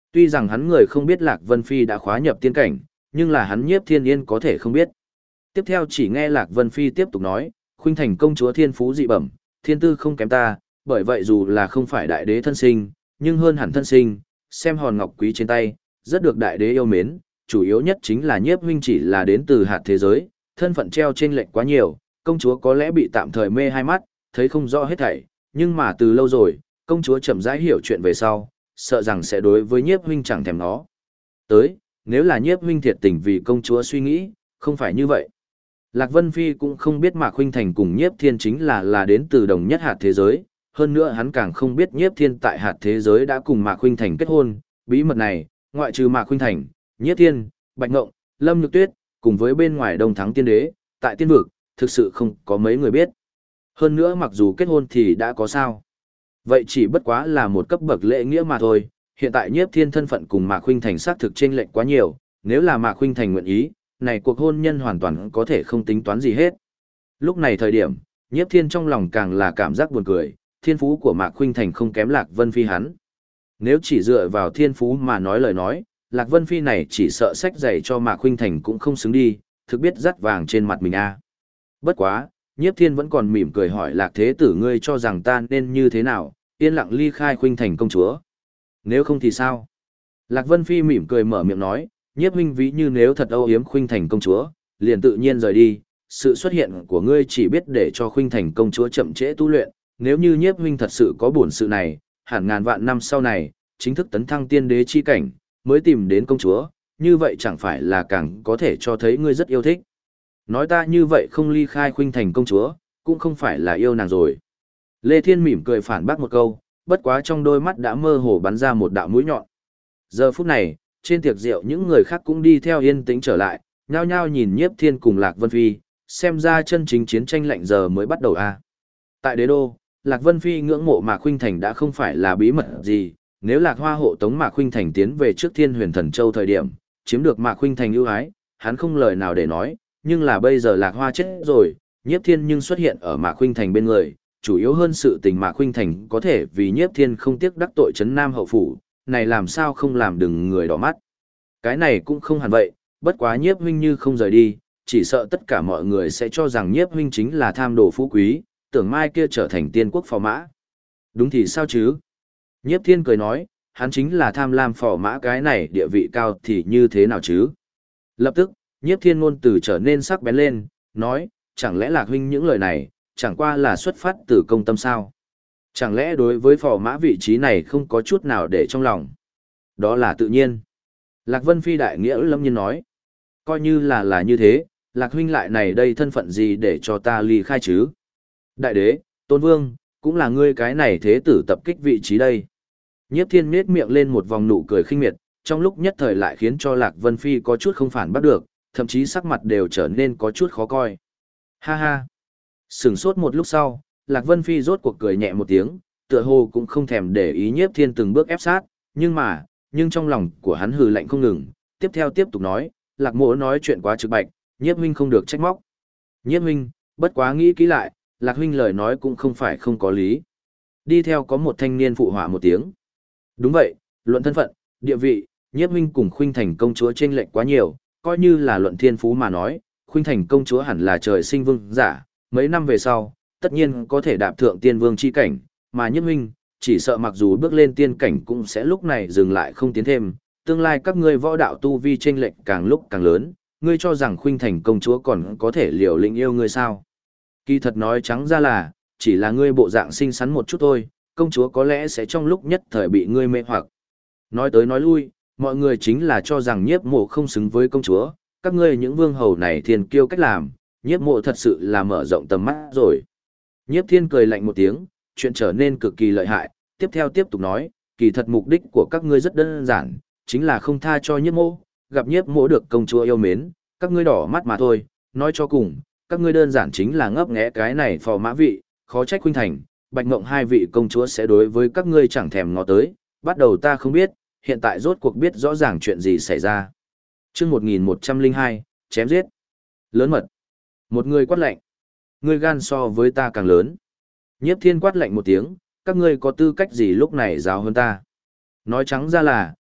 Tuy rằng hắn người không biết Lạc Vân Phi đã khóa nhập tiên cảnh, nhưng là hắn Nhiếp Thiên Yên có thể không biết. Tiếp theo chỉ nghe Lạc Vân Phi tiếp tục nói, Khuynh Thành công chúa thiên phú dị bẩm, thiên tư không kém ta, bởi vậy dù là không phải đại đế thân sinh, nhưng hơn hẳn thân sinh, xem hòn ngọc quý trên tay, rất được đại đế yêu mến, chủ yếu nhất chính là Nhiếp huynh chỉ là đến từ hạt thế giới, thân phận treo trên lệnh quá nhiều, công chúa có lẽ bị tạm thời mê hai mắt, thấy không rõ hết thảy, nhưng mà từ lâu rồi, công chúa chậm rãi hiểu chuyện về sau, sợ rằng sẽ đối với Nhiếp huynh chẳng thèm nó. Tới, nếu là Nhiếp huynh thiệt tình vì công chúa suy nghĩ, không phải như vậy. Lạc Vân Phi cũng không biết Mạc Khuynh Thành cùng Nhiếp Thiên chính là đến từ đồng nhất hạt thế giới, hơn nữa hắn càng không biết Nhiếp Thiên tại hạt thế giới đã cùng Mạc Khuynh Thành kết hôn, bí mật này, ngoại trừ Mạc Khuynh Thành, Nhiếp Thiên, Bạch Ngộng, Lâm Nhược Tuyết, cùng với bên ngoài Đông Thắng Tiên Đế, tại tiên vực, thực sự không có mấy người biết. Hơn nữa mặc dù kết hôn thì đã có sao. Vậy chỉ bất quá là một cấp bậc lễ nghĩa mà thôi, hiện tại Nhiếp Thiên thân phận cùng Mạc Khuynh Thành xác thực chênh lệch quá nhiều, nếu là Mạc Khuynh Thành nguyện ý, này cuộc hôn nhân hoàn toàn có thể không tính toán gì hết. Lúc này thời điểm, Nhiếp Thiên trong lòng càng là cảm giác buồn cười, thiên phú của Mạc Khuynh Thành không kém Lạc Vân Phi hắn. Nếu chỉ dựa vào thiên phú mà nói lời nói, Lạc Vân Phi này chỉ sợ sách giày cho Mạc Khuynh Thành cũng không xứng đi, thực biết dắt vàng trên mặt mình a. Bất quá, Nhiếp Thiên vẫn còn mỉm cười hỏi Lạc Thế Tử ngươi cho rằng ta nên như thế nào, yên lặng ly khai Khuynh Thành công chúa. Nếu không thì sao? Lạc Vân Phi mỉm cười mở miệng nói, Nhiếp huynh ví như nếu thật âu yếm Khuynh Thành công chúa, liền tự nhiên rời đi, sự xuất hiện của ngươi chỉ biết để cho Khuynh Thành công chúa chậm trễ tu luyện, nếu như Nhiếp huynh thật sự có bổn sự này, hẳn ngàn vạn năm sau này, chính thức tấn thăng tiên đế chi cảnh, mới tìm đến công chúa, như vậy chẳng phải là càng có thể cho thấy ngươi rất yêu thích. Nói ta như vậy không ly khai Khuynh Thành công chúa, cũng không phải là yêu nàng rồi. Lê Thiên mỉm cười phản bác một câu, bất quá trong đôi mắt đã mơ hồ bắn ra một đạo mũi nhọn. Giờ phút này, trên tiệc rượu những người khác cũng đi theo yên tĩnh trở lại, nhao nhao nhìn Nhiếp Thiên cùng Lạc Vân Phi, xem ra chân chính chiến tranh lạnh giờ mới bắt đầu a. Tại đế đô, Lạc Vân Phi ngưỡng mộ Mạc Khuynh Thành đã không phải là bí mật gì, nếu Lạc Hoa hộ tống Mạc Khuynh Thành tiến về trước Thiên Huyền Thần Châu thời điểm, chiếm được Mạc Khuynh Thành ưu ái, hắn không lời nào để nói, nhưng là bây giờ Lạc Hoa chết rồi, Nhiếp Thiên nhưng xuất hiện ở Mạc Khuynh Thành bên người, chủ yếu hơn sự tình Mạc Khuynh Thành có thể vì Nhiếp Thiên không tiếc đắc tội trấn Nam hậu phủ, này làm sao không làm đừng người đỏ mắt. Cái này cũng không hẳn vậy, bất quá Nhiếp huynh như không rời đi, chỉ sợ tất cả mọi người sẽ cho rằng Nhiếp huynh chính là tham đồ phú quý, tưởng mai kia trở thành tiên quốc phò mã. Đúng thì sao chứ? Nhiếp Thiên cười nói, hắn chính là tham lam phò mã cái này địa vị cao thì như thế nào chứ? Lập tức, Nhiếp Thiên ngôn từ trở nên sắc bén lên, nói, chẳng lẽ Lạc huynh những lời này, chẳng qua là xuất phát từ công tâm sao? Chẳng lẽ đối với phò mã vị trí này không có chút nào để trong lòng? Đó là tự nhiên. Lạc Vân Phi đại nghĩa lâm nhiên nói, coi như là như thế, Lạc huynh lại này đây thân phận gì để cho ta ly khai chứ? Đại đế, Tôn Vương, cũng là ngươi cái này thế tử tập kích vị trí đây. Nhiếp Thiên nhếch miệng lên một vòng nụ cười khinh miệt, trong lúc nhất thời lại khiến cho Lạc Vân Phi có chút không phản bắt được, thậm chí sắc mặt đều trở nên có chút khó coi. Ha ha. Sửng sốt một lúc sau, Lạc Vân Phi rốt cuộc cười nhẹ một tiếng, tựa hồ cũng không thèm để ý Nhiếp Thiên từng bước ép sát, nhưng trong lòng của hắn hừ lạnh không ngừng, tiếp tục nói, Lạc mỗ nói chuyện quá trực bạch, Nhiếp huynh không được trách móc. Nhiếp huynh, bất quá nghĩ kỹ lại, Lạc huynh lời nói cũng không phải không có lý. Đi theo có một thanh niên phụ họa một tiếng. Đúng vậy, luận thân phận, địa vị, Nhiếp huynh cùng Khuynh Thành công chúa chênh lệch quá nhiều, coi như là luận thiên phú mà nói, Khuynh Thành công chúa hẳn là trời sinh vương giả, mấy năm về sau, tất nhiên có thể đạp thượng tiên vương chi cảnh, mà Nhiếp huynh, chỉ sợ mặc dù bước lên tiên cảnh cũng sẽ lúc này dừng lại không tiến thêm, tương lai các ngươi võ đạo tu vi chênh lệch càng lúc càng lớn, ngươi cho rằng Khuynh Thành công chúa còn có thể liều lĩnh yêu ngươi sao? Kỳ thật nói trắng ra là, chỉ là ngươi bộ dạng xinh xắn một chút thôi, công chúa có lẽ sẽ trong lúc nhất thời bị ngươi mê hoặc. Nói tới nói lui, mọi người chính là cho rằng Nhiếp mộ không xứng với công chúa, các ngươi những vương hầu này thiên kiêu cách làm, Nhiếp mộ thật sự là mở rộng tầm mắt rồi. Nhiếp Thiên cười lạnh một tiếng, chuyện trở nên cực kỳ lợi hại, tiếp tục nói, kỳ thật mục đích của các ngươi rất đơn giản, chính là không tha cho Nhiếp mộ, gặp Nhiếp mộ được công chúa yêu mến, các ngươi đỏ mắt mà thôi, nói cho cùng, các ngươi đơn giản chính là ngấp nghé cái này phò mã vị, khó trách Khuynh Thành, Bạch Ngộng hai vị công chúa sẽ đối với các ngươi chẳng thèm ngó tới, bắt đầu ta không biết, hiện tại rốt cuộc biết rõ ràng chuyện gì xảy ra. Chương 1102, chém giết. Lớn mật. Một người quát lạnh. Ngươi gan so với ta càng lớn. Nhiếp Thiên quát lạnh một tiếng, các ngươi có tư cách gì lúc này giáo hơn ta? Nói trắng ra là,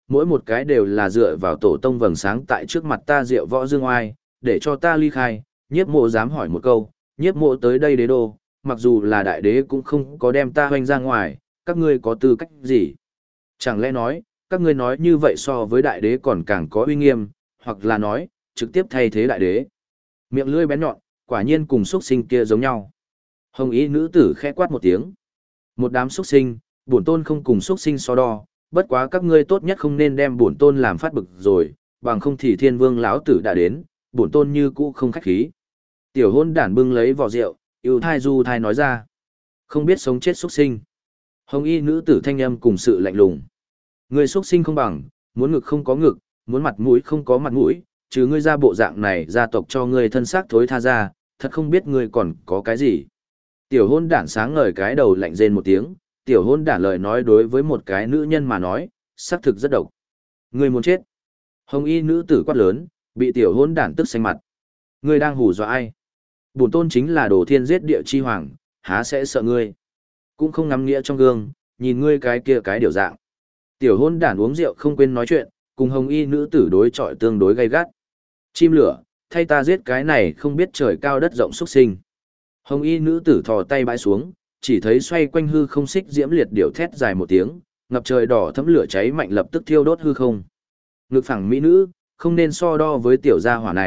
mỗi một cái đều là dựa vào tổ tông vầng sáng tại trước mặt ta diệu võ dương oai, để cho ta ly khai, nhiếp mộ dám hỏi một câu, nhiếp mộ tới đây đế đô, mặc dù là đại đế cũng không có đem ta hoanh ra ngoài, các ngươi có tư cách gì? Chẳng lẽ nói, các ngươi nói như vậy so với đại đế còn càng có uy nghiêm, hoặc là nói, trực tiếp thay thế đại đế. Miệng lưỡi bén nhọn, quả nhiên cùng xuất sinh kia giống nhau. Hồng y nữ tử khẽ quát một tiếng. Một đám xuất sinh, bổn tôn không cùng xuất sinh so đo, bất quá các ngươi tốt nhất không nên đem bổn tôn làm phát bực rồi, bằng không thì thiên vương lão tử đã đến, bổn tôn như cũ không khách khí. Tiểu hôn đản bưng lấy vò rượu, yêu thai du thai nói ra. Không biết sống chết xuất sinh. Hồng y nữ tử thanh âm cùng sự lạnh lùng. Người xuất sinh không bằng, muốn ngực không có ngực, muốn mặt mũi không có mặt mũi, chứ ngươi ra bộ dạng này gia tộc cho ngươi thân xác thối tha ra, thật không biết ngươi còn có cái gì. Tiểu hôn đản sáng ngời cái đầu lạnh rên một tiếng, tiểu hôn đản lời nói đối với một cái nữ nhân mà nói, xác thực rất độc. Ngươi muốn chết. Hồng y nữ tử quát lớn, bị tiểu hôn đản tức xanh mặt. Ngươi đang hù dọa ai? Bổn tôn chính là đồ thiên giết địa chi hoàng, há sẽ sợ ngươi. Cũng không ngắm nghĩa trong gương, nhìn ngươi cái kia cái điều dạng. Tiểu hôn đản uống rượu không quên nói chuyện, cùng hồng y nữ tử đối chọi tương đối gay gắt. Chim lửa, thay ta giết cái này không biết trời cao đất rộng xuất sinh. Hồng y nữ tử thò tay bãi xuống, chỉ thấy xoay quanh hư không xích diễm liệt điểu thét dài một tiếng, ngập trời đỏ thấm lửa cháy mạnh lập tức thiêu đốt hư không. Ngực phẳng mỹ nữ, không nên so đo với tiểu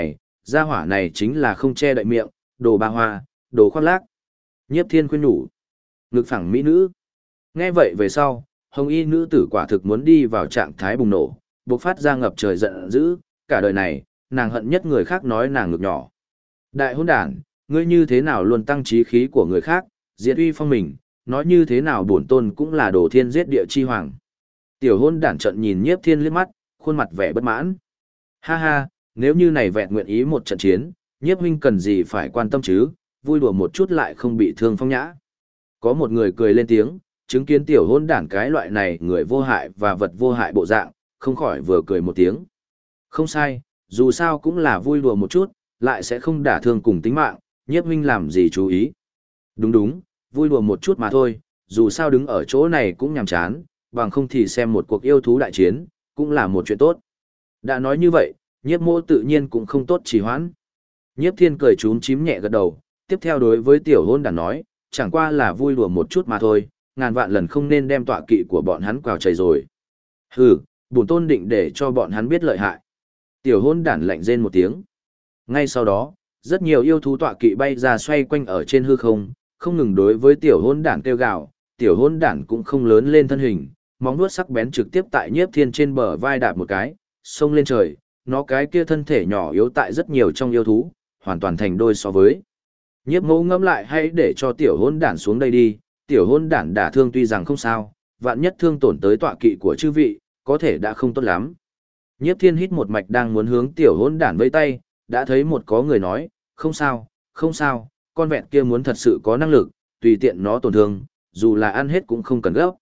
gia hỏa này chính là không che đậy miệng, đồ ba hoa, đồ khoác lác. Nhiếp Thiên khuyên nhủ. Ngực phẳng mỹ nữ. Nghe vậy về sau, hồng y nữ tử quả thực muốn đi vào trạng thái bùng nổ, bộc phát ra ngập trời giận dữ, cả đời này, nàng hận nhất người khác nói nàng ngực nhỏ. Đại hôn đản, ngươi như thế nào luôn tăng trí khí của người khác, diệt uy phong mình, nói như thế nào bổn tôn cũng là đồ thiên giết địa chi hoàng. Tiểu hôn đản trận nhìn Nhiếp Thiên liếc mắt, khuôn mặt vẻ bất mãn. Ha ha, nếu như này vẹn nguyện ý một trận chiến, Nhiếp huynh cần gì phải quan tâm chứ, vui đùa một chút lại không bị thương phong nhã. Có một người cười lên tiếng, chứng kiến tiểu hôn đản cái loại này người vô hại và vật vô hại bộ dạng, không khỏi vừa cười một tiếng. Không sai, dù sao cũng là vui đùa một chút, lại sẽ không đả thương cùng tính mạng, Nhiếp huynh làm gì chú ý. Đúng đúng, vui đùa một chút mà thôi, dù sao đứng ở chỗ này cũng nhàm chán, bằng không thì xem một cuộc yêu thú đại chiến, cũng là một chuyện tốt. Đã nói như vậy, Nhiếp mô tự nhiên cũng không tốt trì hoãn. Nhiếp Thiên cười chúm chím nhẹ gật đầu, tiếp theo đối với tiểu hôn đản nói, chẳng qua là vui đùa một chút mà thôi, ngàn vạn lần không nên đem tọa kỵ của bọn hắn quào chảy rồi. Hừ, bổn tôn định để cho bọn hắn biết lợi hại. Tiểu hôn đản lạnh rên một tiếng. Ngay sau đó, rất nhiều yêu thú tọa kỵ bay ra xoay quanh ở trên hư không, không ngừng đối với tiểu hôn đản kêu gào, tiểu hôn đản cũng không lớn lên thân hình, móng vuốt sắc bén trực tiếp tại Nhiếp Thiên trên bờ vai đạp một cái, xông lên trời, nó cái kia thân thể nhỏ yếu tại rất nhiều trong yêu thú, hoàn toàn thành đôi so với. Nhiếp Mẫu ngẫm lại hãy để cho tiểu hôn đản xuống đây đi, tiểu hôn đản đả thương tuy rằng không sao, vạn nhất thương tổn tới tọa kỵ của chư vị, có thể đã không tốt lắm. Nhiếp Thiên hít một mạch đang muốn hướng tiểu hôn đản vẫy tay, đã thấy một có người nói, không sao, không sao, con vẹn kia muốn thật sự có năng lực, tùy tiện nó tổn thương, dù là ăn hết cũng không cần gấp.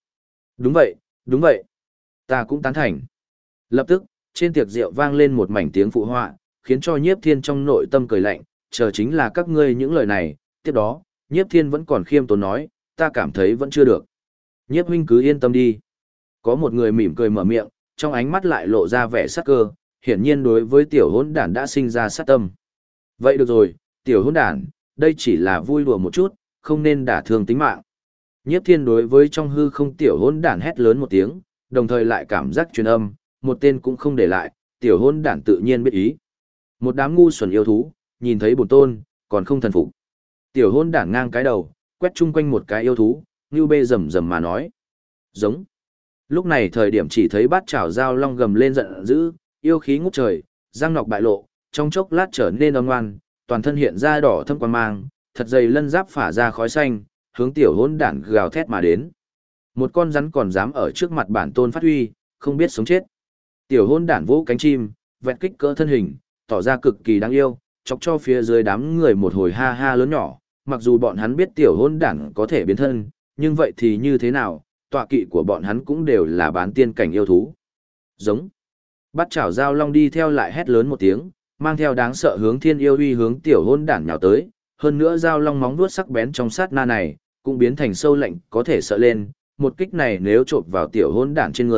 Đúng vậy, ta cũng tán thành. Lập tức, trên tiệc rượu vang lên một mảnh tiếng phụ họa, khiến cho Nhiếp Thiên trong nội tâm cười lạnh, chờ chính là các ngươi những lời này, tiếp đó, Nhiếp Thiên vẫn còn khiêm tốn nói, ta cảm thấy vẫn chưa được. Nhiếp huynh cứ yên tâm đi. Có một người mỉm cười mở miệng, trong ánh mắt lại lộ ra vẻ sắc cơ, hiển nhiên đối với tiểu hỗn đản đã sinh ra sát tâm. Vậy được rồi, tiểu hỗn đản, đây chỉ là vui đùa một chút, không nên đả thương tính mạng. Nhiếp Thiên đối với trong hư không tiểu hỗn đản hét lớn một tiếng, đồng thời lại cảm giác truyền âm, một tên cũng không để lại, tiểu hỗn đản tự nhiên biết ý. Một đám ngu xuẩn yêu thú, nhìn thấy bổn tôn, còn không thần phục. Tiểu hỗn đản ngang cái đầu, quét chung quanh một cái yêu thú, như bê rầm rầm mà nói. Giống. Lúc này thời điểm chỉ thấy bát chảo dao long gầm lên giận dữ, yêu khí ngút trời, răng nọc bại lộ, trong chốc lát trở nên âm ngoan, toàn thân hiện ra đỏ thâm quang mang, thật dày lân giáp phả ra khói xanh, hướng tiểu hỗn đản gào thét mà đến. Một con rắn còn dám ở trước mặt bản tôn phát huy, không biết sống chết. Tiểu hỗn đản vỗ cánh chim, vẹt kích cỡ thân hình, tỏ ra cực kỳ đáng yêu, chọc cho phía dưới đám người một hồi ha ha lớn nhỏ, mặc dù bọn hắn biết tiểu hỗn đản có thể biến thân, nhưng vậy thì như thế nào, tọa kỵ của bọn hắn cũng đều là bán tiên cảnh yêu thú. Giống. Bắt chảo dao long đi theo lại hét lớn một tiếng, mang theo đáng sợ hướng thiên yêu uy hướng tiểu hỗn đản nhào tới, hơn nữa dao long móng vuốt sắc bén trong sát na này, cũng biến thành sâu lạnh có thể sợ lên, một kích này nếu chộp vào tiểu hỗn đản trên người,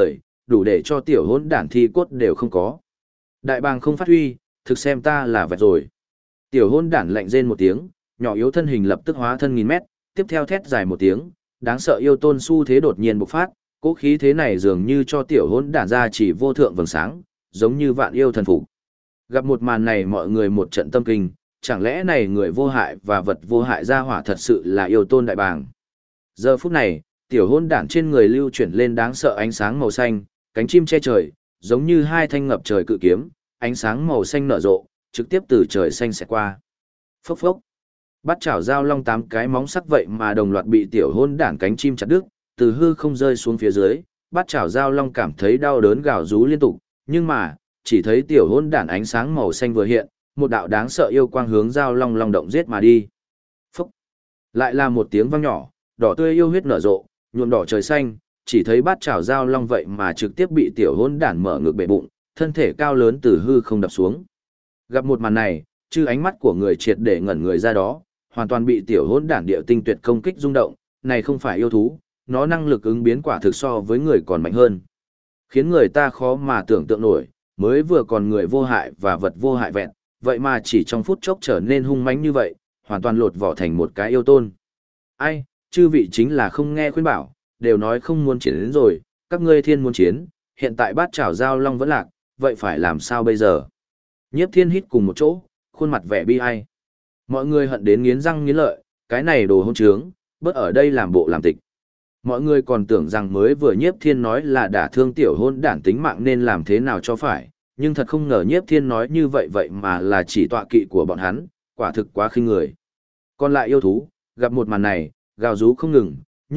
đủ để cho tiểu hỗn đản thi cốt đều không có. Đại bàng không phát huy, thực xem ta là vẹt rồi. Tiểu hỗn đản lạnh rên một tiếng, nhỏ yếu thân hình lập tức hóa thân nghìn mét, tiếp theo thét dài một tiếng, đáng sợ yêu tôn xu thế đột nhiên bộc phát, cỗ khí thế này dường như cho tiểu hỗn đản ra chỉ vô thượng vầng sáng, giống như vạn yêu thần phục. Gặp một màn này mọi người một trận tâm kinh, chẳng lẽ này người vô hại và vật vô hại ra hỏa thật sự là yêu tôn đại bàng. Giờ phút này, tiểu hỗn đản trên người lưu chuyển lên đáng sợ ánh sáng màu xanh, cánh chim che trời, giống như hai thanh ngập trời cự kiếm, ánh sáng màu xanh nở rộ, trực tiếp từ trời xanh xẹt qua. Phốc phốc. Bắt chảo dao long 8 cái móng sắc vậy mà đồng loạt bị tiểu hỗn đản cánh chim chặt đứt, từ hư không rơi xuống phía dưới, bắt chảo dao long cảm thấy đau đớn gào rú liên tục, nhưng mà, chỉ thấy tiểu hỗn đản ánh sáng màu xanh vừa hiện, một đạo đáng sợ yêu quang hướng dao long long động giết mà đi. Phốc. Lại là một tiếng vang nhỏ, đỏ tươi yêu huyết nở rộ, nhuộm đỏ trời xanh, chỉ thấy bát chảo dao long vậy mà trực tiếp bị tiểu hỗn đản mở ngược bể bụng, thân thể cao lớn từ hư không đập xuống. Gặp một màn này, chư ánh mắt của người triệt để ngẩn người ra đó, hoàn toàn bị tiểu hỗn đản địa tinh tuyệt công kích rung động, này không phải yêu thú, nó năng lực ứng biến quả thực so với người còn mạnh hơn. Khiến người ta khó mà tưởng tượng nổi, mới vừa còn người vô hại và vật vô hại vẹn, vậy mà chỉ trong phút chốc trở nên hung mãnh như vậy, hoàn toàn lột vỏ thành một cái yêu tôn. Ai, chư vị chính là không nghe khuyên bảo, đều nói không muốn chiến đến rồi, các ngươi thiên muốn chiến, hiện tại bát chảo giao long vẫn lạc, vậy phải làm sao bây giờ? Nhiếp thiên hít cùng một chỗ, khuôn mặt vẻ bi ai. Mọi người hận đến nghiến răng nghiến lợi, cái này đồ hỗn trướng, bớt ở đây làm bộ làm tịch. Mọi người còn tưởng rằng mới vừa nhiếp thiên nói là đả thương tiểu hôn đản tính mạng nên làm thế nào cho phải, nhưng thật không ngờ nhiếp thiên nói như vậy vậy mà là chỉ tọa kỵ của bọn hắn, quả thực quá khinh người. Còn lại yêu thú, gặp một màn này, gào rú không ngừng,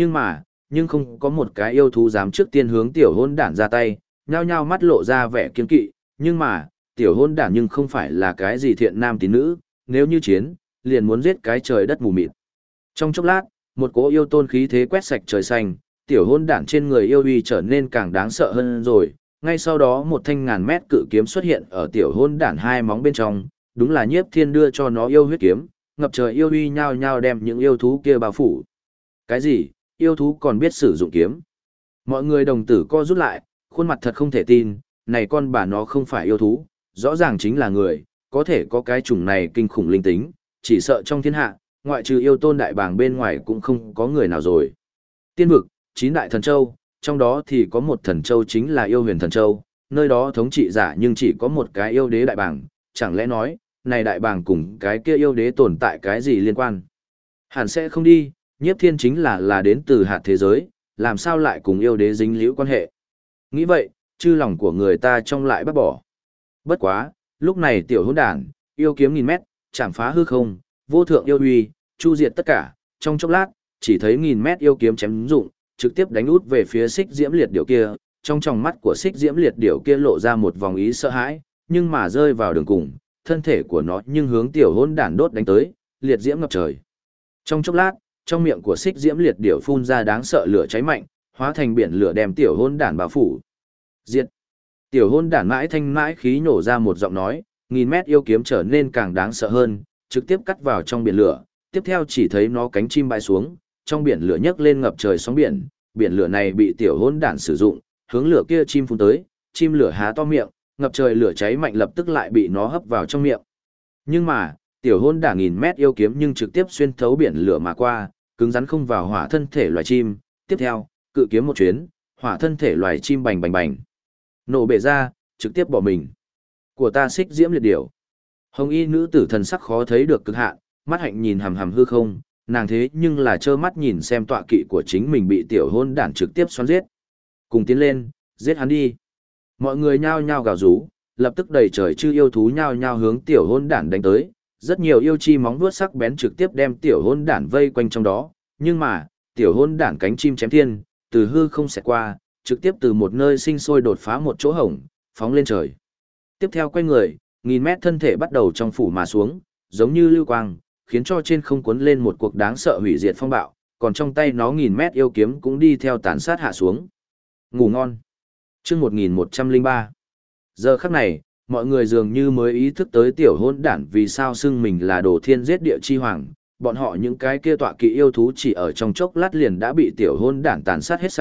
nhưng không có một cái yêu thú dám trước tiên hướng tiểu hôn đản ra tay, nhao nhao mắt lộ ra vẻ kiên kỵ, tiểu hôn đản nhưng không phải là cái gì thiện nam tín nữ, nếu như chiến, liền muốn giết cái trời đất mù mịt. Trong chốc lát, một cỗ yêu tôn khí thế quét sạch trời xanh, tiểu hôn đản trên người yêu uy trở nên càng đáng sợ hơn rồi, ngay sau đó một thanh ngàn mét cự kiếm xuất hiện ở tiểu hôn đản hai móng bên trong, đúng là nhiếp thiên đưa cho nó yêu huyết kiếm, ngập trời yêu uy nhao nhao đem những yêu thú kia bao phủ. Cái gì, yêu thú còn biết sử dụng kiếm? Mọi người đồng tử co rút lại, khuôn mặt thật không thể tin, này con bà nó không phải yêu thú, rõ ràng chính là người, có thể có cái chủng này kinh khủng linh tính, chỉ sợ trong thiên hạ, ngoại trừ yêu tôn đại bàng bên ngoài cũng không có người nào rồi. Tiên vực, 9 đại thần châu, trong đó thì có một thần châu chính là yêu huyền thần châu, nơi đó thống trị giả nhưng chỉ có một cái yêu đế đại bàng, chẳng lẽ nói, này đại bàng cùng cái kia yêu đế tồn tại cái gì liên quan? Hẳn sẽ không đi, nhiếp thiên chính là đến từ hạt thế giới, làm sao lại cùng yêu đế dính liễu quan hệ? Nghĩ vậy, chư lòng của người ta trong lại bắt bỏ. Bất quá, lúc này tiểu hỗn đản, yêu kiếm 1000 mét, chạm phá hư không, vô thượng yêu uy, chu diệt tất cả, trong chốc lát, chỉ thấy 1000 mét yêu kiếm chém dụng, trực tiếp đánh út về phía xích diễm liệt điểu kia, trong tròng mắt của xích diễm liệt điểu kia lộ ra một vòng ý sợ hãi, nhưng mà rơi vào đường cùng, thân thể của nó nhưng hướng tiểu hỗn đản đốt đánh tới, liệt diễm ngập trời. Trong chốc lát, trong miệng của xích diễm liệt điểu phun ra đáng sợ lửa cháy mạnh, hóa thành biển lửa đem tiểu hỗn đản bao phủ. Diệt. Tiểu hôn đản mãi thanh mãi khí nổ ra một giọng nói, 1000 mét yêu kiếm trở nên càng đáng sợ hơn, trực tiếp cắt vào trong biển lửa, tiếp theo chỉ thấy nó cánh chim bay xuống, trong biển lửa nhấc lên ngập trời sóng biển, biển lửa này bị tiểu hôn đản sử dụng, hướng lửa kia chim phun tới, chim lửa há to miệng, ngập trời lửa cháy mạnh lập tức lại bị nó hấp vào trong miệng. Nhưng mà, tiểu hôn đản 1000 mét yêu kiếm nhưng trực tiếp xuyên thấu biển lửa mà qua, cứng rắn không vào hỏa thân thể loài chim, tiếp theo, cự kiếm một chuyến, hỏa thân thể loài chim bành bành bành. Nổ bể ra, trực tiếp bỏ mình. Của ta xích diễm liệt điểu. Hồng y nữ tử thần sắc khó thấy được cực hạn, mắt hạnh nhìn hằm hằm hư không, nàng thế nhưng là trơ mắt nhìn xem tọa kỵ của chính mình bị tiểu hôn đản trực tiếp xoắn giết. Cùng tiến lên, giết hắn đi. Mọi người nhao nhao gào rú, lập tức đầy trời chư yêu thú nhao nhao hướng tiểu hôn đản đánh tới. Rất nhiều yêu chi móng vuốt sắc bén trực tiếp đem tiểu hôn đản vây quanh trong đó, nhưng mà, tiểu hôn đản cánh chim chém thiên, từ hư không xẹt qua, trực tiếp từ một nơi sinh sôi đột phá một chỗ hổng, phóng lên trời. Tiếp theo quay người, 1000 mét thân thể bắt đầu trong phủ mà xuống, giống như lưu quang, khiến cho trên không cuốn lên một cuộc đáng sợ hủy diệt phong bạo, còn trong tay nó 1000 mét yêu kiếm cũng đi theo tàn sát hạ xuống. Ngủ ngon. Chương 1103. Giờ khắc này, mọi người dường như mới ý thức tới tiểu hôn đản vì sao xưng mình là đồ thiên giết địa chi hoàng, bọn họ những cái kia tọa kỵ yêu thú chỉ ở trong chốc lát liền đã bị tiểu hôn đản tàn sát hết sạch,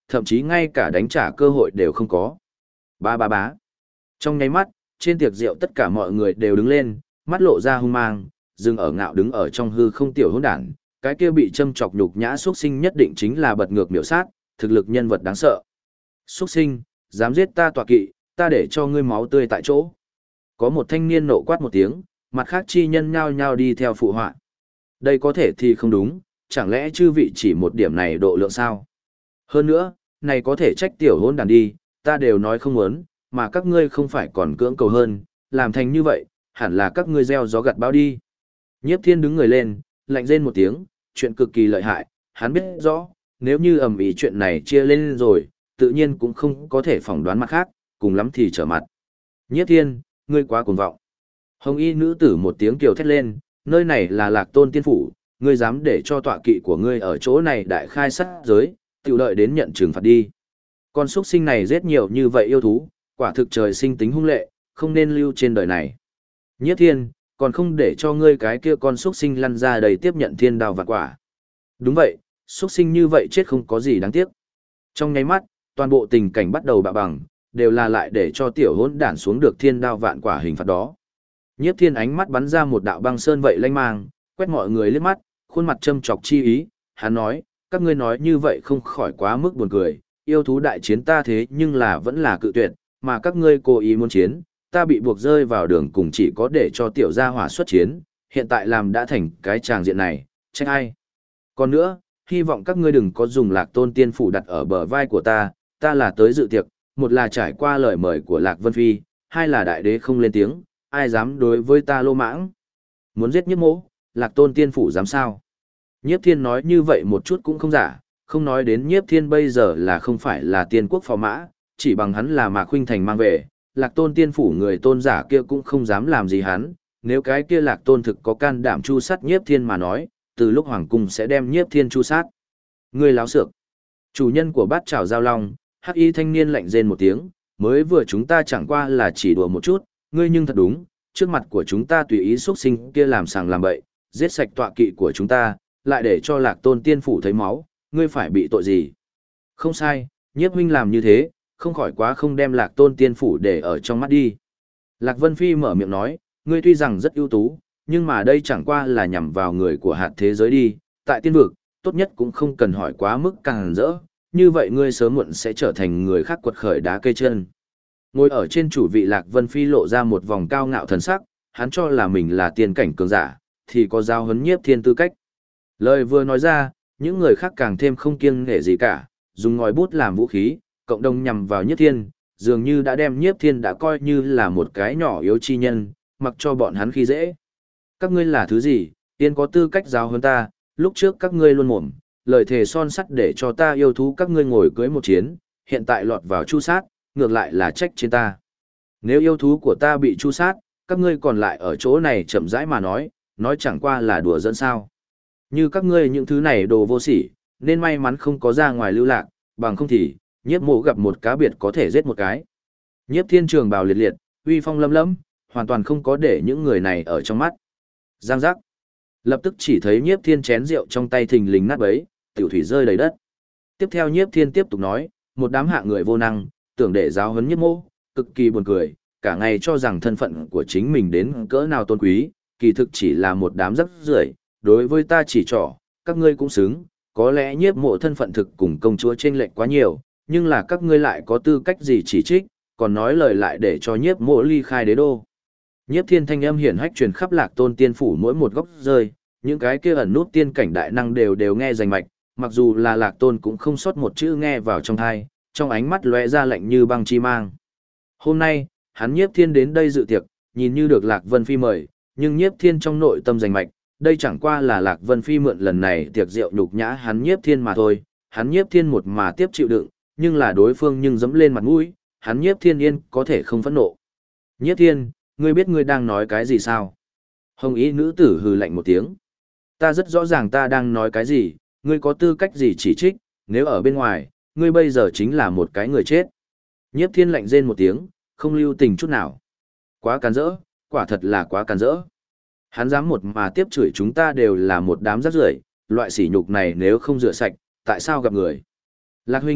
thậm chí ngay cả đánh trả cơ hội đều không có. Ba ba bá. Trong nháy mắt, trên tiệc rượu tất cả mọi người đều đứng lên, mắt lộ ra hung mang, dừng ở ngạo đứng ở trong hư không tiểu hỗn đản, cái kia bị châm chọc nhục nhã xuất sinh nhất định chính là bật ngược miểu sát, thực lực nhân vật đáng sợ. Xuất sinh, dám giết ta tọa kỵ, ta để cho ngươi máu tươi tại chỗ. Có một thanh niên nộ quát một tiếng, mặt khác chi nhân nhao nhao đi theo phụ họa. Đây có thể thì không đúng, chẳng lẽ chư vị chỉ một điểm này độ lượng sao? Hơn nữa, này có thể trách tiểu hôn đàn đi, ta đều nói không muốn, mà các ngươi không phải còn cưỡng cầu hơn, làm thành như vậy, hẳn là các ngươi gieo gió gặt bão đi. Nhiếp Thiên đứng người lên, lạnh rên một tiếng, chuyện cực kỳ lợi hại, hắn biết rõ, nếu như ầm ĩ chuyện này chia lên rồi, tự nhiên cũng không có thể phỏng đoán mặt khác, cùng lắm thì trở mặt. Nhiếp Thiên, ngươi quá cuồng vọng. Hồng y nữ tử một tiếng kiều thét lên, nơi này là Lạc Tôn tiên phủ, ngươi dám để cho tọa kỵ của ngươi ở chỗ này đại khai sát giới, tự đợi đến nhận trừng phạt đi. Con xuất sinh này giết nhiều như vậy yêu thú, quả thực trời sinh tính hung lệ, không nên lưu trên đời này. Nhiếp Thiên, còn không để cho ngươi cái kia con xuất sinh lăn ra đầy tiếp nhận thiên đao vạn quả. Đúng vậy, xuất sinh như vậy chết không có gì đáng tiếc. Trong nháy mắt, toàn bộ tình cảnh bắt đầu bạo bằng, đều là lại để cho tiểu hỗn đản xuống được thiên đao vạn quả hình phạt đó. Nhiếp Thiên ánh mắt bắn ra một đạo băng sơn vậy lanh mang, quét mọi người liếc mắt, khuôn mặt châm chọc chi ý, hắn nói, các ngươi nói như vậy không khỏi quá mức buồn cười, yêu thú đại chiến ta thế nhưng là vẫn là cự tuyệt, mà các ngươi cố ý muốn chiến, ta bị buộc rơi vào đường cùng chỉ có để cho tiểu gia hỏa xuất chiến, hiện tại làm đã thành cái tràng diện này, trách ai. Còn nữa, hy vọng các ngươi đừng có dùng Lạc Tôn tiên phủ đặt ở bờ vai của ta là tới dự tiệc, một là trải qua lời mời của Lạc Vân Phi, hai là đại đế không lên tiếng, ai dám đối với ta lô mãng. Muốn giết Nhiếp Mỗ, Lạc Tôn tiên phủ dám sao? Nhiếp Thiên nói như vậy một chút cũng không giả, không nói đến Nhiếp Thiên bây giờ là không phải là tiên quốc phò mã, chỉ bằng hắn là Mạc Khuynh Thành mang về, Lạc Tôn tiên phủ người tôn giả kia cũng không dám làm gì hắn, nếu cái kia Lạc Tôn thực có can đảm chu sát Nhiếp Thiên mà nói, từ lúc hoàng cung sẽ đem Nhiếp Thiên chu sát. Ngươi láo xược. Chủ nhân của Bát Trảo Giao Long, hắc y thanh niên lạnh rên một tiếng, mới vừa chúng ta chẳng qua là chỉ đùa một chút, ngươi nhưng thật đúng, trước mặt của chúng ta tùy ý xuất sinh kia làm sàng làm bậy, giết sạch tọa kỵ của chúng ta, lại để cho Lạc Tôn tiên phủ thấy máu, ngươi phải bị tội gì? Không sai, Nhiếp huynh làm như thế, không khỏi quá không đem Lạc Tôn tiên phủ để ở trong mắt đi. Lạc Vân Phi mở miệng nói, ngươi tuy rằng rất ưu tú, nhưng mà đây chẳng qua là nhằm vào người của hạt thế giới đi, tại tiên vực, tốt nhất cũng không cần hỏi quá mức càng rỡ, như vậy ngươi sớm muộn sẽ trở thành người khác quật khởi đá cây chân. Ngồi ở trên chủ vị Lạc Vân Phi lộ ra một vòng cao ngạo thần sắc, hắn cho là mình là tiên cảnh cường giả, thì có giao huấn Nhiếp Thiên tư cách. Lời vừa nói ra, những người khác càng thêm không kiêng nể gì cả, dùng ngòi bút làm vũ khí, cộng đồng nhằm vào Nhiếp Thiên, dường như đã đem Nhiếp Thiên đã coi như là một cái nhỏ yếu chi nhân, mặc cho bọn hắn khi dễ. Các ngươi là thứ gì, tiên có tư cách giáo huấn ta, lúc trước các ngươi luôn mồm, lời thề son sắt để cho ta yêu thú các ngươi ngồi cưới một chiến, hiện tại lọt vào chu sát, ngược lại là trách trên ta. Nếu yêu thú của ta bị chu sát, các ngươi còn lại ở chỗ này chậm rãi mà nói chẳng qua là đùa dẫn sao. Như các ngươi những thứ này đồ vô sỉ, nên may mắn không có ra ngoài lưu lạc, bằng không thì, Nhiếp Mộ gặp một cá biệt có thể giết một cái. Nhiếp Thiên trường bào liệt liệt, uy phong lấm lấm, hoàn toàn không có để những người này ở trong mắt. Giang giác. Lập tức chỉ thấy Nhiếp Thiên chén rượu trong tay thình lình nát bấy, tiểu thủy rơi đầy đất. Tiếp theo Nhiếp Thiên tiếp tục nói, một đám hạ người vô năng, tưởng để giáo huấn Nhiếp Mộ, cực kỳ buồn cười, cả ngày cho rằng thân phận của chính mình đến cỡ nào tôn quý, kỳ thực chỉ là một đám rắc rưởi, đối với ta chỉ trỏ, các ngươi cũng xứng, có lẽ Nhiếp Mộ thân phận thực cùng công chúa chênh lệch quá nhiều, nhưng là các ngươi lại có tư cách gì chỉ trích, còn nói lời lại để cho Nhiếp Mộ ly khai đế đô. Nhiếp Thiên thanh âm hiển hách truyền khắp Lạc Tôn tiên phủ mỗi một góc rơi, những cái kia ẩn nút tiên cảnh đại năng đều nghe rành mạch, mặc dù là Lạc Tôn cũng không sót một chữ nghe vào trong tai, trong ánh mắt lóe ra lạnh như băng chi mang. Hôm nay, hắn Nhiếp Thiên đến đây dự tiệc, nhìn như được Lạc Vân Phi mời, nhưng Nhiếp Thiên trong nội tâm rành mạch, đây chẳng qua là Lạc Vân Phi mượn lần này tiệc rượu nhục nhã hắn Nhiếp Thiên mà thôi, hắn Nhiếp Thiên một mà tiếp chịu đựng, nhưng là đối phương nhưng dẫm lên mặt mũi, hắn Nhiếp Thiên yên có thể không phẫn nộ. Nhiếp Thiên, ngươi biết ngươi đang nói cái gì sao? Hồng y nữ tử hừ lạnh một tiếng. Ta rất rõ ràng ta đang nói cái gì, ngươi có tư cách gì chỉ trích, nếu ở bên ngoài, ngươi bây giờ chính là một cái người chết. Nhiếp Thiên lạnh rên một tiếng, không lưu tình chút nào. Quá càn rỡ, quả thật là quá càn rỡ. Hắn dám một mà tiếp chửi chúng ta đều là một đám rác rưởi, loại sỉ nhục này nếu không rửa sạch, tại sao gặp người? Lạc huynh,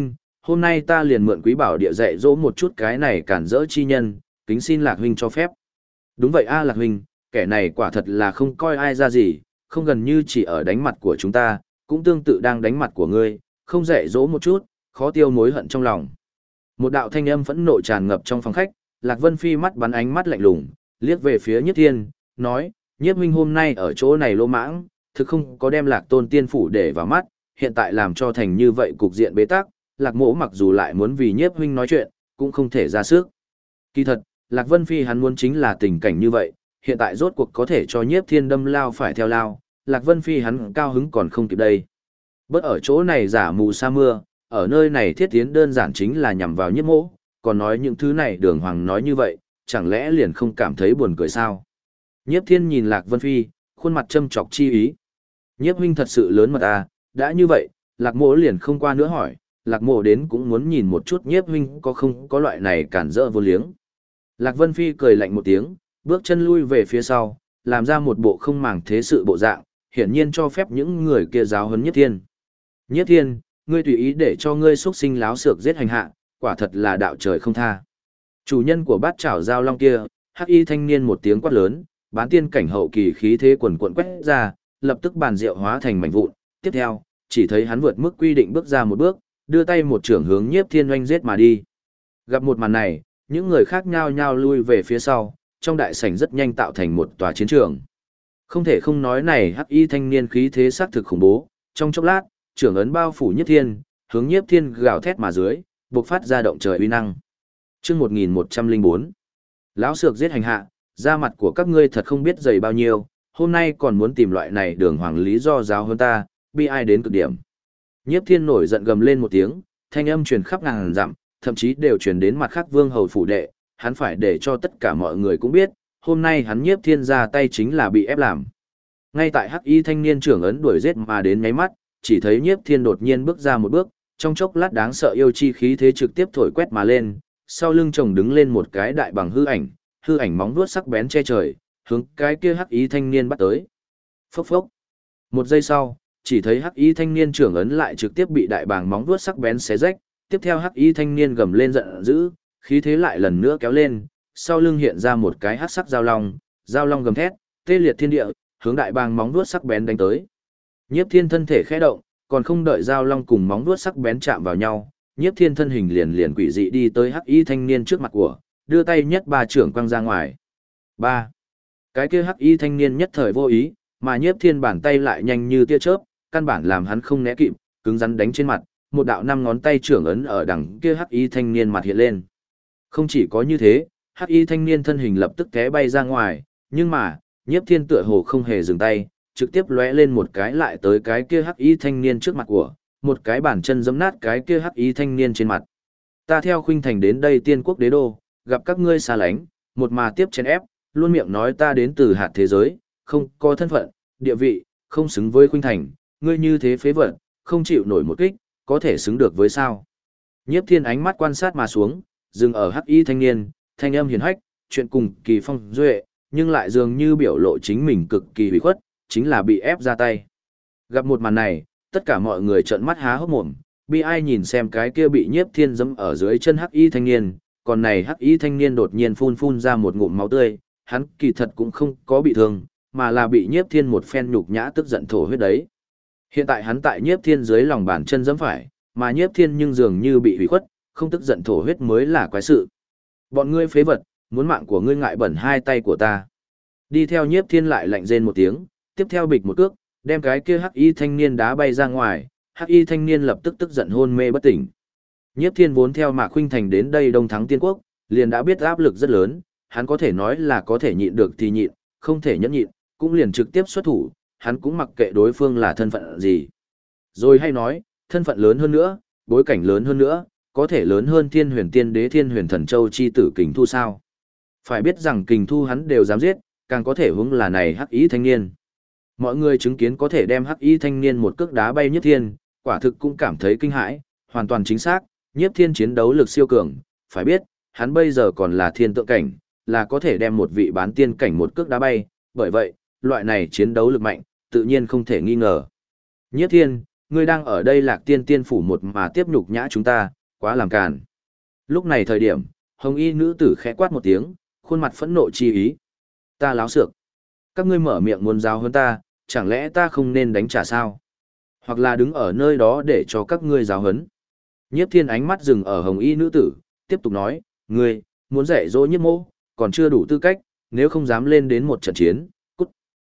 hôm nay ta liền mượn Quý Bảo Địa dạy dỗ một chút cái này cản rỡ chi nhân, kính xin Lạc huynh cho phép. Đúng vậy a Lạc huynh, kẻ này quả thật là không coi ai ra gì, không gần như chỉ ở đánh mặt của chúng ta, cũng tương tự đang đánh mặt của ngươi, không dạy dỗ một chút, khó tiêu mối hận trong lòng. Một đạo thanh âm phẫn nộ tràn ngập trong phòng khách, Lạc Vân Phi mắt bắn ánh mắt lạnh lùng, liếc về phía Nhiếp Thiên, nói, Nhiếp huynh hôm nay ở chỗ này lô mãng, thực không có đem Lạc Tôn tiên phủ để vào mắt, hiện tại làm cho thành như vậy cục diện bế tắc, Lạc Mỗ mặc dù lại muốn vì Nhiếp huynh nói chuyện, cũng không thể ra sức. Kỳ thật, Lạc Vân Phi hắn muốn chính là tình cảnh như vậy, hiện tại rốt cuộc có thể cho Nhiếp Thiên đâm lao phải theo lao, Lạc Vân Phi hắn cao hứng còn không kịp đây. Bớt ở chỗ này giả mù sa mưa, ở nơi này thiết tiến đơn giản chính là nhằm vào Nhiếp Mỗ, còn nói những thứ này Đường Hoàng nói như vậy, chẳng lẽ liền không cảm thấy buồn cười sao? Nhiếp Thiên nhìn Lạc Vân Phi, khuôn mặt châm chọc chi ý. Nhiếp huynh thật sự lớn mật à, đã như vậy, Lạc Mỗ liền không qua nữa hỏi, Lạc Mỗ đến cũng muốn nhìn một chút Nhiếp huynh có không có loại này cản rỡ vô liếng. Lạc Vân Phi cười lạnh một tiếng, bước chân lui về phía sau, làm ra một bộ không màng thế sự bộ dạng, hiển nhiên cho phép những người kia giáo huấn Nhiếp Thiên. Nhiếp Thiên, ngươi tùy ý để cho ngươi xuất sinh láo xược giết hành hạ, quả thật là đạo trời không tha. Chủ nhân của bát chảo giao long kia, hắc y thanh niên một tiếng quát lớn, bán tiên cảnh hậu kỳ khí thế quần quần quét ra, lập tức bàn rượu hóa thành mảnh vụn. Tiếp theo, chỉ thấy hắn vượt mức quy định bước ra một bước, đưa tay một chưởng hướng Nhiếp Thiên oanh giết mà đi. Gặp một màn này, những người khác nhao nhao lui về phía sau, trong đại sảnh rất nhanh tạo thành một tòa chiến trường. Không thể không nói này hắc y thanh niên khí thế sắc thực khủng bố, trong chốc lát, trưởng ấn bao phủ Nhiếp Thiên, hướng Nhiếp Thiên gào thét mà dưới, bộc phát ra động trời uy năng. Chương 1104. Lão xược giết hành hạ, da mặt của các ngươi thật không biết dày bao nhiêu, hôm nay còn muốn tìm loại này Đường Hoàng lý do giáo hơn ta, bi ai đến cực điểm. Nhiếp Thiên nổi giận gầm lên một tiếng, thanh âm truyền khắp ngàn dặm, thậm chí đều truyền đến mặt khác Vương hầu phủ đệ, hắn phải để cho tất cả mọi người cũng biết, hôm nay hắn Nhiếp Thiên ra tay chính là bị ép làm. Ngay tại hắc y thanh niên trưởng ấn đuổi giết mà đến nháy mắt, chỉ thấy Nhiếp Thiên đột nhiên bước ra một bước, trong chốc lát đáng sợ yêu chi khí thế trực tiếp thổi quét mà lên, sau lưng chồng đứng lên một cái đại bằng hư ảnh móng vuốt sắc bén che trời, hướng cái kia hắc y thanh niên bắt tới. Phốc phốc. Một giây sau, chỉ thấy hắc y thanh niên trưởng ấn lại trực tiếp bị đại bàng móng vuốt sắc bén xé rách, tiếp theo hắc y thanh niên gầm lên giận dữ, khí thế lại lần nữa kéo lên, sau lưng hiện ra một cái hắc sắc giao long gầm thét, tê liệt thiên địa, hướng đại bàng móng vuốt sắc bén đánh tới. Nhiếp Thiên thân thể khẽ động, còn không đợi giao long cùng móng vuốt sắc bén chạm vào nhau, Nhiếp Thiên thân hình liền quỷ dị đi tới hắc y thanh niên trước mặt của, đưa tay nhất ba trưởng quăng ra ngoài. Ba. Cái kia hắc y thanh niên nhất thời vô ý, mà Nhiếp Thiên bàn tay lại nhanh như tia chớp, căn bản làm hắn không né kịp, cứng rắn đánh trên mặt, một đạo năm ngón tay trưởng ấn ở đằng kia hắc y thanh niên mặt hiện lên. Không chỉ có như thế, hắc y thanh niên thân hình lập tức té bay ra ngoài, nhưng mà, Nhiếp Thiên tựa hồ không hề dừng tay, trực tiếp lóe lên một cái lại tới cái kia hắc y thanh niên trước mặt của, một cái bàn chân giẫm nát cái kia hắc y thanh niên trên mặt. Ta theo Khuynh Thành đến đây Tiên Quốc Đế đô, gặp các ngươi xa lánh, một mà tiếp chèn ép, luôn miệng nói ta đến từ hạt thế giới, không có thân phận, địa vị, không xứng với Khuynh Thành, ngươi như thế phế vật, không chịu nổi một kích, có thể xứng được với sao? Nhiếp Thiên ánh mắt quan sát mà xuống, dừng ở hắc y thanh niên, thanh âm hiền hách, chuyện cùng kỳ phong duệ, nhưng lại dường như biểu lộ chính mình cực kỳ ủy khuất, chính là bị ép ra tay. Gặp một màn này, tất cả mọi người trợn mắt há hốc mồm, bi ai nhìn xem cái kia bị Nhiếp Thiên giẫm ở dưới chân hắc y thanh niên, còn này hắc y thanh niên đột nhiên phun ra một ngụm máu tươi, hắn kỳ thật cũng không có bị thương, mà là bị Nhiếp Thiên một phen nhục nhã tức giận thổ huyết đấy. Hiện tại hắn tại Nhiếp Thiên dưới lòng bàn chân giẫm phải, mà Nhiếp Thiên nhưng dường như bị hủy khuất, không tức giận thổ huyết mới là quái sự. Bọn ngươi phế vật, muốn mạng của ngươi ngại bẩn hai tay của ta. Đi theo Nhiếp Thiên lại lạnh rên một tiếng, tiếp theo bịch một cước, đem cái kia hắc y thanh niên đá bay ra ngoài, hắc y thanh niên lập tức tức giận hôn mê bất tỉnh. Nhiếp Thiên vốn theo Mạc Khuynh Thành đến đây Đông Thắng Tiên Quốc, liền đã biết áp lực rất lớn, hắn có thể nói là có thể nhịn được thì nhịn, không thể nhẫn nhịn, cũng liền trực tiếp xuất thủ, hắn cũng mặc kệ đối phương là thân phận gì. Rồi hay nói, thân phận lớn hơn nữa, bối cảnh lớn hơn nữa, có thể lớn hơn Thiên Huyền Tiên Đế Thiên Huyền Thần Châu chi tử Kình Thu sao? Phải biết rằng Kình Thu hắn đều dám giết, càng có thể huống là này hắc y thanh niên. Mọi người chứng kiến có thể đem hắc y thanh niên một cước đá bay Nhiếp Thiên, quả thực cũng cảm thấy kinh hãi, hoàn toàn chính xác, Nhiếp Thiên chiến đấu lực siêu cường, phải biết, hắn bây giờ còn là thiên tượng cảnh, là có thể đem một vị bán tiên cảnh một cước đá bay, bởi vậy, loại này chiến đấu lực mạnh, tự nhiên không thể nghi ngờ. Nhiếp Thiên, ngươi đang ở đây Lạc Tiên Tiên phủ một mà tiếp nhục nhã chúng ta, Quá làm càn. Lúc này thời điểm, hồng y nữ tử khẽ quát một tiếng, khuôn mặt phẫn nộ chi ý. Ta láo xược. Các ngươi mở miệng muốn giáo hơn ta, chẳng lẽ ta không nên đánh trả sao? Hoặc là đứng ở nơi đó để cho các ngươi giáo huấn. Nhiếp Thiên ánh mắt dừng ở hồng y nữ tử, tiếp tục nói, ngươi, muốn dạy dỗ Nhiếp Mỗ, còn chưa đủ tư cách, nếu không dám lên đến một trận chiến, cút.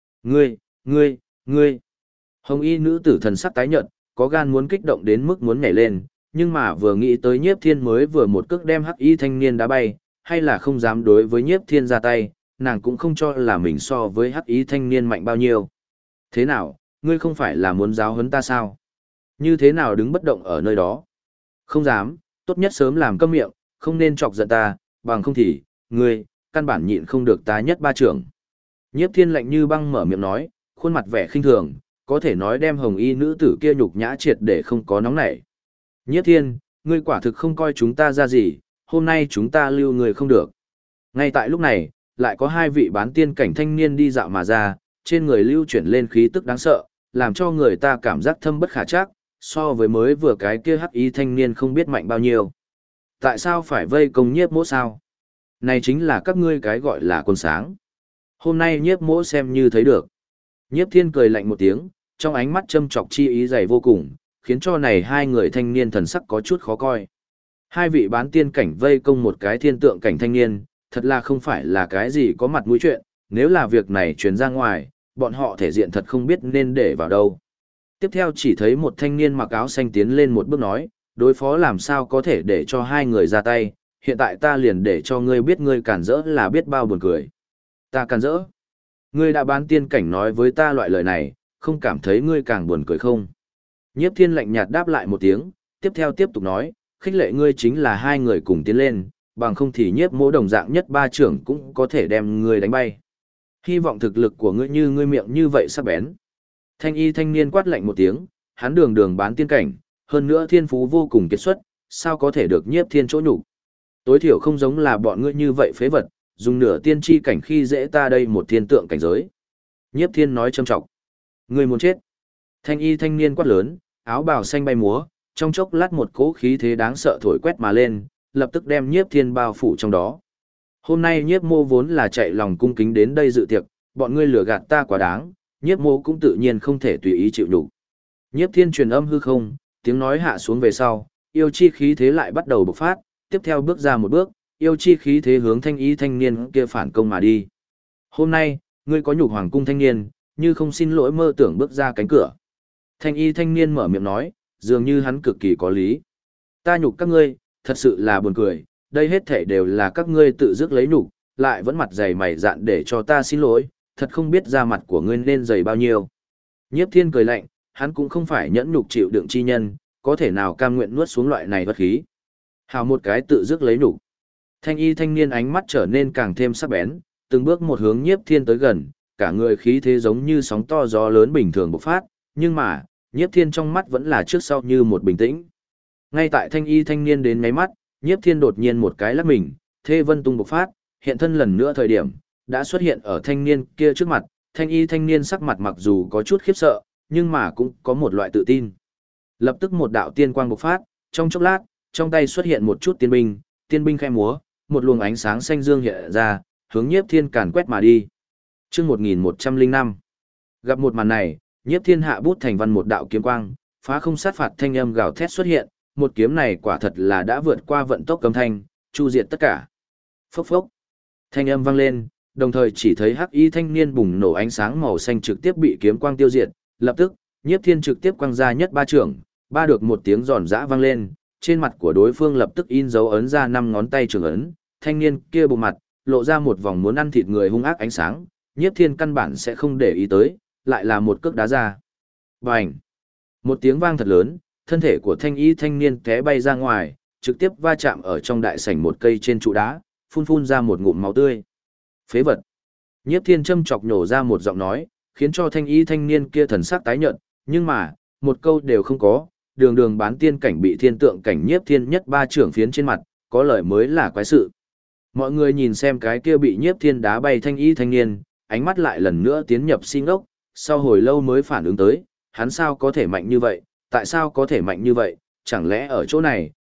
Ngươi. Hồng y nữ tử thần sắc tái nhợt, có gan muốn kích động đến mức muốn nhảy lên, nhưng mà vừa nghĩ tới Nhiếp Thiên mới vừa một cước đem hắc y thanh niên đá bay, hay là không dám đối với Nhiếp Thiên ra tay, nàng cũng không cho là mình so với hắc y thanh niên mạnh bao nhiêu. Thế nào, ngươi không phải là muốn giáo huấn ta sao? Như thế nào đứng bất động ở nơi đó? Không dám, tốt nhất sớm làm câm miệng, không nên chọc giận ta, bằng không thì, ngươi, căn bản nhịn không được ta nhất ba trưởng. Nhiếp Thiên lạnh như băng mở miệng nói, khuôn mặt vẻ khinh thường, có thể nói đem hồng y nữ tử kia nhục nhã triệt để không có nóng nảy. Nhiếp Thiên, ngươi quả thực không coi chúng ta ra gì, hôm nay chúng ta lưu người không được. Ngay tại lúc này, lại có hai vị bán tiên cảnh thanh niên đi dạo mà ra, trên người lưu chuyển lên khí tức đáng sợ, làm cho người ta cảm giác thâm bất khả trắc, so với mới vừa cái kia hắc y thanh niên không biết mạnh bao nhiêu. Tại sao phải vây công Nhiếp Mỗ sao? Này chính là các ngươi cái gọi là quân sáng. Hôm nay Nhiếp Mỗ xem như thấy được. Nhiếp Thiên cười lạnh một tiếng, trong ánh mắt châm chọc chi ý dày vô cùng, khiến cho này hai người thanh niên thần sắc có chút khó coi. Hai vị bán tiên cảnh vây công một cái thiên tượng cảnh thanh niên, thật là không phải là cái gì có mặt mũi chuyện, nếu là việc này truyền ra ngoài, bọn họ thể diện thật không biết nên để vào đâu. Tiếp theo chỉ thấy một thanh niên mặc áo xanh tiến lên một bước nói, đối phó làm sao có thể để cho hai người ra tay, hiện tại ta liền để cho ngươi biết ngươi cản rỡ là biết bao buồn cười. Ta cản rỡ? Ngươi đã bán tiên cảnh nói với ta loại lời này, không cảm thấy ngươi càng buồn cười không? Nhiếp Thiên lạnh nhạt đáp lại một tiếng, tiếp theo tiếp tục nói, khích lệ ngươi chính là hai người cùng tiến lên, bằng không thì Nhiếp Mỗ đồng dạng nhất ba trưởng cũng có thể đem ngươi đánh bay. Hy vọng thực lực của ngươi như ngươi miệng như vậy sắc bén. Thanh y thanh niên quát lạnh một tiếng, hắn đường đường bán tiên cảnh, hơn nữa thiên phú vô cùng kiệt xuất, sao có thể được Nhiếp Thiên chỗ nhục? Tối thiểu không giống là bọn ngươi như vậy phế vật, dùng nửa tiên tri cảnh khi dễ ta đây một thiên tượng cảnh giới. Nhiếp Thiên nói châm trọng. Ngươi muốn chết. Thanh y thanh niên quát lớn, áo bào xanh bay múa, trong chốc lát một cỗ khí thế đáng sợ thổi quét mà lên, lập tức đem Nhiếp Thiên bao phủ trong đó. Hôm nay Nhiếp Mô vốn là chạy lòng cung kính đến đây dự tiệc, bọn ngươi lừa gạt ta quá đáng, Nhiếp Mô cũng tự nhiên không thể tùy ý chịu nhục. Nhiếp Thiên truyền âm hư không, tiếng nói hạ xuống về sau, yêu chi khí thế lại bắt đầu bộc phát, tiếp theo bước ra một bước, yêu chi khí thế hướng thanh y thanh niên kia phản công mà đi. Hôm nay, ngươi có nhục hoàng cung thanh niên, như không xin lỗi mơ tưởng bước ra cánh cửa. Thanh y thanh niên mở miệng nói, dường như hắn cực kỳ có lý. Ta nhục các ngươi, thật sự là buồn cười, đây hết thể đều là các ngươi tự dứt lấy nhục, lại vẫn mặt dày mày dạn để cho ta xin lỗi, thật không biết da mặt của ngươi nên dày bao nhiêu. Nhiếp Thiên cười lạnh, hắn cũng không phải nhẫn nhục chịu đựng chi nhân, có thể nào cam nguyện nuốt xuống loại này bất khí. Hào một cái tự dứt lấy nhục. Thanh y thanh niên ánh mắt trở nên càng thêm sắc bén, từng bước một hướng Nhiếp Thiên tới gần, cả người khí thế giống như sóng to gió lớn bình thường bộc phát, nhưng mà, Nhiếp Thiên trong mắt vẫn là trước sau như một bình tĩnh. Ngay tại thanh y thanh niên đến ngáy mắt, Nhiếp Thiên đột nhiên một cái lắc mình, thê vân tung bộc phát, hiện thân lần nữa thời điểm, đã xuất hiện ở thanh niên kia trước mặt, thanh y thanh niên sắc mặt mặc dù có chút khiếp sợ, nhưng mà cũng có một loại tự tin. Lập tức một đạo tiên quang bộc phát, trong chốc lát, trong tay xuất hiện một chút tiên binh khẽ múa, một luồng ánh sáng xanh dương hiện ra, hướng Nhiếp Thiên càn quét mà đi. Chương 1105. Gặp một màn này, Nhiếp Thiên hạ bút thành văn một đạo kiếm quang, phá không sát phạt thanh âm gào thét xuất hiện, một kiếm này quả thật là đã vượt qua vận tốc cấm thanh, chu diệt tất cả. Phốc phốc. Thanh âm vang lên, đồng thời chỉ thấy hắc y thanh niên bùng nổ ánh sáng màu xanh trực tiếp bị kiếm quang tiêu diệt, lập tức, Nhiếp Thiên trực tiếp quăng ra nhất ba trưởng, ba được một tiếng giòn giã vang lên, trên mặt của đối phương lập tức in dấu ấn ra 5 ngón tay trường ấn, thanh niên kia bộ mặt, lộ ra một vòng muốn ăn thịt người hung ác ánh sáng, Nhiếp Thiên căn bản sẽ không để ý tới, lại là một cước đá ra. Bành! Một tiếng vang thật lớn, thân thể của thanh y thanh niên té bay ra ngoài, trực tiếp va chạm ở trong đại sảnh một cây trên trụ đá, phun ra một ngụm máu tươi. Phế vật! Nhiếp Thiên châm chọc nhổ ra một giọng nói, khiến cho thanh y thanh niên kia thần sắc tái nhợt, nhưng mà, một câu đều không có, đường đường bán tiên cảnh bị thiên tượng cảnh Nhiếp Thiên nhất ba trưởng phiến trên mặt, có lời mới là quái sự. Mọi người nhìn xem cái kia bị Nhiếp Thiên đá bay thanh y thanh niên, ánh mắt lại lần nữa tiến nhập si ngốc, sau hồi lâu mới phản ứng tới, hắn sao có thể mạnh như vậy, tại sao có thể mạnh như vậy, chẳng lẽ ở chỗ này,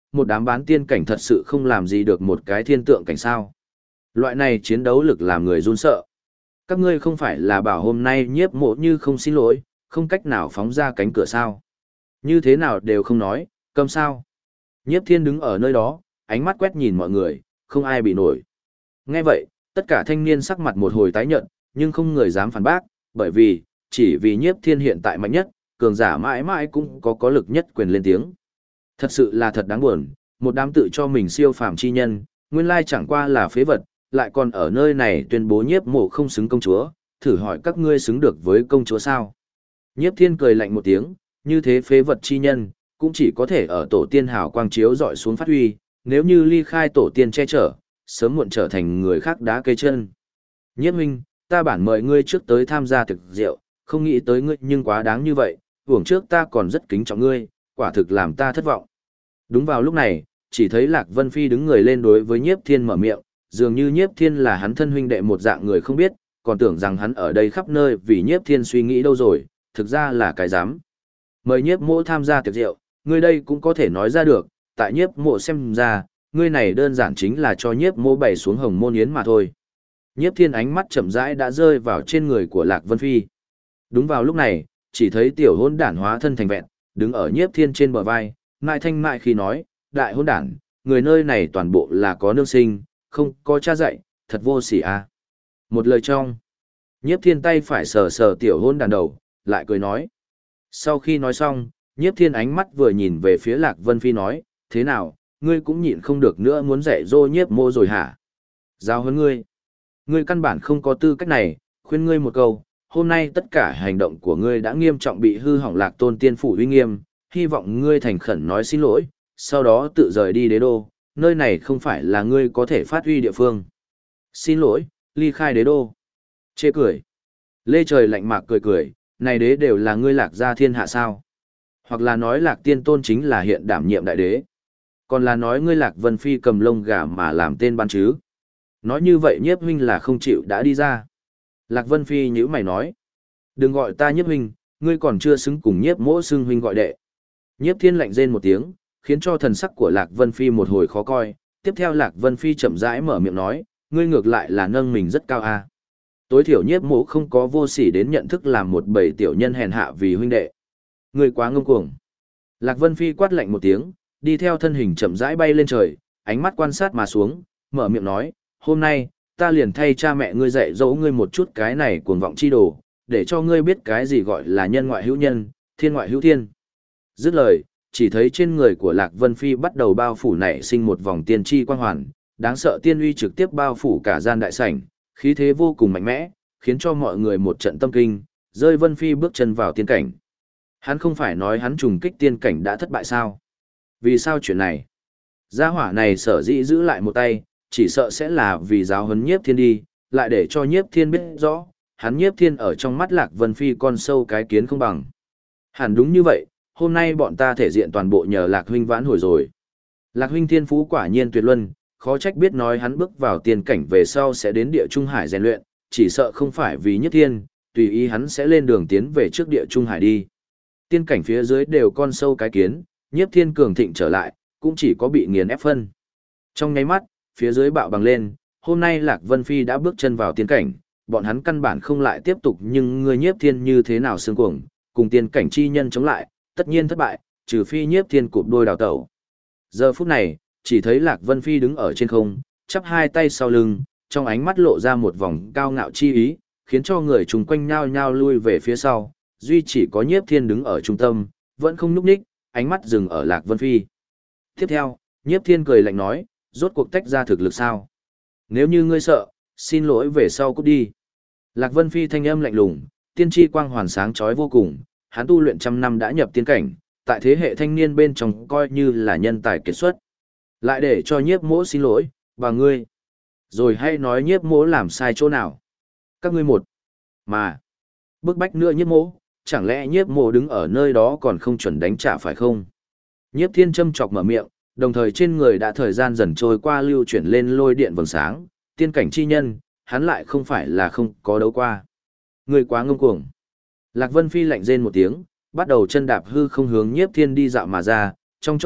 một đám bán tiên cảnh thật sự không làm gì được một cái thiên tượng cảnh sao. Loại này chiến đấu lực làm người run sợ. Các ngươi không phải là bảo hôm nay Nhiếp Mộ Như không xin lỗi, không cách nào phóng ra cánh cửa sao. Như thế nào đều không nói, câm sao. Nhiếp Thiên đứng ở nơi đó, ánh mắt quét nhìn mọi người, không ai bị nổi. Nghe vậy, tất cả thanh niên sắc mặt một hồi tái nhợt, nhưng không người dám phản bác, bởi vì, chỉ vì Nhiếp Thiên hiện tại mạnh nhất, cường giả mãi mãi cũng có lực nhất quyền lên tiếng. Thật sự là thật đáng buồn, một đám tự cho mình siêu phàm chi nhân, nguyên lai chẳng qua là phế vật, lại còn ở nơi này tuyên bố Nhiếp Mộ không xứng công chúa, thử hỏi các ngươi xứng được với công chúa sao? Nhiếp Thiên cười lạnh một tiếng, như thế phế vật chi nhân, cũng chỉ có thể ở tổ tiên hào quang chiếu dọi xuống phát huy, nếu như ly khai tổ tiên che chở, sớm muộn trở thành người khác đá cây chân. Nhiếp huynh, ta bản mời ngươi trước tới tham gia thực rượu, không nghĩ tới ngươi nhưng quá đáng như vậy, uổng trước ta còn rất kính trọng ngươi, quả thực làm ta thất vọng. Đúng vào lúc này, chỉ thấy Lạc Vân Phi đứng người lên đối với Nhiếp Thiên mở miệng, dường như Nhiếp Thiên là hắn thân huynh đệ một dạng người không biết, còn tưởng rằng hắn ở đây khắp nơi vì Nhiếp Thiên suy nghĩ đâu rồi, thực ra là cái dám. Mời Nhiếp Mộ tham gia tiệc rượu, ngươi đây cũng có thể nói ra được, tại Nhiếp Mộ xem ra, ngươi này đơn giản chính là cho Nhiếp Mộ bày xuống hồng môn yến mà thôi. Nhiếp Thiên ánh mắt chậm rãi đã rơi vào trên người của Lạc Vân Phi. Đúng vào lúc này, chỉ thấy tiểu hôn đản hóa thân thành vẹn, đứng ở Nhiếp Thiên trên bờ vai, mại thanh mại khi nói, đại hôn đản, người nơi này toàn bộ là có nương sinh, không có cha dạy, thật vô sỉ à. Một lời trong, Nhiếp Thiên tay phải sờ sờ tiểu hôn đản đầu, lại cười nói. Sau khi nói xong, Nhiếp Thiên ánh mắt vừa nhìn về phía Lạc Vân Phi nói, thế nào, ngươi cũng nhịn không được nữa muốn dạy dỗ Nhiếp Mộ rồi hả? Giao huấn ngươi. Ngươi căn bản không có tư cách này, khuyên ngươi một câu, hôm nay tất cả hành động của ngươi đã nghiêm trọng bị hư hỏng Lạc Tôn Tiên phủ uy nghiêm, hy vọng ngươi thành khẩn nói xin lỗi, sau đó tự rời đi đế đô, nơi này không phải là ngươi có thể phát huy địa phương. Xin lỗi, ly khai đế đô. Chê cười. Lê Trời lạnh mạc cười cười, này đế đều là ngươi Lạc gia thiên hạ sao? Hoặc là nói Lạc Tiên Tôn chính là hiện đảm nhiệm đại đế. Còn là nói ngươi Lạc Vân Phi cầm lông gà mà làm tên ban chứ? Nói như vậy Nhiếp huynh là không chịu đã đi ra. Lạc Vân Phi nhíu mày nói. Đừng gọi ta Nhiếp huynh, ngươi còn chưa xứng cùng Nhiếp Mỗ xưng huynh gọi đệ. Nhiếp Thiên lạnh rên một tiếng, khiến cho thần sắc của Lạc Vân Phi một hồi khó coi. Tiếp theo Lạc Vân Phi chậm rãi mở miệng nói, ngươi ngược lại là nâng mình rất cao a. Tối thiểu Nhiếp Mỗ không có vô sỉ đến nhận thức làm một bầy tiểu nhân hèn hạ vì huynh đệ. Ngươi quá ngông cuồng. Lạc Vân Phi quát lạnh một tiếng, đi theo thân hình chậm rãi bay lên trời, ánh mắt quan sát mà xuống, mở miệng nói, hôm nay, ta liền thay cha mẹ ngươi dạy dỗ ngươi một chút cái này cuồng vọng chi đồ, để cho ngươi biết cái gì gọi là nhân ngoại hữu nhân, thiên ngoại hữu thiên. Dứt lời, chỉ thấy trên người của Lạc Vân Phi bắt đầu bao phủ nảy sinh một vòng tiên tri quang hoàn, đáng sợ tiên uy trực tiếp bao phủ cả gian đại sảnh, khí thế vô cùng mạnh mẽ, khiến cho mọi người một trận tâm kinh, rơi Vân Phi bước chân vào tiên cảnh. Hắn không phải nói hắn trùng kích tiên cảnh đã thất bại sao? Vì sao chuyện này? Gia hỏa này sở dĩ giữ lại một tay, chỉ sợ sẽ là vì giáo huấn Nhiếp Thiên đi, lại để cho Nhiếp Thiên biết rõ, hắn Nhiếp Thiên ở trong mắt Lạc Vân Phi con sâu cái kiến không bằng. Hẳn đúng như vậy, hôm nay bọn ta thể diện toàn bộ nhờ Lạc huynh vãn hồi rồi. Lạc huynh thiên phú quả nhiên tuyệt luân, khó trách biết nói hắn bước vào tiên cảnh về sau sẽ đến địa Trung Hải rèn luyện, chỉ sợ không phải vì Nhiếp Thiên, tùy ý hắn sẽ lên đường tiến về trước địa Trung Hải đi. Tiên cảnh phía dưới đều con sâu cái kiến, Nhiếp Thiên cường thịnh trở lại, cũng chỉ có bị nghiền ép phân. Trong nháy mắt, phía dưới bạo bằng lên, hôm nay Lạc Vân Phi đã bước chân vào tiên cảnh, bọn hắn căn bản không lại tiếp tục nhưng người Nhiếp Thiên như thế nào xương cuồng, cùng tiên cảnh chi nhân chống lại, tất nhiên thất bại, trừ phi Nhiếp Thiên cụp đôi đào tẩu. Giờ phút này, chỉ thấy Lạc Vân Phi đứng ở trên không, chắp hai tay sau lưng, trong ánh mắt lộ ra một vòng cao ngạo chi ý, khiến cho người chung quanh nhao nhao lui về phía sau, duy chỉ có Nhiếp Thiên đứng ở trung tâm, vẫn không nhúc nhích, ánh mắt dừng ở Lạc Vân Phi. Tiếp theo, Nhiếp Thiên cười lạnh nói, rốt cuộc tách ra thực lực sao? Nếu như ngươi sợ, xin lỗi về sau cút đi. Lạc Vân Phi thanh âm lạnh lùng, tiên tri quang hoàn sáng chói vô cùng, hắn tu luyện trăm năm đã nhập tiên cảnh, tại thế hệ thanh niên bên trong coi như là nhân tài kiệt xuất. Lại để cho Nhiếp Mỗ xin lỗi, và ngươi. Rồi hay nói Nhiếp Mỗ làm sai chỗ nào? Các ngươi một. Mà. Bức bách nữa Nhiếp Mỗ, chẳng lẽ Nhiếp Mỗ đứng ở nơi đó còn không chuẩn đánh trả phải không? Nhiếp Thiên châm chọc mở miệng, đồng thời trên người đã thời gian dần trôi qua lưu chuyển lên lôi điện vầng sáng, tiên cảnh chi nhân, hắn lại không phải là không có đấu qua. Người quá ngông cuồng. Lạc Vân Phi lạnh rên một tiếng, bắt đầu chân đạp hư không hướng Nhiếp Thiên đi dạo mà ra, trong chốc lát,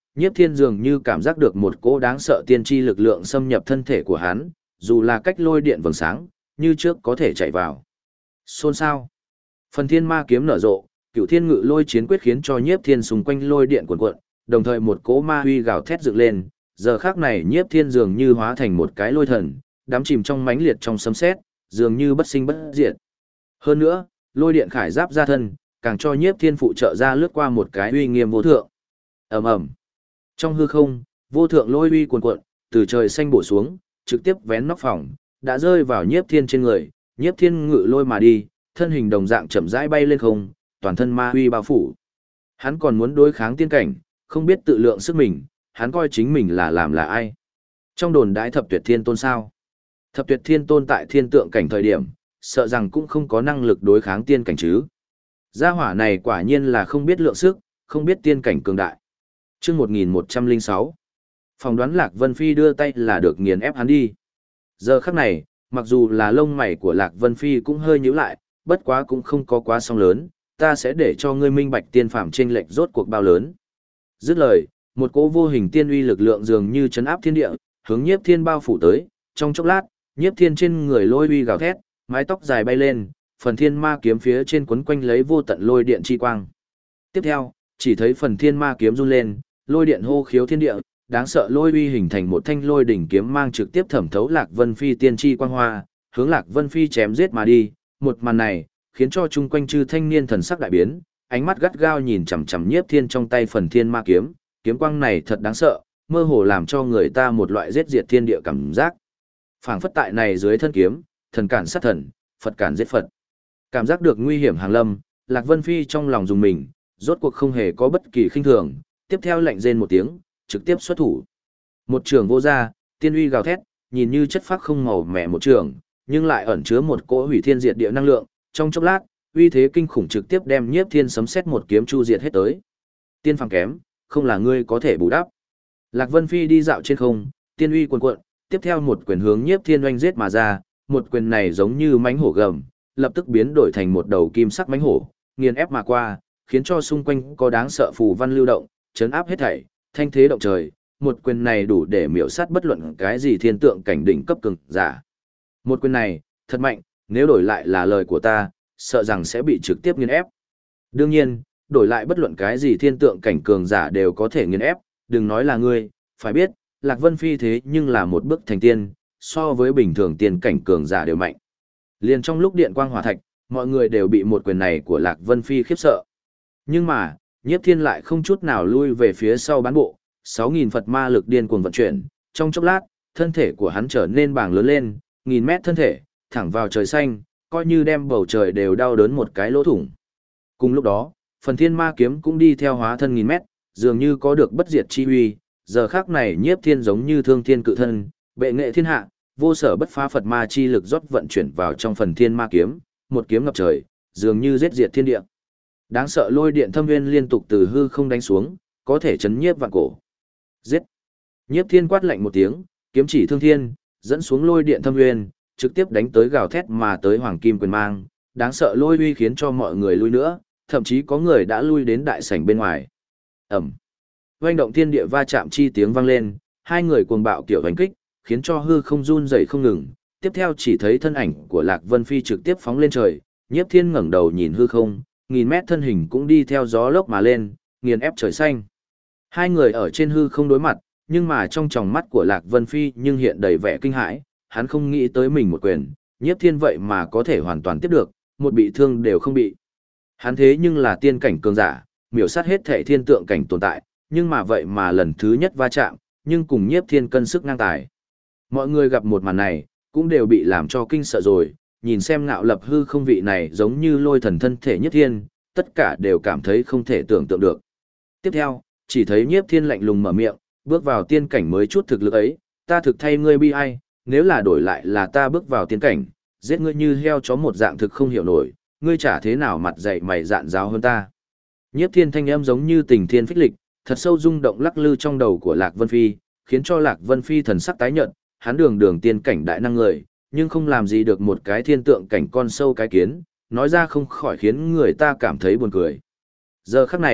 Nhiếp Thiên dường như cảm giác được một cỗ đáng sợ tiên tri lực lượng xâm nhập thân thể của hắn, dù là cách lôi điện vầng sáng, như trước có thể chạy vào. Xôn xao. Phần thiên ma kiếm nở rộ, cửu thiên ngự lôi chiến quyết khiến cho Nhiếp Thiên xung quanh lôi điện cuộn cuộn, đồng thời một cỗ ma huy gào thét dựng lên, giờ khắc này Nhiếp Thiên dường như hóa thành một cái lôi thần, đắm chìm trong mãnh liệt trong sấm sét, dường như bất sinh bất diệt. Hơn nữa, lôi điện khải giáp ra thân, càng cho Nhiếp Thiên phụ trợ ra lướt qua một cái uy nghiêm vô thượng. Ầm ầm. Trong hư không, vô thượng lôi uy cuồn cuộn, từ trời xanh bổ xuống, trực tiếp vén nóc phòng, đã rơi vào Nhiếp Thiên trên người, Nhiếp Thiên ngự lôi mà đi, thân hình đồng dạng chậm rãi bay lên không, toàn thân ma uy bao phủ. Hắn còn muốn đối kháng tiên cảnh, không biết tự lượng sức mình, hắn coi chính mình là làm là ai. Trong đồn đãi Thập Tuyệt Thiên Tôn sao? Thập Tuyệt Thiên Tôn tại thiên tượng cảnh thời điểm, sợ rằng cũng không có năng lực đối kháng tiên cảnh chứ. Gia hỏa này quả nhiên là không biết lượng sức, không biết tiên cảnh cường đại. Chương 1106. Phỏng đoán Lạc Vân Phi đưa tay là được nghiền ép hắn đi. Giờ khắc này, mặc dù là lông mày của Lạc Vân Phi cũng hơi nhíu lại, bất quá cũng không có quá song lớn, ta sẽ để cho ngươi minh bạch tiên phạm chênh lệch rốt cuộc bao lớn. Dứt lời, một cỗ vô hình tiên uy lực lượng dường như chấn áp thiên địa, hướng Nhiếp Thiên bao phủ tới, trong chốc lát, Nhiếp Thiên trên người lôi uy gào thét, mái tóc dài bay lên, phần thiên ma kiếm phía trên quấn quanh lấy vô tận lôi điện chi quang. Tiếp theo, chỉ thấy phần thiên ma kiếm run lên, lôi điện hô khiếu thiên địa, đáng sợ lôi uy hình thành một thanh lôi đỉnh kiếm mang trực tiếp thẩm thấu Lạc Vân Phi tiên chi quang hoa, hướng Lạc Vân Phi chém giết mà đi. Một màn này, khiến cho chung quanh chư thanh niên thần sắc đại biến, ánh mắt gắt gao nhìn chằm chằm Nhiếp Thiên trong tay phần thiên ma kiếm, kiếm quang này thật đáng sợ, mơ hồ làm cho người ta một loại giết diệt thiên địa cảm giác. Phảng phất tại này dưới thân kiếm, thần cản sát thần, Phật cản giết Phật. Cảm giác được nguy hiểm hàng lâm, Lạc Vân Phi trong lòng dùng mình, rốt cuộc không hề có bất kỳ khinh thường, tiếp theo lạnh rên một tiếng, trực tiếp xuất thủ. Một trường vô ra, tiên uy gào thét, nhìn như chất phác không màu mẻ một trường, nhưng lại ẩn chứa một cỗ hủy thiên diệt địa năng lượng, trong chốc lát, uy thế kinh khủng trực tiếp đem Nhiếp Thiên sấm sét một kiếm chu diệt hết tới. Tiên phàm kém, không là ngươi có thể bù đắp. Lạc Vân Phi đi dạo trên không, tiên uy cuồn cuộn, tiếp theo một quyền hướng Nhiếp Thiên oanh giết mà ra, một quyền này giống như mãnh hổ gầm, lập tức biến đổi thành một đầu kim sắc mãnh hổ, nghiền ép mà qua, khiến cho xung quanh có đáng sợ phù văn lưu động, chấn áp hết thảy, thanh thế động trời, một quyền này đủ để miểu sát bất luận cái gì thiên tượng cảnh đỉnh cấp cường giả. Một quyền này, thật mạnh, nếu đổi lại là lời của ta, sợ rằng sẽ bị trực tiếp nghiền ép. Đương nhiên, đổi lại bất luận cái gì thiên tượng cảnh cường giả đều có thể nghiền ép, đừng nói là ngươi, phải biết, Lạc Vân Phi thế nhưng là một bước thành tiên, so với bình thường tiên cảnh cường giả đều mạnh. Liền trong lúc điện quang hỏa thạch, mọi người đều bị một quyền này của Lạc Vân Phi khiếp sợ. Nhưng mà, Nhiếp Thiên lại không chút nào lui về phía sau bán bộ, 6.000 Phật ma lực điên cuồng vận chuyển, trong chốc lát, thân thể của hắn trở nên bàng lớn lên, 1.000 mét thân thể, thẳng vào trời xanh, coi như đem bầu trời đều đau đớn một cái lỗ thủng. Cùng lúc đó, phần thiên ma kiếm cũng đi theo hóa thân 1.000 mét, dường như có được bất diệt chi uy, giờ khắc này Nhiếp Thiên giống như thương thiên cự thân, bệ nghệ thiên hạ, vô sở bất phá Phật ma chi lực rót vận chuyển vào trong phần thiên ma kiếm, một kiếm ngập trời, dường như giết diệt thiên địa. Đáng sợ lôi điện thâm nguyên liên tục từ hư không đánh xuống, có thể chấn nhiếp vạn cổ. Giết! Nhiếp Thiên quát lạnh một tiếng, kiếm chỉ thương thiên, dẫn xuống lôi điện thâm nguyên, trực tiếp đánh tới gào thét mà tới hoàng kim quyền mang, đáng sợ lôi uy khiến cho mọi người lui nữa, thậm chí có người đã lui đến đại sảnh bên ngoài. Ầm! Oanh động thiên địa va chạm chi tiếng vang lên, hai người cuồng bạo kiểu đánh kích, khiến cho hư không run rẩy không ngừng. Tiếp theo chỉ thấy thân ảnh của Lạc Vân Phi trực tiếp phóng lên trời, Nhiếp Thiên ngẩng đầu nhìn hư không, 1.000 mét thân hình cũng đi theo gió lốc mà lên, nghiền ép trời xanh. Hai người ở trên hư không đối mặt, nhưng mà trong tròng mắt của Lạc Vân Phi nhưng hiện đầy vẻ kinh hãi, hắn không nghĩ tới mình một quyền, Nhiếp Thiên vậy mà có thể hoàn toàn tiếp được, một bị thương đều không bị. Hắn thế nhưng là tiên cảnh cường giả, miểu sát hết thể thiên tượng cảnh tồn tại, nhưng mà vậy mà lần thứ nhất va chạm, nhưng cùng Nhiếp Thiên cân sức ngang tài. Mọi người gặp một màn này, cũng đều bị làm cho kinh sợ rồi, nhìn xem ngạo lập hư không vị này giống như lôi thần thân thể Nhiếp Thiên, tất cả đều cảm thấy không thể tưởng tượng được. Tiếp theo, chỉ thấy Nhiếp Thiên lạnh lùng mở miệng, bước vào tiên cảnh mới chút thực lực ấy, ta thực thay ngươi bi ai, nếu là đổi lại là ta bước vào tiên cảnh, giết ngươi như heo chó một dạng thực không hiểu nổi, ngươi chả thế nào mặt dày mày dạn giáo hơn ta. Nhiếp Thiên thanh âm giống như tình thiên phích lịch, thật sâu rung động lắc lư trong đầu của Lạc Vân Phi, khiến cho Lạc Vân Phi thần sắc tái nhợt, hắn đường tiên cảnh đại năng người, nhưng không làm gì được một cái thiên tượng cảnh con sâu cái kiến, nói ra không khỏi khiến người ta cảm thấy buồn cười. Giờ khắc này,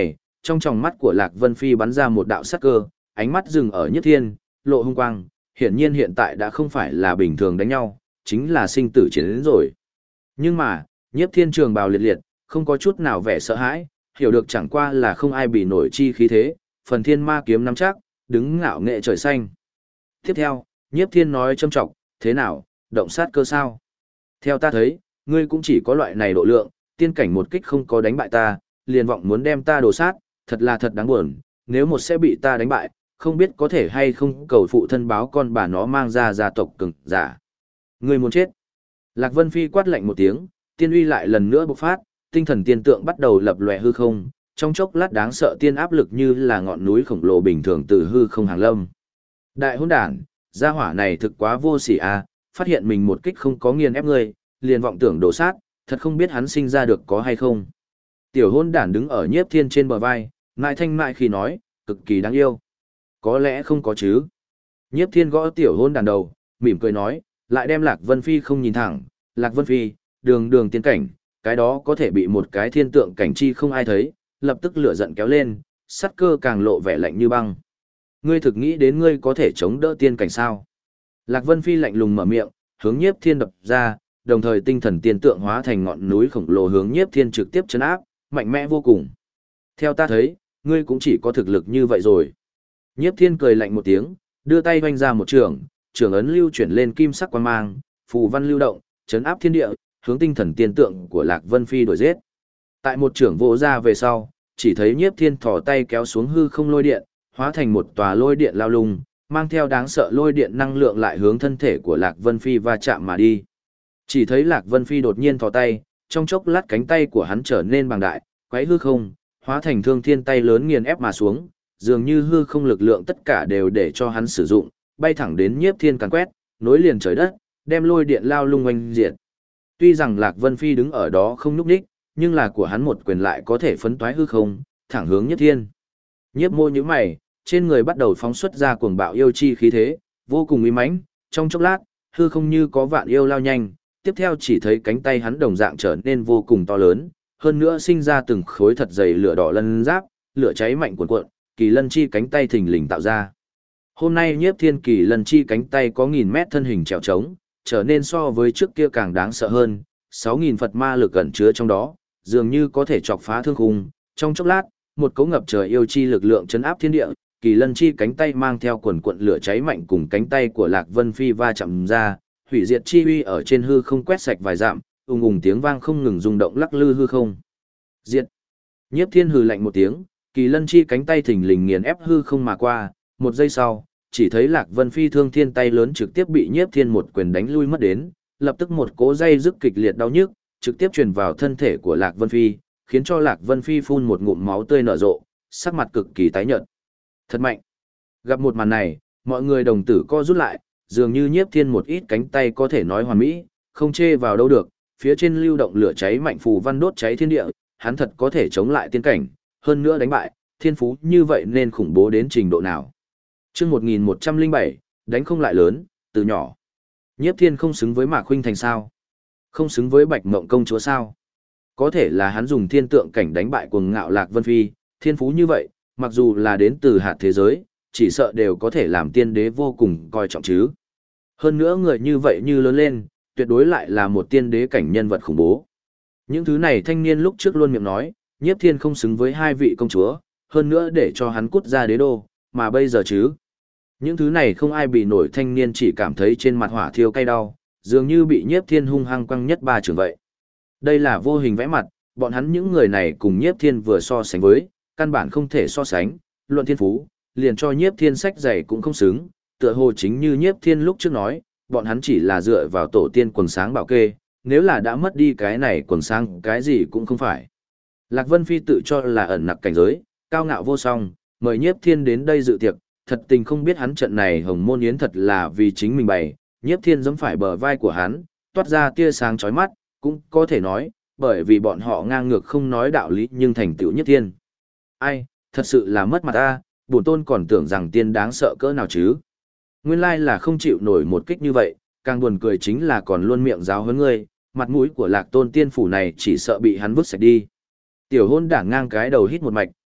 trong tròng mắt của Lạc Vân Phi bắn ra một đạo sắc cơ, ánh mắt dừng ở Nhiếp Thiên, lộ hung quang, hiển nhiên hiện tại đã không phải là bình thường đánh nhau, chính là sinh tử chiến đến rồi. Nhưng mà, Nhiếp Thiên trường bào liệt liệt, không có chút nào vẻ sợ hãi, hiểu được chẳng qua là không ai bị nổi chi khí thế, phần thiên ma kiếm nắm chắc, đứng ngạo nghệ trời xanh. Tiếp theo, Nhiếp Thiên nói châm trọng, thế nào, động sát cơ sao? Theo ta thấy, ngươi cũng chỉ có loại này độ lượng, tiên cảnh một kích không có đánh bại ta, liền vọng muốn đem ta đổ sát, thật là thật đáng buồn, nếu một sẽ bị ta đánh bại, không biết có thể hay không cầu phụ thân báo con bà nó mang ra gia tộc cường giả. Ngươi muốn chết. Lạc Vân Phi quát lạnh một tiếng, tiên uy lại lần nữa bộc phát, tinh thần tiên tượng bắt đầu lập lòe hư không, trong chốc lát đáng sợ tiên áp lực như là ngọn núi khổng lồ bình thường từ hư không hàng lâm. Đại hỗn đản, gia hỏa này thực quá vô sỉ à, phát hiện mình một kích không có nghiền ép ngươi, liền vọng tưởng đổ sát, thật không biết hắn sinh ra được có hay không. Tiểu hỗn đản đứng ở Nhiếp Thiên trên bờ vai, mại thanh mại khi nói, cực kỳ đáng yêu. Có lẽ không có chứ. Nhiếp Thiên gõ tiểu hỗn đản đầu, mỉm cười nói, lại đem Lạc Vân Phi không nhìn thẳng, Lạc Vân Phi, đường đường tiên cảnh, cái đó có thể bị một cái thiên tượng cảnh chi không ai thấy, lập tức lửa giận kéo lên, sắt cơ càng lộ vẻ lạnh như băng. Ngươi thực nghĩ đến ngươi có thể chống đỡ tiên cảnh sao? Lạc Vân Phi lạnh lùng mở miệng, hướng Nhiếp Thiên đập ra, đồng thời tinh thần tiên tượng hóa thành ngọn núi khổng lồ hướng Nhiếp Thiên trực tiếp chấn áp, mạnh mẽ vô cùng. Theo ta thấy, ngươi cũng chỉ có thực lực như vậy rồi. Nhiếp Thiên cười lạnh một tiếng, đưa tay vanh ra một trường, trường ấn lưu chuyển lên kim sắc quang mang, phù văn lưu động, chấn áp thiên địa, hướng tinh thần tiên tượng của Lạc Vân Phi đuổi giết. Tại một trường vỗ ra về sau, chỉ thấy Nhiếp Thiên thò tay kéo xuống hư không lôi điện, hóa thành một tòa lôi điện lao lung, mang theo đáng sợ lôi điện năng lượng lại hướng thân thể của Lạc Vân Phi va chạm mà đi. Chỉ thấy Lạc Vân Phi đột nhiên thò tay, trong chốc lát cánh tay của hắn trở nên bằng đại, quấy hư không, hóa thành thương thiên tay lớn nghiền ép mà xuống, dường như hư không lực lượng tất cả đều để cho hắn sử dụng, bay thẳng đến Nhiếp Thiên càn quét, nối liền trời đất, đem lôi điện lao lung oanh diệt. Tuy rằng Lạc Vân Phi đứng ở đó không nhúc nhích, nhưng là của hắn một quyền lại có thể phấn toái hư không, thẳng hướng Nhiếp Thiên. Nhiếp Mô nhíu mày, trên người bắt đầu phóng xuất ra cuồng bạo yêu chi khí thế, vô cùng uy mãnh, trong chốc lát, hư không như có vạn yêu lao nhanh, tiếp theo chỉ thấy cánh tay hắn đồng dạng trở nên vô cùng to lớn, hơn nữa sinh ra từng khối thật dày lửa đỏ lân giáp, lửa cháy mạnh cuồn cuộn, kỳ lân chi cánh tay thình lình tạo ra. Hôm nay Nhiếp Thiên kỳ lân chi cánh tay có 1000 mét thân hình trèo trống, trở nên so với trước kia càng đáng sợ hơn, 6000 Phật ma lực ẩn chứa trong đó, dường như có thể chọc phá thương khung. Trong chốc lát, một cấu ngập trời yêu chi lực lượng chấn áp thiên địa, kỳ lân chi cánh tay mang theo quần quận lửa cháy mạnh cùng cánh tay của Lạc Vân Phi va chạm ra, hủy diệt chi uy ở trên hư không quét sạch vài dặm, ùng ùng tiếng vang không ngừng rung động lắc lư hư không. Diệt. Nhiếp Thiên hừ lạnh một tiếng, kỳ lân chi cánh tay thình lình nghiền ép hư không mà qua, một giây sau, chỉ thấy Lạc Vân Phi thương thiên tay lớn trực tiếp bị Nhiếp Thiên một quyền đánh lui mất đến, lập tức một cỗ dây dứt kịch liệt đau nhức, trực tiếp truyền vào thân thể của Lạc Vân Phi, khiến cho Lạc Vân Phi phun một ngụm máu tươi nở rộ, sắc mặt cực kỳ tái nhợt. Thật mạnh. Gặp một màn này, mọi người đồng tử co rút lại, dường như Nhiếp Thiên một ít cánh tay có thể nói hoàn mỹ, không chê vào đâu được, phía trên lưu động lửa cháy mạnh phù văn đốt cháy thiên địa, hắn thật có thể chống lại tiên cảnh, hơn nữa đánh bại, thiên phú như vậy nên khủng bố đến trình độ nào. Chương 1107, đánh không lại lớn, từ nhỏ. Nhiếp Thiên không xứng với Mạc Khuynh Thành sao? Không xứng với Bạch Mộng công chúa sao? Có thể là hắn dùng thiên tượng cảnh đánh bại cuồng ngạo Lạc Vân Phi, thiên phú như vậy, mặc dù là đến từ hạt thế giới, chỉ sợ đều có thể làm tiên đế vô cùng coi trọng chứ. Hơn nữa người như vậy như lớn lên, tuyệt đối lại là một tiên đế cảnh nhân vật khủng bố. Những thứ này thanh niên lúc trước luôn miệng nói, Nhiếp Thiên không xứng với hai vị công chúa, hơn nữa để cho hắn cút ra đế đô, mà bây giờ chứ. Những thứ này không ai bị nổi thanh niên chỉ cảm thấy trên mặt hỏa thiêu cay đau, dường như bị Nhiếp Thiên hung hăng quăng nhất ba trường vậy. Đây là vô hình vẽ mặt, bọn hắn những người này cùng Nhiếp Thiên vừa so sánh với, căn bản không thể so sánh, luận thiên phú, liền cho Nhiếp Thiên sách dày cũng không xứng, tựa hồ chính như Nhiếp Thiên lúc trước nói, bọn hắn chỉ là dựa vào tổ tiên quần sáng bảo kê, nếu là đã mất đi cái này quần sáng cái gì cũng không phải. Lạc Vân Phi tự cho là ẩn nặc cảnh giới, cao ngạo vô song, mời Nhiếp Thiên đến đây dự tiệc, thật tình không biết hắn trận này hồng môn yến thật là vì chính mình bày, Nhiếp Thiên giẫm phải bờ vai của hắn, toát ra tia sáng chói mắt, cũng có thể nói, bởi vì bọn họ ngang ngược không nói đạo lý nhưng thành tựu Nhiếp Thiên. Ai, thật sự là mất mặt ta, bổn tôn còn tưởng rằng tiên đáng sợ cỡ nào chứ. Nguyên lai là không chịu nổi một kích như vậy, càng buồn cười chính là còn luôn miệng giáo huấn ngươi, mặt mũi của Lạc Tôn tiên phủ này chỉ sợ bị hắn vứt sạch đi. Tiểu hôn đảng ngang cái đầu hít một mạch,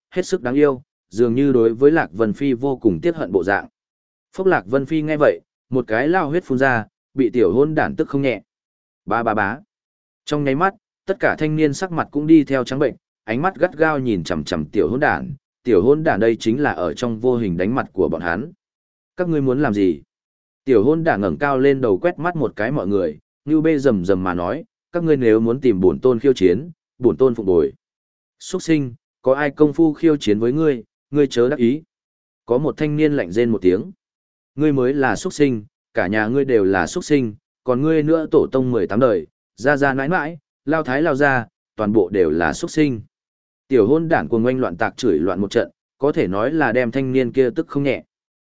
hết sức đáng yêu, dường như đối với Lạc Vân Phi vô cùng tiếc hận bộ dạng. Phốc Lạc Vân Phi nghe vậy, một cái lao huyết phun ra, bị tiểu hôn đản tức không nhẹ. Ba ba bá. Trong nháy mắt, tất cả thanh niên sắc mặt cũng đi theo trắng bệnh, ánh mắt gắt gao nhìn chằm chằm tiểu hôn đản đây chính là ở trong vô hình đánh mặt của bọn hắn. Các ngươi muốn làm gì? Tiểu hôn đản ngẩng cao lên đầu quét mắt một cái mọi người, Ngưu Bê rầm rầm mà nói, các ngươi nếu muốn tìm bổn tôn khiêu chiến, bổn tôn phục bồi. Xuất sinh, có ai công phu khiêu chiến với ngươi, ngươi chớ đắc ý. Có một thanh niên lạnh rên một tiếng. Ngươi mới là xuất sinh, cả nhà ngươi đều là xuất sinh, còn ngươi nữa tổ tông 18 đời, ra ra nãi nãi, lao thái lao ra, toàn bộ đều là xuất sinh. Tiểu hôn đản cuồng oanh loạn tạc chửi loạn một trận, có thể nói là đem thanh niên kia tức không nhẹ.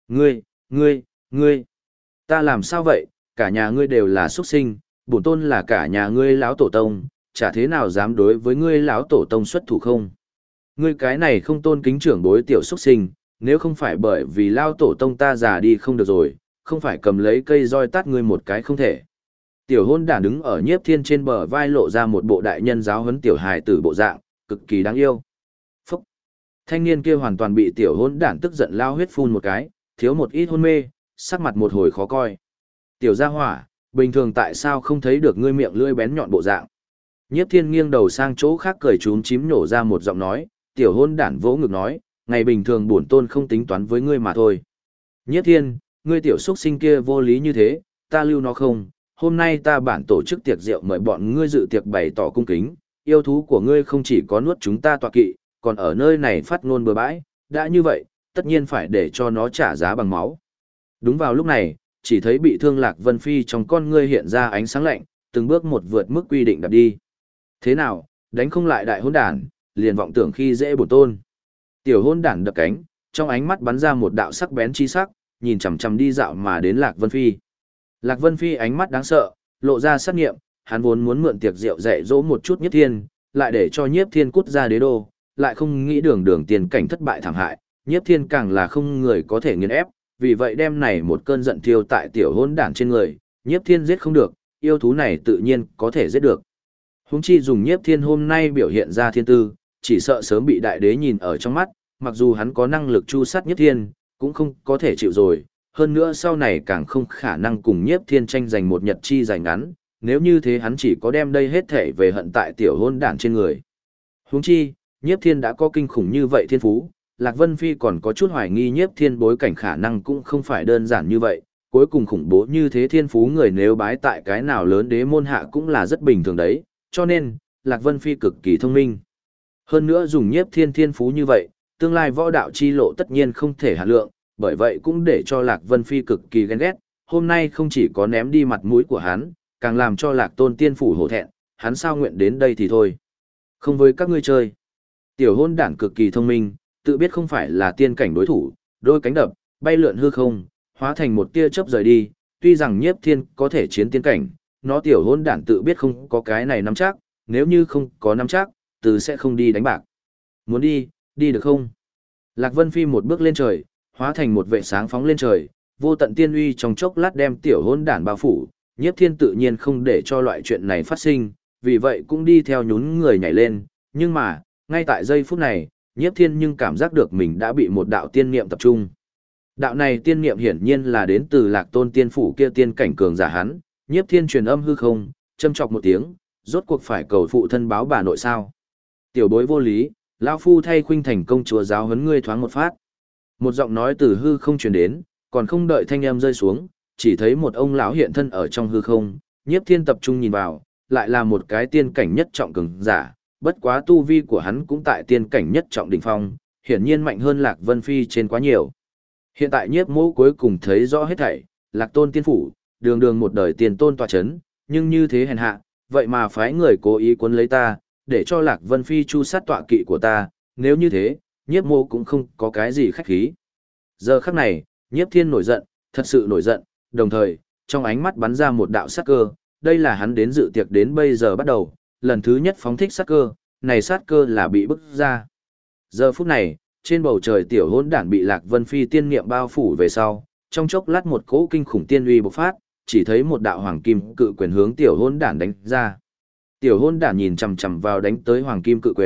Ngươi, ta làm sao vậy, cả nhà ngươi đều là xuất sinh, bổn tôn là cả nhà ngươi lão tổ tông, chả thế nào dám đối với ngươi lão tổ tông xuất thủ không. Ngươi cái này không tôn kính trưởng bối tiểu xuất sinh, nếu không phải bởi vì lao tổ tông ta già đi không được rồi, không phải cầm lấy cây roi tát ngươi một cái không thể. Tiểu hôn đản đứng ở Nhiếp Thiên trên bờ vai lộ ra một bộ đại nhân giáo huấn tiểu hài tử bộ dạng, cực kỳ đáng yêu. Phúc! Thanh niên kia hoàn toàn bị tiểu hôn đản tức giận lao huyết phun một cái, thiếu một ít hôn mê, sắc mặt một hồi khó coi. Tiểu gia hỏa, bình thường tại sao không thấy được ngươi miệng lưỡi bén nhọn bộ dạng? Nhiếp Thiên nghiêng đầu sang chỗ khác cười chúm chím nổ ra một giọng nói, tiểu hôn đản vỗ ngực nói, ngày bình thường bổn tôn không tính toán với ngươi mà thôi. Nhiếp Thiên, ngươi tiểu xuất sinh kia vô lý như thế, ta lưu nó không, hôm nay ta bản tổ chức tiệc rượu mời bọn ngươi dự tiệc bày tỏ cung kính, yêu thú của ngươi không chỉ có nuốt chúng ta tọa kỵ, còn ở nơi này phát ngôn bừa bãi, đã như vậy, tất nhiên phải để cho nó trả giá bằng máu. Đúng vào lúc này, chỉ thấy bị thương Lạc Vân Phi trong con ngươi hiện ra ánh sáng lạnh, từng bước một vượt mức quy định đạp đi. Thế nào, đánh không lại đại hôn đản, liền vọng tưởng khi dễ bổn tôn. Tiểu hôn đản đập cánh, trong ánh mắt bắn ra một đạo sắc bén chi sắc, nhìn chằm chằm đi dạo mà đến Lạc Vân Phi. Lạc Vân Phi ánh mắt đáng sợ, lộ ra sát nghiệm, hắn vốn muốn mượn tiệc rượu dạy dỗ một chút Nhiếp Thiên, lại để cho Nhiếp Thiên cút ra đế đô, lại không nghĩ đường tiền cảnh thất bại thảm hại, Nhiếp Thiên càng là không người có thể nghiền ép, vì vậy đem này một cơn giận thiêu tại tiểu hôn đản trên người, Nhiếp Thiên giết không được, yêu thú này tự nhiên có thể giết được. Huống chi dùng Nhiếp Thiên hôm nay biểu hiện ra thiên tư, chỉ sợ sớm bị đại đế nhìn ở trong mắt, mặc dù hắn có năng lực chu sát Nhiếp Thiên, cũng không có thể chịu rồi, hơn nữa sau này càng không khả năng cùng Nhiếp Thiên tranh giành một nhật chi dài ngắn, nếu như thế hắn chỉ có đem đây hết thể về hận tại tiểu hôn đản trên người. Huống chi, Nhiếp Thiên đã có kinh khủng như vậy thiên phú, Lạc Vân Phi còn có chút hoài nghi Nhiếp Thiên bối cảnh khả năng cũng không phải đơn giản như vậy, cuối cùng khủng bố như thế thiên phú người nếu bái tại cái nào lớn đế môn hạ cũng là rất bình thường đấy, cho nên, Lạc Vân Phi cực kỳ thông minh. Hơn nữa dùng Nhiếp Thiên thiên phú như vậy, tương lai võ đạo chi lộ tất nhiên không thể hạ lượng, bởi vậy cũng để cho Lạc Vân Phi cực kỳ ghen ghét, hôm nay không chỉ có ném đi mặt mũi của hắn, càng làm cho Lạc Tôn tiên phủ hổ thẹn, hắn sao nguyện đến đây thì thôi. Không với các ngươi chơi. Tiểu hôn đản cực kỳ thông minh, tự biết không phải là tiên cảnh đối thủ, đôi cánh đập, bay lượn hư không, hóa thành một tia chớp rời đi, tuy rằng Nhiếp Thiên có thể chiến tiên cảnh, nó tiểu hôn đản tự biết không có cái này nắm chắc, nếu như không có nắm chắc, từ sẽ không đi đánh bạc. Muốn đi, đi được không? Lạc Vân Phi một bước lên trời, hóa thành một vệ sáng phóng lên trời, vô tận tiên uy trong chốc lát đem tiểu hôn đản bao phủ, Nhiếp Thiên tự nhiên không để cho loại chuyện này phát sinh, vì vậy cũng đi theo nhún người nhảy lên, nhưng mà, ngay tại giây phút này, Nhiếp Thiên nhưng cảm giác được mình đã bị một đạo tiên niệm tập trung. Đạo này tiên niệm hiển nhiên là đến từ Lạc Tôn tiên phủ kia tiên cảnh cường giả hắn, Nhiếp Thiên truyền âm hư không, châm chọc một tiếng, rốt cuộc phải cầu phụ thân báo bà nội sao? Tiểu bối vô lý, lão phu thay Khuynh Thành công chúa giáo huấn ngươi thoáng một phát. Một giọng nói từ hư không truyền đến, còn không đợi thanh âm rơi xuống, chỉ thấy một ông lão hiện thân ở trong hư không, Nhiếp Thiên tập trung nhìn vào, lại là một cái tiên cảnh nhất trọng cường giả, bất quá tu vi của hắn cũng tại tiên cảnh nhất trọng đỉnh phong, hiển nhiên mạnh hơn Lạc Vân Phi trên quá nhiều. Hiện tại Nhiếp Mỗ cuối cùng thấy rõ hết thảy, Lạc Tôn tiên phủ, đường đường một đời tiền tôn tọa chấn, nhưng như thế hèn hạ, vậy mà phái người cố ý cuốn lấy ta, để cho Lạc Vân Phi chu sát tọa kỵ của ta, nếu như thế, Nhiếp Mỗ cũng không có cái gì khách khí. Giờ khắc này, Nhiếp Thiên nổi giận, thật sự nổi giận, đồng thời, trong ánh mắt bắn ra một đạo sát cơ, đây là hắn đến dự tiệc đến bây giờ bắt đầu, lần thứ nhất phóng thích sát cơ, này sát cơ là bị bức ra. Giờ phút này, trên bầu trời tiểu hỗn đản bị Lạc Vân Phi tiên niệm bao phủ về sau, trong chốc lát một cỗ kinh khủng tiên uy bộc phát, chỉ thấy một đạo hoàng kim cự quyền hướng tiểu hỗn đản đánh ra. Tiểu hỗn đản nhìn chằm chằm vào đánh tới hoàng kim cự quyền,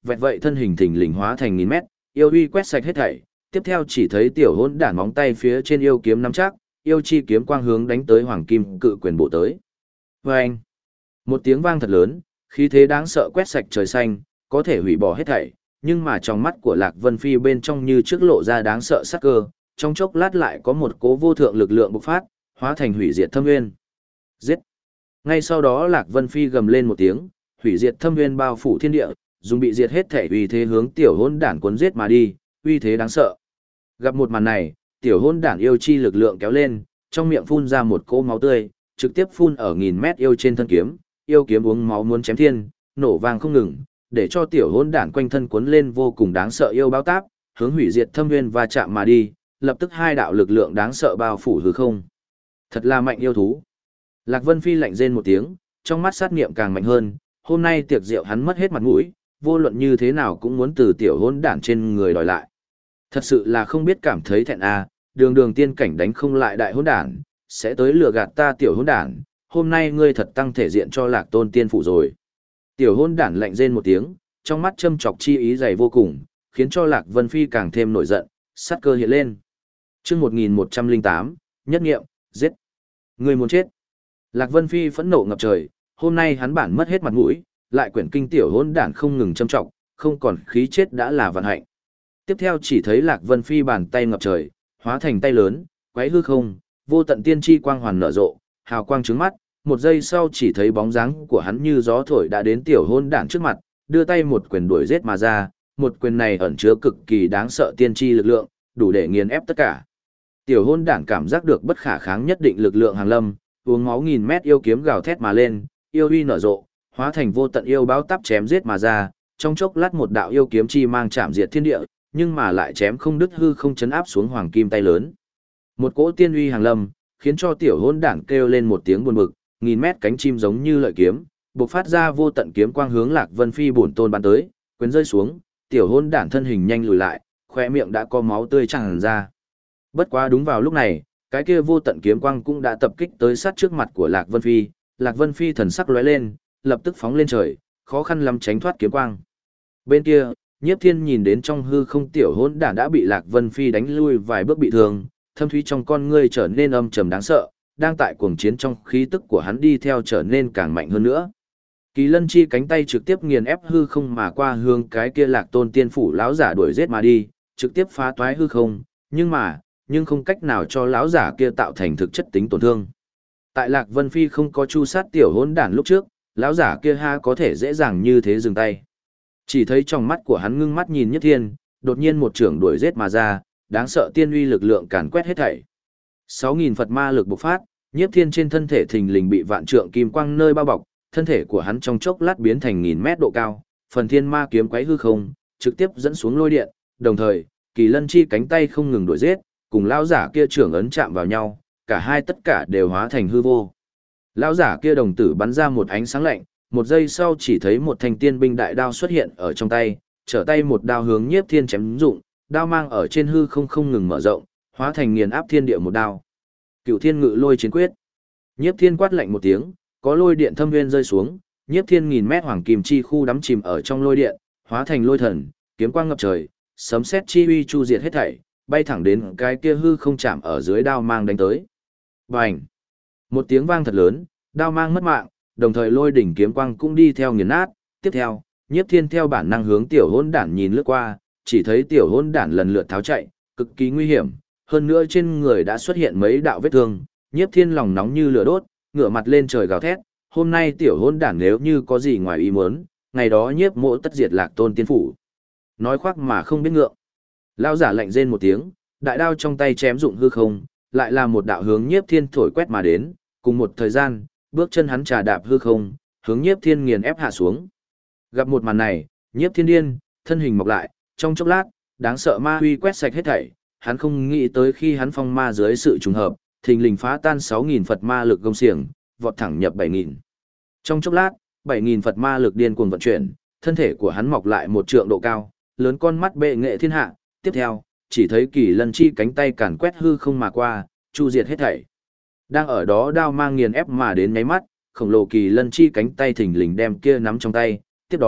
vẹt vậy thân hình thình lình hóa thành nghìn mét, yêu uy quét sạch hết thảy, tiếp theo chỉ thấy tiểu hỗn đản móng tay phía trên yêu kiếm nắm chắc, yêu chi kiếm quang hướng đánh tới hoàng kim cự quyền bộ tới. Vâng! Một tiếng vang thật lớn, khí thế đáng sợ quét sạch trời xanh, có thể hủy bỏ hết thảy, nhưng mà trong mắt của Lạc Vân Phi bên trong như trước lộ ra đáng sợ sắc cơ, trong chốc lát lại có một cố vô thượng lực lượng bộc phát, hóa thành hủy diệt thâm nguyên. Giết! Ngay sau đó Lạc Vân Phi gầm lên một tiếng, hủy diệt thâm nguyên bao phủ thiên địa, dùng bị diệt hết thể uy thế hướng tiểu hỗn đản cuốn giết mà đi, uy thế đáng sợ. Gặp một màn này, tiểu hỗn đản yêu chi lực lượng kéo lên, trong miệng phun ra một cỗ máu tươi, trực tiếp phun ở nghìn mét yêu trên thân kiếm, yêu kiếm uống máu muốn chém thiên, nổ vang không ngừng, để cho tiểu hỗn đản quanh thân cuốn lên vô cùng đáng sợ yêu báo táp, hướng hủy diệt thâm nguyên va chạm mà đi, lập tức hai đạo lực lượng đáng sợ bao phủ hư không. Thật là mạnh yêu thú. Lạc Vân Phi lạnh rên một tiếng, trong mắt sát niệm càng mạnh hơn, hôm nay tiệc rượu hắn mất hết mặt mũi, vô luận như thế nào cũng muốn từ tiểu hỗn đản trên người đòi lại. Thật sự là không biết cảm thấy thẹn à, đường đường tiên cảnh đánh không lại đại hỗn đản, sẽ tới lừa gạt ta tiểu hỗn đản, hôm nay ngươi thật tăng thể diện cho Lạc Tôn tiên phụ rồi. Tiểu hỗn đản lạnh rên một tiếng, trong mắt châm chọc chi ý dày vô cùng, khiến cho Lạc Vân Phi càng thêm nổi giận, sát cơ hiện lên. Chương 1108, nhất nghiệm, giết. Ngươi muốn chết. Lạc Vân Phi phẫn nộ ngập trời, hôm nay hắn bản mất hết mặt mũi, lại quyển kinh tiểu hỗn đản không ngừng châm trọng, không còn khí chết đã là vận hạnh. Tiếp theo chỉ thấy Lạc Vân Phi bàn tay ngập trời, hóa thành tay lớn, quấy hư không, vô tận tiên chi quang hoàn nở rộ, hào quang trướng mắt, một giây sau chỉ thấy bóng dáng của hắn như gió thổi đã đến tiểu hỗn đản trước mặt, đưa tay một quyền đuổi giết mà ra, một quyền này ẩn chứa cực kỳ đáng sợ tiên chi lực lượng, đủ để nghiền ép tất cả. Tiểu hỗn đản cảm giác được bất khả kháng nhất định lực lượng hàng lâm, uống máu nghìn mét yêu kiếm gào thét mà lên, yêu uy nở rộ, hóa thành vô tận yêu báo táp chém giết mà ra, trong chốc lát một đạo yêu kiếm chi mang chạm diệt thiên địa, nhưng mà lại chém không đứt hư không chấn áp xuống hoàng kim tay lớn. Một cỗ tiên uy hàng lâm, khiến cho tiểu hỗn đản kêu lên một tiếng buồn bực, nghìn mét cánh chim giống như lợi kiếm, bộc phát ra vô tận kiếm quang hướng Lạc Vân Phi bổn tôn bắn tới, quyền rơi xuống, tiểu hỗn đản thân hình nhanh lùi lại, khóe miệng đã có máu tươi tràn ra. Bất quá đúng vào lúc này, cái kia vô tận kiếm quang cũng đã tập kích tới sát trước mặt của Lạc Vân Phi, Lạc Vân Phi thần sắc lóe lên, lập tức phóng lên trời, khó khăn lắm tránh thoát kiếm quang. Bên kia, Nhiếp Thiên nhìn đến trong hư không tiểu hỗn đản đã bị Lạc Vân Phi đánh lui vài bước bị thương, thâm thúy trong con ngươi trở nên âm trầm đáng sợ, đang tại cuồng chiến trong khí tức của hắn đi theo trở nên càng mạnh hơn nữa. Kỳ Lân chi cánh tay trực tiếp nghiền ép hư không mà qua hướng cái kia Lạc Tôn tiên phủ lão giả đuổi giết mà đi, trực tiếp phá toái hư không, nhưng không cách nào cho lão giả kia tạo thành thực chất tính tổn thương. Tại Lạc Vân Phi không có chu sát tiểu hỗn đản lúc trước, lão giả kia ha có thể dễ dàng như thế dừng tay. Chỉ thấy trong mắt của hắn ngưng mắt nhìn Nhất Thiên, đột nhiên một trưởng đuổi giết mà ra, đáng sợ tiên uy lực lượng càn quét hết thảy. 6000 Phật ma lực bộc phát, Nhiếp Thiên trên thân thể thình lình bị vạn trượng kim quang nơi bao bọc, thân thể của hắn trong chốc lát biến thành 1000 mét độ cao, phần thiên ma kiếm quấy hư không, trực tiếp dẫn xuống lôi điện, đồng thời, Kỳ Lân chi cánh tay không ngừng đuổi giết, cùng lão giả kia trưởng ấn chạm vào nhau, cả hai tất cả đều hóa thành hư vô. Lão giả kia đồng tử bắn ra một ánh sáng lạnh, một giây sau chỉ thấy một thanh tiên binh đại đao xuất hiện ở trong tay, trở tay một đao hướng Nhiếp Thiên chém dụng, đao mang ở trên hư không ngừng mở rộng, hóa thành nghiền áp thiên địa một đao. Cửu Thiên Ngự Lôi chiến quyết. Nhiếp Thiên quát lạnh một tiếng, có lôi điện thâm nguyên rơi xuống, Nhiếp Thiên 1000 mét hoàng kim chi khu đắm chìm ở trong lôi điện, hóa thành lôi thần, kiếm quang ngập trời, sấm sét chi uy chu diệt hết thảy, bay thẳng đến cái kia hư không chạm ở dưới đao mang đánh tới. Bành! Một tiếng vang thật lớn, đao mang mất mạng, đồng thời lôi đỉnh kiếm quang cũng đi theo nghiền nát. Tiếp theo, Nhiếp Thiên theo bản năng hướng tiểu hỗn đản nhìn lướt qua, chỉ thấy tiểu hỗn đản lần lượt tháo chạy, cực kỳ nguy hiểm, hơn nữa trên người đã xuất hiện mấy đạo vết thương. Nhiếp Thiên lòng nóng như lửa đốt, ngửa mặt lên trời gào thét, hôm nay tiểu hỗn đản nếu như có gì ngoài ý muốn, ngày đó Nhiếp Mộ tất diệt Lạc Tôn tiên phủ. Nói khoác mà không biết ngượng. Lão giả lạnh rên một tiếng, đại đao trong tay chém dụng hư không, lại là một đạo hướng Nhiếp Thiên thổi quét mà đến, cùng một thời gian, bước chân hắn trà đạp hư không, hướng Nhiếp Thiên nghiền ép hạ xuống. Gặp một màn này, Nhiếp Thiên điên, thân hình mọc lại, trong chốc lát, đáng sợ ma huy quét sạch hết thảy, hắn không nghĩ tới khi hắn phong ma dưới sự trùng hợp, thình lình phá tan 6000 Phật ma lực gông xiềng, vọt thẳng nhập 7000. Trong chốc lát, 7000 Phật ma lực điên cuồng vận chuyển, thân thể của hắn mọc lại một trượng độ cao, lớn con mắt bệ nghệ thiên hạ, tiếp theo, chỉ thấy Kỳ Lân chi cánh tay càn quét hư không mà qua, chu diệt hết thảy. Đang ở đó đao mang nghiền ép mà đến nháy mắt, khổng lồ Kỳ Lân chi cánh tay thình lình đem kia nắm trong tay, tiếp đó,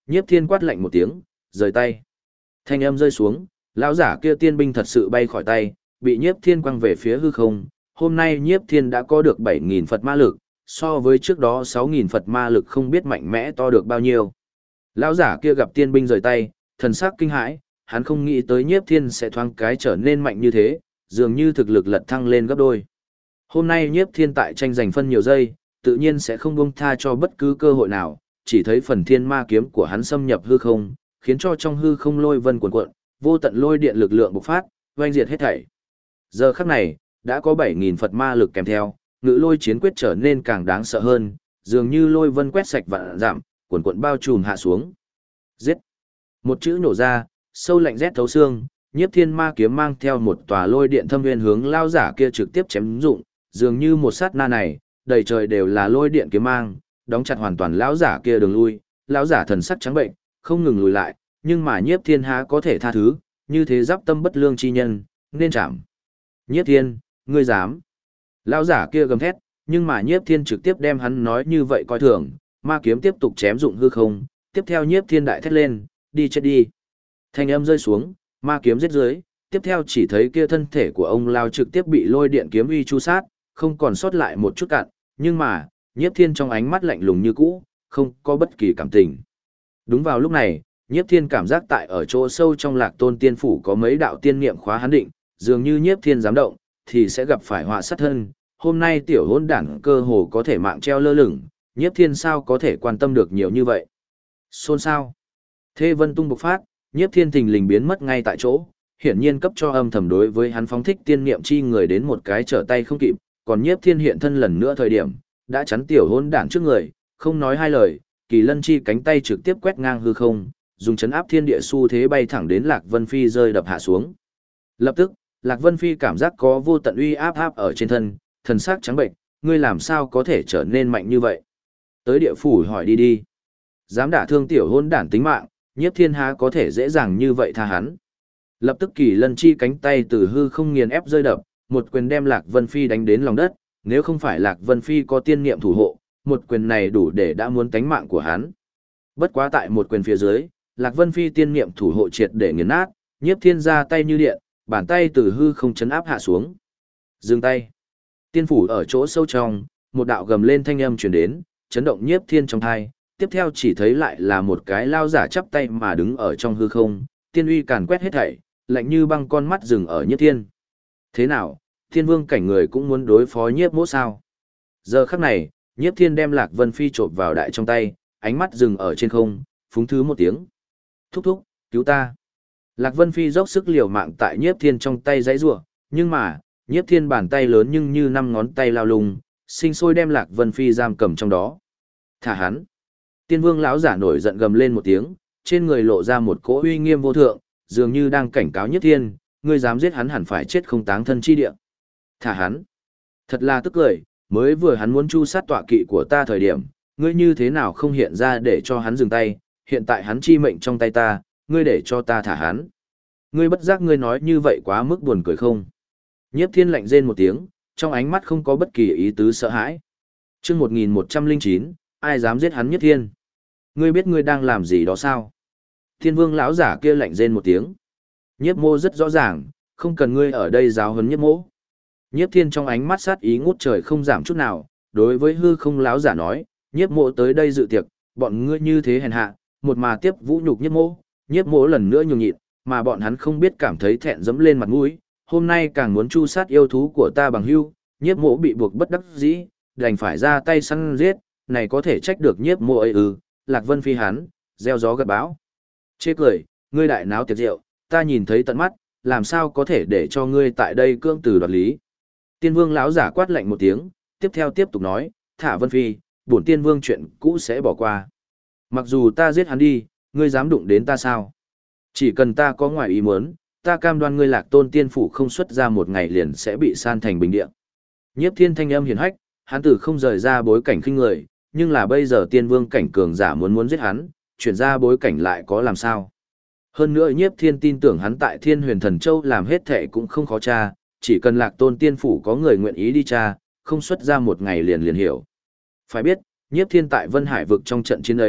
Nhiếp Thiên quát lạnh một tiếng, rời tay. Thanh âm rơi xuống, lão giả kia tiên binh thật sự bay khỏi tay, bị Nhiếp Thiên quăng về phía hư không. Hôm nay Nhiếp Thiên đã có được 7.000 Phật ma lực, so với trước đó 6.000 Phật ma lực không biết mạnh mẽ to được bao nhiêu. Lão giả kia gặp tiên binh rời tay, thần sắc kinh hãi, hắn không nghĩ tới Nhiếp Thiên sẽ thoáng cái trở nên mạnh như thế, dường như thực lực lật thăng lên gấp đôi. Hôm nay Nhiếp Thiên tại tranh giành phân nhiều giây, tự nhiên sẽ không buông tha cho bất cứ cơ hội nào, chỉ thấy phần thiên ma kiếm của hắn xâm nhập hư không, khiến cho trong hư không lôi vân cuộn cuộn, vô tận lôi điện lực lượng bộc phát, oanh diệt hết thảy. Giờ khắc này, đã có 7.000 Phật ma lực kèm theo, ngự lôi chiến quyết trở nên càng đáng sợ hơn, dường như lôi vân quét sạch vạn dặm, cuộn cuộn bao trùm hạ xuống. Giết! Một chữ nổ ra, sâu lạnh rét thấu xương, Nhiếp Thiên ma kiếm mang theo một tòa lôi điện thâm nguyên hướng lao giả kia trực tiếp chém dụng, dường như một sát na này, đầy trời đều là lôi điện kiếm mang, đóng chặt hoàn toàn lão giả kia đường lui, lão giả thần sắc trắng bệnh, không ngừng lùi lại, nhưng mà Nhiếp Thiên há có thể tha thứ, như thế giáp tâm bất lương chi nhân, nên chạm. Nhiếp Thiên, ngươi dám? Lão giả kia gầm thét, nhưng mà Nhiếp Thiên trực tiếp đem hắn nói như vậy coi thường, ma kiếm tiếp tục chém dụng hư không, tiếp theo Nhiếp Thiên đại thét lên, đi chết đi. Thanh âm rơi xuống, ma kiếm giết dưới, tiếp theo chỉ thấy kia thân thể của ông lao trực tiếp bị lôi điện kiếm uy chu sát, không còn sót lại một chút cạn, nhưng mà, Nhiếp Thiên trong ánh mắt lạnh lùng như cũ, không có bất kỳ cảm tình. Đúng vào lúc này, Nhiếp Thiên cảm giác tại ở chỗ sâu trong Lạc Tôn Tiên phủ có mấy đạo tiên niệm khóa hắn định, dường như Nhiếp Thiên dám động, thì sẽ gặp phải họa sát thân. Hôm nay tiểu hỗn đản cơ hồ có thể mạng treo lơ lửng, Nhiếp Thiên sao có thể quan tâm được nhiều như vậy? Xôn xao. Thê vân tung bộc phát, Nhiếp Thiên thình lình biến mất ngay tại chỗ, hiển nhiên cấp cho âm thầm đối với hắn phóng thích tiên niệm chi người đến một cái trở tay không kịp, còn Nhiếp Thiên hiện thân lần nữa thời điểm, đã chắn tiểu hỗn đản trước người, không nói hai lời, Kỳ Lân chi cánh tay trực tiếp quét ngang hư không, dùng chấn áp thiên địa xu thế bay thẳng đến Lạc Vân Phi rơi đập hạ xuống. Lập tức, Lạc Vân Phi cảm giác có vô tận uy áp ở trên thân, thần sắc trắng bệnh, ngươi làm sao có thể trở nên mạnh như vậy? Tới địa phủ hỏi đi đi. Dám đả thương tiểu hỗn đản tính mạng, Nhiếp Thiên há có thể dễ dàng như vậy tha hắn. Lập tức Kỳ Lân chi cánh tay từ hư không nghiền ép rơi đập, một quyền đem Lạc Vân Phi đánh đến lòng đất, nếu không phải Lạc Vân Phi có tiên niệm thủ hộ, một quyền này đủ để đã muốn tánh mạng của hắn. Bất quá tại một quyền phía dưới, Lạc Vân Phi tiên niệm thủ hộ triệt để nghiền nát, Nhiếp Thiên ra tay như điện, bàn tay từ hư không chấn áp hạ xuống. Dừng tay. Tiên phủ ở chỗ sâu trong, một đạo gầm lên thanh âm truyền đến, chấn động Nhiếp Thiên trong tai, tiếp theo chỉ thấy lại là một cái lao giả chắp tay mà đứng ở trong hư không, tiên uy càn quét hết thảy, lạnh như băng con mắt dừng ở Nhiếp Thiên. Thế nào, Thiên Vương cảnh người cũng muốn đối phó Nhiếp Mỗ sao? Giờ khắc này, Nhiếp Thiên đem Lạc Vân Phi chộp vào đại trong tay, ánh mắt dừng ở trên không, phúng thứ một tiếng. Thúc thúc, cứu ta. Lạc Vân Phi dốc sức liều mạng tại Nhiếp Thiên trong tay giãy giụa, nhưng mà, Nhiếp Thiên bàn tay lớn nhưng như 5 ngón tay lao lung, sinh sôi đem Lạc Vân Phi giam cầm trong đó. Thả hắn. Tiên Vương lão giả nổi giận gầm lên một tiếng, trên người lộ ra một cỗ uy nghiêm vô thượng, dường như đang cảnh cáo Nhiếp Thiên, ngươi dám giết hắn hẳn phải chết không táng thân chi địa. Thả hắn. Thật là tức cười, mới vừa hắn muốn chu sát tọa kỵ của ta thời điểm, ngươi như thế nào không hiện ra để cho hắn dừng tay, hiện tại hắn chi mệnh trong tay ta, ngươi để cho ta thả hắn. Ngươi bất giác ngươi nói như vậy quá mức buồn cười không? Nhiếp Thiên lạnh rên một tiếng, trong ánh mắt không có bất kỳ ý tứ sợ hãi. Chương 1109, ai dám giết hắn Nhiếp Thiên? Ngươi biết ngươi đang làm gì đó sao? Thiên Vương lão giả kia lạnh rên một tiếng. Nhiếp Mô rất rõ ràng, không cần ngươi ở đây giáo huấn Nhiếp Mô. Nhiếp Thiên trong ánh mắt sát ý ngút trời không giảm chút nào, đối với hư không lão giả nói, Nhiếp Mô tới đây dự tiệc, bọn ngươi như thế hèn hạ, một mà tiếp vũ nhục Nhiếp Mô, Nhiếp Mô lần nữa nhường nhịn, mà bọn hắn không biết cảm thấy thẹn dẫm lên mặt mũi, hôm nay càng muốn chu sát yêu thú của ta bằng hữu, Nhiếp Mô bị buộc bất đắc dĩ, đành phải ra tay săn giết, này có thể trách được Nhiếp Mô ấy ư? Lạc Vân Phi hắn, gieo gió gặt bão. Chê cười, ngươi đại náo tiệc rượu, ta nhìn thấy tận mắt, làm sao có thể để cho ngươi tại đây cưỡng từ đoạt lý. Tiên Vương lão giả quát lạnh một tiếng, tiếp theo tiếp tục nói, thả Vân Phi, bổn Tiên Vương chuyện cũ sẽ bỏ qua. Mặc dù ta giết hắn đi, ngươi dám đụng đến ta sao? Chỉ cần ta có ngoài ý muốn, ta cam đoan ngươi Lạc Tôn Tiên phủ không xuất ra một ngày liền sẽ bị san thành bình địa. Nhiếp Thiên thanh âm hiển hách, hắn tử không rời ra bối cảnh khinh người, nhưng là bây giờ Tiên Vương cảnh cường giả muốn giết hắn, chuyển ra bối cảnh lại có làm sao? Hơn nữa Nhiếp Thiên tin tưởng hắn tại Thiên Huyền Thần Châu làm hết thệ cũng không khó tra, chỉ cần Lạc Tôn Tiên phủ có người nguyện ý đi tra, không xuất ra một ngày liền hiểu. Phải biết, Nhiếp Thiên tại Vân Hải vực trong trận chiến ấy,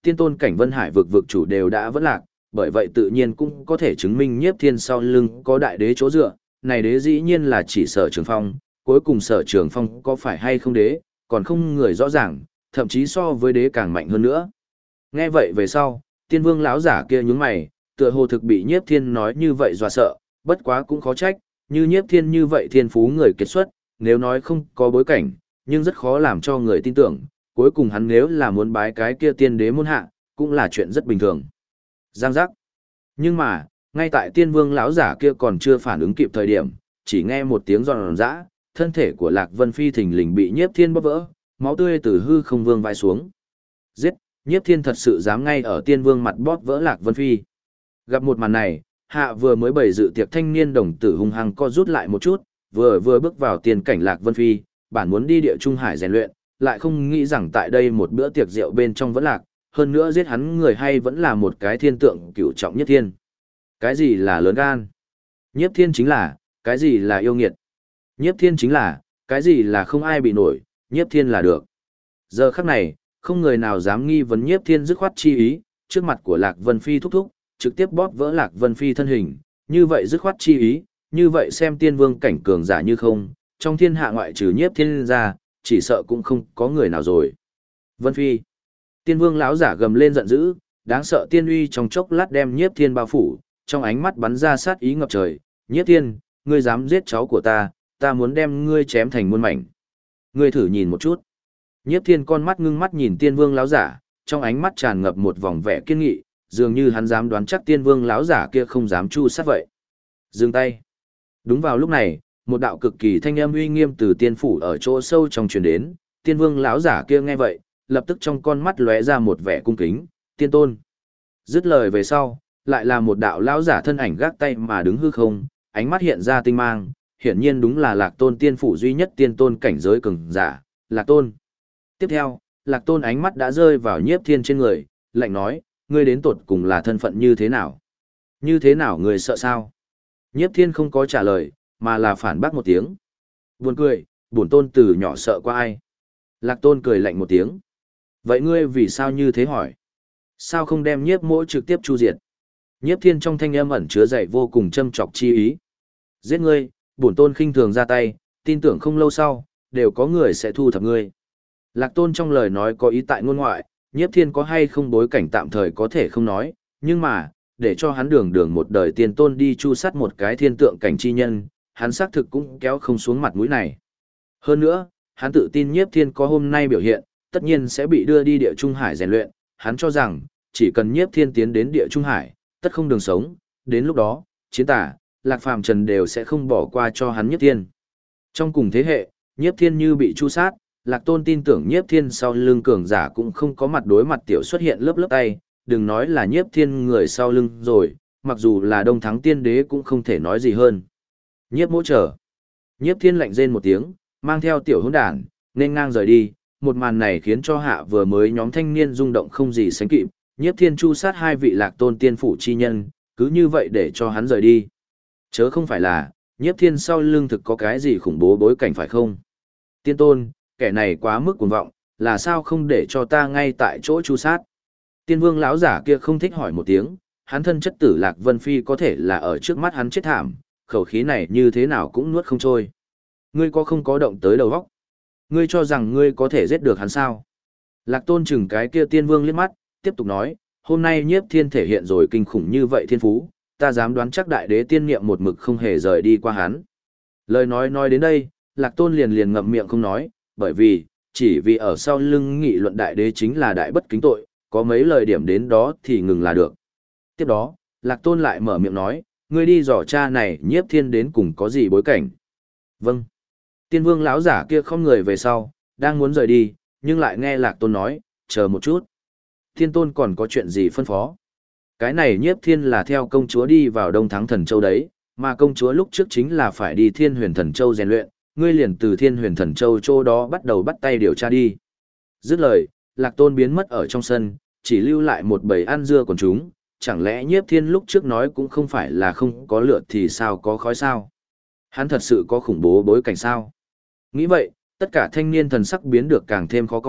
tiên tôn cảnh Vân Hải vực vực chủ đều đã vẫn lạc, bởi vậy tự nhiên cũng có thể chứng minh Nhiếp Thiên sau lưng có đại đế chỗ dựa, này đế dĩ nhiên là chỉ Sở Trường Phong, cuối cùng Sở Trường Phong có phải hay không đế, còn không người rõ ràng, thậm chí so với đế càng mạnh hơn nữa. Nghe vậy về sau, Tiên Vương lão giả kia nhướng mày, tựa hồ thực bị Nhiếp Thiên nói như vậy dọa sợ, bất quá cũng khó trách, như Nhiếp Thiên như vậy thiên phú người kiệt xuất, nếu nói không có bối cảnh, nhưng rất khó làm cho người tin tưởng, cuối cùng hắn nếu là muốn bái cái kia tiên đế môn hạ, cũng là chuyện rất bình thường. Giang giác. Nhưng mà, ngay tại Tiên Vương lão giả kia còn chưa phản ứng kịp thời điểm, chỉ nghe một tiếng giòn giã, thân thể của Lạc Vân Phi thình lình bị Nhiếp Thiên bóp vỡ, máu tươi từ hư không vương vai xuống. Giết, Nhiếp Thiên thật sự dám ngay ở Tiên Vương mặt bóp vỡ Lạc Vân Phi. Gặp một màn này, hạ vừa mới bày dự tiệc thanh niên đồng tử hung hăng co rút lại một chút, vừa bước vào tiền cảnh Lạc Vân Phi, bản muốn đi địa trung hải rèn luyện, lại không nghĩ rằng tại đây một bữa tiệc rượu bên trong vẫn lạc, hơn nữa giết hắn người hay vẫn là một cái thiên tượng cửu trọng Nhiếp Thiên. Cái gì là lớn gan? Nhiếp Thiên chính là, cái gì là yêu nghiệt? Nhiếp Thiên chính là, cái gì là không ai bị nổi, Nhiếp Thiên là được. Giờ khắc này, không người nào dám nghi vấn Nhiếp Thiên dứt khoát chi ý, trước mặt của Lạc Vân Phi thúc thúc, trực tiếp bóp vỡ Lạc Vân Phi thân hình, như vậy dứt khoát chi ý, như vậy xem tiên vương cảnh cường giả như không, trong thiên hạ ngoại trừ Nhiếp Thiên ra, chỉ sợ cũng không có người nào rồi. Vân Phi. Tiên vương lão giả gầm lên giận dữ, đáng sợ tiên uy trong chốc lát đem Nhiếp Thiên bao phủ, trong ánh mắt bắn ra sát ý ngập trời, Nhiếp Thiên, ngươi dám giết cháu của ta muốn đem ngươi chém thành muôn mảnh. Ngươi thử nhìn một chút. Nhiếp Thiên con mắt ngưng mắt nhìn tiên vương lão giả, trong ánh mắt tràn ngập một vòng vẻ kiên nghị, dường như hắn dám đoán chắc tiên vương lão giả kia không dám chu sát vậy. Dừng tay. Đúng vào lúc này, một đạo cực kỳ thanh âm uy nghiêm từ tiên phủ ở chỗ sâu trong truyền đến, tiên vương lão giả kia nghe vậy, lập tức trong con mắt lóe ra một vẻ cung kính, tiên tôn. Dứt lời về sau, lại là một đạo lão giả thân ảnh gác tay mà đứng hư không, ánh mắt hiện ra tinh mang, hiển nhiên đúng là Lạc Tôn tiên phủ duy nhất tiên tôn cảnh giới cường giả, Lạc Tôn. Tiếp theo, Lạc Tôn ánh mắt đã rơi vào Nhiếp Thiên trên người, lạnh nói, ngươi đến tột cùng là thân phận như thế nào? Như thế nào ngươi sợ sao? Nhiếp Thiên không có trả lời, mà là phản bác một tiếng. Buồn cười, bổn tôn từ nhỏ sợ qua ai? Lạc Tôn cười lạnh một tiếng. Vậy ngươi vì sao như thế hỏi? Sao không đem Nhiếp Mỗ trực tiếp chu diệt? Nhiếp Thiên trong thanh âm ẩn chứa dày vô cùng châm chọc chi ý. Giết ngươi, bổn tôn khinh thường ra tay, tin tưởng không lâu sau, đều có người sẽ thu thập ngươi. Lạc Tôn trong lời nói có ý tại ngôn ngoại, Nhiếp Thiên có hay không bối cảnh tạm thời có thể không nói, nhưng mà, để cho hắn đường một đời tiền tôn đi chu sát một cái thiên tượng cảnh chi nhân, hắn xác thực cũng kéo không xuống mặt mũi này. Hơn nữa, hắn tự tin Nhiếp Thiên có hôm nay biểu hiện, tất nhiên sẽ bị đưa đi địa Trung Hải rèn luyện, hắn cho rằng, chỉ cần Nhiếp Thiên tiến đến địa Trung Hải, tất không đường sống, đến lúc đó, chiến tả, Lạc Phàm Trần đều sẽ không bỏ qua cho hắn Nhiếp Thiên. Trong cùng thế hệ, Nhiếp Thiên như bị chu sát, Lạc Tôn tin tưởng Nhiếp Thiên sau lưng cường giả cũng không có mặt đối mặt tiểu xuất hiện lớp tay, đừng nói là Nhiếp Thiên người sau lưng rồi, mặc dù là Đông Thắng Tiên Đế cũng không thể nói gì hơn. Nhiếp Mỗ chờ. Nhiếp Thiên lạnh rên một tiếng, mang theo tiểu hỗn đản, nên ngang rời đi, một màn này khiến cho hạ vừa mới nhóm thanh niên rung động không gì sánh kịp, Nhiếp Thiên chu sát hai vị Lạc Tôn tiên phủ chi nhân, cứ như vậy để cho hắn rời đi. Chớ không phải là, Nhiếp Thiên sau lưng thực có cái gì khủng bố bối cảnh phải không? Tiên tôn, kẻ này quá mức cuồng vọng, là sao không để cho ta ngay tại chỗ chu sát? Tiên vương lão giả kia không thích hỏi một tiếng, hắn thân chất tử Lạc Vân Phi có thể là ở trước mắt hắn chết thảm, khẩu khí này như thế nào cũng nuốt không trôi. Ngươi có không có động tới đầu óc? Ngươi cho rằng ngươi có thể giết được hắn sao? Lạc Tôn chừng cái kia tiên vương liếc mắt, tiếp tục nói, hôm nay Nhiếp Thiên thể hiện rồi kinh khủng như vậy thiên phú, ta dám đoán chắc đại đế tiên niệm một mực không hề rời đi qua hắn. Lời nói đến đây, Lạc Tôn liền ngậm miệng không nói, bởi vì, chỉ vì ở sau lưng nghị luận đại đế chính là đại bất kính tội, có mấy lời điểm đến đó thì ngừng là được. Tiếp đó, Lạc Tôn lại mở miệng nói, ngươi đi dò cha này Nhiếp Thiên đến cùng có gì bối cảnh. Vâng. Tiên vương lão giả kia không người về sau, đang muốn rời đi, nhưng lại nghe Lạc Tôn nói, chờ một chút. Thiên tôn còn có chuyện gì phân phó? Cái này Nhiếp Thiên là theo công chúa đi vào Đông Thắng Thần Châu đấy, mà công chúa lúc trước chính là phải đi Thiên Huyền Thần Châu rèn luyện, ngươi liền từ Thiên Huyền Thần Châu chỗ đó bắt đầu bắt tay điều tra đi. Dứt lời, Lạc Tôn biến mất ở trong sân, chỉ lưu lại một bầy ăn dưa của chúng, chẳng lẽ Nhiếp Thiên lúc trước nói cũng không phải là không có lửa thì sao có khói sao? Hắn thật sự có khủng bố bối cảnh sao? Nghĩ vậy, tất cả thanh niên thần sắc biến được càng thêm khó coi,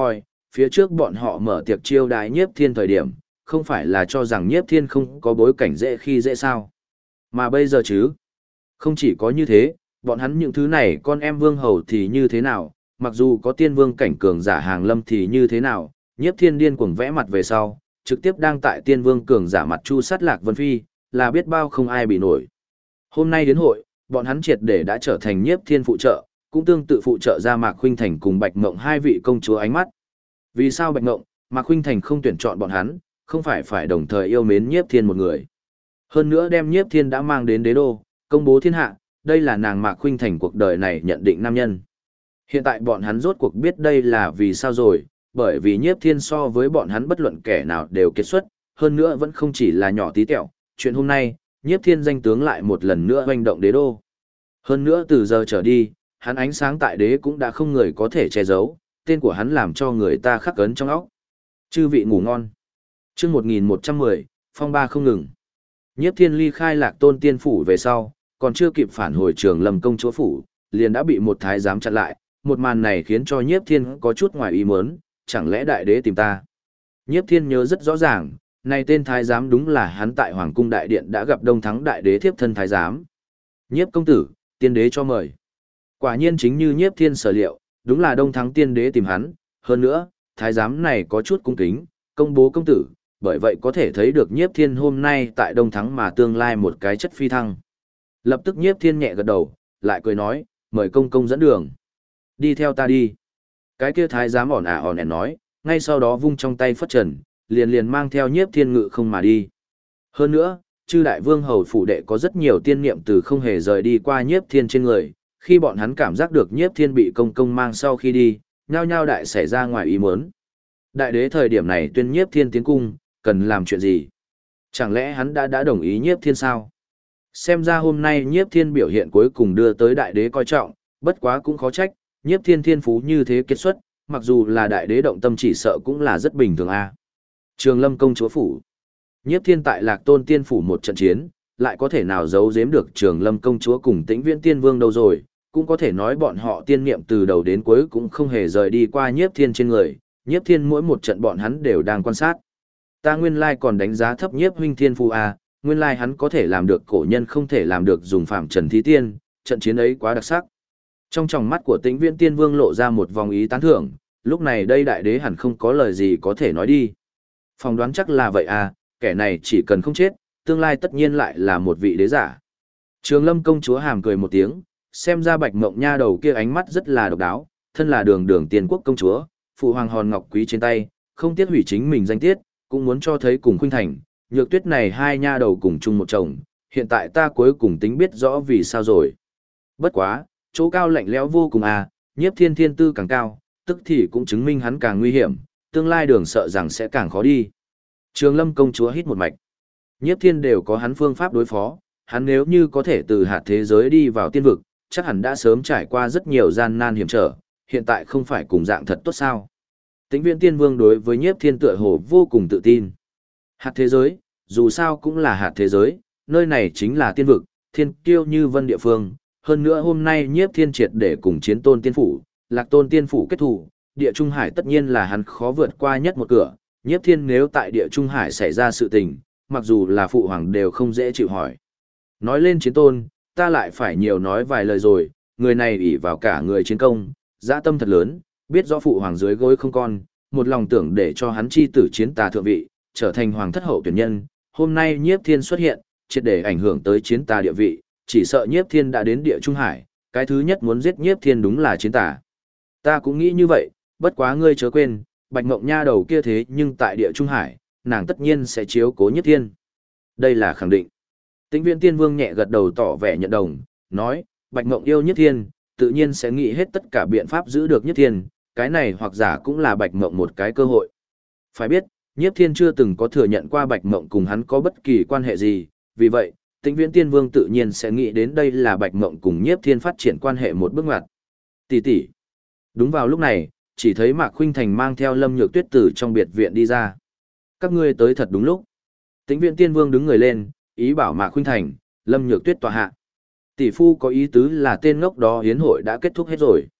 phía trước bọn họ mở tiệc chiêu đãi Nhiếp Thiên thời điểm, không phải là cho rằng Nhiếp Thiên không có bối cảnh dễ khi dễ sao. Mà bây giờ chứ, không chỉ có như thế, bọn hắn những thứ này con em vương hầu thì như thế nào, mặc dù có tiên vương cảnh cường giả hàng lâm thì như thế nào, Nhiếp Thiên điên cuồng vẽ mặt về sau, trực tiếp đang tại tiên vương cường giả mặt chu sát Lạc Vân Phi, là biết bao không ai bị nổi. Hôm nay đến hội, bọn hắn triệt để đã trở thành Nhiếp Thiên phụ trợ, cũng tương tự phụ trợ ra Mạc Khuynh Thành cùng Bạch Mộng hai vị công chúa ánh mắt. Vì sao Bạch Mộng, Mạc Khuynh Thành không tuyển chọn bọn hắn, không phải đồng thời yêu mến Nhiếp Thiên một người. Hơn nữa đem Nhiếp Thiên đã mang đến đế đô, công bố thiên hạ, đây là nàng Mạc Khuynh Thành cuộc đời này nhận định nam nhân. Hiện tại bọn hắn rốt cuộc biết đây là vì sao rồi, bởi vì Nhiếp Thiên so với bọn hắn bất luận kẻ nào đều kiệt xuất, hơn nữa vẫn không chỉ là nhỏ tí tẹo. Chuyện hôm nay, Nhiếp Thiên danh tướng lại một lần nữa hoành động đế đô. Hơn nữa từ giờ trở đi, hắn ánh sáng tại đế cũng đã không người có thể che giấu, tên của hắn làm cho người ta khắc ấn trong óc. Chư vị ngủ ngon. Chương 1110, phong ba không ngừng. Nhiếp Thiên ly khai Lạc Tôn tiên phủ về sau, còn chưa kịp phản hồi Trường Lâm công chúa phủ, liền đã bị một thái giám chặn lại, một màn này khiến cho Nhiếp Thiên có chút ngoài ý muốn, chẳng lẽ đại đế tìm ta? Nhiếp Thiên nhớ rất rõ ràng, này tên thái giám đúng là hắn tại Hoàng cung đại điện đã gặp Đông Thắng đại đế thiếp thân thái giám. Nhiếp công tử, tiên đế cho mời. Quả nhiên chính như Nhiếp Thiên sở liệu, đúng là Đông Thắng tiên đế tìm hắn, hơn nữa, thái giám này có chút cung kính, công bố công tử, bởi vậy có thể thấy được Nhiếp Thiên hôm nay tại Đông Thắng mà tương lai một cái chất phi thăng. Lập tức Nhiếp Thiên nhẹ gật đầu, lại cười nói, mời công công dẫn đường. Đi theo ta đi. Cái kia thái giám ỏn ẻn nói, ngay sau đó vung trong tay phất trần, liền mang theo Nhiếp Thiên ngự không mà đi. Hơn nữa, chư đại vương hầu phủ đệ có rất nhiều tiên niệm từ không hề rời đi qua Nhiếp Thiên trên người, khi bọn hắn cảm giác được Nhiếp Thiên bị công công mang sau khi đi, nhao nhao đại xảy ra ngoài ý muốn. Đại đế thời điểm này tuyên Nhiếp Thiên tiến cung, cần làm chuyện gì? Chẳng lẽ hắn đã đồng ý Nhiếp Thiên sao? Xem ra hôm nay Nhiếp Thiên biểu hiện cuối cùng đưa tới đại đế coi trọng, bất quá cũng khó trách, Nhiếp Thiên thiên phú như thế kết xuất, mặc dù là đại đế động tâm chỉ sợ cũng là rất bình thường a. Trường Lâm công chúa phủ. Nhiếp Thiên tại Lạc Tôn tiên phủ một trận chiến, lại có thể nào giấu giếm được Trường Lâm công chúa cùng Tĩnh Viễn tiên vương đâu rồi, cũng có thể nói bọn họ tiên niệm từ đầu đến cuối cũng không hề rời đi qua Nhiếp Thiên trên người, Nhiếp Thiên mỗi một trận bọn hắn đều đang quan sát. Ta nguyên lai còn đánh giá thấp Nhiếp huynh thiên phú a, nguyên lai hắn có thể làm được cổ nhân không thể làm được dùng phạm trần thí tiên, trận chiến ấy quá đặc sắc. Trong tròng mắt của Tĩnh Viễn tiên vương lộ ra một vòng ý tán thưởng, lúc này đây đại đế hẳn không có lời gì có thể nói đi. Phỏng đoán chắc là vậy à, kẻ này chỉ cần không chết, tương lai tất nhiên lại là một vị đế giả. Trường Lâm công chúa hàm cười một tiếng, xem ra Bạch Mộng nha đầu kia ánh mắt rất là độc đáo, thân là đường tiền quốc công chúa, phụ hoàng hòn ngọc quý trên tay, không tiếc hủy chính mình danh tiết, cũng muốn cho thấy cùng Khuynh Thành, Nhược Tuyết này hai nha đầu cùng chung một chồng, hiện tại ta cuối cùng tính biết rõ vì sao rồi. Bất quá, chỗ cao lạnh lẽo vô cùng à, Nhiếp Thiên thiên tư càng cao, tức thì cũng chứng minh hắn càng nguy hiểm, tương lai đường sợ rằng sẽ càng khó đi. Trường Lâm công chúa hít một mạch. Nhiếp Thiên đều có hắn phương pháp đối phó, hắn nếu như có thể từ hạt thế giới đi vào tiên vực, chắc hẳn đã sớm trải qua rất nhiều gian nan hiểm trở, hiện tại không phải cùng dạng thật tốt sao. Tĩnh Viễn tiên vương đối với Nhiếp Thiên tựa hồ vô cùng tự tin. Hạt thế giới, dù sao cũng là hạt thế giới, nơi này chính là tiên vực, thiên kiêu như vân địa phương. Hơn nữa hôm nay Nhiếp Thiên triệt để cùng Chiến Tôn tiên phủ, Lạc Tôn tiên phủ kết thủ, Địa Trung Hải tất nhiên là hắn khó vượt qua nhất một cửa. Nhiếp Thiên nếu tại Địa Trung Hải xảy ra sự tình, mặc dù là phụ hoàng đều không dễ chịu hỏi. Nói lên Chiến Tôn, ta lại phải nhiều nói vài lời rồi, người này ỷ vào cả người chiến công, dã tâm thật lớn, biết rõ phụ hoàng dưới gối không con, một lòng tưởng để cho hắn chi tử chiến tà thượng vị, trở thành hoàng thất hậu tuyển nhân. Hôm nay Nhiếp Thiên xuất hiện, triệt để ảnh hưởng tới chiến tà địa vị, chỉ sợ Nhiếp Thiên đã đến Địa Trung Hải, cái thứ nhất muốn giết Nhiếp Thiên đúng là chiến tà. Ta cũng nghĩ như vậy, bất quá ngươi chớ quên, Bạch Mộng nha đầu kia thế nhưng tại Địa Trung Hải, nàng tất nhiên sẽ chiếu cố Nhiếp Thiên. Đây là khẳng định. Tĩnh Viễn tiên vương nhẹ gật đầu tỏ vẻ nhận đồng, nói, Bạch Mộng yêu Nhiếp Thiên, tự nhiên sẽ nghĩ hết tất cả biện pháp giữ được Nhiếp Thiên, cái này hoặc giả cũng là Bạch Mộng một cái cơ hội. Phải biết, Nhiếp Thiên chưa từng có thừa nhận qua Bạch Mộng cùng hắn có bất kỳ quan hệ gì, vì vậy, Tĩnh Viễn tiên vương tự nhiên sẽ nghĩ đến đây là Bạch Mộng cùng Nhiếp Thiên phát triển quan hệ một bước ngoặt. Tỷ tỷ. Đúng vào lúc này, chỉ thấy Mạc Khuynh Thành mang theo Lâm Nhược Tuyết từ trong biệt viện đi ra. Các ngươi tới thật đúng lúc. Tĩnh Viễn tiên vương đứng người lên, ý bảo Mạc Khuynh Thành, Lâm Nhược Tuyết tọa hạ. Tỷ phu có ý tứ là tên ngốc đó hiến hội đã kết thúc hết rồi.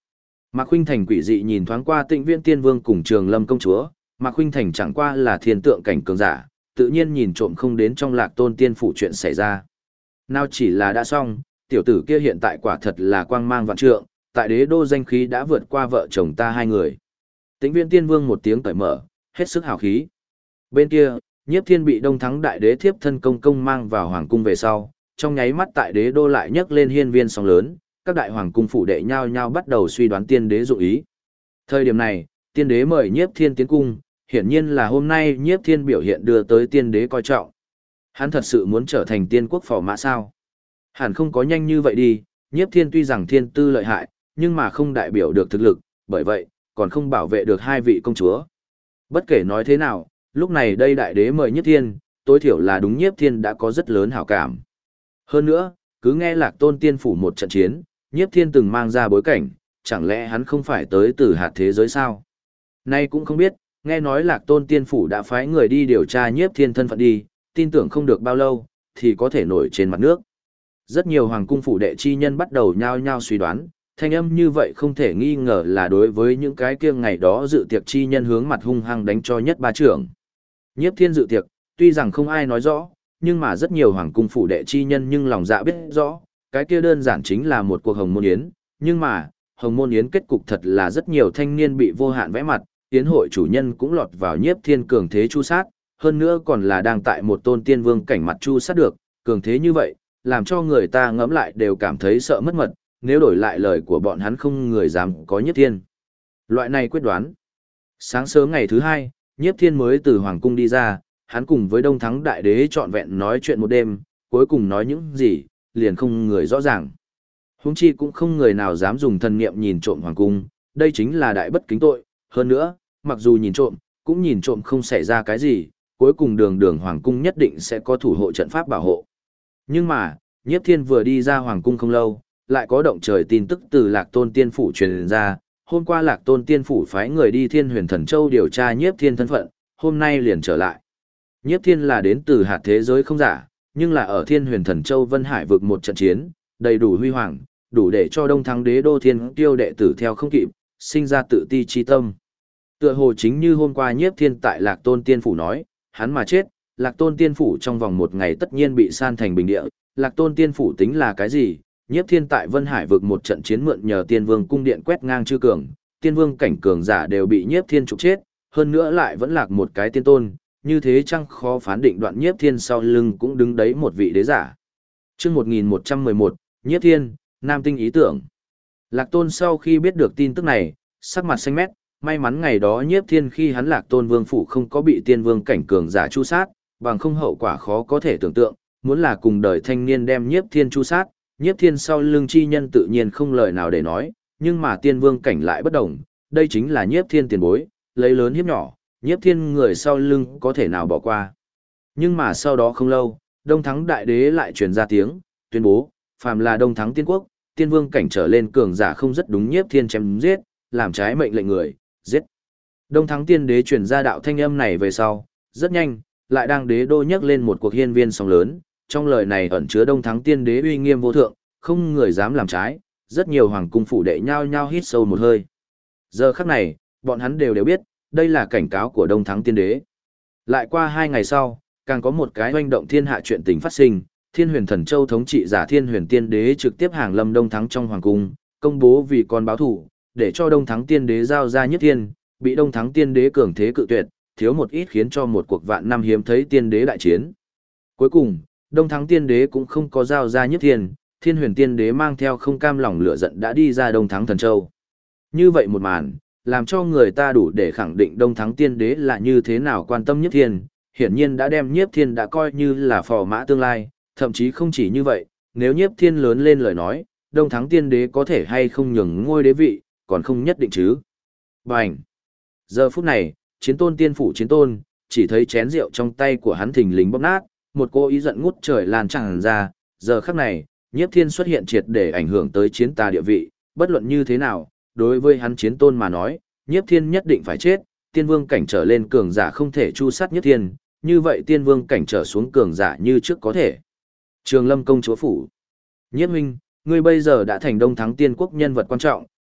Mạc Khuynh Thành quỷ dị nhìn thoáng qua Tịnh Viễn Tiên Vương cùng Trường Lâm công chúa, Mạc Khuynh Thành chẳng qua là thiên tượng cảnh cường giả, tự nhiên nhìn trộm không đến trong Lạc Tôn tiên phủ chuyện xảy ra. Nào chỉ là đã xong, tiểu tử kia hiện tại quả thật là quang mang vạn trượng, tại đế đô danh khí đã vượt qua vợ chồng ta hai người. Tĩnh Viễn Tiên Vương một tiếng cởi mở, hết sức hào khí. Bên kia, Nhiếp Thiên bị Đông Thắng đại đế thiếp thân công công mang vào hoàng cung về sau, trong nháy mắt tại đế đô lại nhấc lên hiên viên sóng lớn, các đại hoàng cung phủ đệ nhao nhao bắt đầu suy đoán tiên đế dụng ý. Thời điểm này, tiên đế mời Nhiếp Thiên tiến cung, hiển nhiên là hôm nay Nhiếp Thiên biểu hiện đưa tới tiên đế coi trọng. Hắn thật sự muốn trở thành tiên quốc phò mã sao? Hẳn không có nhanh như vậy đi, Nhiếp Thiên tuy rằng thiên tư lợi hại, nhưng mà không đại biểu được thực lực, bởi vậy, còn không bảo vệ được hai vị công chúa. Bất kể nói thế nào, lúc này đây đại đế mời Nhiếp Thiên, tối thiểu là đúng Nhiếp Thiên đã có rất lớn hảo cảm. Hơn nữa, cứ nghe Lạc Tôn tiên phủ một trận chiến, Nhiếp Thiên từng mang ra bối cảnh, chẳng lẽ hắn không phải tới từ hạt thế giới sao? Nay cũng không biết, nghe nói Lạc Tôn tiên phủ đã phái người đi điều tra Nhiếp Thiên thân phận đi, tin tưởng không được bao lâu, thì có thể nổi trên mặt nước. Rất nhiều hoàng cung phủ đệ chi nhân bắt đầu nhao nhao suy đoán, thanh âm như vậy không thể nghi ngờ là đối với những cái kia ngày đó dự tiệc chi nhân hướng mặt hung hăng đánh cho nhất ba trưởng. Nhiếp Thiên dự tiệc, tuy rằng không ai nói rõ, nhưng mà rất nhiều hoàng cung phủ đệ chi nhân nhưng lòng dạ biết rõ, cái kia đơn giản chính là một cuộc hồng môn yến, nhưng mà, hồng môn yến kết cục thật là rất nhiều thanh niên bị vô hạn vẽ mặt, yến hội chủ nhân cũng lọt vào Nhiếp Thiên cường thế chu sát, hơn nữa còn là đang tại một tôn tiên vương cảnh mặt chu sát được, cường thế như vậy, làm cho người ta ngẫm lại đều cảm thấy sợ mất mật, nếu đổi lại lời của bọn hắn không người dám có Nhiếp Thiên. Loại này quyết đoán. Sáng sớm ngày thứ hai, Nhiếp Thiên mới từ hoàng cung đi ra, hắn cùng với Đông Thắng đại đế trọn vẹn nói chuyện một đêm, cuối cùng nói những gì, liền không người rõ ràng. Huống chi cũng không người nào dám dùng thần niệm nhìn trộm hoàng cung, đây chính là đại bất kính tội, hơn nữa, mặc dù nhìn trộm, cũng nhìn trộm không xảy ra cái gì, cuối cùng đường đường hoàng cung nhất định sẽ có thủ hộ trận pháp bảo hộ. Nhưng mà, Nhiếp Thiên vừa đi ra hoàng cung không lâu, lại có động trời tin tức từ Lạc Tôn tiên phủ truyền ra, hôm qua Lạc Tôn tiên phủ phái người đi Thiên Huyền Thần Châu điều tra Nhiếp Thiên thân phận, hôm nay liền trở lại. Nhiếp Thiên là đến từ hạt thế giới không giả, nhưng là ở Thiên Huyền Thần Châu Vân Hải vực một trận chiến, đầy đủ huy hoàng, đủ để cho Đông Thắng đế đô thiên tiêu đệ tử theo không kịp, sinh ra tự ti chi tâm. Tựa hồ chính như hôm qua Nhiếp Thiên tại Lạc Tôn tiên phủ nói, hắn mà chết, Lạc Tôn tiên phủ trong vòng một ngày tất nhiên bị san thành bình địa. Lạc Tôn tiên phủ tính là cái gì? Nhiếp Thiên tại Vân Hải vực một trận chiến mượn nhờ Tiên Vương cung điện quét ngang chư cường, Tiên Vương cảnh cường giả đều bị Nhiếp Thiên trục chết, hơn nữa lại vẫn lạc một cái tiên tôn, như thế chăng khó phán định đoạn Nhiếp Thiên sau lưng cũng đứng đấy một vị đế giả. Chương 1111, Nhiếp Thiên, Nam Tinh ý tưởng. Lạc Tôn sau khi biết được tin tức này, sắc mặt xanh mét, may mắn ngày đó Nhiếp Thiên khi hắn Lạc Tôn vương phủ không có bị Tiên Vương cảnh cường giả chu sát, bằng không hậu quả khó có thể tưởng tượng, muốn là cùng đời thanh niên đem Nhiếp Thiên chu sát, Nhiếp Thiên sau lưng chi nhân tự nhiên không lời nào để nói, nhưng mà Tiên Vương cảnh lại bất đồng, đây chính là Nhiếp Thiên tiền bối, lấy lớn hiếp nhỏ, Nhiếp Thiên người sau lưng có thể nào bỏ qua. Nhưng mà sau đó không lâu, Đông Thắng đại đế lại truyền ra tiếng, tuyên bố, phàm là Đông Thắng tiên quốc, Tiên Vương cảnh trở lên cường giả không rất đúng Nhiếp Thiên chém giết, làm trái mệnh lệnh người, giết. Đông Thắng tiên đế truyền ra đạo thanh âm này về sau, rất nhanh, lại đang đế đô nhắc lên một cuộc hiên viên sóng lớn, trong lời này ẩn chứa Đông Thắng tiên đế uy nghiêm vô thượng, không người dám làm trái, rất nhiều hoàng cung phủ đệ nhao nhao hít sâu một hơi. Giờ khắc này, bọn hắn đều biết, đây là cảnh cáo của Đông Thắng tiên đế. Lại qua 2 ngày sau, càng có một cái hoành động thiên hạ chuyện tình phát sinh, Thiên Huyền Thần Châu thống trị giả Thiên Huyền Tiên Đế trực tiếp hàng lâm Đông Thắng trong hoàng cung, công bố vì con báo thủ, để cho Đông Thắng tiên đế giao ra Nhiếp Thiên, bị Đông Thắng tiên đế cường thế cự tuyệt, thiếu một ít khiến cho một cuộc vạn năm hiếm thấy tiên đế đại chiến. Cuối cùng, Đông Thắng tiên đế cũng không có giao ra Nhiếp Thiên, Thiên Huyền tiên đế mang theo không cam lòng lửa giận đã đi ra Đông Thắng Thần Châu. Như vậy một màn, làm cho người ta đủ để khẳng định Đông Thắng tiên đế là như thế nào quan tâm Nhiếp Thiên, hiển nhiên đã đem Nhiếp Thiên đã coi như là phò mã tương lai, thậm chí không chỉ như vậy, nếu Nhiếp Thiên lớn lên lời nói, Đông Thắng tiên đế có thể hay không nhường ngôi đế vị, còn không nhất định chứ. Bành! Giờ phút này, chiến tôn tiên phủ chiến tôn, chỉ thấy chén rượu trong tay của hắn thình lình bóp nát, một cô ý giận ngút trời lan tràn ra, giờ khắc này, Nhiếp Thiên xuất hiện triệt để ảnh hưởng tới chiến tà địa vị, bất luận như thế nào, đối với hắn chiến tôn mà nói, Nhiếp Thiên nhất định phải chết, tiên vương cảnh trở lên cường giả không thể chu sát Nhiếp Thiên, như vậy tiên vương cảnh trở xuống cường giả như trước có thể. Trường Lâm công chúa phủ. Nhiếp huynh, ngươi bây giờ đã thành Đông Thắng tiên quốc nhân vật quan trọng,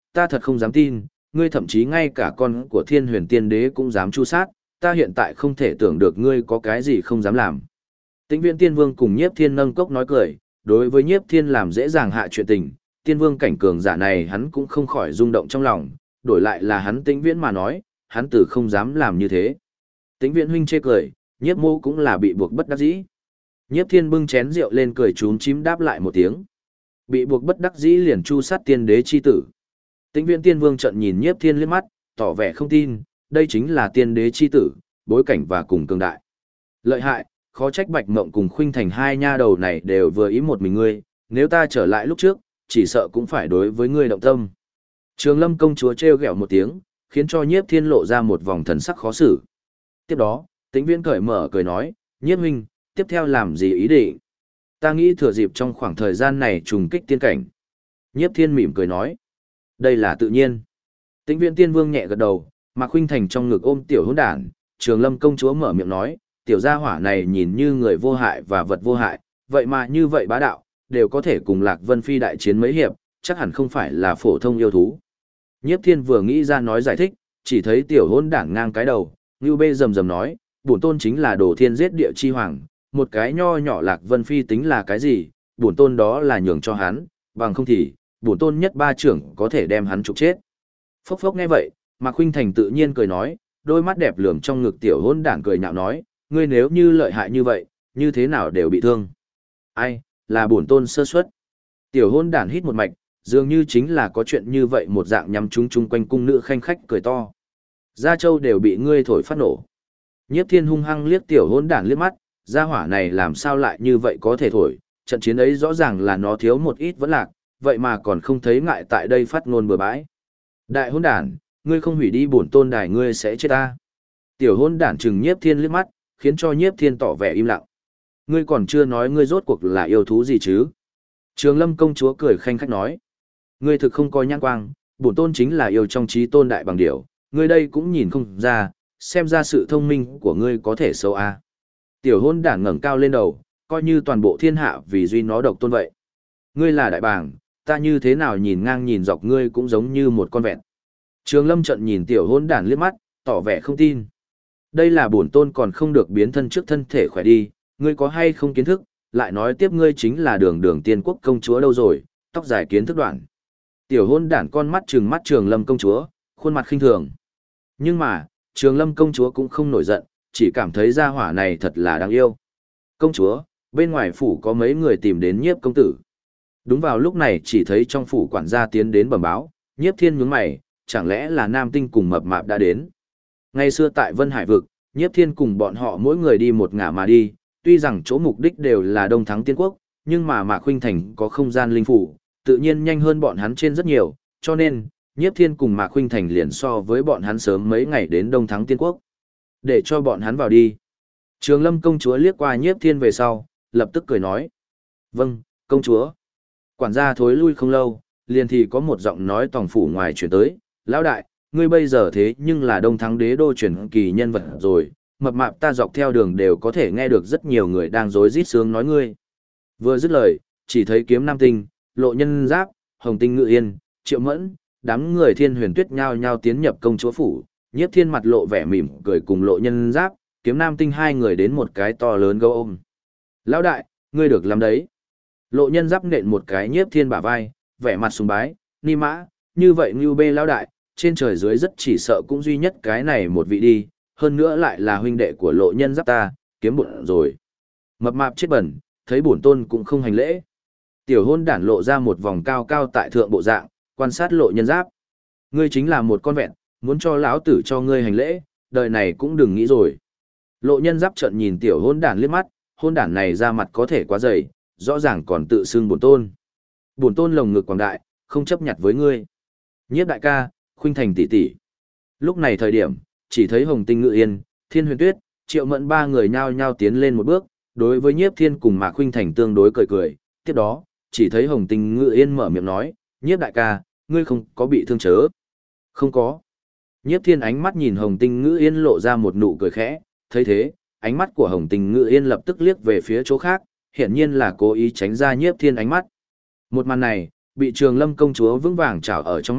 ta thật không dám tin, ngươi thậm chí ngay cả con của Thiên Huyền Tiên Đế cũng dám chu sát, ta hiện tại không thể tưởng được ngươi có cái gì không dám làm. Tĩnh Viễn Tiên Vương cùng Nhiếp Thiên nâng cốc nói cười, đối với Nhiếp Thiên làm dễ dàng hạ chuyện tình, Tiên Vương cảnh cường giả này hắn cũng không khỏi rung động trong lòng, đổi lại là hắn Tĩnh Viễn mà nói, hắn từ không dám làm như thế. Tĩnh Viễn huynh chê cười, Nhiếp mô cũng là bị buộc bất đắc dĩ. Nhiếp Thiên bưng chén rượu lên cười chúm chím đáp lại một tiếng. Bị buộc bất đắc dĩ liền chu sát tiên đế chi tử. Tĩnh Viễn Tiên Vương trợn nhìn Nhiếp Thiên liếc mắt, tỏ vẻ không tin, đây chính là tiên đế chi tử, bối cảnh và cùng cường đại. Lợi hại, khó trách Bạch Mộng cùng Khuynh Thành hai nha đầu này đều vừa ý một mình ngươi, nếu ta trở lại lúc trước, chỉ sợ cũng phải đối với ngươi động tâm. Trường Lâm công chúa trêu ghẹo một tiếng, khiến cho Nhiếp Thiên lộ ra một vòng thần sắc khó xử. Tiếp đó, Tĩnh Viễn cởi mở cười nói, Nhiếp huynh, tiếp theo làm gì ý định? Ta nghĩ thừa dịp trong khoảng thời gian này trùng kích tiên cảnh. Nhiếp Thiên mỉm cười nói, đây là tự nhiên. Tĩnh Viễn Tiên Vương nhẹ gật đầu, Mạc Khuynh Thành trong ngực ôm tiểu hỗn đản, Trường Lâm công chúa mở miệng nói, tiểu gia hỏa này nhìn như người vô hại và vật vô hại, vậy mà như vậy bá đạo, đều có thể cùng Lạc Vân Phi đại chiến mấy hiệp, chắc hẳn không phải là phổ thông yêu thú. Nhiếp Thiên vừa nghĩ ra nói giải thích, chỉ thấy tiểu hỗn đản ngang cái đầu, Ngưu Bê rầm rầm nói, bổn tôn chính là Đồ Thiên giết địa chi hoàng, một cái nho nhỏ Lạc Vân Phi tính là cái gì, bổn tôn đó là nhường cho hắn, bằng không thì, bổn tôn nhất ba trưởng có thể đem hắn trục chết. Phốc phốc nghe vậy, Mạc Khuynh Thành tự nhiên cười nói, đôi mắt đẹp lườm trong ngực tiểu hỗn đản cười nhạo nói, ngươi nếu như lợi hại như vậy, như thế nào đều bị thương. Ai, là bổn tôn sơ suất. Tiểu hỗn đản hít một mạch, dường như chính là có chuyện như vậy một dạng nhắm chúng chung quanh cung nữ khanh khách cười to. Gia Châu đều bị ngươi thổi phát nổ. Nhiếp Thiên hung hăng liếc tiểu hỗn đản liếc mắt, gia hỏa này làm sao lại như vậy có thể thổi, trận chiến ấy rõ ràng là nó thiếu một ít vẫn lạc, vậy mà còn không thấy ngại tại đây phát ngôn bừa bãi. Đại hỗn đản, ngươi không hủy đi bổn tôn đài ngươi sẽ chết ta. Tiểu hỗn đản trừng Nhiếp Thiên liếc mắt, khiến cho Nhiếp Thiên tỏ vẻ im lặng. Ngươi còn chưa nói ngươi rốt cuộc là yêu thú gì chứ? Trường Lâm công chúa cười khanh khách nói. Ngươi thực không coi nhãn quang, bổn tôn chính là yêu trong trí tôn đại bằng điểu, ngươi đây cũng nhìn không ra, xem ra sự thông minh của ngươi có thể xấu a. Tiểu hôn đản ngẩng cao lên đầu, coi như toàn bộ thiên hạ vì duy nó độc tôn vậy. Ngươi là đại bàng, ta như thế nào nhìn ngang nhìn dọc ngươi cũng giống như một con vẹn. Trường Lâm trận nhìn tiểu hôn đản liếc mắt, tỏ vẻ không tin. Đây là bổn tôn còn không được biến thân trước thân thể khỏe đi, ngươi có hay không kiến thức, lại nói tiếp ngươi chính là đường đường tiên quốc công chúa đâu rồi, tóc dài kiến thức đoạn. Tiểu hôn đản con mắt trừng mắt Trường Lâm công chúa, khuôn mặt khinh thường. Nhưng mà, Trường Lâm công chúa cũng không nổi giận, chỉ cảm thấy gia hỏa này thật là đáng yêu. Công chúa, bên ngoài phủ có mấy người tìm đến Nhiếp công tử. Đúng vào lúc này chỉ thấy trong phủ quản gia tiến đến bẩm báo, Nhiếp Thiên nhướng mày, chẳng lẽ là Nam Tinh cùng Mập Mạp đã đến. Ngày xưa tại Vân Hải Vực, Nhiếp Thiên cùng bọn họ mỗi người đi một ngả mà đi, tuy rằng chỗ mục đích đều là Đông Thắng Tiên Quốc, nhưng mà Mạc Khuynh Thành có không gian linh phủ, tự nhiên nhanh hơn bọn hắn trên rất nhiều, cho nên, Nhiếp Thiên cùng Mạc Khuynh Thành liền so với bọn hắn sớm mấy ngày đến Đông Thắng Tiên Quốc. Để cho bọn hắn vào đi. Trường Lâm công chúa liếc qua Nhiếp Thiên về sau, lập tức cười nói. Vâng, công chúa. Quản gia thối lui không lâu, liền thì có một giọng nói tòng phủ ngoài chuyển tới. Lão đại, ngươi bây giờ thế nhưng là Đông Thắng đế đô truyền kỳ nhân vật rồi, Mập Mạp ta dọc theo đường đều có thể nghe được rất nhiều người đang rối rít sướng nói ngươi. Vừa dứt lời, chỉ thấy Kiếm Nam Tinh, Lộ Nhân Giáp, Hồng Tinh Ngự Yên, Triệu Mẫn, đám người Thiên Huyền Tuyết nhao nhao tiến nhập công chúa phủ. Nhiếp Thiên mặt lộ vẻ mỉm cười cùng Lộ Nhân Giáp, Kiếm Nam Tinh hai người đến một cái to lớn gấu ôm. Lão đại, ngươi được làm đấy. Lộ Nhân Giáp nện một cái Nhiếp Thiên bả vai, vẻ mặt sùng bái, ni mã, như vậy Ngưu Bê lão đại, trên trời dưới rất chỉ sợ cũng duy nhất cái này một vị đi, hơn nữa lại là huynh đệ của Lộ Nhân Giáp ta, kiếm bụng rồi. Mập Mạp chết bẩn, thấy bổn tôn cũng không hành lễ. Tiểu hôn đản lộ ra một vòng cao cao tại thượng bộ dạng, quan sát Lộ Nhân Giáp. Ngươi chính là một con vẹn, muốn cho lão tử cho ngươi hành lễ, đời này cũng đừng nghĩ rồi. Lộ Nhân Giáp trợn nhìn tiểu hôn đản liếc mắt, hôn đản này ra mặt có thể quá dày, rõ ràng còn tự xưng bổn tôn. Bổn tôn lồng ngực quảng đại, không chấp nhặt với ngươi. Nhiếp đại ca, Khuynh Thành tỷ tỷ. Lúc này thời điểm, chỉ thấy Hồng Tinh Ngự Yên, Thiên Huyền Tuyết, Triệu Mẫn ba người nhao nhao tiến lên một bước, đối với Nhiếp Thiên cùng Mạc Khuynh Thành tương đối cười cười. Tiếp đó, chỉ thấy Hồng Tinh Ngự Yên mở miệng nói, Nhiếp đại ca, ngươi không có bị thương chớ? Không có. Nhiếp Thiên ánh mắt nhìn Hồng Tinh Ngự Yên lộ ra một nụ cười khẽ, thấy thế, ánh mắt của Hồng Tinh Ngự Yên lập tức liếc về phía chỗ khác, hiển nhiên là cố ý tránh ra Nhiếp Thiên ánh mắt. Một màn này, bị Trường Lâm công chúa vững vàng trảo ở trong mắt,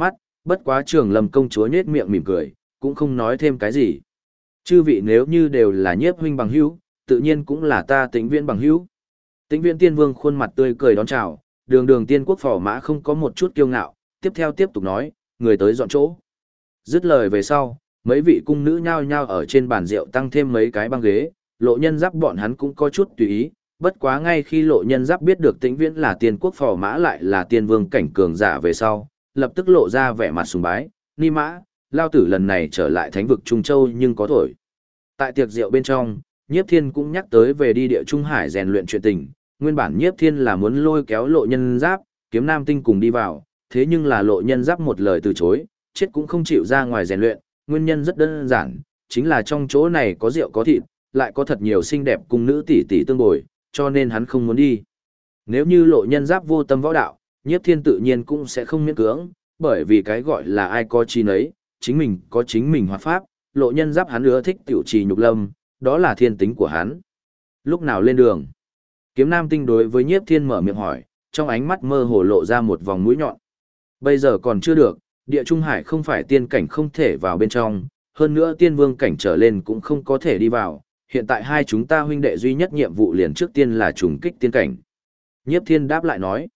Bất quá Trường Lâm công chúa nhếch miệng mỉm cười, cũng không nói thêm cái gì. Chư vị nếu như đều là Nhiếp huynh bằng hữu, tự nhiên cũng là ta Tĩnh Viễn bằng hữu. Tĩnh Viễn Tiên Vương khuôn mặt tươi cười đón chào, đường đường tiên quốc phò mã không có một chút kiêu ngạo, tiếp theo tiếp tục nói, người tới dọn chỗ. Dứt lời về sau, mấy vị cung nữ nhao nhao ở trên bàn rượu tăng thêm mấy cái băng ghế, Lộ Nhân Giáp bọn hắn cũng có chút tùy ý, bất quá ngay khi Lộ Nhân Giáp biết được Tĩnh Viễn là tiên quốc phò mã lại là tiên vương cảnh cường giả về sau, lập tức lộ ra vẻ mặt sùng bái, ni mã, lao tử lần này trở lại thánh vực Trung Châu nhưng có thổi. Tại tiệc rượu bên trong, Nhiếp Thiên cũng nhắc tới về đi địa Trung Hải rèn luyện chuyện tình, nguyên bản Nhiếp Thiên là muốn lôi kéo Lộ Nhân Giáp, Kiếm Nam Tinh cùng đi vào, thế nhưng là Lộ Nhân Giáp một lời từ chối, chết cũng không chịu ra ngoài rèn luyện, nguyên nhân rất đơn giản, chính là trong chỗ này có rượu có thịt, lại có thật nhiều xinh đẹp cung nữ tỷ tỷ tương bồi, cho nên hắn không muốn đi. Nếu như Lộ Nhân Giáp vô tâm võ đạo, Nhiếp Thiên tự nhiên cũng sẽ không miễn cưỡng, bởi vì cái gọi là ai có chi nấy, chính mình có chính mình hoạt pháp, Lộ Nhân Giáp hắn ưa thích tiểu trì nhục lâm, đó là thiên tính của hắn. Lúc nào lên đường? Kiếm Nam Tinh đối với Nhiếp Thiên mở miệng hỏi, trong ánh mắt mơ hồ lộ ra một vòng mũi nhọn. Bây giờ còn chưa được, địa Trung Hải không phải tiên cảnh không thể vào bên trong, hơn nữa tiên vương cảnh trở lên cũng không có thể đi vào, hiện tại hai chúng ta huynh đệ duy nhất nhiệm vụ liền trước tiên là trùng kích tiên cảnh. Nhiếp Thiên đáp lại nói,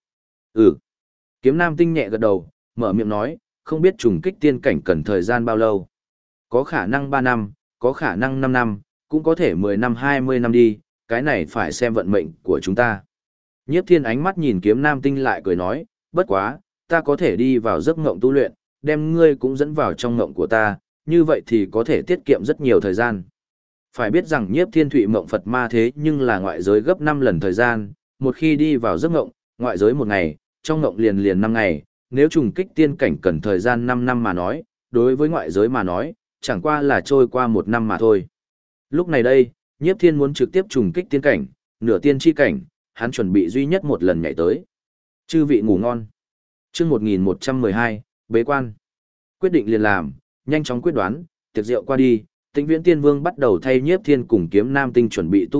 Kiếm Nam Tinh nhẹ gật đầu, mở miệng nói, không biết trùng kích tiên cảnh cần thời gian bao lâu. Có khả năng 3 năm, có khả năng 5 năm, cũng có thể 10 năm 20 năm đi, cái này phải xem vận mệnh của chúng ta. Nhiếp Thiên ánh mắt nhìn Kiếm Nam Tinh lại cười nói, bất quá, ta có thể đi vào giấc ngộng tu luyện, đem ngươi cũng dẫn vào trong ngộng của ta, như vậy thì có thể tiết kiệm rất nhiều thời gian. Phải biết rằng Nhiếp Thiên Thụy mộng Phật ma thế nhưng là ngoại giới gấp 5 lần thời gian, một khi đi vào giấc ngộng, ngoại giới 1 ngày, trong ngộng liền 5 ngày, nếu trùng kích tiên cảnh cần thời gian 5 năm mà nói, đối với ngoại giới mà nói, chẳng qua là trôi qua 1 năm mà thôi. Lúc này đây, Nhiếp Thiên muốn trực tiếp trùng kích tiên cảnh, nửa tiên chi cảnh, hắn chuẩn bị duy nhất một lần nhảy tới. Chư vị ngủ ngon. Chương 1112, bế quan. Quyết định liền làm, nhanh chóng quyết đoán, tiệc rượu qua đi, Tĩnh Viễn Tiên Vương bắt đầu thay Nhiếp Thiên cùng Kiếm Nam Tinh chuẩn bị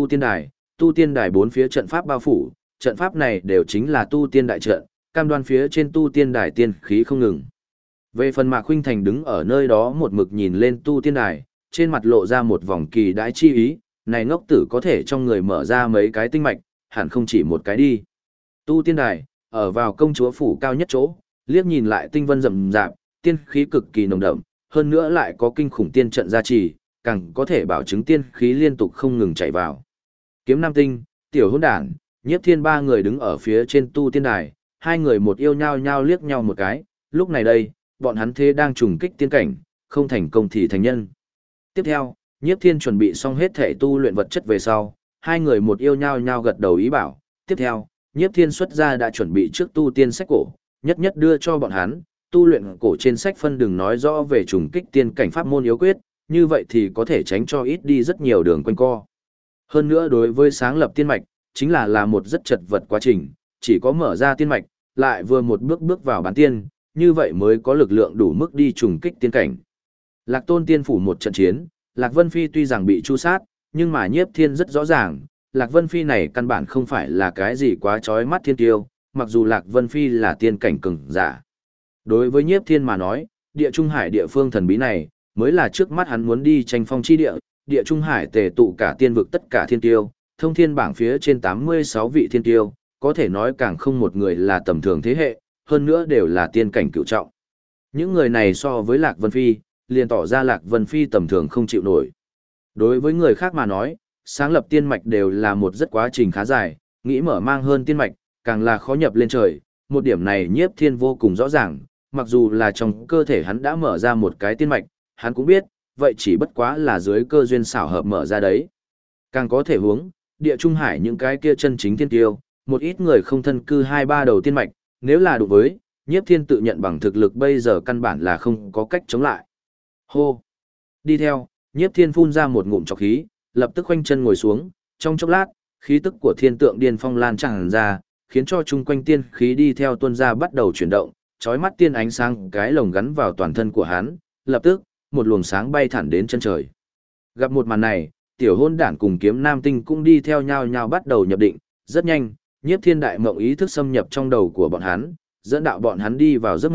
tu tiên đài 4 phía trận pháp bao phủ, trận pháp này đều chính là tu tiên đại trận, cam đoan phía trên tu tiên đài tiên khí không ngừng. Về phần Mạc Khuynh Thành đứng ở nơi đó một mực nhìn lên tu tiên đài, trên mặt lộ ra một vòng kỳ đãi chi ý, này ngốc tử có thể trong người mở ra mấy cái tinh mạch, hẳn không chỉ một cái đi. Tu tiên đài, ở vào công chúa phủ cao nhất chỗ, liếc nhìn lại tinh vân rậm rạp, tiên khí cực kỳ nồng đậm, hơn nữa lại có kinh khủng tiên trận gia trì, càng có thể bảo chứng tiên khí liên tục không ngừng chảy vào. Kiếm Nam Tinh, Tiểu Hỗn Đản, Nhiếp Thiên ba người đứng ở phía trên tu tiên đài, hai người một yêu nhau nhau liếc nhau một cái, lúc này đây, bọn hắn thế đang trùng kích tiên cảnh, không thành công thì thành nhân. Tiếp theo, Nhiếp Thiên chuẩn bị xong hết thể tu luyện vật chất về sau, hai người một yêu nhau nhau gật đầu ý bảo, tiếp theo, Nhiếp Thiên xuất ra đã chuẩn bị trước tu tiên sách cổ, nhất nhất đưa cho bọn hắn, tu luyện cổ trên sách phân đừng nói rõ về trùng kích tiên cảnh pháp môn yếu quyết, như vậy thì có thể tránh cho ít đi rất nhiều đường quanh co. Hơn nữa đối với sáng lập tiên mạch, chính là một rất chật vật quá trình, chỉ có mở ra tiên mạch, lại vừa một bước bước vào bán tiên, như vậy mới có lực lượng đủ mức đi trùng kích tiên cảnh. Lạc Tôn tiên phủ một trận chiến, Lạc Vân Phi tuy rằng bị tru sát, nhưng mà Nhiếp Thiên rất rõ ràng, Lạc Vân Phi này căn bản không phải là cái gì quá chói mắt thiên tiêu, mặc dù Lạc Vân Phi là tiên cảnh cường giả. Đối với Nhiếp Thiên mà nói, địa Trung Hải địa phương thần bí này, mới là trước mắt hắn muốn đi tranh phong chi địa, địa Trung Hải tề tụ cả tiên vực tất cả thiên tiêu, thông thiên bảng phía trên 86 vị thiên tiêu, có thể nói càng không một người là tầm thường thế hệ, hơn nữa đều là tiên cảnh cửu trọng. Những người này so với Lạc Vân Phi, liền tỏ ra Lạc Vân Phi tầm thường không chịu nổi. Đối với người khác mà nói, sáng lập tiên mạch đều là một rất quá trình khá dài, nghĩ mở mang hơn tiên mạch, càng là khó nhập lên trời, một điểm này Nhiếp Thiên vô cùng rõ ràng, mặc dù là trong cơ thể hắn đã mở ra một cái tiên mạch, hắn cũng biết, vậy chỉ bất quá là dưới cơ duyên xảo hợp mở ra đấy. Càng có thể hướng, địa Trung Hải những cái kia chân chính tiên tiêu, một ít người không thân cư 2-3 đầu tiên mạch, nếu là đủ với, Nhiếp Thiên tự nhận bằng thực lực bây giờ căn bản là không có cách chống lại. Hô! Đi theo, Nhiếp Thiên phun ra một ngụm trọc khí, lập tức khoanh chân ngồi xuống, trong chốc lát, khí tức của thiên tượng điên phong lan tràn ra, khiến cho chung quanh tiên khí đi theo tuôn ra bắt đầu chuyển động, chói mắt tiên ánh sáng cái lồng gắn vào toàn thân của hắn, lập tức, một luồng sáng bay thẳng đến chân trời. Gặp một màn này, Tiểu Hôn Đản cùng Kiếm Nam Tinh cũng đi theo nhau nhau bắt đầu nhập định, rất nhanh, Nhiếp Thiên đại mộng ý thức xâm nhập trong đầu của bọn hắn, dẫn đạo bọn hắn đi vào giấc mộng,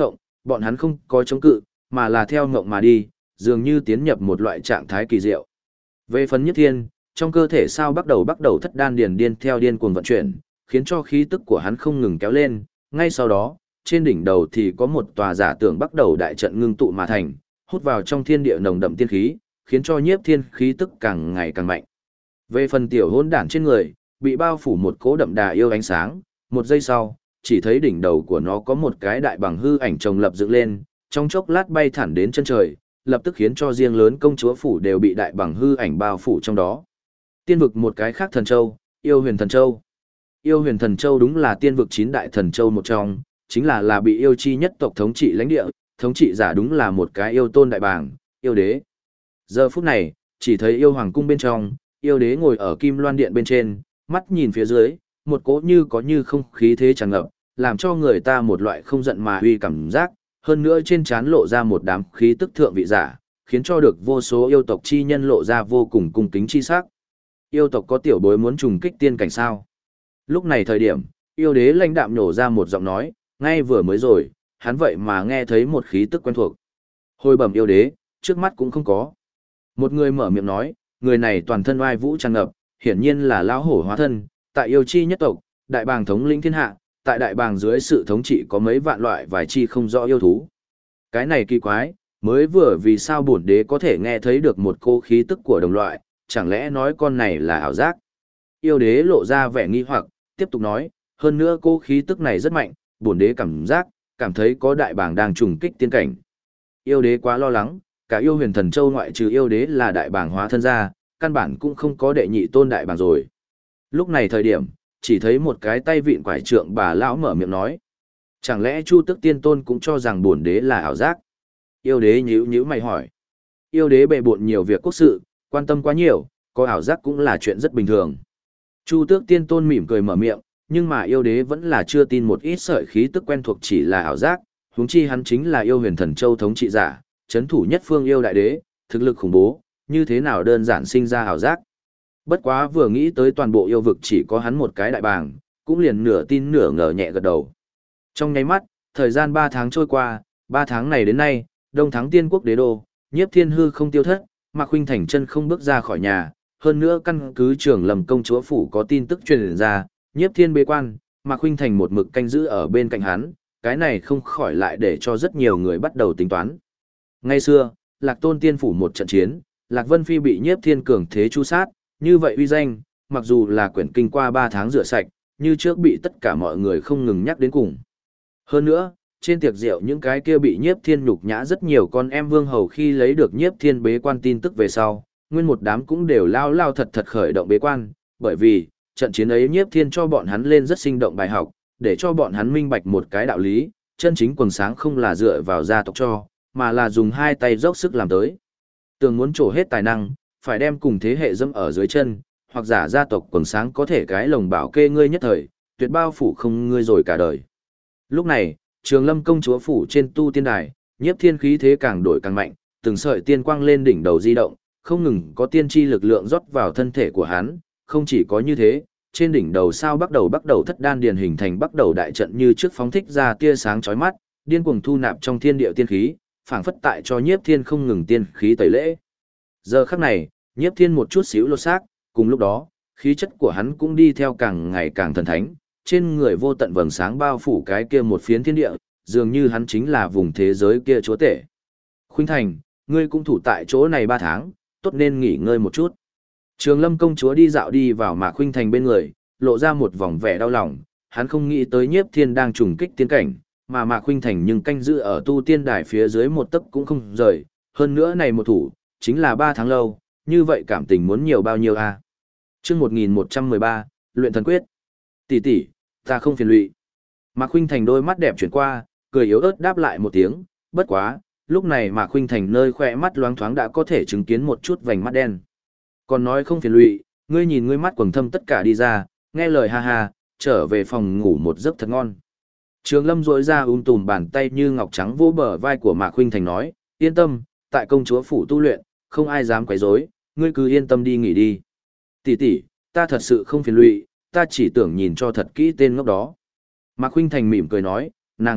Bọn hắn không có chống cự, mà là theo ngộng mà đi, dường như tiến nhập một loại trạng thái kỳ diệu. Về phần Nhiếp Thiên, trong cơ thể sao bắt đầu thất đan điền theo điên cuồng vận chuyển, khiến cho khí tức của hắn không ngừng kéo lên, ngay sau đó, trên đỉnh đầu thì có một tòa giả tưởng bắt đầu đại trận ngưng tụ mà thành, hút vào trong thiên địa nồng đậm tiên khí, khiến cho Nhiếp Thiên khí tức càng ngày càng mạnh. Về phần tiểu hỗn đản trên người, bị bao phủ một cỗ đậm đà yêu ánh sáng, một giây sau, chỉ thấy đỉnh đầu của nó có một cái đại bằng hư ảnh chồng lập dựng lên, trong chốc lát bay thẳng đến chân trời, lập tức khiến cho riêng lớn công chúa phủ đều bị đại bằng hư ảnh bao phủ trong đó. Tiên vực một cái khác thần châu, Yêu Huyền Thần Châu. Yêu Huyền Thần Châu đúng là tiên vực 9 đại thần châu một trong, chính là bị yêu chi nhất tộc thống trị lãnh địa, thống trị giả đúng là một cái yêu tôn đại bàng, yêu đế. Giờ phút này, chỉ thấy yêu hoàng cung bên trong, yêu đế ngồi ở kim loan điện bên trên, mắt nhìn phía dưới, một cỗ như có như không khí thế tràn ngập, làm cho người ta một loại không giận mà uy cảm giác, hơn nữa trên trán lộ ra một đám khí tức thượng vị giả, khiến cho được vô số yêu tộc chi nhân lộ ra vô cùng cung kính chi sắc. Yêu tộc có tiểu bối muốn trùng kích tiên cảnh sao? Lúc này thời điểm, yêu đế lãnh đạm nhổ ra một giọng nói, ngay vừa mới rồi, hắn vậy mà nghe thấy một khí tức quen thuộc. Hồi bẩm yêu đế, trước mắt cũng không có. Một người mở miệng nói, người này toàn thân oai vũ tràn ngập, hiển nhiên là lão hổ hóa thân, tại yêu chi nhất tộc, đại bàng thống lĩnh thiên hạ, tại đại bàng dưới sự thống trị có mấy vạn loại vài chi không rõ yêu thú. Cái này kỳ quái, mới vừa vì sao bổn đế có thể nghe thấy được một cô khí tức của đồng loại, chẳng lẽ nói con này là ảo giác? Yêu đế lộ ra vẻ nghi hoặc, tiếp tục nói, hơn nữa cô khí tức này rất mạnh, bổn đế cảm thấy có đại bàng đang trùng kích tiên cảnh. Yêu đế quá lo lắng, cả Yêu Huyền Thần Châu ngoại trừ yêu đế là đại bàng hóa thân ra, căn bản cũng không có đệ nhị tôn đại bàng rồi. Lúc này thời điểm, chỉ thấy một cái tay vịn quải trượng bà lão mở miệng nói. Chẳng lẽ Chu Tước Tiên Tôn cũng cho rằng bổn đế là ảo giác? Yêu đế nhíu mày hỏi. Yêu đế bệ bộn nhiều việc quốc sự, quan tâm quá nhiều, có ảo giác cũng là chuyện rất bình thường. Chu Tước Tiên Tôn mỉm cười mở miệng, nhưng mà yêu đế vẫn là chưa tin một ít sợi khí tức quen thuộc chỉ là ảo giác, huống chi hắn chính là Yêu Huyền Thần Châu thống trị giả, chấn thủ nhất phương yêu đại đế, thực lực khủng bố, như thế nào đơn giản sinh ra ảo giác. Bất quá vừa nghĩ tới toàn bộ yêu vực chỉ có hắn một cái đại bàng, cũng liền nửa tin nửa ngờ nhẹ gật đầu. Trong nháy mắt, thời gian 3 tháng trôi qua, 3 tháng này đến nay, Đông Thắng Tiên Quốc đế đô, Nhiếp Thiên hư không tiêu thất, Mạc Khuynh Thành chân không bước ra khỏi nhà, hơn nữa căn cứ Trường Lâm công chúa phủ có tin tức truyền ra, Nhiếp Thiên bế quan, Mạc Khuynh Thành một mực canh giữ ở bên cạnh hắn, cái này không khỏi lại để cho rất nhiều người bắt đầu tính toán. Ngày xưa, Lạc Tôn Tiên phủ một trận chiến, Lạc Vân Phi bị Nhiếp Thiên cường thế chu sát, như vậy uy danh, mặc dù là quyển kinh qua 3 tháng rửa sạch, như trước bị tất cả mọi người không ngừng nhắc đến cùng. Hơn nữa, trên tiệc rượu những cái kia bị Nhiếp Thiên nhục nhã rất nhiều con em vương hầu khi lấy được Nhiếp Thiên bế quan tin tức về sau, nguyên một đám cũng đều lao thật khởi động bế quan, bởi vì, trận chiến ấy Nhiếp Thiên cho bọn hắn lên rất sinh động bài học, để cho bọn hắn minh bạch một cái đạo lý, chân chính quần sáng không là dựa vào gia tộc cho, mà là dùng hai tay dốc sức làm tới. Tường muốn trổ hết tài năng, phải đem cùng thế hệ dẫm ở dưới chân, hoặc giả gia tộc quần sáng có thể cái lồng bảo kê ngươi nhất thời, tuyệt bao phủ không ngươi rồi cả đời. Lúc này, Trường Lâm công chúa phủ trên tu tiên đài, Nhiếp Thiên khí thế càng đổi càng mạnh, từng sợi tiên quang lên đỉnh đầu di động, không ngừng có tiên tri lực lượng rót vào thân thể của hắn, không chỉ có như thế, trên đỉnh đầu sao bắt đầu thất đan điền hình thành bắt đầu đại trận như trước phóng thích ra tia sáng chói mắt, điên cuồng thu nạp trong thiên địa tiên khí, phảng phất tại cho Nhiếp Thiên không ngừng tiên khí tẩy lễ. Giờ khắc này, Nhiếp Thiên một chút xíu lột xác, cùng lúc đó, khí chất của hắn cũng đi theo càng ngày càng thần thánh, trên người vô tận vầng sáng bao phủ cái kia một phiến thiên địa, dường như hắn chính là vùng thế giới kia chúa tể. Khuynh Thành, ngươi cũng thủ tại chỗ này 3 tháng, tốt nên nghỉ ngơi một chút. Trường Lâm công chúa đi dạo đi vào Mạc Khuynh Thành bên người, lộ ra một vòng vẻ đau lòng, hắn không nghĩ tới Nhiếp Thiên đang trùng kích tiên cảnh, mà Mạc Khuynh Thành nhưng canh giữ ở tu tiên đài phía dưới một tấc cũng không rời, hơn nữa này một thủ, chính là 3 tháng lâu, như vậy cảm tình muốn nhiều bao nhiêu a? Chương 1113, Luyện Thần Quyết. Tỷ tỷ, ta không phiền lụy. Mạc Khuynh Thành đôi mắt đẹp chuyển qua, cười yếu ớt đáp lại một tiếng, bất quá, lúc này Mạc Khuynh Thành nơi khỏe mắt loáng thoáng đã có thể chứng kiến một chút vành mắt đen. Còn nói không phiền lụy, ngươi nhìn ngươi mắt quầng thâm tất cả đi ra, nghe lời ha ha, trở về phòng ngủ một giấc thật ngon. Trường Lâm duỗi ra tùm bàn tay như ngọc trắng vỗ bờ vai của Mạc Khuynh Thành nói, yên tâm, tại công chúa phủ tu luyện, không ai dám quấy rối, ngươi cứ yên tâm đi nghỉ đi. Tỷ tỷ, ta thật sự không phiền lụy, ta chỉ tưởng nhìn cho thật kỹ tên ngốc đó. Mạc Khuynh Thành mỉm cười nói, nàng biết,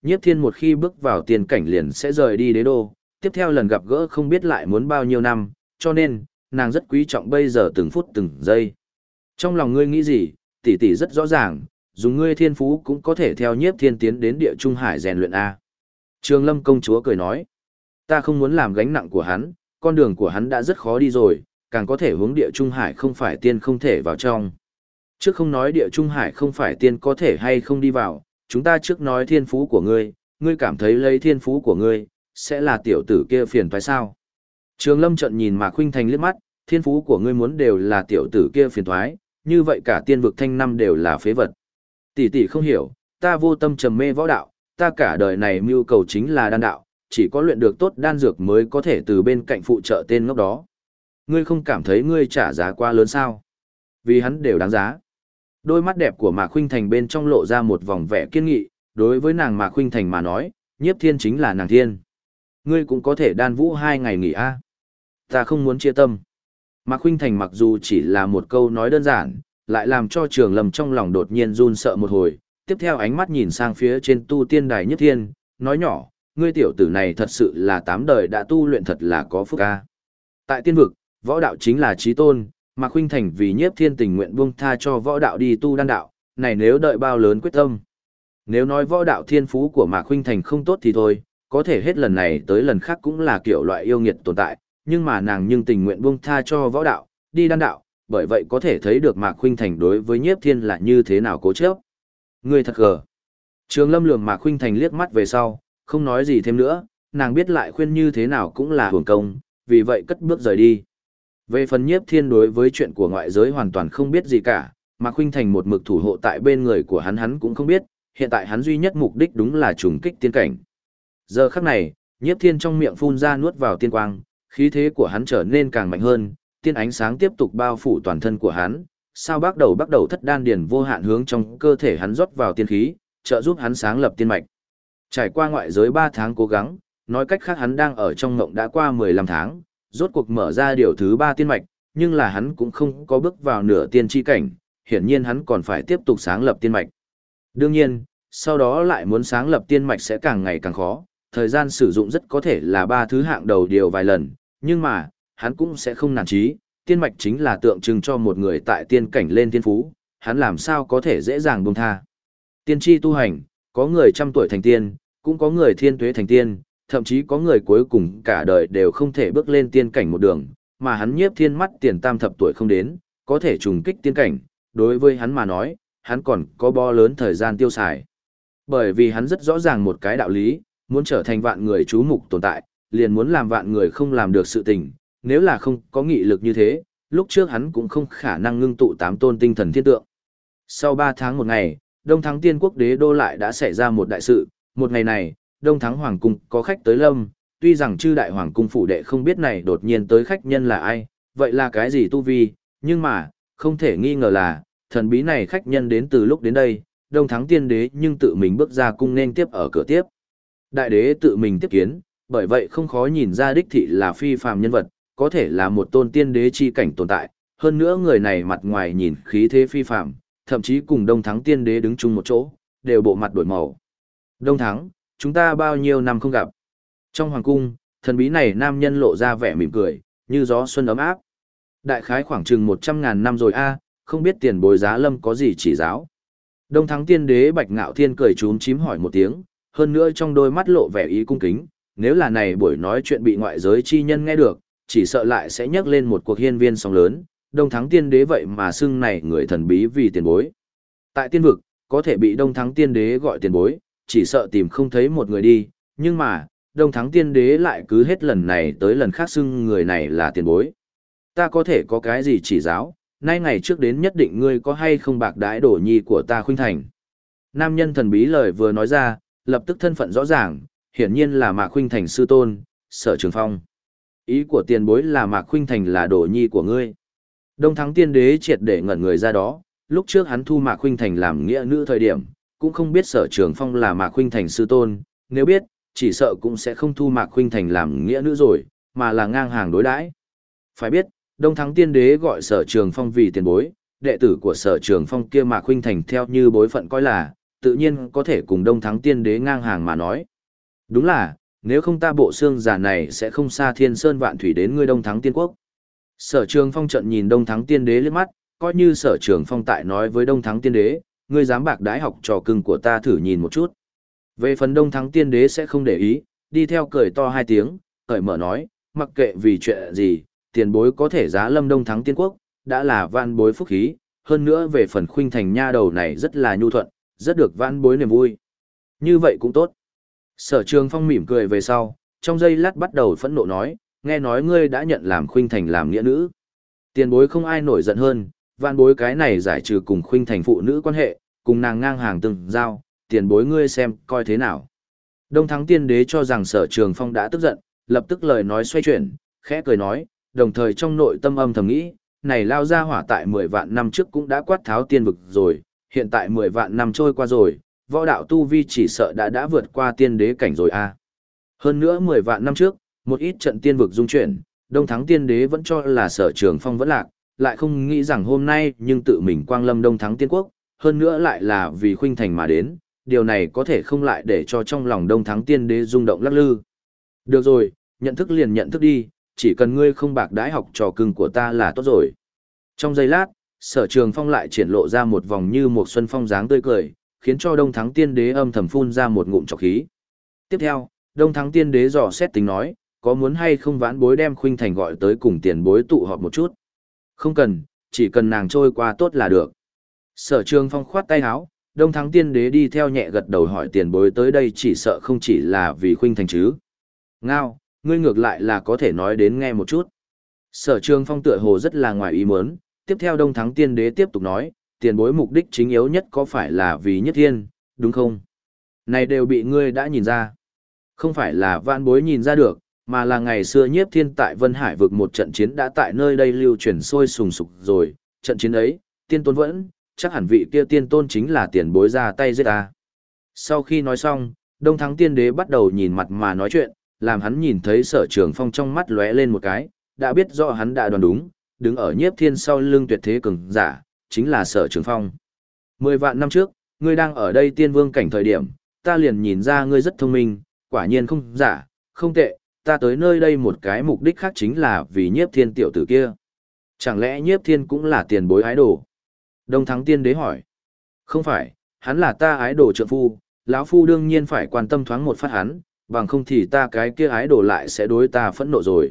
Nhiếp Thiên một khi bước vào tiên cảnh liền sẽ rời đi đế đô, tiếp theo lần gặp gỡ không biết lại muốn bao nhiêu năm, cho nên, nàng rất quý trọng bây giờ từng phút từng giây. Trong lòng ngươi nghĩ gì, tỷ tỷ rất rõ ràng, dùng ngươi thiên phú cũng có thể theo Nhiếp Thiên tiến đến địa trung hải rèn luyện A. Trường Lâm công chúa cười nói, ta không muốn làm gánh nặng của hắn, con đường của hắn đã rất khó đi rồi, càng có thể hướng địa trung hải không phải tiên không thể vào trong. Trước không nói địa trung hải không phải tiên có thể hay không đi vào, chúng ta trước nói thiên phú của ngươi, ngươi cảm thấy lấy thiên phú của ngươi, sẽ là tiểu tử kia phiền toái sao? Trường Lâm trận nhìn Mạc Khuynh Thành liếc mắt, thiên phú của ngươi muốn đều là tiểu tử kia phiền toái, như vậy cả tiên vực thanh năm đều là phế vật. Tỷ tỷ không hiểu, ta vô tâm trầm mê võ đạo, ta cả đời này mưu cầu chính là đan đạo, chỉ có luyện được tốt đan dược mới có thể từ bên cạnh phụ trợ tên ngốc đó. Ngươi không cảm thấy ngươi trả giá quá lớn sao? Vì hắn đều đáng giá. Đôi mắt đẹp của Mạc Khuynh Thành bên trong lộ ra một vòng vẻ kiên nghị, đối với nàng Mạc Khuynh Thành mà nói, Nhiếp Thiên chính là nàng thiên. Ngươi cũng có thể đan vũ 2 ngày nghỉ a. Ta không muốn chia tâm. Mạc Khuynh Thành mặc dù chỉ là một câu nói đơn giản, lại làm cho Trường Lâm trong lòng đột nhiên run sợ một hồi, tiếp theo ánh mắt nhìn sang phía trên tu tiên đài Nhiếp Thiên, nói nhỏ, ngươi tiểu tử này thật sự là 8 đời đã tu luyện thật là có phúc a. Tại tiên vực, võ đạo chính là chí tôn, Mạc Khuynh Thành vì Nhiếp Thiên tình nguyện buông tha cho võ đạo đi tu đan đạo, này nếu đợi bao lớn quyết tâm. Nếu nói võ đạo thiên phú của Mạc Khuynh Thành không tốt thì thôi, có thể hết lần này tới lần khác cũng là kiểu loại yêu nghiệt tồn tại, nhưng mà nàng nhưng tình nguyện buông tha cho võ đạo, đi đan đạo, bởi vậy có thể thấy được Mạc Khuynh Thành đối với Nhiếp Thiên là như thế nào cố chấp. Ngươi thật gờ. Trường Lâm lườm Mạc Khuynh Thành liếc mắt về sau, không nói gì thêm nữa, nàng biết lại khuyên như thế nào cũng là hưởng công, vì vậy cất bước rời đi. Về phần Nhiếp Thiên đối với chuyện của ngoại giới hoàn toàn không biết gì cả, Mạc Khuynh Thành một mực thủ hộ tại bên người của hắn cũng không biết, hiện tại hắn duy nhất mục đích đúng là trùng kích tiên cảnh. Giờ khắc này, Nhiếp Thiên trong miệng phun ra nuốt vào tiên quang, khí thế của hắn trở nên càng mạnh hơn, tiên ánh sáng tiếp tục bao phủ toàn thân của hắn, sao bắt đầu thất đan điền vô hạn hướng trong cơ thể hắn rót vào tiên khí, trợ giúp hắn sáng lập tiên mạch. Trải qua ngoại giới 3 tháng cố gắng, nói cách khác hắn đang ở trong ngộng đã qua 15 tháng, rốt cuộc mở ra điều thứ 3 tiên mạch, nhưng là hắn cũng không có bước vào nửa tiên chi cảnh, hiển nhiên hắn còn phải tiếp tục sáng lập tiên mạch. Đương nhiên, sau đó lại muốn sáng lập tiên mạch sẽ càng ngày càng khó, thời gian sử dụng rất có thể là 3 thứ hạng đầu điều vài lần, nhưng mà, hắn cũng sẽ không nản chí, tiên mạch chính là tượng trưng cho một người tại tiên cảnh lên tiên phú, hắn làm sao có thể dễ dàng buông tha. Tiên tri tu hành, có người trăm tuổi thành tiên, cũng có người thiên tuế thành tiên, thậm chí có người cuối cùng cả đời đều không thể bước lên tiên cảnh một đường, mà hắn Nhiếp Thiên mắt tiền tam thập tuổi không đến, có thể trùng kích tiên cảnh, đối với hắn mà nói, hắn còn có bo lớn thời gian tiêu xài. Bởi vì hắn rất rõ ràng một cái đạo lý, muốn trở thành vạn người chú mục tồn tại, liền muốn làm vạn người không làm được sự tình, nếu là không có nghị lực như thế, lúc trước hắn cũng không khả năng ngưng tụ 8 tôn tinh thần thiên tượng. Sau 3 tháng một ngày, Đông Thắng Tiên Quốc đế đô lại đã xảy ra một đại sự, một ngày này, Đông Thắng Hoàng Cung có khách tới lâm, tuy rằng chư đại Hoàng Cung phủ đệ không biết này đột nhiên tới khách nhân là ai, vậy là cái gì tu vi, nhưng mà, không thể nghi ngờ là, thần bí này khách nhân đến từ lúc đến đây, Đông Thắng Tiên Đế nhưng tự mình bước ra cung nên tiếp ở cửa tiếp. Đại đế tự mình tiếp kiến, bởi vậy không khó nhìn ra đích thị là phi phàm nhân vật, có thể là một tôn tiên đế chi cảnh tồn tại, hơn nữa người này mặt ngoài nhìn khí thế phi phàm, thậm chí cùng Đông Thắng Tiên Đế đứng chung một chỗ, đều bộ mặt đổi màu. Đông Thắng, chúng ta bao nhiêu năm không gặp. Trong hoàng cung, thần bí này nam nhân lộ ra vẻ mỉm cười, như gió xuân ấm áp. Đại khái khoảng chừng 100.000 năm rồi a, không biết tiền bối giá lâm có gì chỉ giáo. Đông Thắng Tiên Đế Bạch Ngạo Thiên cười chúm chím hỏi một tiếng, hơn nữa trong đôi mắt lộ vẻ ý cung kính, nếu là này buổi nói chuyện bị ngoại giới chi nhân nghe được, chỉ sợ lại sẽ nhắc lên một cuộc hiên viên sóng lớn, Đông Thắng Tiên Đế vậy mà xưng này người thần bí vì tiền bối. Tại tiên vực, có thể bị Đông Thắng Tiên Đế gọi tiền bối, chỉ sợ tìm không thấy một người đi, nhưng mà, Đông Thắng Tiên Đế lại cứ hết lần này tới lần khác xưng người này là tiền bối. Ta có thể có cái gì chỉ giáo, nay ngày trước đến nhất định ngươi có hay không bạc đãi đổ nhi của ta Khuynh Thành. Nam nhân thần bí lời vừa nói ra, lập tức thân phận rõ ràng, hiển nhiên là Mạc Khuynh Thành sư tôn, Sở Trường Phong. Ý của tiền bối là Mạc Khuynh Thành là đồ nhi của ngươi. Đông Thắng Tiên Đế triệt để ngẩn người ra đó, lúc trước hắn thu Mạc Khuynh Thành làm nghĩa nữ thời điểm, cũng không biết Sở Trường Phong là Mạc Khuynh Thành sư tôn, nếu biết, chỉ sợ cũng sẽ không thu Mạc Khuynh Thành làm nghĩa nữ rồi, mà là ngang hàng đối đãi. Phải biết, Đông Thắng Tiên Đế gọi Sở Trường Phong vì tiền bối, đệ tử của Sở Trường Phong kia Mạc Khuynh Thành theo như bối phận coi là, tự nhiên có thể cùng Đông Thắng Tiên Đế ngang hàng mà nói. Đúng là, nếu không ta bộ xương giả này sẽ không xa thiên sơn vạn thủy đến ngươi Đông Thắng Tiên Quốc. Sở Trường Phong trận nhìn Đông Thắng Tiên Đế liếc mắt, coi như Sở Trường Phong tại nói với Đông Thắng Tiên Đế, ngươi dám bạc đái học trò cưng của ta thử nhìn một chút. Về phần Đông Thắng Tiên Đế sẽ không để ý, đi theo cười to hai tiếng, cởi mở nói, mặc kệ vì chuyện gì, tiền bối có thể giá lâm Đông Thắng Tiên Quốc, đã là vạn bối phúc khí, hơn nữa về phần Khuynh Thành nha đầu này rất là nhu thuận, rất được vạn bối niềm vui. Như vậy cũng tốt. Sở Trường Phong mỉm cười về sau, trong giây lát bắt đầu phẫn nộ nói, nghe nói ngươi đã nhận làm Khuynh Thành làm nghĩa nữ. Tiền bối không ai nổi giận hơn, vạn bối cái này giải trừ cùng Khuynh Thành phụ nữ quan hệ, cùng nàng ngang hàng từng giao, tiền bối ngươi xem coi thế nào. Đông Thắng Tiên Đế cho rằng Sở Trường Phong đã tức giận, lập tức lời nói xoay chuyển, khẽ cười nói, đồng thời trong nội tâm âm thầm nghĩ, này lao ra hỏa tại 10 vạn năm trước cũng đã quát tháo tiên vực rồi, hiện tại 10 vạn năm trôi qua rồi, võ đạo tu vi chỉ sợ đã vượt qua tiên đế cảnh rồi a. Hơn nữa 10 vạn năm trước, một ít trận tiên vực dung chuyển, Đông Thắng Tiên Đế vẫn cho là Sở Trường Phong vẫn lạc, lại không nghĩ rằng hôm nay nhưng tự mình quang lâm Đông Thắng Tiên Quốc, hơn nữa lại là vì Khuynh Thành mà đến, điều này có thể không lại để cho trong lòng Đông Thắng Tiên Đế rung động lắc lư. Được rồi, nhận thức liền nhận thức đi, chỉ cần ngươi không bạc đãi học trò cưng của ta là tốt rồi. Trong giây lát, Sở Trường Phong lại triển lộ ra một vòng như một xuân phong dáng tươi cười, khiến cho Đông Thắng Tiên Đế âm thầm phun ra một ngụm trọc khí. Tiếp theo, Đông Thắng Tiên Đế dò xét tính nói, có muốn hay không vãn bối đem Khuynh Thành gọi tới cùng tiền bối tụ họp một chút? Không cần, chỉ cần nàng trôi qua tốt là được. Sở Trường Phong khoát tay áo, Đông Thắng Tiên Đế đi theo nhẹ gật đầu hỏi tiền bối tới đây chỉ sợ không chỉ là vì Khuynh Thành chứ. Ngao, ngươi ngược lại là có thể nói đến nghe một chút. Sở Trường Phong tựa hồ rất là ngoài ý muốn, tiếp theo Đông Thắng Tiên Đế tiếp tục nói, tiền bối mục đích chính yếu nhất có phải là vì Nhất Thiên, đúng không? Này đều bị ngươi đã nhìn ra. Không phải là vạn bối nhìn ra được, mà là ngày xưa Nhiếp Thiên tại Vân Hải vực một trận chiến đã tại nơi đây lưu truyền sôi sùng sục rồi, trận chiến ấy, tiên tôn vẫn, chắc hẳn vị kia tiên tôn chính là tiền bối ra tay giết ta. Sau khi nói xong, Đông Thắng Tiên Đế bắt đầu nhìn mặt mà nói chuyện, làm hắn nhìn thấy Sở Trường Phong trong mắt lóe lên một cái, đã biết rõ hắn đã đoán đúng, đứng ở Nhiếp Thiên sau lưng tuyệt thế cường giả, chính là Sở Trường Phong. 10 vạn năm trước, ngươi đang ở đây tiên vương cảnh thời điểm, ta liền nhìn ra ngươi rất thông minh, quả nhiên không giả, không tệ, ta tới nơi đây một cái mục đích khác chính là vì Nhiếp Thiên tiểu tử kia. Chẳng lẽ Nhiếp Thiên cũng là tiền bối ái đồ? Đông Thắng Tiên Đế hỏi. Không phải, hắn là ta ái đồ trượng phu, lão phu đương nhiên phải quan tâm thoáng một phát hắn, bằng không thì ta cái kia ái đồ lại sẽ đối ta phẫn nộ rồi.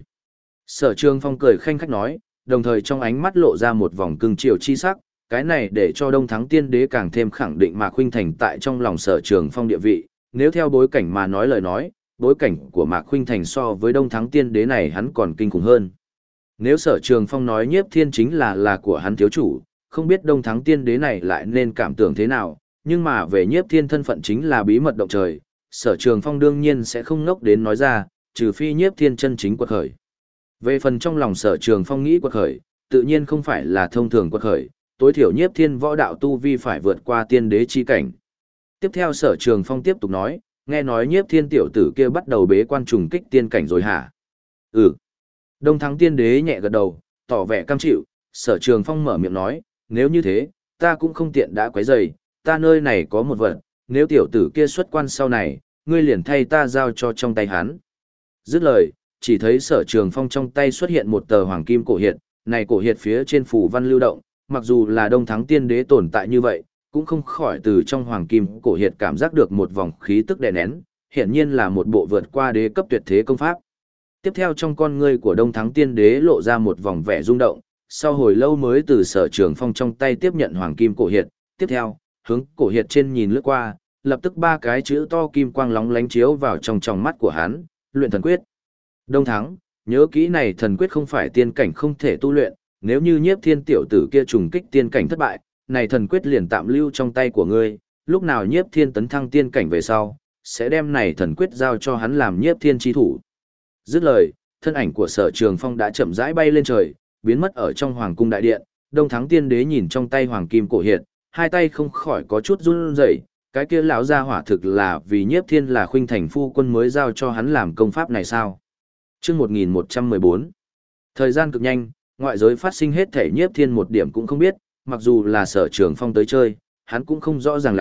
Sở Trường Phong cười khanh khách nói, đồng thời trong ánh mắt lộ ra một vòng cưng chiều chi sắc, cái này để cho Đông Thắng Tiên Đế càng thêm khẳng định Mạc Khuynh Thành tại trong lòng Sở Trường Phong địa vị, nếu theo bối cảnh mà nói lời nói, bối cảnh của Mạc Khuynh Thành so với Đông Thắng Tiên Đế này hắn còn kinh khủng hơn. Nếu Sở Trường Phong nói Nhiếp Thiên chính là của hắn thiếu chủ, không biết Đông Thắng Tiên Đế này lại nên cảm tưởng thế nào, nhưng mà về Nhiếp Thiên thân phận chính là bí mật động trời, Sở Trường Phong đương nhiên sẽ không ngốc đến nói ra, trừ phi Nhiếp Thiên chân chính quật khởi. Về phần trong lòng Sở Trường Phong nghĩ quật khởi, tự nhiên không phải là thông thường quật khởi, tối thiểu Nhiếp Thiên võ đạo tu vi phải vượt qua tiên đế chi cảnh. Tiếp theo Sở Trường Phong tiếp tục nói, nghe nói Nhiếp Thiên tiểu tử kia bắt đầu bế quan trùng kích tiên cảnh rồi hả? Ừ. Đông Thắng Tiên Đế nhẹ gật đầu, tỏ vẻ cam chịu, Sở Trường Phong mở miệng nói, nếu như thế, ta cũng không tiện đã quấy rầy, ta nơi này có một vật, nếu tiểu tử kia xuất quan sau này, ngươi liền thay ta giao cho trong tay hắn. Dứt lời, chỉ thấy Sở Trường Phong trong tay xuất hiện một tờ hoàng kim cổ hiệt, này cổ hiệt phía trên phù văn lưu động, mặc dù là Đông Thắng Tiên Đế tồn tại như vậy, cũng không khỏi từ trong hoàng kim cổ hiệt cảm giác được một vòng khí tức đè nén, hiển nhiên là một bộ vượt qua đế cấp tuyệt thế công pháp. Tiếp theo trong con ngươi của Đông Thắng Tiên Đế lộ ra một vòng vẻ rung động, sau hồi lâu mới từ Sở Trường Phong trong tay tiếp nhận hoàng kim cổ hiệt, tiếp theo, hướng cổ hiệt trên nhìn lướt qua, lập tức ba cái chữ to kim quang lóng lánh chiếu vào trong tròng mắt của hắn, luyện thần quyết. Đông Thắng, nhớ kỹ này thần quyết không phải tiên cảnh không thể tu luyện, nếu như Nhiếp Thiên tiểu tử kia trùng kích tiên cảnh thất bại, này thần quyết liền tạm lưu trong tay của ngươi, lúc nào Nhiếp Thiên tấn thăng tiên cảnh về sau, sẽ đem này thần quyết giao cho hắn làm Nhiếp Thiên chi thủ. Dứt lời, thân ảnh của Sở Trường Phong đã chậm rãi bay lên trời, biến mất ở trong hoàng cung đại điện. Đông Thắng Tiên Đế nhìn trong tay hoàng kim cổ hiệt, hai tay không khỏi có chút run rẩy, cái kia lão gia hỏa thực là vì Nhiếp Thiên là Khuynh Thành phu quân mới giao cho hắn làm công pháp này sao? Chương 1114. Thời gian cực nhanh, ngoại giới phát sinh hết thể Nhiếp Thiên một điểm cũng không biết, mặc dù là Sở Trường Phong tới chơi, hắn cũng không rõ ràng lắm,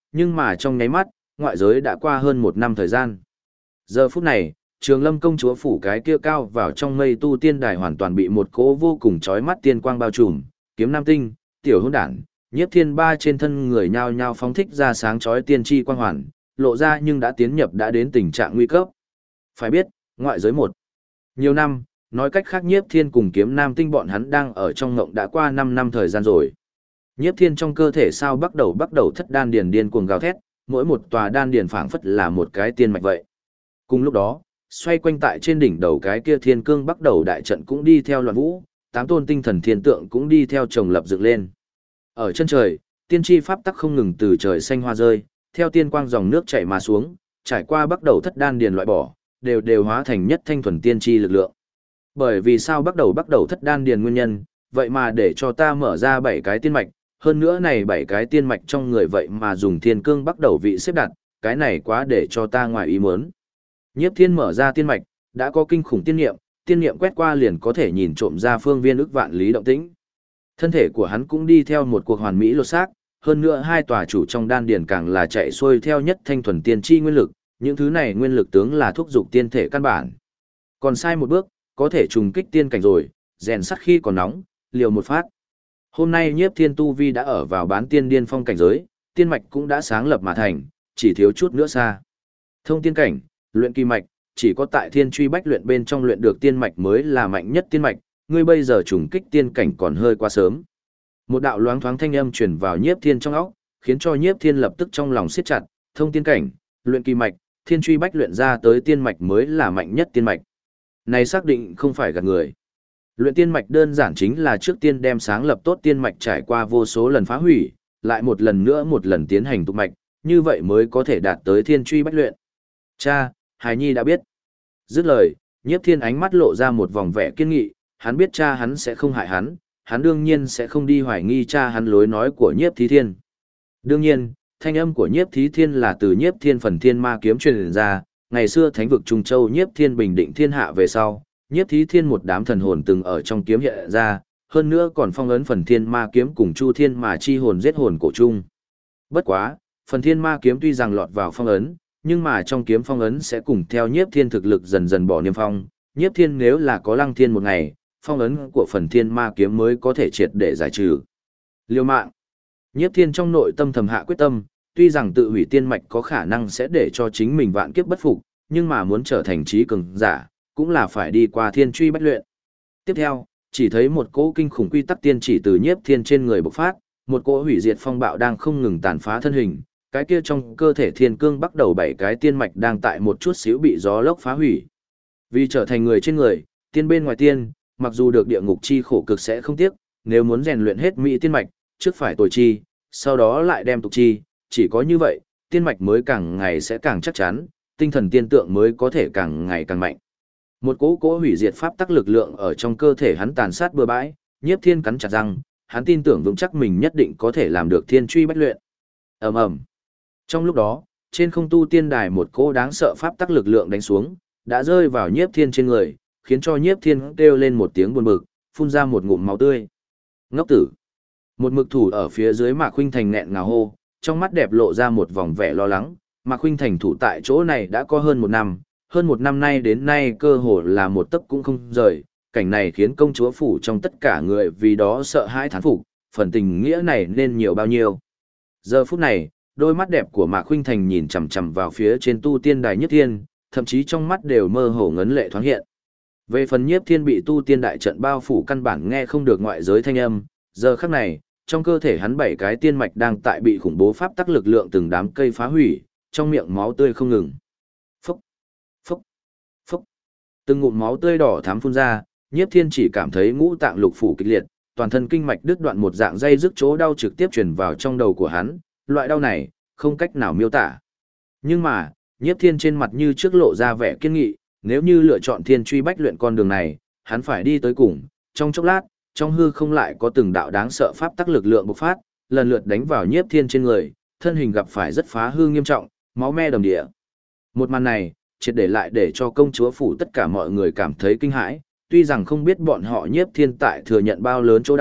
nhưng mà trong nháy mắt, ngoại giới đã qua hơn 1 năm thời gian. Giờ phút này, Trường Lâm công chúa phủ cái kia cao vào trong mây tu tiên đài hoàn toàn bị một cỗ vô cùng chói mắt tiên quang bao trùm, Kiếm Nam Tinh, Tiểu Hỗn Đản, Nhiếp Thiên ba trên thân người nhao nhao phóng thích ra sáng chói tiên chi quang hoàn, lộ ra nhưng đã tiến nhập đã đến tình trạng nguy cấp. Phải biết, ngoại giới một nhiều năm, nói cách khác Nhiếp Thiên cùng Kiếm Nam Tinh bọn hắn đang ở trong ngộng đã qua 5 năm thời gian rồi. Nhiếp Thiên trong cơ thể sao bắt đầu thất đan điền điên cuồng gào thét, mỗi một tòa đan điền phảng phất là một cái tiên mạch vậy. Cùng lúc đó, xoay quanh tại trên đỉnh đầu cái kia Thiên Cương bắt đầu đại trận cũng đi theo loạn vũ, 8 tôn tinh thần thiên tượng cũng đi theo chồng lập dựng lên. Ở chân trời, tiên tri pháp tắc không ngừng từ trời xanh hoa rơi, theo tiên quang dòng nước chảy mà xuống, trải qua bắt đầu thất đan điền loại bỏ, đều hóa thành nhất thanh thuần tiên tri lực lượng. Bởi vì sao bắt đầu thất đan điền nguyên nhân, vậy mà để cho ta mở ra 7 cái tiên mạch, hơn nữa này 7 cái tiên mạch trong người vậy mà dùng Thiên Cương bắt đầu vị xếp đặt, cái này quá để cho ta ngoài ý muốn. Nhiếp Thiên mở ra tiên mạch, đã có kinh khủng tiên niệm quét qua liền có thể nhìn trộm ra phương viên ức vạn lý động tĩnh. Thân thể của hắn cũng đi theo một cuộc hoàn mỹ lột xác, hơn nữa hai tòa chủ trong đan điền càng là chạy xuôi theo nhất thanh thuần tiên chi nguyên lực, những thứ này nguyên lực tướng là thúc dục tiên thể căn bản. Còn sai một bước, có thể trùng kích tiên cảnh rồi, rèn sắt khi còn nóng, liều một phát. Hôm nay Nhiếp Thiên tu vi đã ở vào bán tiên điên phong cảnh giới, tiên mạch cũng đã sáng lập mà thành, chỉ thiếu chút nữa xa. Thông tiên cảnh, luyện kỳ mạch, chỉ có tại Thiên Truy Bách luyện bên trong luyện được tiên mạch mới là mạnh nhất tiên mạch, ngươi bây giờ trùng kích tiên cảnh còn hơi quá sớm. Một đạo loáng thoáng thanh âm truyền vào Nhiếp Thiên trong óc, khiến cho Nhiếp Thiên lập tức trong lòng siết chặt, thông tiên cảnh, luyện kỳ mạch, Thiên Truy Bách luyện ra tới tiên mạch mới là mạnh nhất tiên mạch. Này xác định không phải gạt người. Luyện tiên mạch đơn giản chính là trước tiên đem sáng lập tốt tiên mạch trải qua vô số lần phá hủy, lại một lần nữa một lần tiến hành tục mạch, như vậy mới có thể đạt tới Thiên Truy Bách luyện. Cha, Hải Nhi đã biết. Dứt lời, Nhiếp Thiên ánh mắt lộ ra một vòng vẻ kiên nghị, hắn biết cha hắn sẽ không hại hắn đương nhiên sẽ không đi hoài nghi cha hắn lối nói của Nhiếp Thí Thiên. Đương nhiên, thanh âm của Nhiếp Thí Thiên là từ Nhiếp Thiên phần thiên ma kiếm truyền ra, ngày xưa thánh vực Trung Châu Nhiếp Thiên bình định thiên hạ về sau, Nhiếp Thí Thiên một đám thần hồn từng ở trong kiếm hiện ra, hơn nữa còn phong ấn phần thiên ma kiếm cùng Chu Thiên mà chi hồn giết hồn cổ chung. Bất quá, phần thiên ma kiếm tuy rằng lọt vào phong ấn, nhưng mà trong kiếm phong ấn sẽ cùng theo Nhiếp Thiên thực lực dần dần bỏ niêm phong, Nhiếp Thiên nếu là có Lăng Thiên một ngày, phong ấn của phần thiên ma kiếm mới có thể triệt để giải trừ. Liêu mạng. Nhiếp Thiên trong nội tâm thầm hạ quyết tâm, tuy rằng tự hủy tiên mạch có khả năng sẽ để cho chính mình vạn kiếp bất phục, nhưng mà muốn trở thành trí cường giả, cũng là phải đi qua Thiên Truy Bách luyện. Tiếp theo, chỉ thấy một cỗ kinh khủng quy tắc tiên chỉ từ Nhiếp Thiên trên người bộc phát, một cỗ hủy diệt phong bạo đang không ngừng tàn phá thân hình, cái kia trong cơ thể Thiên Cương bắt đầu 7 cái tiên mạch đang tại một chút xíu bị gió lốc phá hủy. Vì trở thành người trên người, tiên bên ngoài tiên, mặc dù được địa ngục chi khổ cực sẽ không tiếc, nếu muốn rèn luyện hết mỹ tiên mạch, trước phải tồi chi, sau đó lại đem tục chi, chỉ có như vậy, tiên mạch mới càng ngày sẽ càng chắc chắn, tinh thần tiên tượng mới có thể càng ngày càng mạnh. Một cỗ hủy diệt pháp tắc lực lượng ở trong cơ thể hắn tàn sát bừa bãi, Nhiếp Thiên cắn chặt răng, hắn tin tưởng vững chắc mình nhất định có thể làm được Thiên Truy Bách luyện. Ầm ầm. Trong lúc đó, trên không tu tiên đài một cỗ đáng sợ pháp tắc lực lượng đánh xuống, đã rơi vào Nhiếp Thiên trên người, khiến cho Nhiếp Thiên kêu lên một tiếng buồn bực, phun ra một ngụm máu tươi. Ngốc tử. Một mực thủ ở phía dưới Mạc Khuynh Thành nghẹn ngào hô, trong mắt đẹp lộ ra một vòng vẻ lo lắng. Mạc Khuynh Thành thủ tại chỗ này đã có hơn 1 năm, hơn 1 năm nay đến nay cơ hồ là một tấc cũng không rời, cảnh này khiến công chúa phủ trong tất cả người vì đó sợ hãi thán phục, phần tình nghĩa này nên nhiều bao nhiêu. Giờ phút này, đôi mắt đẹp của Mạc Khuynh Thành nhìn chằm chằm vào phía trên tu tiên đài Nhiếp Thiên, thậm chí trong mắt đều mơ hồ ngấn lệ thoáng hiện. Về phần Nhiếp Thiên bị tu tiên đại trận bao phủ căn bản nghe không được ngoại giới thanh âm, giờ khắc này, trong cơ thể hắn 7 cái tiên mạch đang tại bị khủng bố pháp tắc lực lượng từng đám cây phá hủy, trong miệng máu tươi không ngừng. Phốc, phốc, phốc. Từng ngụm máu tươi đỏ thắm phun ra, Nhiếp Thiên chỉ cảm thấy ngũ tạng lục phủ kịch liệt, toàn thân kinh mạch đứt đoạn một dạng dây rức chỗ đau trực tiếp truyền vào trong đầu của hắn, loại đau này không cách nào miêu tả. Nhưng mà, Nhiếp Thiên trên mặt như trước lộ ra vẻ kiên nghị, nếu như lựa chọn Thiên Truy Bách luyện con đường này, hắn phải đi tới cùng. Trong chốc lát, trong hư không lại có từng đạo đáng sợ pháp tắc lực lượng bộc phát, lần lượt đánh vào Nhiếp Thiên trên người, thân hình gặp phải rất phá hư nghiêm trọng, máu me đầm địa. Một màn này, triệt để lại để cho công chúa phủ tất cả mọi người cảm thấy kinh hãi, tuy rằng không biết bọn họ Nhiếp Thiên tại thừa nhận bao lớn chỗ đau,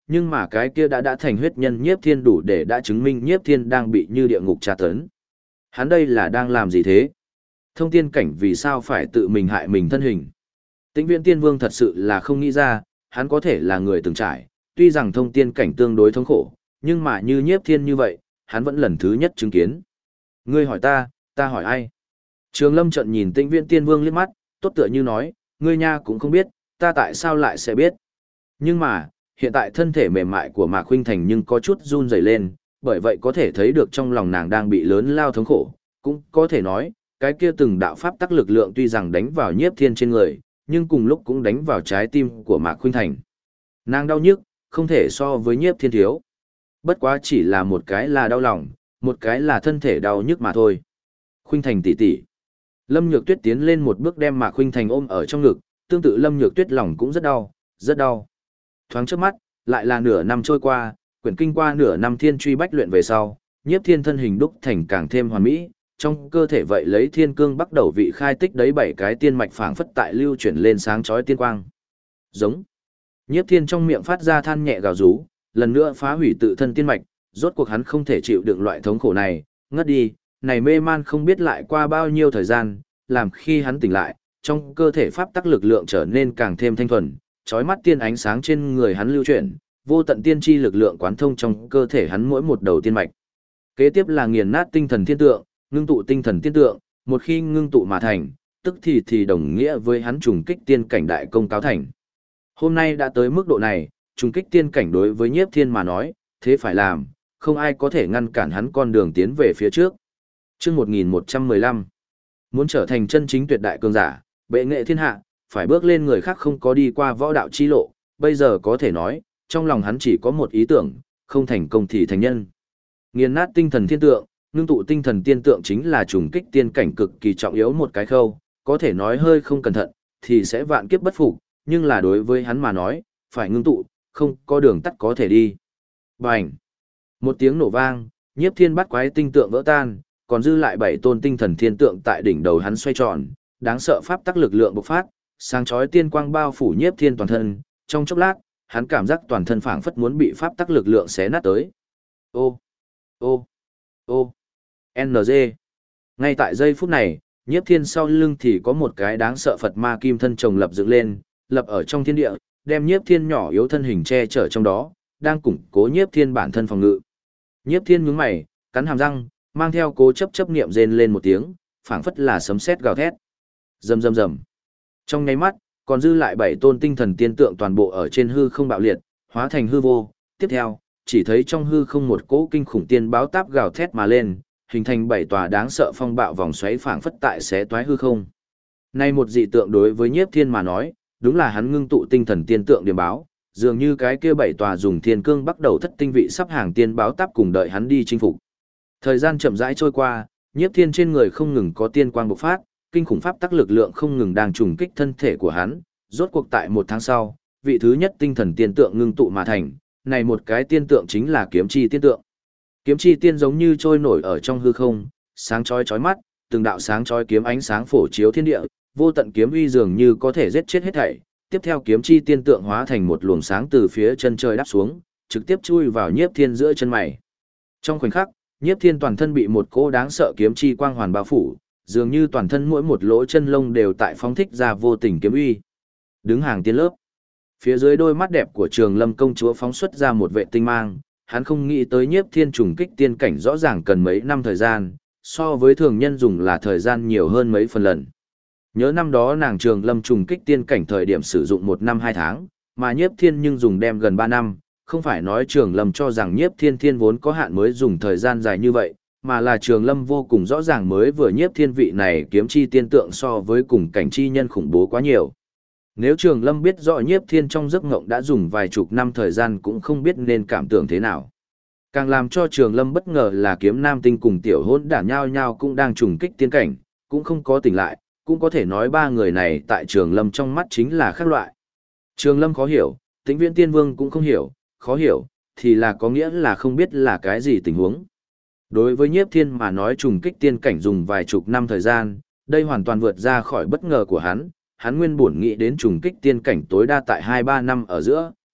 nhưng mà cái kia đã thành huyết nhân Nhiếp Thiên đủ để đã chứng minh Nhiếp Thiên đang bị như địa ngục tra tấn. Hắn đây là đang làm gì thế? Thông tiên cảnh vì sao phải tự mình hại mình thân hình? Tĩnh Viễn Tiên Vương thật sự là không nghĩ ra, hắn có thể là người từng trải, tuy rằng thông tiên cảnh tương đối thống khổ, nhưng mà như Nhiếp Thiên như vậy, hắn vẫn lần thứ nhất chứng kiến. Ngươi hỏi ta hỏi ai? Trường Lâm trợn nhìn Tĩnh Viễn Tiên Vương liếc mắt, tốt tựa như nói, ngươi nha cũng không biết, ta tại sao lại sẽ biết. Nhưng mà, hiện tại thân thể mềm mại của Mạc Khuynh Thành nhưng có chút run rẩy lên, bởi vậy có thể thấy được trong lòng nàng đang bị lớn lao thống khổ, cũng có thể nói, cái kia từng đạo pháp tắc lực lượng tuy rằng đánh vào Nhiếp Thiên trên người, nhưng cùng lúc cũng đánh vào trái tim của Mạc Khuynh Thành. Nàng đau nhức, không thể so với Nhiếp Thiên thiếu. Bất quá chỉ là một cái là đau lòng, một cái là thân thể đau nhức mà thôi. Khuynh Thành tỷ tỷ. Lâm Nhược Tuyết tiến lên một bước đem Mạc Khuynh Thành ôm ở trong ngực, tương tự Lâm Nhược Tuyết lòng cũng rất đau, rất đau. Thoáng trước mắt, lại là nửa năm trôi qua, quyển kinh qua nửa năm thiên truy bách luyện về sau, Nhiếp Thiên thân hình đúc thành càng thêm hoàn mỹ, trong cơ thể vậy lấy thiên cương bắt đầu vị khai tích đấy 7 cái tiên mạch phảng phất tại lưu chuyển lên sáng chói tiên quang. Giống. Nhiếp Thiên trong miệng phát ra than nhẹ gào rú, lần nữa phá hủy tự thân tiên mạch, rốt cuộc hắn không thể chịu đựng loại thống khổ này, ngất đi, này mê man không biết lại qua bao nhiêu thời gian, làm khi hắn tỉnh lại, trong cơ thể pháp tắc lực lượng trở nên càng thêm thanh thuần, chói mắt tiên ánh sáng trên người hắn lưu chuyển, vô tận tiên chi lực lượng quán thông trong cơ thể hắn mỗi một đầu tiên mạch. Kế tiếp là nghiền nát tinh thần thiên tượng, ngưng tụ tinh thần tiên tượng, một khi ngưng tụ mà thành, tức thì đồng nghĩa với hắn trùng kích tiên cảnh đại công cáo thành. Hôm nay đã tới mức độ này, trùng kích tiên cảnh đối với Nhiếp Thiên mà nói, thế phải làm, không ai có thể ngăn cản hắn con đường tiến về phía trước. Chương 1115. Muốn trở thành chân chính tuyệt đại cường giả, bệ nghệ thiên hạ, phải bước lên người khác không có đi qua võ đạo chi lộ, bây giờ có thể nói, trong lòng hắn chỉ có một ý tưởng, không thành công thì thành nhân. Nghiền nát tinh thần thiên tượng, ngưng tụ tinh thần tiên tượng chính là trùng kích tiên cảnh cực kỳ trọng yếu một cái khâu, có thể nói hơi không cẩn thận, thì sẽ vạn kiếp bất phục, nhưng là đối với hắn mà nói, phải ngưng tụ, không có đường tắt có thể đi. Bành! Một tiếng nổ vang, Nhiếp Thiên bắt quái tinh tượng vỡ tan, còn dư lại 7 tôn tinh thần thiên tượng tại đỉnh đầu hắn xoay tròn, đáng sợ pháp tắc lực lượng bộc phát, sáng chói tiên quang bao phủ Nhiếp Thiên toàn thân, trong chốc lát, hắn cảm giác toàn thân phảng phất muốn bị pháp tắc lực lượng xé nát tới. Ô, ô, ô, NG. Ngay tại giây phút này, Nhiếp Thiên sau lưng thì có một cái đáng sợ Phật ma kim thân chồng lập dựng lên, lập ở trong thiên địa, đem Nhiếp Thiên nhỏ yếu thân hình che chở trong đó, đang củng cố Nhiếp Thiên bản thân phòng ngự. Nhiếp Thiên nhướng mày, cắn hàm răng, mang theo cố chấp niệm rên lên một tiếng, phảng phất là sấm sét gào thét. Rầm rầm rầm. Trong nháy mắt, còn dư lại 7 tôn tinh thần tiên tượng toàn bộ ở trên hư không bạo liệt, hóa thành hư vô. Tiếp theo, chỉ thấy trong hư không một cỗ kinh khủng tiên báo táp gào thét mà lên, hình thành 7 tòa đáng sợ phong bạo vòng xoáy phảng phất tại xé toái hư không. Nay một dị tượng đối với Nhiếp Thiên mà nói, đúng là hắn ngưng tụ tinh thần tiên tượng điểm báo, dường như cái kia 7 tòa dùng thiên cương bắt đầu thất tinh vị sắp hàng tiên báo táp cùng đợi hắn đi chinh phục. Thời gian chậm rãi trôi qua, Nhiếp Thiên trên người không ngừng có tiên quang bộc phát, kinh khủng pháp tắc lực lượng không ngừng đang trùng kích thân thể của hắn, rốt cuộc tại 1 tháng sau, vị thứ nhất tinh thần tiên tượng ngưng tụ mà thành, này một cái tiên tượng chính là kiếm chi tiên tượng. Kiếm chi tiên giống như trôi nổi ở trong hư không, sáng chói chói mắt, từng đạo sáng chói kiếm ánh sáng phổ chiếu thiên địa, vô tận kiếm uy dường như có thể giết chết hết thảy. Tiếp theo kiếm chi tiên tượng hóa thành một luồng sáng từ phía chân trời đáp xuống, trực tiếp chui vào Nhiếp Thiên giữa chân mày. Trong khoảnh khắc, Nhiếp Thiên toàn thân bị một cỗ đáng sợ kiếm chi quang hoàn bao phủ, dường như toàn thân mỗi một lỗ chân lông đều tại phóng thích ra vô tình kiếm uy. Đứng hàng tiên lớp. Phía dưới đôi mắt đẹp của Trường Lâm công chúa phóng xuất ra một vệ tinh mang, hắn không nghĩ tới Nhiếp Thiên trùng kích tiên cảnh rõ ràng cần mấy năm thời gian, so với thường nhân dùng là thời gian nhiều hơn mấy phần lần. Nhớ năm đó nàng Trường Lâm trùng kích tiên cảnh thời điểm sử dụng 1 năm 2 tháng, mà Nhiếp Thiên nhưng dùng đem gần 3 năm, không phải nói Trường Lâm cho rằng Nhiếp Thiên vốn có hạn mới dùng thời gian dài như vậy, mà là Trường Lâm vô cùng rõ ràng mới vừa Nhiếp Thiên vị này kiếm chi tiên tượng so với cùng cảnh chi nhân khủng bố quá nhiều. Nếu Trường Lâm biết rõ Nhiếp Thiên trong giấc ngộng đã dùng vài chục năm thời gian cũng không biết nên cảm tưởng thế nào. Càng làm cho Trường Lâm bất ngờ là Kiếm Nam Tinh cùng Tiểu Hỗn Đản nhao nhao cũng đang trùng kích tiên cảnh, cũng không có tỉnh lại, cũng có thể nói 3 người này tại Trường Lâm trong mắt chính là khác loại. Trường Lâm khó hiểu, Tĩnh Viễn Tiên Vương cũng không hiểu, khó hiểu, thì là có nghĩa là không biết là cái gì tình huống. Đối với Nhiếp Thiên mà nói trùng kích tiên cảnh dùng vài chục năm thời gian, đây hoàn toàn vượt ra khỏi bất ngờ của hắn nguyên bổn nghĩ đến trùng kích tiên cảnh tối đa tại 2-3 năm ở giữa,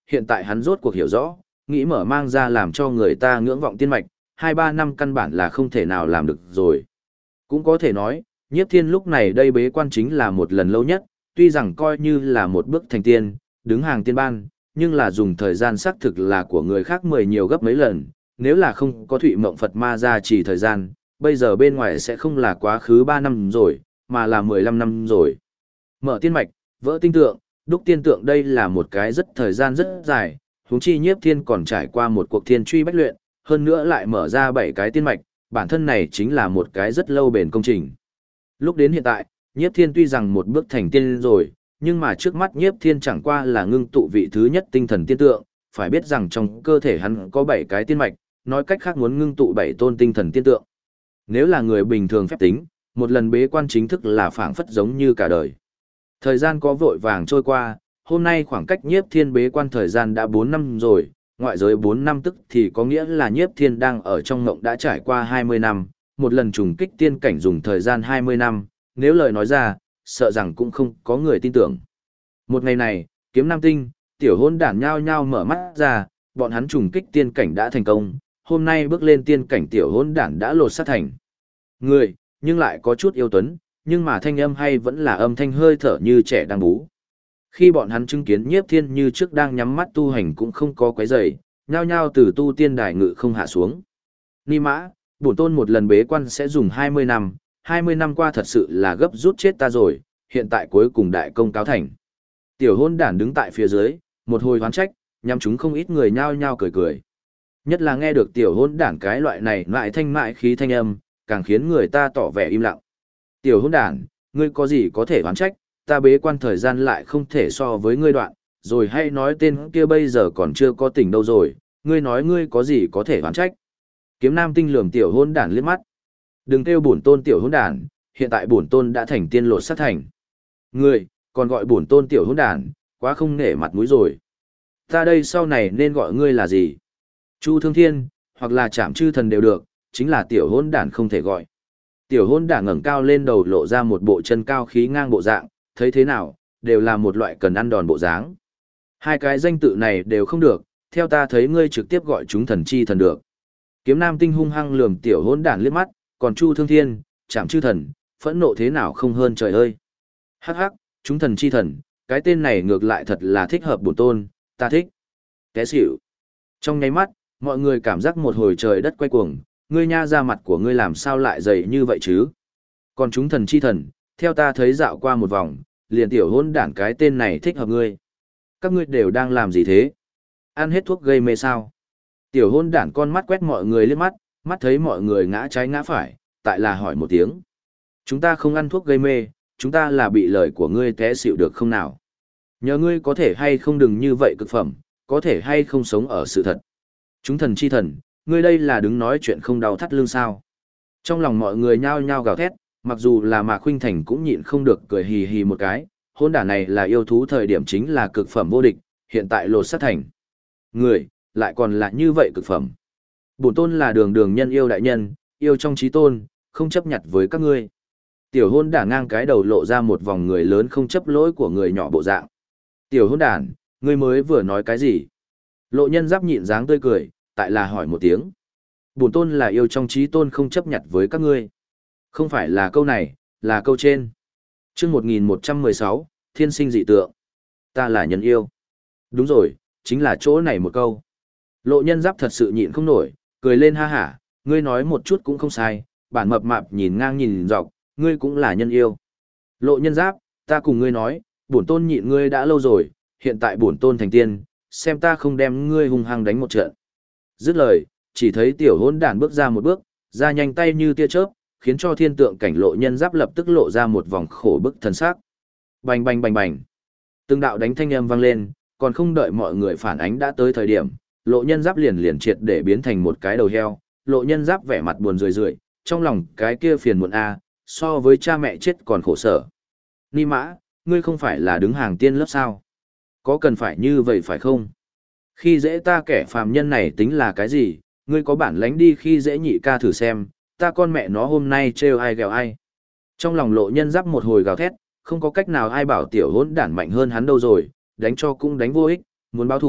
hiện tại hắn rốt cuộc hiểu rõ, nghĩ mở mang ra làm cho người ta ngưỡng vọng tiên mạch, 2-3 năm căn bản là không thể nào làm được rồi. Cũng có thể nói, Nhiếp Thiên lúc này đây bế quan chính là một lần lâu nhất, tuy rằng coi như là một bước thành tiên, đứng hàng tiên ban, nhưng là dùng thời gian xác thực là của người khác 10 nhiều gấp mấy lần, nếu là không có Thụy Mộng Phật Ma gia trì thời gian, bây giờ bên ngoài sẽ không là quá khứ 3 năm rồi, mà là 15 năm rồi. Mở tiên mạch, vỡ tinh tượng, đúc tiên tượng đây là một cái thời gian rất dài, huống chi Nhiếp Thiên còn trải qua một cuộc thiên truy bách luyện, hơn nữa lại mở ra 7 cái tiên mạch, bản thân này chính là một cái rất lâu bền công trình. Lúc đến hiện tại, Nhiếp Thiên tuy rằng một bước thành tiên rồi, nhưng mà trước mắt Nhiếp Thiên chẳng qua là ngưng tụ vị thứ nhất tinh thần tiên tượng, phải biết rằng trong cơ thể hắn có 7 cái tiên mạch, nói cách khác muốn ngưng tụ 7 tôn tinh thần tiên tượng. Nếu là người bình thường phép tính, một lần bế quan chính thức là phảng phất giống như cả đời. Thời gian có vội vàng trôi qua, hôm nay khoảng cách Nhiếp Thiên bế quan thời gian đã 4 năm rồi, ngoại giới 4 năm tức thì có nghĩa là Nhiếp Thiên đang ở trong ngộng đã trải qua 20 năm, một lần trùng kích tiên cảnh dùng thời gian 20 năm, nếu lời nói ra, sợ rằng cũng không có người tin tưởng. Một ngày này, Kiếm Nam Tinh, tiểu hôn đản nhao nhao mở mắt ra, bọn hắn trùng kích tiên cảnh đã thành công, hôm nay bước lên tiên cảnh tiểu hôn đản đã lột xác thành người, nhưng lại có chút yêu tuấn, nhưng mà thanh âm hay vẫn là âm thanh hơi thở như trẻ đang bú. Khi bọn hắn chứng kiến Nhiếp Thiên như trước đang nhắm mắt tu hành cũng không có quấy rầy, nhao nhao từ tu tiên đài ngự không hạ xuống. Ni mã, bổn tôn một lần bế quan sẽ dùng 20 năm, 20 năm qua thật sự là gấp rút chết ta rồi, hiện tại cuối cùng đại công cáo thành. Tiểu hôn đản đứng tại phía dưới, một hồi hoán trách, nhằm chúng không ít người nhao nhao cười cười. Nhất là nghe được tiểu hôn đản cái loại này mại thanh mại khí thanh âm, càng khiến người ta tỏ vẻ im lặng. Tiểu hôn đản, ngươi có gì có thể hoán trách, ta bế quan thời gian lại không thể so với ngươi đoạn, rồi hay nói tên kia bây giờ còn chưa có tỉnh đâu rồi, ngươi nói ngươi có gì có thể hoán trách. Kiếm Nam Tinh lườm tiểu hôn đản liếc mắt. Đừng kêu bổn tôn tiểu hôn đản, hiện tại bổn tôn đã thành tiên lột xác thành. Ngươi, còn gọi bổn tôn tiểu hôn đản, quá không nể mặt mũi rồi. Ta đây sau này nên gọi ngươi là gì? Chu Thương Thiên, hoặc là Trảm Chư Thần đều được, chính là tiểu hôn đản không thể gọi. Tiểu hôn đản ngẩng cao lên đầu lộ ra một bộ chân cao khí ngang bộ dạng, thấy thế nào, đều là một loại cần ăn đòn bộ dáng. Hai cái danh tự này đều không được, theo ta thấy ngươi trực tiếp gọi chúng thần chi thần được. Kiếm Nam Tinh hung hăng lườm tiểu hôn đản liếc mắt, còn Chu Thương Thiên, Trảm Chư Thần, phẫn nộ thế nào không hơn trời ơi. Hắc hắc, chúng thần chi thần, cái tên này ngược lại thật là thích hợp bổn tôn, ta thích. Té xỉu. Trong nháy mắt, mọi người cảm giác một hồi trời đất quay cuồng, ngươi nha ra mặt của ngươi làm sao lại dày như vậy chứ? Còn chúng thần chi thần, theo ta thấy dạo qua một vòng, liền tiểu hôn đản cái tên này thích hợp ngươi. Các ngươi đều đang làm gì thế? Ăn hết thuốc gây mê sao? Tiểu hôn đản con mắt quét mọi người liếc mắt, mắt thấy mọi người ngã trái ngã phải, tại là hỏi một tiếng. Chúng ta không ăn thuốc gây mê, chúng ta là bị lời của ngươi té xỉu được không nào? Nhờ ngươi có thể hay không đừng như vậy cực phẩm, có thể hay không sống ở sự thật. Chúng thần chi thần, ngươi đây là đứng nói chuyện không đau thắt lưng sao? Trong lòng mọi người nhao nhao gào thét, mặc dù là Mạc Khuynh Thành cũng nhịn không được cười hì hì một cái, hôn đả này là yêu thú thời điểm chính là cực phẩm vô địch, hiện tại lột xác thành người, lại còn là như vậy cực phẩm. Bổn tôn là đường đường nhân yêu đại nhân, yêu trong trí tôn, không chấp nhặt với các ngươi. Tiểu hôn đả ngang cái đầu lộ ra một vòng người lớn không chấp lỗi của người nhỏ bộ dạng. Tiểu hôn đản, ngươi mới vừa nói cái gì? Lộ nhân giáp nhịn dáng tươi cười, tại là hỏi một tiếng. Bổn tôn là yêu trong trí tôn không chấp nhặt với các ngươi. Không phải là câu này, là câu trên. Chương 1116, Thiên sinh dị tượng. Ta là nhân yêu. Đúng rồi, chính là chỗ này một câu. Lộ nhân giáp thật sự nhịn không nổi, cười lên ha hả, ngươi nói một chút cũng không sai, bản mập mạp nhìn ngang nhìn dọc, ngươi cũng là nhân yêu. Lộ nhân giáp, ta cùng ngươi nói, bổn tôn nhịn ngươi đã lâu rồi, hiện tại bổn tôn thành tiên, xem ta không đem ngươi hung hăng đánh một trận. Dứt lời, chỉ thấy tiểu hỗn đản bước ra một bước, ra nhanh tay như tia chớp, khiến cho thiên tượng cảnh lộ nhân giáp lập tức lộ ra một vòng khổ bức thần sắc. Bành bành bành bành. Từng đạo đánh thanh âm vang lên, còn không đợi mọi người phản ánh đã tới thời điểm, lộ nhân giáp liền triệt để biến thành một cái đầu heo, lộ nhân giáp vẻ mặt buồn rười rượi, trong lòng cái kia phiền muộn a, so với cha mẹ chết còn khổ sở. Ni mã, ngươi không phải là đứng hàng tiên lớp sao? Có cần phải như vậy phải không? Khi dễ ta kẻ phàm nhân này tính là cái gì, ngươi có bản lánh đi khi dễ nhị ca thử xem, ta con mẹ nó hôm nay trêu ai ghẹo ai. Trong lòng lộ nhân giáp một hồi gào thét, không có cách nào ai bảo tiểu hỗn đản mạnh hơn hắn đâu rồi, đánh cho cũng đánh vô ích, muốn báo thủ,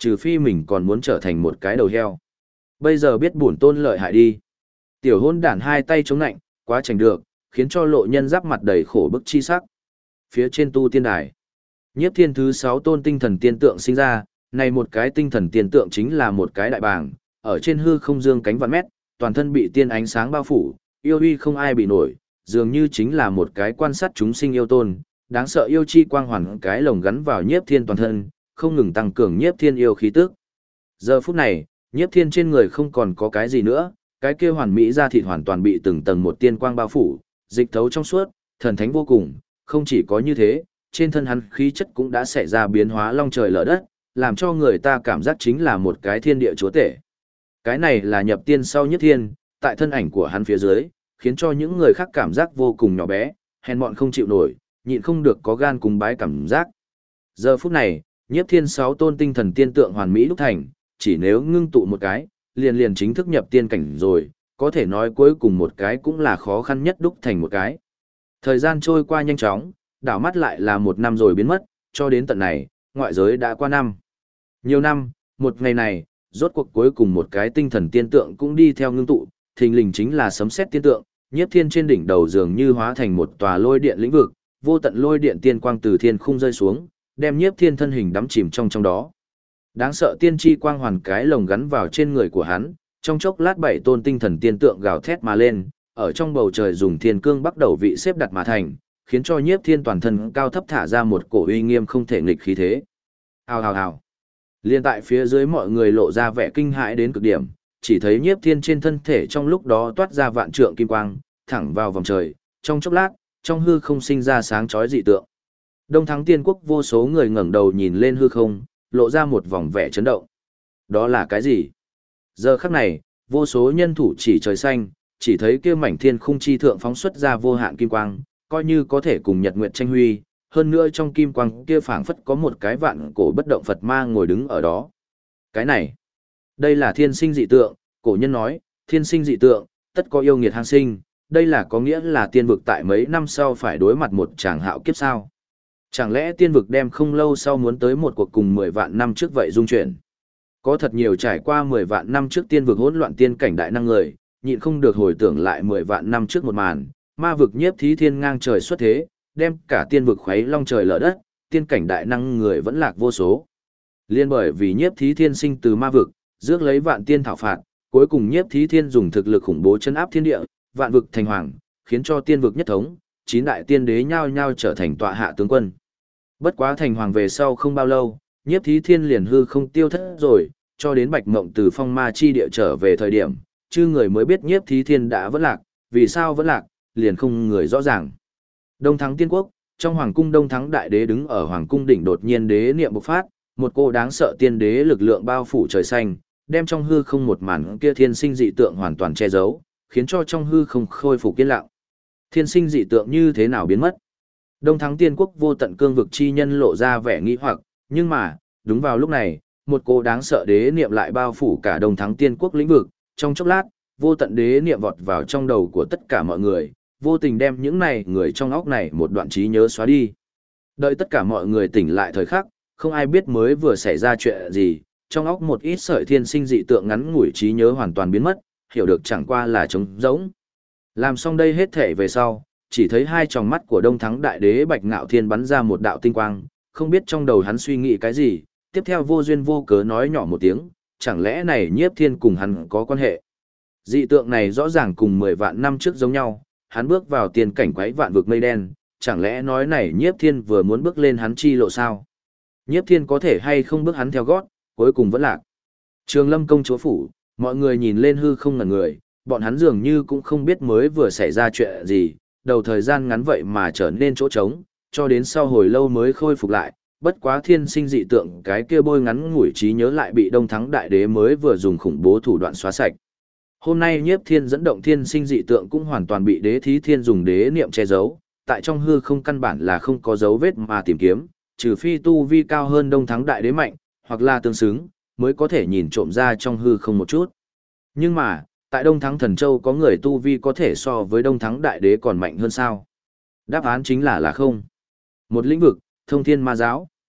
trừ phi mình còn muốn trở thành một cái đầu heo. Bây giờ biết bổn tôn lợi hại đi. Tiểu hôn đản hai tay chống nạnh, quá chảnh được, khiến cho lộ nhân giáp mặt đầy khổ bức chi sắc. Phía trên tu tiên đài, Nhiếp Thiên thứ 6 tôn tinh thần tiên tượng sinh ra, này một cái tinh thần tiên tượng chính là một cái đại bàng, ở trên hư không dương cánh vạn mét, toàn thân bị tiên ánh sáng bao phủ, yêu uy không ai bị nổi, dường như chính là một cái quan sát chúng sinh yêu tôn, đáng sợ yêu chi quang hoàn cái lồng gắn vào Nhiếp Thiên toàn thân, không ngừng tăng cường Nhiếp Thiên yêu khí tức. Giờ phút này, Nhiếp Thiên trên người không còn có cái gì nữa, cái kia hoàn mỹ da thịt hoàn toàn bị từng tầng một tiên quang bao phủ, dịch thấu trong suốt, thần thánh vô cùng, không chỉ có như thế, trên thân hắn khí chất cũng đã xảy ra biến hóa long trời lở đất, làm cho người ta cảm giác chính là một cái thiên địa chúa tể. Cái này là nhập tiên sau Nhiếp Thiên, tại thân ảnh của hắn phía dưới, khiến cho những người khác cảm giác vô cùng nhỏ bé, hèn mọn không chịu nổi, nhịn không được có gan cùng bái cảm giác. Giờ phút này, Nhiếp Thiên 6 tôn tinh thần tiên tượng hoàn mỹ đúc thành, chỉ nếu ngưng tụ một cái, liền chính thức nhập tiên cảnh rồi, có thể nói cuối cùng một cái cũng là khó khăn nhất đúc thành một cái. Thời gian trôi qua nhanh chóng, đảo mắt lại là một năm rồi biến mất, cho đến tận này, ngoại giới đã qua năm. Nhiều năm, một ngày này, rốt cuộc cuối cùng một cái tinh thần tiên tượng cũng đi theo ngưng tụ, thình lình chính là sấm sét tiên tượng, Nhiếp Thiên trên đỉnh đầu dường như hóa thành một tòa lôi điện lĩnh vực, vô tận lôi điện tiên quang từ thiên khung rơi xuống, đem Nhiếp Thiên thân hình đắm chìm trong đó. Đáng sợ tiên tri quang hoàn cái lồng gắn vào trên người của hắn, trong chốc lát bảy tôn tinh thần tiên tượng gào thét mà lên, ở trong bầu trời dùng thiên cương bắt đầu vị xếp đặt mà thành, khiến cho Nhiếp Thiên toàn thân cao thấp thả ra một cổ uy nghiêm không thể nghịch khí thế. Hào hào hào. Liên tại phía dưới mọi người lộ ra vẻ kinh hãi đến cực điểm, chỉ thấy Nhiếp Thiên trên thân thể trong lúc đó toát ra vạn trượng kim quang, thẳng vào vòng trời, trong chốc lát, trong hư không sinh ra sáng chói dị tượng. Đông Thắng Tiên Quốc vô số người ngẩng đầu nhìn lên hư không, lộ ra một vòng vẻ chấn động. Đó là cái gì? Giờ khắc này, vô số nhân thủ chỉ trời xanh, chỉ thấy kia mảnh thiên khung chi thượng phóng xuất ra vô hạn kim quang, coi như có thể cùng nhật nguyệt tranh huy, hơn nữa trong kim quang kia phảng phất có một cái vạn cổ bất động Phật ma ngồi đứng ở đó. Cái này, đây là thiên sinh dị tượng, cổ nhân nói, thiên sinh dị tượng, tất có yêu nghiệt hàng sinh, đây là có nghĩa là tiên vực tại mấy năm sau phải đối mặt một tràng hạo kiếp sao. Chẳng lẽ tiên vực đem không lâu sau muốn tới một cuộc cùng 10 vạn năm trước vậy dung chuyển? Có thật nhiều trải qua 10 vạn năm trước tiên vực hỗn loạn tiên cảnh đại năng người, nhịn không được hồi tưởng lại 10 vạn năm trước một màn, ma vực Nhiếp Thí Thiên ngang trời xuất thế, đem cả tiên vực khuấy long trời lở đất, tiên cảnh đại năng người vẫn lạc vô số. Liên bởi vì Nhiếp Thí Thiên sinh từ ma vực, rước lấy vạn tiên thảo phạt, cuối cùng Nhiếp Thí Thiên dùng thực lực khủng bố chấn áp thiên địa, vạn vực thành hoàng, khiến cho tiên vực nhất thống, 9 đại tiên đế nhao nhao trở thành tọa hạ tướng quân. Bất quá thành hoàng về sau không bao lâu, Nhiếp Thí Thiên liền hư không tiêu thất rồi, cho đến Bạch Mộng từ phong ma chi địa trở về thời điểm, chư người mới biết Nhiếp Thí Thiên đã vẫn lạc, vì sao vẫn lạc, liền không người rõ ràng. Đông Thắng Tiên Quốc, trong hoàng cung Đông Thắng đại đế đứng ở hoàng cung đỉnh đột nhiên đế niệm bộc phát, một cô đáng sợ tiên đế lực lượng bao phủ trời xanh, đem trong hư không một màn kia thiên sinh dị tượng hoàn toàn che giấu, khiến cho trong hư không khôi phục yên lặng. Thiên sinh dị tượng như thế nào biến mất? Đông Thắng Tiên Quốc vô tận cương vực chi nhân lộ ra vẻ nghi hoặc, nhưng mà, đúng vào lúc này, một cô đáng sợ đế niệm lại bao phủ cả Đông Thắng Tiên Quốc lĩnh vực, trong chốc lát, vô tận đế niệm vọt vào trong đầu của tất cả mọi người, vô tình đem những này người trong óc này một đoạn trí nhớ xóa đi. Đợi tất cả mọi người tỉnh lại thời khắc, không ai biết mới vừa xảy ra chuyện gì, trong óc một ít sợi thiên sinh dị tượng ngắn ngủi trí nhớ hoàn toàn biến mất, hiểu được chẳng qua là trống rỗng. Làm xong đây hết thể về sau, chỉ thấy hai tròng mắt của Đông Thắng Đại Đế Bạch Ngạo Thiên bắn ra một đạo tinh quang, không biết trong đầu hắn suy nghĩ cái gì, tiếp theo vô duyên vô cớ nói nhỏ một tiếng, chẳng lẽ này Nhiếp Thiên cùng hắn có quan hệ. Dị tượng này rõ ràng cùng 10 vạn năm trước giống nhau, hắn bước vào tiền cảnh quấy vạn vực mây đen, chẳng lẽ nói này Nhiếp Thiên vừa muốn bước lên hắn chi lộ sao? Nhiếp Thiên có thể hay không bước hắn theo gót, cuối cùng vẫn lạc. Trường Lâm công chúa phủ, mọi người nhìn lên hư không ngẩn người, bọn hắn dường như cũng không biết mới vừa xảy ra chuyện gì, đầu thời gian ngắn vậy mà trở nên chỗ trống, cho đến sau hồi lâu mới khôi phục lại, bất quá thiên sinh dị tượng cái kia bôi ngắn ngủi trí nhớ lại bị Đông Thắng Đại Đế mới vừa dùng khủng bố thủ đoạn xóa sạch. Hôm nay Nhiếp Thiên dẫn động thiên sinh dị tượng cũng hoàn toàn bị Đế Thí Thiên dùng đế niệm che giấu, tại trong hư không căn bản là không có dấu vết mà tìm kiếm, trừ phi tu vi cao hơn Đông Thắng Đại Đế mạnh, hoặc là tương xứng, mới có thể nhìn trộm ra trong hư không một chút. Nhưng mà, tại Đông Thắng Thần Châu có người tu vi có thể so với Đông Thắng Đại Đế còn mạnh hơn sao? Đáp án chính là không. Một lĩnh vực, thông thiên ma giáo.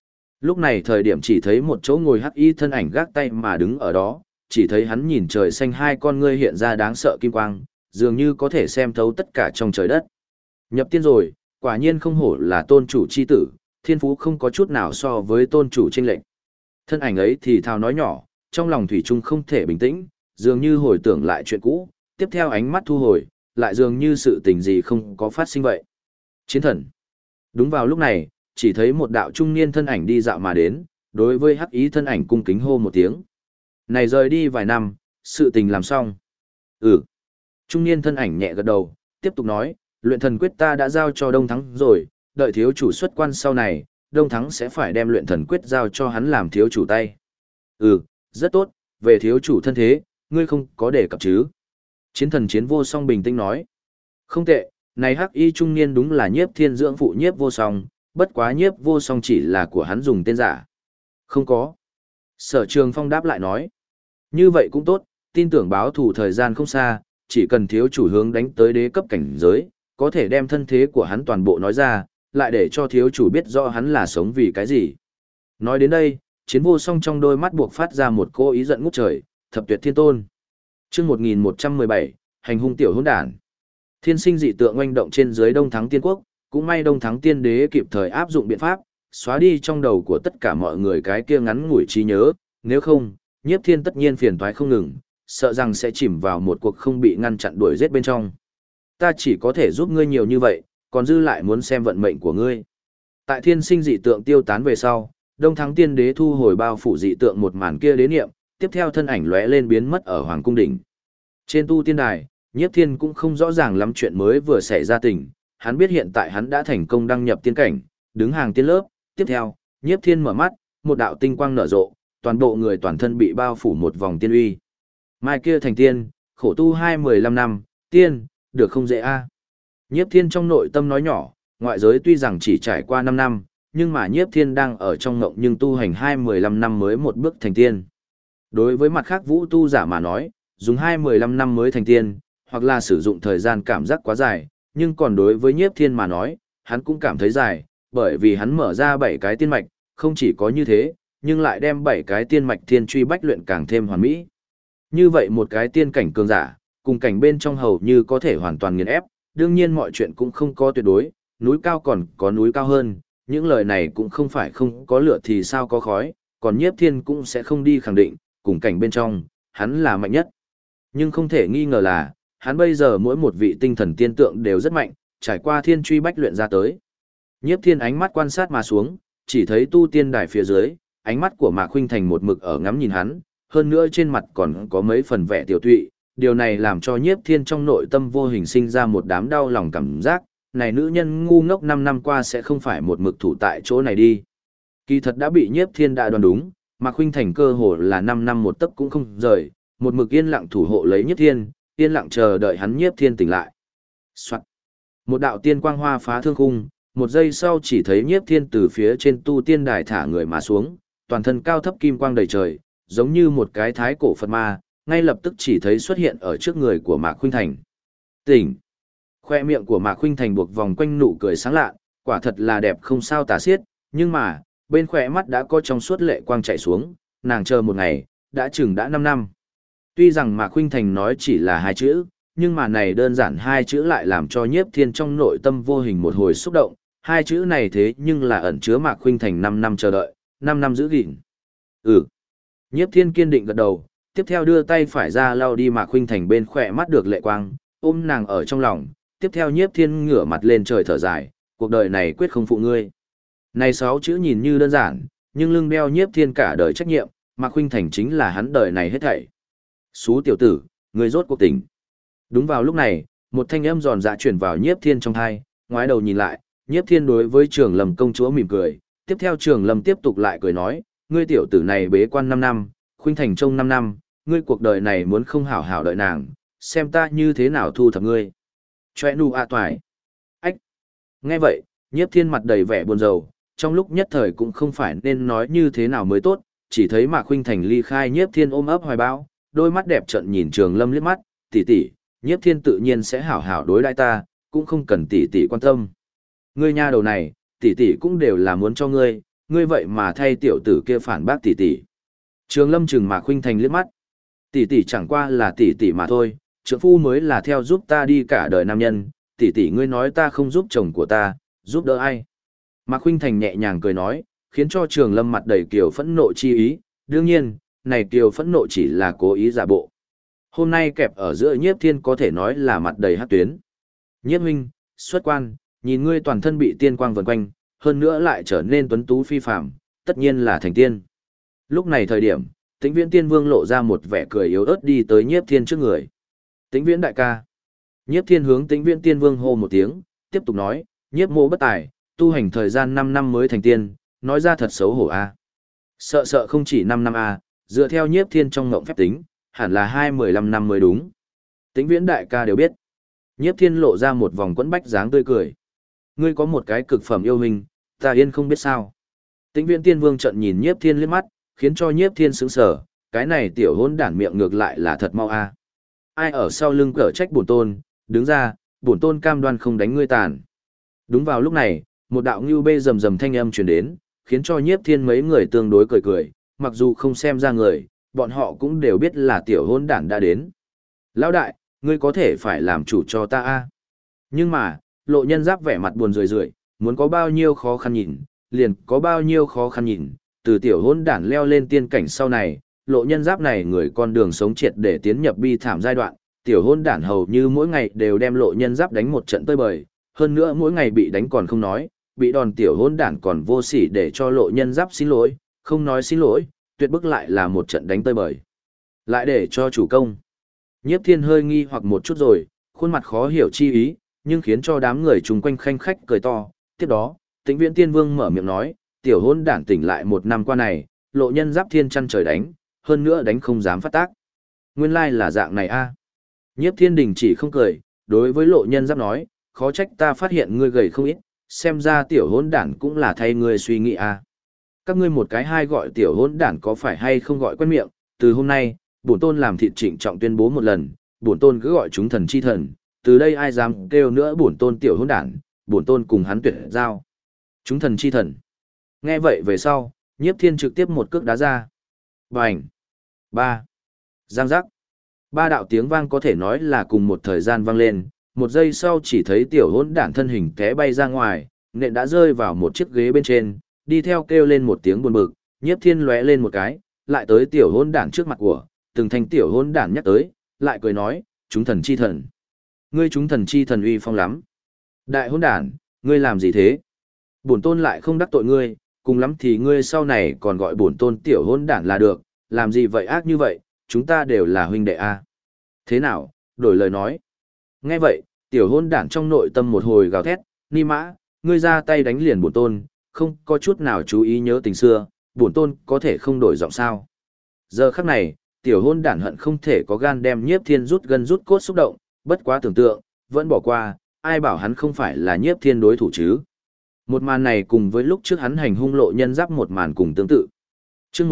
Lúc này thời điểm chỉ thấy một chỗ ngồi hắc y thân ảnh gác tay mà đứng ở đó, chỉ thấy hắn nhìn trời xanh hai con ngươi hiện ra đáng sợ kim quang, dường như có thể xem thấu tất cả trong trời đất. Nhập tiên rồi, quả nhiên không hổ là tôn chủ chi tử, thiên phú không có chút nào so với tôn chủ chênh lệch. Thân ảnh ấy thì thào nói nhỏ, trong lòng thủy chung không thể bình tĩnh, dường như hồi tưởng lại chuyện cũ, tiếp theo ánh mắt thu hồi, lại dường như sự tình gì không có phát sinh vậy. Chiến thần. Đúng vào lúc này, chỉ thấy một đạo trung niên thân ảnh đi dạo mà đến, đối với hắc ý thân ảnh cung kính hô một tiếng. Này rời đi vài năm, sự tình làm xong. Ừ. Trung niên thân ảnh nhẹ gật đầu, tiếp tục nói, luyện thần quyết ta đã giao cho Đông Thắng rồi, đợi thiếu chủ xuất quan sau này, Đông Thắng sẽ phải đem luyện thần quyết giao cho hắn làm thiếu chủ tay. Ừ, rất tốt, về thiếu chủ thân thế, ngươi không có đề cập chứ. Chiến thần Chiến Vô Song bình tĩnh nói. Không tệ, này hắc y trung niên đúng là Nhiếp Thiên dưỡng phụ Nhiếp Vô Song, bất quá Nhiếp Vô Song chỉ là của hắn dùng tên giả. Không có. Sở Trường Phong đáp lại nói. Như vậy cũng tốt, tin tưởng báo thủ thời gian không xa, chỉ cần thiếu chủ hướng đánh tới đế cấp cảnh giới, có thể đem thân thế của hắn toàn bộ nói ra, lại để cho thiếu chủ biết rõ hắn là sống vì cái gì. Nói đến đây, Chiến Vô Song trong đôi mắt buộc phát ra một cô ý giận ngút trời, thập tuyệt thiên tôn. Chương 1117, hành hung tiểu hỗn đản. Thiên sinh dị tượng oanh động trên dưới Đông Thắng Tiên Quốc, cũng may Đông Thắng Tiên Đế kịp thời áp dụng biện pháp, xóa đi trong đầu của tất cả mọi người cái kia ngắn ngủi trí nhớ, nếu không, Nhiếp Thiên tất nhiên phiền toái không ngừng, sợ rằng sẽ chìm vào một cuộc không bị ngăn chặn đuổi giết bên trong. Ta chỉ có thể giúp ngươi nhiều như vậy, còn dư lại muốn xem vận mệnh của ngươi. Tại thiên sinh dị tượng tiêu tán về sau, Đông Thắng Tiên Đế thu hồi bao phủ dị tượng một màn kia đế niệm, tiếp theo thân ảnh lóe lên biến mất ở Hoàng cung đỉnh. Trên tu tiên đài, Nhiếp Thiên cũng không rõ ràng lắm chuyện mới vừa xảy ra tình, hắn biết hiện tại hắn đã thành công đăng nhập tiên cảnh, đứng hàng tiên lớp, tiếp theo, Nhiếp Thiên mở mắt, một đạo tinh quang nở rộ, toàn bộ người toàn thân bị bao phủ một vòng tiên uy. Mai kia thành tiên, khổ tu 15 năm, tiên, được không dễ a. Nhiếp Thiên trong nội tâm nói nhỏ, ngoại giới tuy rằng chỉ trải qua 5 năm, nhưng mà Nhiếp Thiên đang ở trong ngộng nhưng tu hành 15 năm mới một bước thành tiên. Đối với mặt khác vũ tu giả mà nói, dùng 15 năm mới thành tiên, hoặc là sử dụng thời gian cảm giác quá dài, nhưng còn đối với Nhiếp Thiên mà nói, hắn cũng cảm thấy dài, bởi vì hắn mở ra 7 cái tiên mạch, không chỉ có như thế, nhưng lại đem 7 cái tiên mạch thiên truy bách luyện càng thêm hoàn mỹ. Như vậy một cái tiên cảnh cường giả, cùng cảnh bên trong hầu như có thể hoàn toàn nghiền ép, đương nhiên mọi chuyện cũng không có tuyệt đối, núi cao còn có núi cao hơn, những lời này cũng không phải không có lửa thì sao có khói, còn Nhiếp Thiên cũng sẽ không đi khẳng định, cùng cảnh bên trong, hắn là mạnh nhất. Nhưng không thể nghi ngờ là, hắn bây giờ mỗi một vị tinh thần tiên tượng đều rất mạnh, trải qua thiên truy bách luyện ra tới. Nhiếp Thiên ánh mắt quan sát mà xuống, chỉ thấy tu tiên đài phía dưới, ánh mắt của Mạc Khuynh Thành một mực ở ngắm nhìn hắn, hơn nữa trên mặt còn có mấy phần vẻ tiểu tụy, điều này làm cho Nhiếp Thiên trong nội tâm vô hình sinh ra một đám đau lòng cảm giác, này nữ nhân ngu ngốc 5 năm qua sẽ không phải một mực thủ tại chỗ này đi. Kỳ thật đã bị Nhiếp Thiên đã đoán đúng, Mạc Khuynh Thành cơ hồ là 5 năm một tấc cũng không rời, một mực yên lặng thủ hộ lấy Nhiếp Thiên, yên lặng chờ đợi hắn Nhiếp Thiên tỉnh lại. Soạt. Một đạo tiên quang hoa phá thương khung, một giây sau chỉ thấy Nhiếp Thiên từ phía trên tu tiên đài thả người mà xuống, toàn thân cao thấp kim quang đầy trời, giống như một cái thái cổ Phật ma, ngay lập tức chỉ thấy xuất hiện ở trước người của Mạc Khuynh Thành. Tỉnh. Khoe miệng của Mạc Khuynh Thành buộc vòng quanh nụ cười sáng lạ, quả thật là đẹp không sao tả xiết, nhưng mà, bên khóe mắt đã có trong suốt lệ quang chảy xuống, nàng chờ một ngày, đã chừng đã 5 năm. Tuy rằng Mạc Khuynh Thành nói chỉ là 2 chữ, nhưng mà này đơn giản 2 chữ lại làm cho Nhiếp Thiên trong nội tâm vô hình một hồi xúc động, 2 chữ này thế nhưng là ẩn chứa Mạc Khuynh Thành 5 năm chờ đợi, 5 năm giữ gìn. Ừ. Nhiếp Thiên kiên định gật đầu, tiếp theo đưa tay phải ra lau đi Mạc Khuynh Thành bên khỏe mắt được lệ quang, ôm nàng ở trong lòng, tiếp theo Nhiếp Thiên ngửa mặt lên trời thở dài, cuộc đời này quyết không phụ ngươi. Này 6 chữ nhìn như đơn giản, nhưng lưng đeo Nhiếp Thiên cả đời trách nhiệm, Mạc Khuynh Thành chính là hắn đời này hết thảy. Xú tiểu tử, ngươi rốt cuộc tỉnh. Đúng vào lúc này, một thanh âm giòn dạ truyền vào Nhiếp Thiên trong tai, ngoái đầu nhìn lại, Nhiếp Thiên đối với Trường Lâm công chúa mỉm cười, tiếp theo Trường Lâm tiếp tục lại cười nói, ngươi tiểu tử này bế quan 5 năm, Khuynh Thành trông 5 năm, ngươi cuộc đời này muốn không hảo hảo đợi nàng, xem ta như thế nào thu thập ngươi. Choe nu a toại. Ách. Nghe vậy, Nhiếp Thiên mặt đầy vẻ buồn rầu, trong lúc nhất thời cũng không phải nên nói như thế nào mới tốt, chỉ thấy Mạc Khuynh Thành ly khai Nhiếp Thiên ôm ấp hoài bão, đôi mắt đẹp trợn nhìn Trường Lâm liếc mắt, tỷ tỷ, Nhiếp Thiên tự nhiên sẽ hảo hảo đối đãi ta, cũng không cần tỷ tỷ quan tâm. Ngươi nha đầu này, tỷ tỷ cũng đều là muốn cho ngươi, ngươi vậy mà thay tiểu tử kia phản bác tỷ tỷ. Trường Lâm trừng Mạc Khuynh Thành liếc mắt. Tỷ tỷ chẳng qua là tỷ tỷ mà thôi, trượng phu mới là theo giúp ta đi cả đời nam nhân, tỷ tỷ ngươi nói ta không giúp chồng của ta, giúp đỡ ai? Mạc Khuynh Thành nhẹ nhàng cười nói, khiến cho Trường Lâm mặt đầy kiều phẫn nộ chi ý, đương nhiên, này kiều phẫn nộ chỉ là cố ý giả bộ. Hôm nay kẹp ở giữa Nhiếp Thiên có thể nói là mặt đầy hắc tuyến. Nhiếp huynh, xuất quan, nhìn ngươi toàn thân bị tiên quang vần quanh, hơn nữa lại trở nên tuấn tú phi phàm, tất nhiên là thành tiên. Lúc này thời điểm, Tĩnh Viễn Tiên Vương lộ ra một vẻ cười yếu ớt đi tới Nhiếp Thiên trước người. Tĩnh Viễn đại ca. Nhiếp Thiên hướng Tĩnh Viễn Tiên Vương hô một tiếng, tiếp tục nói, Nhiếp mộ bất tài, tu hành thời gian 5 năm mới thành tiên, nói ra thật xấu hổ a. Sợ không chỉ 5 năm a, dựa theo Nhiếp Thiên trong ngộng phép tính, hẳn là 15 năm mới đúng. Tĩnh Viễn đại ca đều biết. Nhiếp Thiên lộ ra một vòng quẫn bách dáng tươi cười. Ngươi có một cái cực phẩm yêu hình, ta yên không biết sao. Tĩnh Viễn Tiên Vương trợn nhìn Nhiếp Thiên liếc mắt, khiến cho Nhiếp Thiên sững sờ, cái này tiểu hỗn đản miệng ngược lại là thật mau a. Ai ở sau lưng cở trách bổn tôn, đứng ra, bổn tôn cam đoan không đánh ngươi tàn. Đúng vào lúc này, một đạo ngưu bê rầm rầm thanh âm truyền đến, khiến cho Nhiếp Thiên mấy người tương đối cười cười, mặc dù không xem ra người, bọn họ cũng đều biết là tiểu hỗn đản đã đến. Lão đại, ngươi có thể phải làm chủ cho ta a. Nhưng mà, Lộ Nhân Giáp vẻ mặt buồn rười rượi, muốn có bao nhiêu khó khăn nhìn, liền có bao nhiêu khó khăn nhìn, từ tiểu hỗn đản leo lên tiên cảnh sau này, Lộ Nhân Giáp này người con đường sống triệt để tiến nhập bi thảm giai đoạn, tiểu hỗn đản hầu như mỗi ngày đều đem Lộ Nhân Giáp đánh một trận tơi bời, hơn nữa mỗi ngày bị đánh còn không nói, bị đòn tiểu hỗn đản còn vô sỉ để cho Lộ Nhân Giáp xin lỗi, không nói xin lỗi, tuyệt bức lại là một trận đánh tơi bời. Lại để cho chủ công. Nhiếp Thiên hơi nghi hoặc một chút rồi, khuôn mặt khó hiểu chi ý, nhưng khiến cho đám người chung quanh khanh khách cười to. Tiếp đó, Tĩnh Viễn Tiên Vương mở miệng nói, tiểu hỗn đản tỉnh lại 1 năm qua này, Lộ Nhân Giáp thiên chăn trời đánh, hơn nữa đánh không dám phát tác. Nguyên lai là dạng này a. Nhiếp Thiên đình chỉ không cười, đối với Lộ Nhân Giáp nói, khó trách ta phát hiện ngươi gầy không ít, xem ra tiểu hỗn đản cũng là thay ngươi suy nghĩ a. Các ngươi một cái hai gọi tiểu hỗn đản có phải hay không gọi quen miệng, từ hôm nay, bổn tôn làm thịt trịnh trọng tuyên bố một lần, bổn tôn cứ gọi chúng thần chi thần, từ đây ai dám kêu nữa bổn tôn tiểu hỗn đản, bổn tôn cùng hắn tuyệt giao. Chúng thần chi thần. Nghe vậy về sau, Nhiếp Thiên trực tiếp một cước đá ra. Bành. Ba. Giang giác. 3 đạo tiếng vang có thể nói là cùng một thời gian vang lên, 1 giây sau chỉ thấy tiểu hỗn đản thân hình té bay ra ngoài, nện đã rơi vào một chiếc ghế bên trên, đi theo kêu lên một tiếng buồn bực, Nhiếp Thiên lóe lên một cái, lại tới tiểu hỗn đản trước mặt của, từng thành tiểu hỗn đản nhắc tới, lại cười nói, chúng thần chi thần. Ngươi chúng thần chi thần uy phong lắm. Đại hỗn đản, ngươi làm gì thế? Bổn tôn lại không đắc tội ngươi, cùng lắm thì ngươi sau này còn gọi bổn tôn tiểu hỗn đản là được, làm gì vậy ác như vậy, chúng ta đều là huynh đệ a. Thế nào, đổi lời nói. Nghe vậy, tiểu hỗn đản trong nội tâm một hồi gào thét, ni mã, ngươi ra tay đánh liền bổn tôn, không có chút nào chú ý nhớ tình xưa, bổn tôn có thể không đổi giọng sao. Giờ khắc này, tiểu hôn đản hận không thể có gan đem Nhiếp Thiên rút gân rút cốt xúc động, bất quá tưởng tượng, vẫn bỏ qua, ai bảo hắn không phải là Nhiếp Thiên đối thủ chứ. Một màn này cùng với lúc trước hắn hành hung Lộ Nhân Giáp một màn cùng tương tự. Chương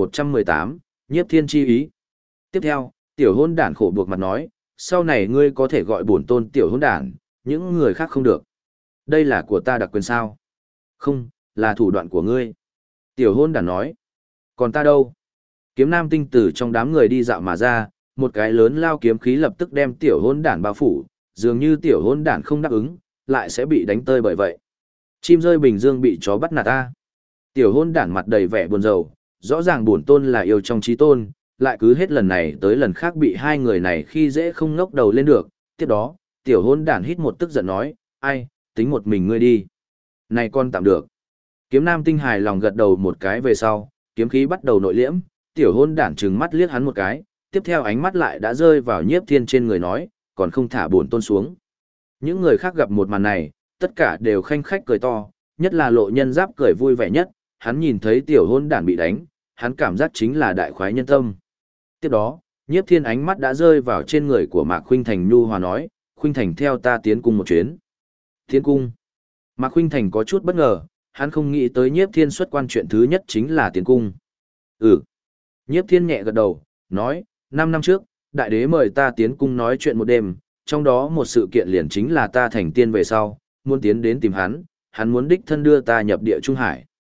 1118, Nhiếp Thiên chi ý. Tiếp theo, tiểu hôn đản khổ buộc mặt nói, sau này ngươi có thể gọi bổn tôn tiểu hôn đản, những người khác không được. Đây là của ta đặc quyền sao? Không, là thủ đoạn của ngươi. Tiểu hôn đản nói. Còn ta đâu? Kiếm Nam Tinh từ trong đám người đi dạo mà ra, một cái lớn lao kiếm khí lập tức đem tiểu hôn đản bao phủ, dường như tiểu hôn đản không đáp ứng, lại sẽ bị đánh tơi bởi vậy. Chim rơi bình dương bị chó bắt nạt ta. Tiểu hôn đản mặt đầy vẻ buồn rầu, rõ ràng bổn tôn là yêu trong trí tôn, lại cứ hết lần này tới lần khác bị hai người này khi dễ không ngóc đầu lên được. Tiếp đó, tiểu hôn đản hít một tức giận nói, ai, tính một mình ngươi đi. Này con tạm được. Kiếm Nam Tinh hài lòng gật đầu một cái về sau, kiếm khí bắt đầu nội liễm, tiểu hôn đản trừng mắt liếc hắn một cái, tiếp theo ánh mắt lại đã rơi vào Nhiếp Thiên trên người nói, còn không thả bổn tôn xuống. Những người khác gặp một màn này, tất cả đều khanh khách cười to, nhất là Lộ Nhân Giáp cười vui vẻ nhất, hắn nhìn thấy tiểu hôn đản bị đánh, hắn cảm giác chính là đại khoái nhân tâm. Tiếp đó, Nhiếp Thiên ánh mắt đã rơi vào trên người của Mạc Khuynh Thành nhu hòa nói, Khuynh Thành theo ta tiến cung một chuyến. Tiến cung. Mạc Khuynh Thành có chút bất ngờ, hắn không nghĩ tới Nhiếp Thiên xuất quan chuyện thứ nhất chính là tiến cung. Ừ. Nhiếp Thiên nhẹ gật đầu, nói, 5 năm trước, đại đế mời ta tiến cung nói chuyện một đêm, trong đó một sự kiện liền chính là ta thành tiên về sau, muốn tiến đến tìm hắn, hắn muốn đích thân đưa ta nhập địa Trung Hải.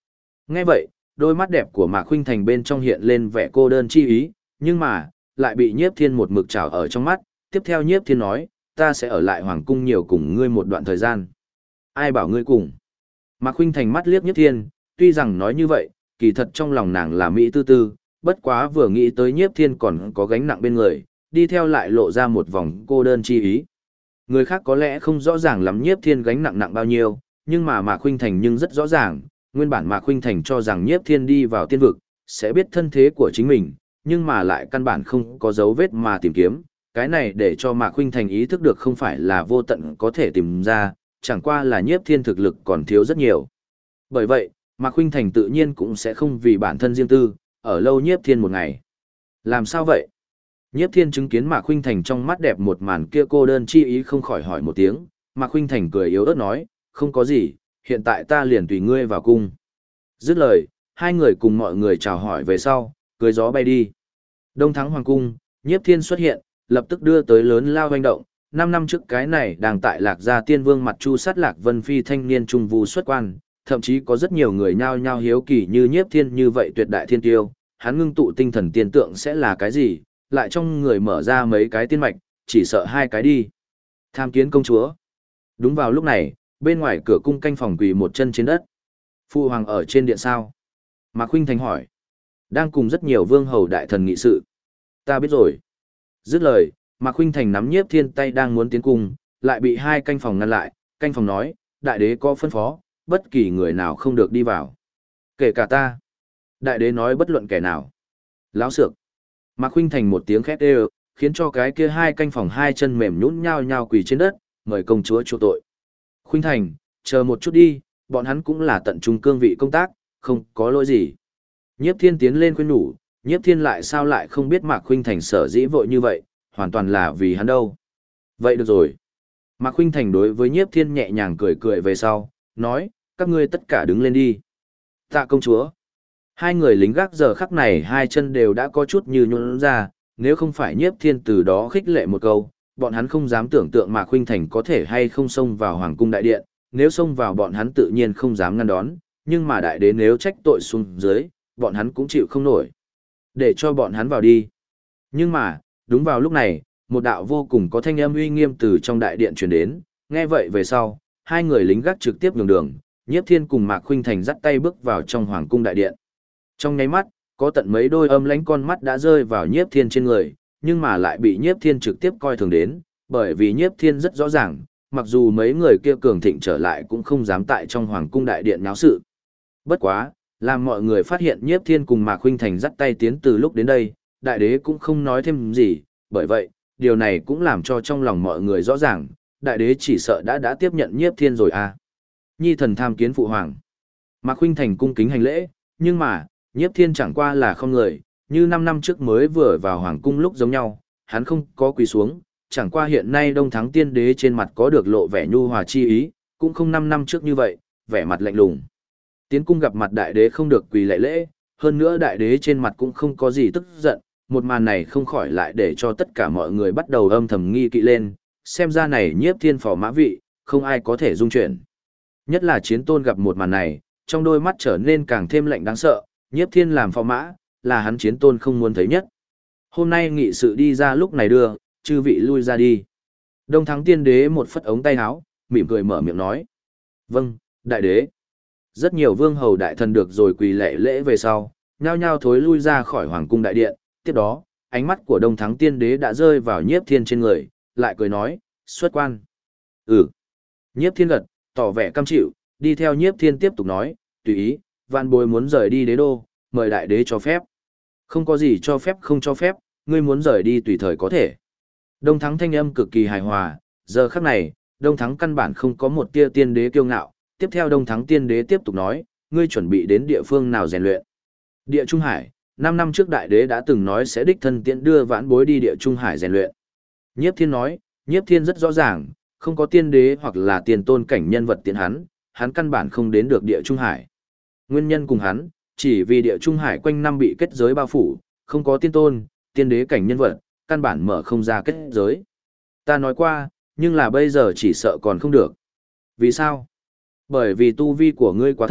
Nghe vậy, đôi mắt đẹp của Mạc Khuynh Thành bên trong hiện lên vẻ cô đơn chi ý, nhưng mà, lại bị Nhiếp Thiên một mực trào ở trong mắt. Tiếp theo Nhiếp Thiên nói, ta sẽ ở lại Hoàng Cung nhiều cùng ngươi một đoạn thời gian. Ai bảo ngươi cùng? Mạc Khuynh Thành mắt liếc Nhiếp Thiên, tuy rằng nói như vậy, kỳ thật trong lòng nàng là mỹ tư tư, bất quá vừa nghĩ tới Nhiếp Thiên còn có gánh nặng bên người, đi theo lại lộ ra một vòng cô đơn chi ý. Người khác có lẽ không rõ ràng lắm Nhiếp Thiên gánh nặng nặng bao nhiêu, nhưng mà Mạc Khuynh Thành nhưng rất rõ ràng, nguyên bản Mạc Khuynh Thành cho rằng Nhiếp Thiên đi vào tiên vực, sẽ biết thân thế của chính mình, nhưng mà lại căn bản không có dấu vết mà tìm kiếm, cái này để cho Mạc Khuynh Thành ý thức được không phải là vô tận có thể tìm ra, chẳng qua là Nhiếp Thiên thực lực còn thiếu rất nhiều. Bởi vậy, Mạc Khuynh Thành tự nhiên cũng sẽ không vì bản thân riêng tư, ở lâu Nhiếp Thiên một ngày. Làm sao vậy? Nhiếp Thiên chứng kiến Mạc Khuynh Thành trong mắt đẹp một màn kia cô đơn chi ý không khỏi hỏi một tiếng, Mạc Khuynh Thành cười yếu ớt nói, không có gì, hiện tại ta liền tùy ngươi vào cung. Dứt lời, hai người cùng mọi người chào hỏi về sau, cưỡi gió bay đi. Đông Thắng Hoàng Cung, Nhiếp Thiên xuất hiện, lập tức đưa tới lớn lao hoành động. 5 năm trước cái này đang tại Lạc Gia Tiên Vương mặt chu sát Lạc Vân Phi thanh niên trung vu xuất quan, thậm chí có rất nhiều người nhao nhao hiếu kỳ như Nhiếp Thiên như vậy tuyệt đại thiên tiêu, hắn ngưng tụ tinh thần tiên tượng sẽ là cái gì, lại trong người mở ra mấy cái tiên mạch, chỉ sợ hai cái đi. Tham kiến công chúa. Đúng vào lúc này, bên ngoài cửa cung canh phòng quỳ một chân trên đất. Phụ hoàng ở trên điện sao? Mạc Khuynh Thành hỏi. Đang cùng rất nhiều vương hầu đại thần nghị sự. Ta biết rồi. Dứt lời, Mạc Khuynh Thành nắm Nhiếp Thiên tay đang muốn tiến cung, lại bị hai canh phòng ngăn lại. Canh phòng nói, đại đế có phân phó, bất kỳ người nào không được đi vào. Kể cả ta. Đại đế nói bất luận kẻ nào. Láo xược. Mạc Khuynh Thành một tiếng khét ê, khiến cho cái kia hai canh phòng hai chân mềm nhũn nhao nhao quỳ trên đất, mời công chúa chu tội. Khuynh Thành, chờ một chút đi, bọn hắn cũng là tận trung cương vị công tác, không có lỗi gì. Nhiếp Thiên tiến lên khuyên nhủ, Nhiếp Thiên lại sao lại không biết Mạc Khuynh Thành sở dĩ vội như vậy, hoàn toàn là vì hắn đâu. Vậy được rồi. Mạc Khuynh Thành đối với Nhiếp Thiên nhẹ nhàng cười cười về sau, nói, các ngươi tất cả đứng lên đi. Tạ công chúa. Hai người lính gác giờ khắc này hai chân đều đã có chút như nhũn ra, nếu không phải Nhiếp Thiên từ đó khích lệ một câu, bọn hắn không dám tưởng tượng Mạc Khuynh Thành có thể hay không xông vào Hoàng cung đại điện, nếu xông vào bọn hắn tự nhiên không dám ngăn đón, nhưng mà đại đế nếu trách tội xuống dưới, bọn hắn cũng chịu không nổi. Để cho bọn hắn vào đi. Nhưng mà, đúng vào lúc này, một đạo vô cùng có thanh âm uy nghiêm từ trong đại điện truyền đến, nghe vậy về sau, hai người lính gác trực tiếp nhường đường, Nhiếp Thiên cùng Mạc Khuynh Thành dắt tay bước vào trong Hoàng cung đại điện. Trong nháy mắt, có tận mấy đôi âm lãnh con mắt đã rơi vào Nhiếp Thiên trên người, nhưng mà lại bị Nhiếp Thiên trực tiếp coi thường đến, bởi vì Nhiếp Thiên rất rõ ràng, mặc dù mấy người kia cường thịnh trở lại cũng không dám tại trong Hoàng cung đại điện náo sự. Bất quá, làm mọi người phát hiện Nhiếp Thiên cùng Mạc Khuynh Thành dắt tay tiến từ lúc đến đây, đại đế cũng không nói thêm gì, bởi vậy, điều này cũng làm cho trong lòng mọi người rõ ràng, đại đế chỉ sợ đã tiếp nhận Nhiếp Thiên rồi à. Nhi thần tham kiến phụ hoàng. Mạc Khuynh Thành cung kính hành lễ, nhưng mà, Nhiếp Thiên chẳng qua là không người, như 5 năm trước mới vừa vào hoàng cung lúc giống nhau, hắn không có quỳ xuống, chẳng qua hiện nay Đông Thắng Tiên Đế trên mặt có được lộ vẻ nhu hòa chi ý, cũng không 5 năm trước như vậy, vẻ mặt lạnh lùng. Tiến cung gặp mặt đại đế không được quỳ lạy lễ, hơn nữa đại đế trên mặt cũng không có gì tức giận, một màn này không khỏi lại để cho tất cả mọi người bắt đầu âm thầm nghi kỵ lên, xem ra này Nhiếp Thiên phò mã vị, không ai có thể dung chuyển. Nhất là Chiến Tôn gặp một màn này, trong đôi mắt trở nên càng thêm lạnh đáng sợ, Nhiếp Thiên làm phò mã, là hắn Chiến Tôn không muốn thấy nhất. Hôm nay nghị sự đi ra lúc này đưa, chư vị lui ra đi. Đông Thắng Tiên Đế một phất ống tay áo, mỉm cười mở miệng nói. Vâng, đại đế. Rất nhiều vương hầu đại thần được rồi quỳ lệ lễ về sau, nhao nhao thối lui ra khỏi hoàng cung đại điện. Tiếp đó, ánh mắt của Đông Thắng Tiên Đế đã rơi vào Nhiếp Thiên trên người, lại cười nói, xuất quan. Ừ. Nhiếp Thiên gật, tỏ vẻ cam chịu, đi theo Nhiếp Thiên tiếp tục nói, tùy ý, vạn bối muốn rời đi đế đô, mời đại đế cho phép. Không có gì cho phép không cho phép, ngươi muốn rời đi tùy thời có thể. Đông Thắng thanh âm cực kỳ hài hòa, giờ khắc này, Đông Thắng căn bản không có một tia tiên đế kiêu ngạo. Tiếp theo Đông Thắng Tiên Đế tiếp tục nói, ngươi chuẩn bị đến địa phương nào rèn luyện? Địa Trung Hải, 5 năm trước đại đế đã từng nói sẽ đích thân tiễn đưa vãn bối đi địa Trung Hải rèn luyện. Nhiếp Thiên nói, Nhiếp Thiên rất rõ ràng, không có tiên đế hoặc là tiền tôn cảnh nhân vật tiễn hắn căn bản không đến được địa Trung Hải. Nguyên nhân cùng hắn, chỉ vì địa Trung Hải quanh năm bị kết giới bao phủ, không có tiên tôn, tiên đế cảnh nhân vật, căn bản mở không ra kết giới. Ta nói qua, nhưng là bây giờ chỉ sợ còn không được. Vì sao? Bởi vì tu vi của ngươi quá thấp,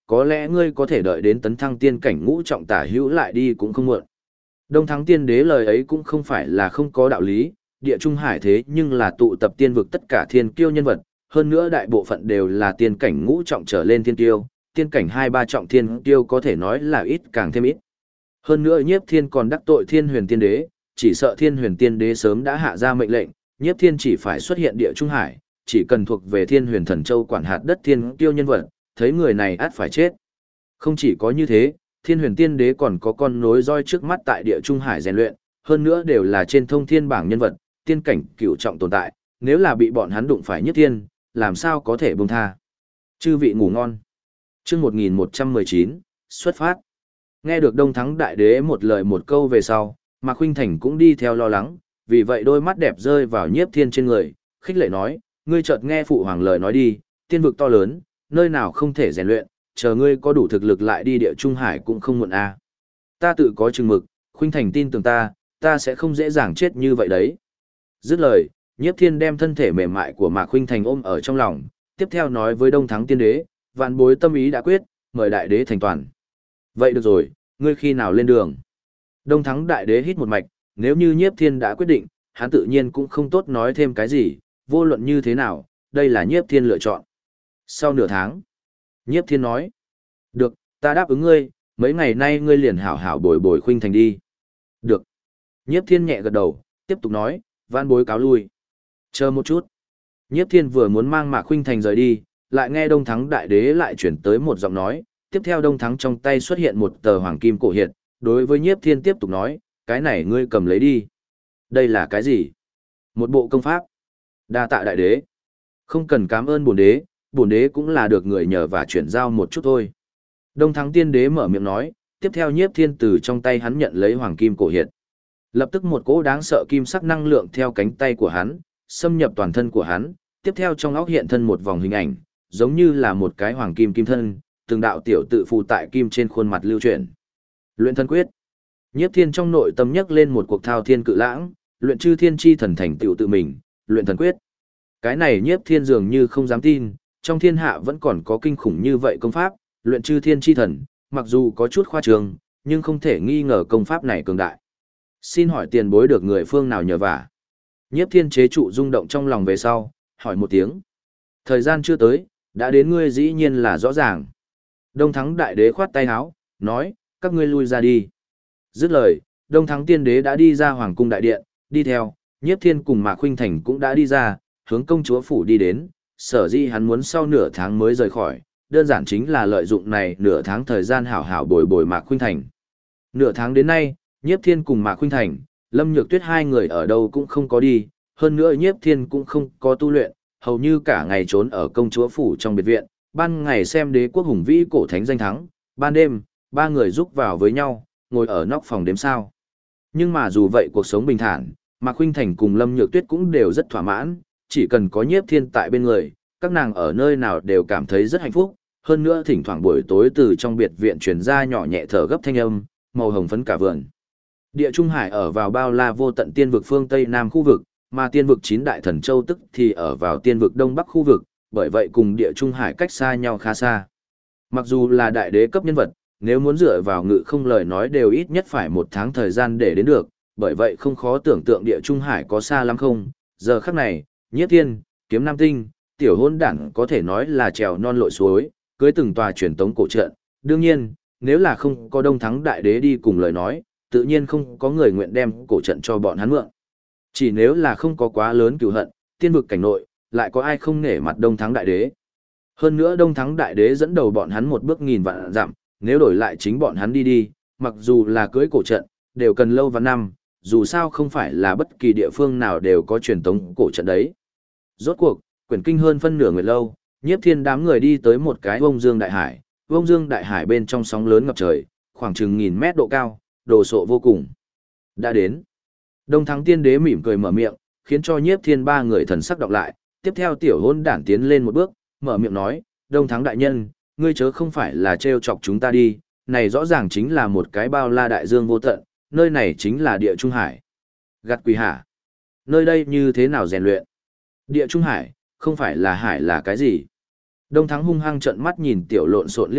có lẽ ngươi có thể đợi đến tấn thăng tiên cảnh ngũ trọng tả hữu lại đi cũng không muộn. Đông Thắng Tiên Đế lời ấy cũng không phải là không có đạo lý, địa trung hải thế nhưng là tụ tập tiên vực tất cả thiên kiêu nhân vật, hơn nữa đại bộ phận đều là tiên cảnh ngũ trọng trở lên thiên kiêu, tiên cảnh 2-3 trọng thiên kiêu có thể nói là ít càng thêm ít. Hơn nữa Nhiếp Thiên còn đắc tội Thiên Huyền Tiên Đế, chỉ sợ Thiên Huyền Tiên Đế sớm đã hạ ra mệnh lệnh, Nhiếp Thiên chỉ phải xuất hiện địa trung hải, chỉ cần thuộc về Thiên Huyền Thần Châu quản hạt đất thiên kiêu nhân vật, thấy người này ắt phải chết. Không chỉ có như thế, Thiên Huyền Tiên Đế còn có con nối roi trước mắt tại địa trung hải rèn luyện, hơn nữa đều là trên thông thiên bảng nhân vật, tiên cảnh cửu trọng tồn tại, nếu là bị bọn hắn đụng phải Nhất Thiên, làm sao có thể buông tha. Chư vị ngủ ngon. Chương 1119, xuất phát. Nghe được Đông Thắng Đại Đế một lời một câu về sau, Mạc Khuynh Thành cũng đi theo lo lắng, vì vậy đôi mắt đẹp rơi vào Nhiếp Thiên trên người, khích lệ nói, ngươi chợt nghe phụ hoàng lời nói đi, tiên vực to lớn, nơi nào không thể rèn luyện, chờ ngươi có đủ thực lực lại đi địa trung hải cũng không muộn a. Ta tự có chừng mực, Khuynh Thành tin tưởng ta sẽ không dễ dàng chết như vậy đấy. Dứt lời, Nhiếp Thiên đem thân thể mềm mại của Mạc Khuynh Thành ôm ở trong lòng, tiếp theo nói với Đông Thắng Tiên Đế, vạn bối tâm ý đã quyết, mời Đại Đế thành toàn. Vậy được rồi, ngươi khi nào lên đường? Đông Thắng Đại Đế hít một mạch, nếu như Nhiếp Thiên đã quyết định, hắn tự nhiên cũng không tốt nói thêm cái gì, vô luận như thế nào, đây là Nhiếp Thiên lựa chọn. Sau nửa tháng, Nhiếp Thiên nói, được, ta đáp ứng ngươi, mấy ngày nay ngươi liền hảo hảo bồi bồi Khuynh Thành đi. Được. Nhiếp Thiên nhẹ gật đầu, tiếp tục nói, vạn bối cáo lui. Chờ một chút. Nhiếp Thiên vừa muốn mang Mạc Khuynh Thành rời đi, lại nghe Đông Thắng Đại Đế lại chuyển tới một giọng nói, tiếp theo Đông Thắng trong tay xuất hiện một tờ hoàng kim cổ hiệt, đối với Nhiếp Thiên tiếp tục nói, cái này ngươi cầm lấy đi. Đây là cái gì? Một bộ công pháp. Đa tạ Đại Đế. Không cần cảm ơn bổn đế cũng là được người nhờ và chuyển giao một chút thôi. Đông Thắng Tiên Đế mở miệng nói, tiếp theo Nhiếp Thiên từ trong tay hắn nhận lấy hoàng kim cổ hiệt. Lập tức một cỗ đáng sợ kim sắc năng lượng theo cánh tay của hắn, xâm nhập toàn thân của hắn, tiếp theo trong óc hiện thân một vòng hình ảnh, giống như là một cái hoàng kim kim thân, từng đạo tiểu tự phù tại kim trên khuôn mặt lưu chuyển. Luyện thân quyết. Nhiếp Thiên trong nội tâm nhấc lên một cuộc thao thiên cự lãng, luyện chư thiên chi thần thành tựu tự mình, luyện thần quyết. Cái này Nhiếp Thiên dường như không dám tin, trong thiên hạ vẫn còn có kinh khủng như vậy công pháp, luyện chư thiên chi thần, mặc dù có chút khoa trương, nhưng không thể nghi ngờ công pháp này cường đại. Xin hỏi tiền bối được người phương nào nhờ vả? Nhiếp Thiên chế trụ rung động trong lòng về sau, hỏi một tiếng. Thời gian chưa tới, đã đến ngươi dĩ nhiên là rõ ràng. Đông Thắng Đại Đế khoát tay áo, nói, các ngươi lui ra đi. Dứt lời, Đông Thắng Tiên Đế đã đi ra Hoàng cung đại điện, đi theo, Nhiếp Thiên cùng Mạc Khuynh Thành cũng đã đi ra, hướng công chúa phủ đi đến, sở dĩ hắn muốn sau nửa tháng mới rời khỏi, đơn giản chính là lợi dụng này nửa tháng thời gian hảo hảo bồi bồi Mạc Khuynh Thành. Nửa tháng đến nay, Nhiếp Thiên cùng Mạc Khuynh Thành, Lâm Nhược Tuyết hai người ở đâu cũng không có đi, hơn nữa Nhiếp Thiên cũng không có tu luyện, hầu như cả ngày trốn ở công chúa phủ trong biệt viện, ban ngày xem đế quốc hùng vĩ cổ thánh danh thắng, ban đêm, ba người rúc vào với nhau, ngồi ở nóc phòng đếm sao. Nhưng mà dù vậy cuộc sống bình thản, Mạc Khuynh Thành cùng Lâm Nhược Tuyết cũng đều rất thỏa mãn, chỉ cần có Nhiếp Thiên tại bên người, các nàng ở nơi nào đều cảm thấy rất hạnh phúc, hơn nữa thỉnh thoảng buổi tối từ trong biệt viện truyền ra nhỏ nhẹ thở gấp thanh âm, màu hồng phấn cả vườn. Địa Trung Hải ở vào bao la vô tận tiên vực phương Tây Nam khu vực, mà tiên vực 9 đại thần châu tức thì ở vào tiên vực Đông Bắc khu vực, bởi vậy cùng Địa Trung Hải cách xa nhau khá xa. Mặc dù là đại đế cấp nhân vật, nếu muốn dựa vào ngự không lời nói đều ít nhất phải 1 tháng thời gian để đến được, bởi vậy không khó tưởng tượng Địa Trung Hải có xa lắm không. Giờ khắc này, Nhiếp Thiên, Kiếm Nam Tinh, Tiểu Hôn Đản có thể nói là trèo non lội suối, cưới từng tòa truyền tống cổ trận. Đương nhiên, nếu là không có Đông Thắng Đại Đế đi cùng lời nói, tự nhiên không có người nguyện đem cổ trận cho bọn hắn mượn. Chỉ nếu là không có quá lớn cừu hận, tiên vực cảnh nội, lại có ai không nể mặt Đông Thắng Đại Đế. Hơn nữa Đông Thắng Đại Đế dẫn đầu bọn hắn một bước nghìn vạn dặm, nếu đổi lại chính bọn hắn đi, mặc dù là cưới cổ trận, đều cần lâu và năm, dù sao không phải là bất kỳ địa phương nào đều có truyền tống cổ trận đấy. Rốt cuộc, quyển kinh hơn phân nửa nguyệt lâu, Nhiếp Thiên đám người đi tới một cái Vông Dương Đại Hải, Vông Dương Đại Hải bên trong sóng lớn ngập trời, khoảng chừng 1000 mét độ cao, đồ sộ vô cùng. Đã đến. Đông Thắng Tiên Đế mỉm cười mở miệng, khiến cho Nhiếp Thiên ba người thần sắc đọc lại, tiếp theo Tiểu Hôn Đản tiến lên một bước, mở miệng nói, Đông Thắng đại nhân, ngươi chớ không phải là trêu chọc chúng ta đi, này rõ ràng chính là một cái bao la đại dương vô tận, nơi này chính là Địa Trung Hải. Gạt quỷ hả? Nơi đây như thế nào rèn luyện? Địa Trung Hải, không phải là hải là cái gì? Đông Thắng hung hăng trợn mắt nhìn Tiểu Lộn Xộn liếc mắt,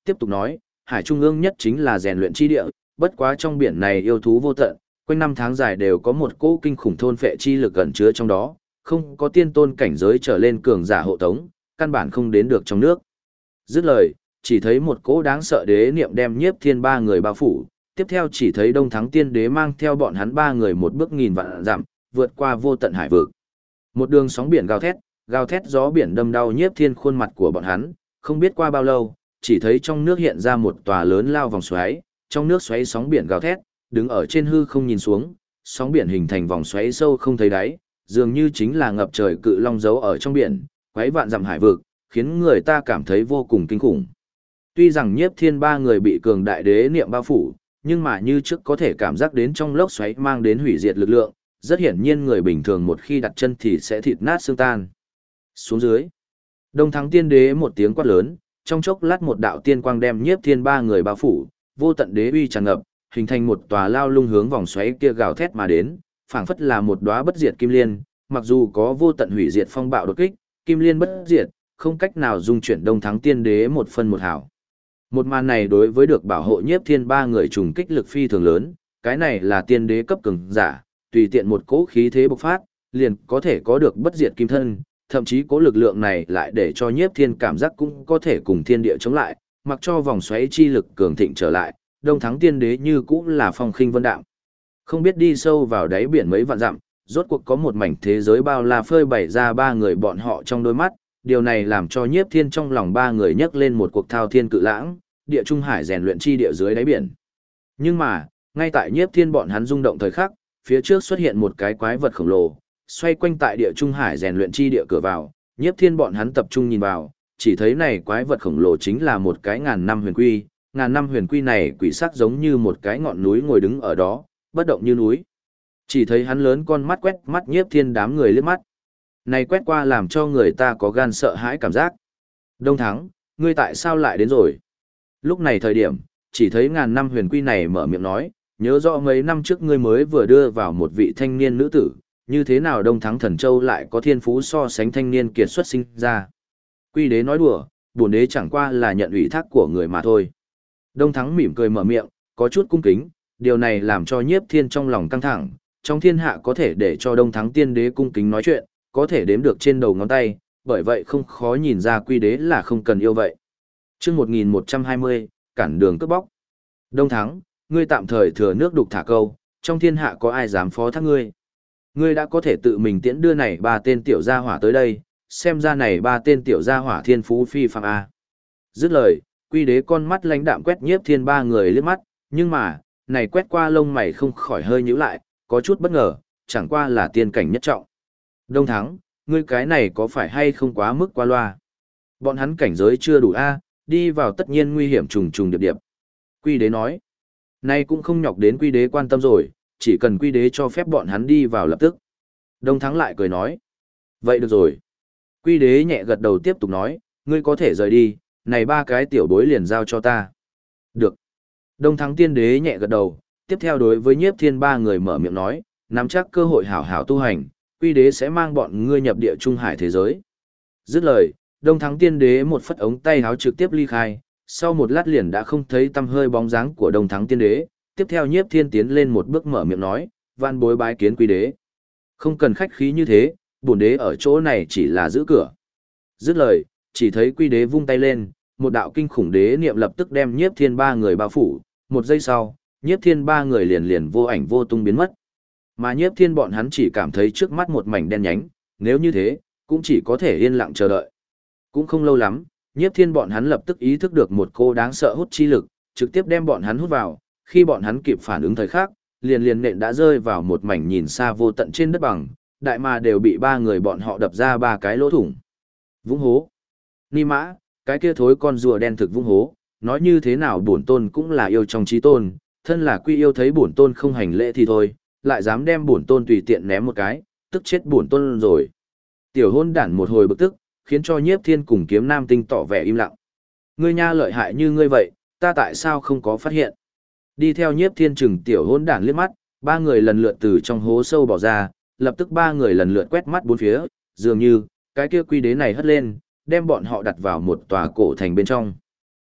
tiếp tục nói, hải trung ương nhất chính là rèn luyện chi địa, bất quá trong biển này yêu thú vô tận, quanh năm tháng dài đều có một cỗ kinh khủng thôn phệ chi lực ẩn chứa trong đó, không có tiên tôn cảnh giới trở lên cường giả hộ tống, căn bản không đến được trong nước. Dứt lời, chỉ thấy một cỗ đáng sợ đế niệm đem Nhiếp Thiên ba người bao phủ, tiếp theo chỉ thấy Đông Thắng Tiên Đế mang theo bọn hắn ba người một bước nghìn vạn dặm, vượt qua vô tận hải vực. Một đường sóng biển gào thét gió biển đâm đau Nhiếp Thiên khuôn mặt của bọn hắn, không biết qua bao lâu, chỉ thấy trong nước hiện ra một tòa lớn lao vòng xoáy, trong nước xoáy sóng biển gào thét, đứng ở trên hư không nhìn xuống, sóng biển hình thành vòng xoáy sâu không thấy đáy, dường như chính là ngập trời cự long giấu ở trong biển, quấy vạn dặm hải vực, khiến người ta cảm thấy vô cùng kinh khủng. Tuy rằng Nhiếp Thiên ba người bị cường đại đế niệm bao phủ, nhưng mà như trước có thể cảm giác đến trong lốc xoáy mang đến hủy diệt lực lượng, rất hiển nhiên người bình thường một khi đặt chân thì sẽ thịt nát xương tan. Xuống dưới, Đông Thắng Tiên Đế một tiếng quát lớn, trong chốc lát một đạo tiên quang đem Nhiếp Thiên ba người bao phủ, vô tận đế uy tràn ngập, hình thành một tòa lao lung hướng vòng xoáy kia gào thét mà đến, phảng phất là một đóa bất diệt kim liên, mặc dù có vô tận hủy diệt phong bạo đột kích, kim liên bất diệt, không cách nào dung chuyển Đông Thắng Tiên Đế một phân một hào. Một màn này đối với được bảo hộ Nhiếp Thiên ba người trùng kích lực phi thường lớn, cái này là tiên đế cấp cường giả, tùy tiện một cỗ khí thế bộc phát, liền có thể có được bất diệt kim thân, thậm chí cỗ lực lượng này lại để cho Nhiếp Thiên cảm giác cũng có thể cùng thiên địa chống lại, mặc cho vòng xoáy chi lực cường thịnh trở lại, Đông Thắng Tiên Đế như cũng là phong khinh vân đạm. Không biết đi sâu vào đáy biển mấy vạn dặm, rốt cuộc có một mảnh thế giới bao la phơi bày ra ba người bọn họ trong đôi mắt, điều này làm cho Nhiếp Thiên trong lòng ba người nhấc lên một cuộc thao thiên cự lãng, địa trung hải rèn luyện chi địa dưới đáy biển. Nhưng mà, ngay tại Nhiếp Thiên bọn hắn rung động thời khắc, phía trước xuất hiện một cái quái vật khổng lồ, xoay quanh tại địa trung hải rèn luyện chi địa cửa vào, Nhiếp Thiên bọn hắn tập trung nhìn vào, chỉ thấy này quái vật khổng lồ chính là một cái ngàn năm huyền quy, ngàn năm huyền quy này quỷ sắc giống như một cái ngọn núi ngồi đứng ở đó, bất động như núi. Chỉ thấy hắn lớn con mắt quét mắt Nhiếp Thiên đám người liếc mắt. Này quét qua làm cho người ta có gan sợ hãi cảm giác. Đông Thắng, ngươi tại sao lại đến rồi? Lúc này thời điểm, chỉ thấy ngàn năm huyền quy này mở miệng nói, nhớ rõ mấy năm trước ngươi mới vừa đưa vào một vị thanh niên nữ tử, như thế nào Đông Thắng Thần Châu lại có thiên phú so sánh thanh niên kiệt xuất sinh ra. Quy đế nói đùa, bổn đế chẳng qua là nhận ủy thác của người mà thôi. Đông Thắng mỉm cười mở miệng, có chút cung kính, điều này làm cho Nhiếp Thiên trong lòng căng thẳng, trong thiên hạ có thể để cho Đông Thắng Tiên Đế cung kính nói chuyện, có thể đếm được trên đầu ngón tay, bởi vậy không khó nhìn ra quy đế là không cần yêu vậy. Chương 1120, cản đường cướp bóc. Đông Thắng, ngươi tạm thời thừa nước đục thả câu, trong thiên hạ có ai dám phó thác ngươi? Ngươi đã có thể tự mình tiễn đưa này ba tên tiểu gia hỏa tới đây, xem ra này ba tên tiểu gia hỏa thiên phú phi phàm a. Dứt lời, quy đế con mắt lãnh đạm quét Nhiếp Thiên ba người liếc mắt, nhưng mà, này quét qua lông mày không khỏi hơi nhíu lại, có chút bất ngờ, chẳng qua là tiên cảnh nhất trọng. Đông Thắng, ngươi cái này có phải hay không quá mức qua loa? Bọn hắn cảnh giới chưa đủ a, đi vào tất nhiên nguy hiểm trùng trùng điệp điệp. Quy đế nói, nay cũng không nhọc đến quy đế quan tâm rồi, chỉ cần quy đế cho phép bọn hắn đi vào lập tức. Đông Thắng lại cười nói, vậy được rồi. Quy đế nhẹ gật đầu tiếp tục nói, ngươi có thể rời đi, này ba cái tiểu bối liền giao cho ta. Được. Đông Thắng Tiên Đế nhẹ gật đầu, tiếp theo đối với Nhiếp Thiên ba người mở miệng nói, nắm chắc cơ hội hảo hảo tu hành, quy đế sẽ mang bọn ngươi nhập địa trung hải thế giới. Dứt lời, Đông Thắng Tiên Đế một phất ống tay háo trực tiếp ly khai, sau một lát liền đã không thấy tăm hơi bóng dáng của Đông Thắng Tiên Đế, tiếp theo Nhiếp Thiên tiến lên một bước mở miệng nói, van bối bái kiến quy đế. Không cần khách khí như thế, bổn đế ở chỗ này chỉ là giữ cửa. Dứt lời, chỉ thấy quy đế vung tay lên, một đạo kinh khủng đế niệm lập tức đem Nhiếp Thiên ba người bao phủ, một giây sau, Nhiếp Thiên ba người liền liền vô ảnh vô tung biến mất. Mà Nhiếp Thiên bọn hắn chỉ cảm thấy trước mắt một mảnh đen nhánh, nếu như thế, cũng chỉ có thể yên lặng chờ đợi. Cũng không lâu lắm, Nhiếp Thiên bọn hắn lập tức ý thức được một cô đáng sợ hút chi lực, trực tiếp đem bọn hắn hút vào, khi bọn hắn kịp phản ứng thời khắc, liền liền nện đã rơi vào một mảnh nhìn xa vô tận trên đất bằng, đại mà đều bị ba người bọn họ đập ra ba cái lỗ thủng. Vũng hố. Ni mã, cái kia thối con rùa đen thực vũng hố, nói như thế nào bổn tôn cũng là yêu trong trí tôn, thân là quy yêu thấy bổn tôn không hành lễ thì thôi, lại dám đem bổn tôn tùy tiện ném một cái, tức chết bổn tôn rồi. Tiểu hôn đản một hồi bực tức, khiến cho Nhiếp Thiên cùng Kiếm Nam Tinh tỏ vẻ im lặng. Ngươi nha lợi hại như ngươi vậy, ta tại sao không có phát hiện? Đi theo Nhiếp Thiên chừng tiểu hôn đản liếc mắt, ba người lần lượt từ trong hố sâu bỏ ra, lập tức ba người lần lượt quét mắt bốn phía, dường như cái kia quy đế này hất lên, đem bọn họ đặt vào một tòa cổ thành bên trong.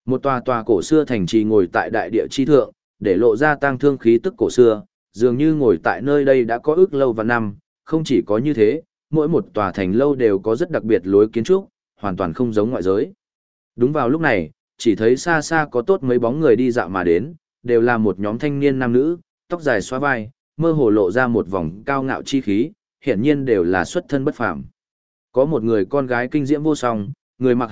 Một tòa tòa cổ xưa thành trì ngồi tại đại địa chi thượng, để lộ ra tang thương khí tức cổ xưa, dường như ngồi tại nơi đây đã có ước lâu và năm, không chỉ có như thế, mỗi một tòa thành lâu đều có rất đặc biệt lối kiến trúc, hoàn toàn không giống ngoại giới. Đúng vào lúc này, chỉ thấy xa xa có tốt mấy bóng người đi dạo mà đến, đều là một nhóm thanh niên nam nữ, tóc dài xóa vai, mơ hồ lộ ra một vòng cao ngạo chi khí, hiển nhiên đều là xuất thân bất phàm. Có một người con gái kinh diễm vô song, người mặc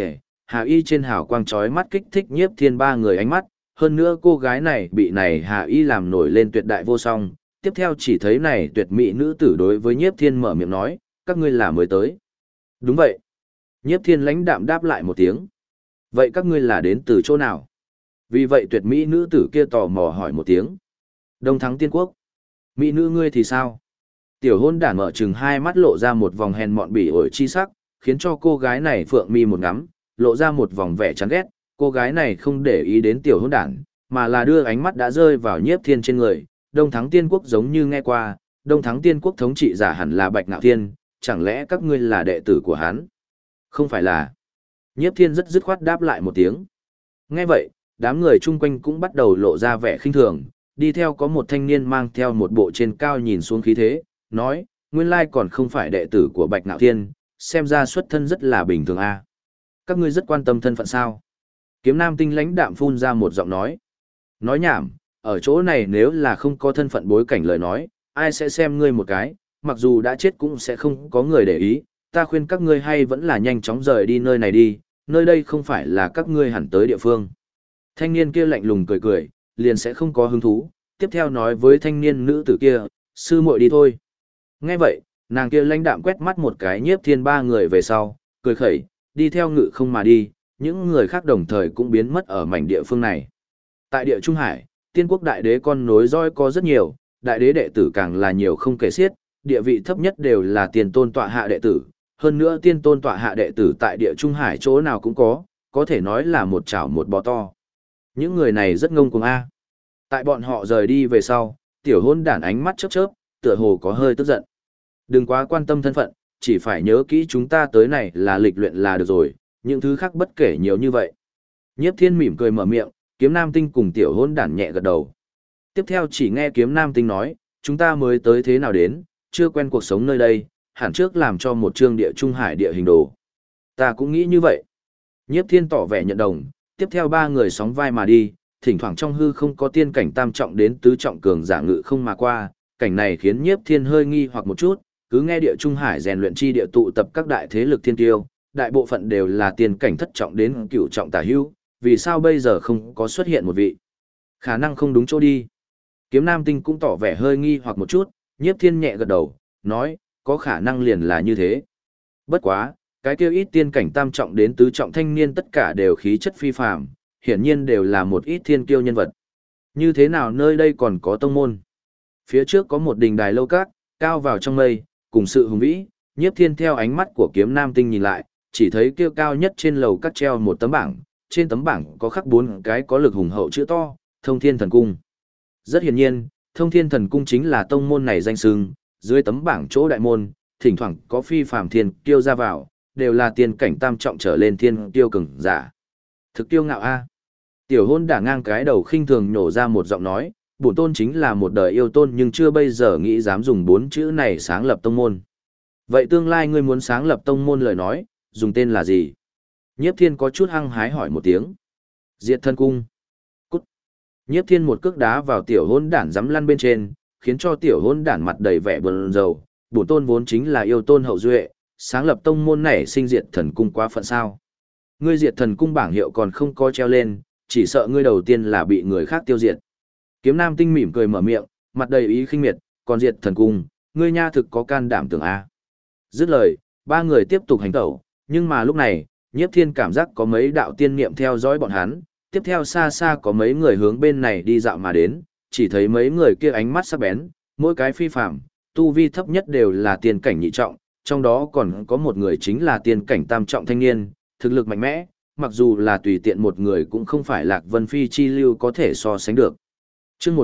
hà y trên hào quang chói mắt kích thích Nhiếp Thiên ba người ánh mắt, hơn nữa cô gái này bị này hà y làm nổi lên tuyệt đại vô song. Tiếp theo chỉ thấy này tuyệt mỹ nữ tử đối với Nhiếp Thiên mở miệng nói, các ngươi là mới tới. Đúng vậy. Nhiếp Thiên lãnh đạm đáp lại một tiếng. Vậy các ngươi là đến từ chỗ nào? Vì vậy tuyệt mỹ nữ tử kia tò mò hỏi một tiếng. Đông Thắng Tiên Quốc. Mỹ nữ ngươi thì sao? Tiểu hôn đản mở chừng hai mắt lộ ra một vòng hèn mọn bỉ ổi chi sắc, khiến cho cô gái này phượng mi một ngắm, lộ ra một vòng vẻ chán ghét. Cô gái này không để ý đến tiểu hôn đản, mà là đưa ánh mắt đã rơi vào Nhiếp Thiên trên người. Đông Thắng Tiên Quốc giống như nghe qua, Đông Thắng Tiên Quốc thống trị giả hẳn là Bạch Ngạo Thiên, chẳng lẽ các ngươi là đệ tử của hắn? Không phải là. Nhiếp Thiên rất dứt khoát đáp lại một tiếng. Nghe vậy, đám người chung quanh cũng bắt đầu lộ ra vẻ khinh thường, đi theo có một thanh niên mang theo một bộ trên cao nhìn xuống khí thế, nói, nguyên lai còn không phải đệ tử của Bạch Ngạo Thiên, xem ra xuất thân rất là bình thường a. Các ngươi rất quan tâm thân phận sao? Kiếm Nam Tinh lãnh đạm phun ra một giọng nói. Nói nhảm, ở chỗ này nếu là không có thân phận bối cảnh lời nói, ai sẽ xem ngươi một cái, mặc dù đã chết cũng sẽ không có người để ý, ta khuyên các ngươi hay vẫn là nhanh chóng rời đi nơi này đi, nơi đây không phải là các ngươi hẳn tới địa phương. Thanh niên kia lạnh lùng cười cười, liền sẽ không có hứng thú, tiếp theo nói với thanh niên nữ tử kia, sư muội đi thôi. Nghe vậy, nàng kia lãnh đạm quét mắt một cái Nhiếp Thiên ba người về sau, cười khẩy, đi theo ngự không mà đi, những người khác đồng thời cũng biến mất ở mảnh địa phương này. Tại địa Trung Hải, Tiên Quốc đại đế con nối roi có rất nhiều, đại đế đệ tử càng là nhiều không kể xiết, địa vị thấp nhất đều là tiền tôn tọa hạ đệ tử, hơn nữa tiên tôn tọa hạ đệ tử tại địa Trung Hải chỗ nào cũng có thể nói là một chảo một bò to. Những người này rất ngông cuồng a. Tại bọn họ rời đi về sau, tiểu hôn đản ánh mắt chớp chớp, tựa hồ có hơi tức giận. Đừng quá quan tâm thân phận, chỉ phải nhớ kỹ chúng ta tới này là lịch luyện là được rồi, những thứ khác bất kể nhiều như vậy. Nhiếp Thiên mỉm cười mở miệng, Kiếm Nam Tinh cùng tiểu hôn đản nhẹ gật đầu. Tiếp theo chỉ nghe Kiếm Nam Tinh nói, chúng ta mới tới thế nào đến, chưa quen cuộc sống nơi đây, hẳn trước làm cho một chương địa Trung Hải địa hình đồ. Ta cũng nghĩ như vậy. Nhiếp Thiên tỏ vẻ nhận đồng, tiếp theo ba người sóng vai mà đi, thỉnh thoảng trong hư không có tiên cảnh tam trọng đến tứ trọng cường giả ngự không mà qua, cảnh này khiến Nhiếp Thiên hơi nghi hoặc một chút, cứ nghe địa Trung Hải rèn luyện chi địa tụ tập các đại thế lực thiên tiêu, đại bộ phận đều là tiên cảnh thất trọng đến cửu trọng tả hữu, vì sao bây giờ không có xuất hiện một vị? Khả năng không đúng chỗ đi. Kiếm Nam Tinh cũng tỏ vẻ hơi nghi hoặc một chút, Nhiếp Thiên nhẹ gật đầu, nói, có khả năng liền là như thế. Bất quá, cái kêu ít tiên cảnh tam trọng đến tứ trọng thanh niên tất cả đều khí chất phi phàm, hiển nhiên đều là một ít thiên kiêu nhân vật. Như thế nào nơi đây còn có tông môn? Phía trước có một đình đài lâu các, cao vào trong mây, cùng sự hùng vĩ, Nhiếp Thiên theo ánh mắt của Kiếm Nam Tinh nhìn lại, chỉ thấy kêu cao nhất trên lầu các treo một tấm bảng, trên tấm bảng có khắc 4 cái có lực hùng hậu chữ to, Thông Thiên Thần Cung. Rất hiển nhiên, Thông Thiên Thần Cung chính là tông môn này danh xưng, dưới tấm bảng chỗ đại môn, thỉnh thoảng có phi phàm thiên kiêu ra vào, đều là tiên cảnh tam trọng trở lên thiên kiêu cường giả. Thực kiêu ngạo a. Tiểu hôn đả ngang cái đầu khinh thường nhổ ra một giọng nói, bổn tôn chính là một đời yêu tôn nhưng chưa bây giờ nghĩ dám dùng 4 chữ này sáng lập tông môn. Vậy tương lai ngươi muốn sáng lập tông môn lời nói, dùng tên là gì? Nhiếp Thiên có chút hăng hái hỏi một tiếng. Diệt Thân Cung. Cút. Nhiếp Thiên một cước đá vào tiểu hôn đản dám lăn bên trên, khiến cho tiểu hôn đản mặt đầy vẻ buồn rầu. Bổn tôn vốn chính là yêu tôn hậu duệ, sáng lập tông môn này sinh Diệt Thần Cung quá phận sao? Ngươi Diệt Thần Cung bảng hiệu còn không có treo lên, chỉ sợ ngươi đầu tiên là bị người khác tiêu diệt. Kiếm Nam Tinh mỉm cười mở miệng, mặt đầy ý khinh miệt, còn Diệt Thần Cung, ngươi nha thực có can đảm tưởng a. Dứt lời, ba người tiếp tục hành tẩu, nhưng mà lúc này, Nhiếp Thiên cảm giác có mấy đạo tiên niệm theo dõi bọn hắn, tiếp theo xa xa có mấy người hướng bên này đi dạo mà đến, chỉ thấy mấy người kia ánh mắt sắc bén, mỗi cái phi phàm, tu vi thấp nhất đều là tiên cảnh nhị trọng, trong đó còn có một người chính là tiên cảnh tam trọng thanh niên, thực lực mạnh mẽ, mặc dù là tùy tiện một người cũng không phải Lạc Vân Phi chi lưu có thể so sánh được. Chương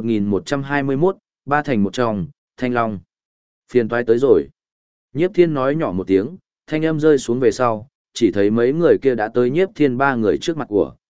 1121, ba thành một trong, Thanh Long. Phiền toái tới rồi. Nhiếp Thiên nói nhỏ một tiếng, thanh âm rơi xuống về sau, chỉ thấy mấy người kia đã tới Nhiếp Thiên ba người trước mặt của,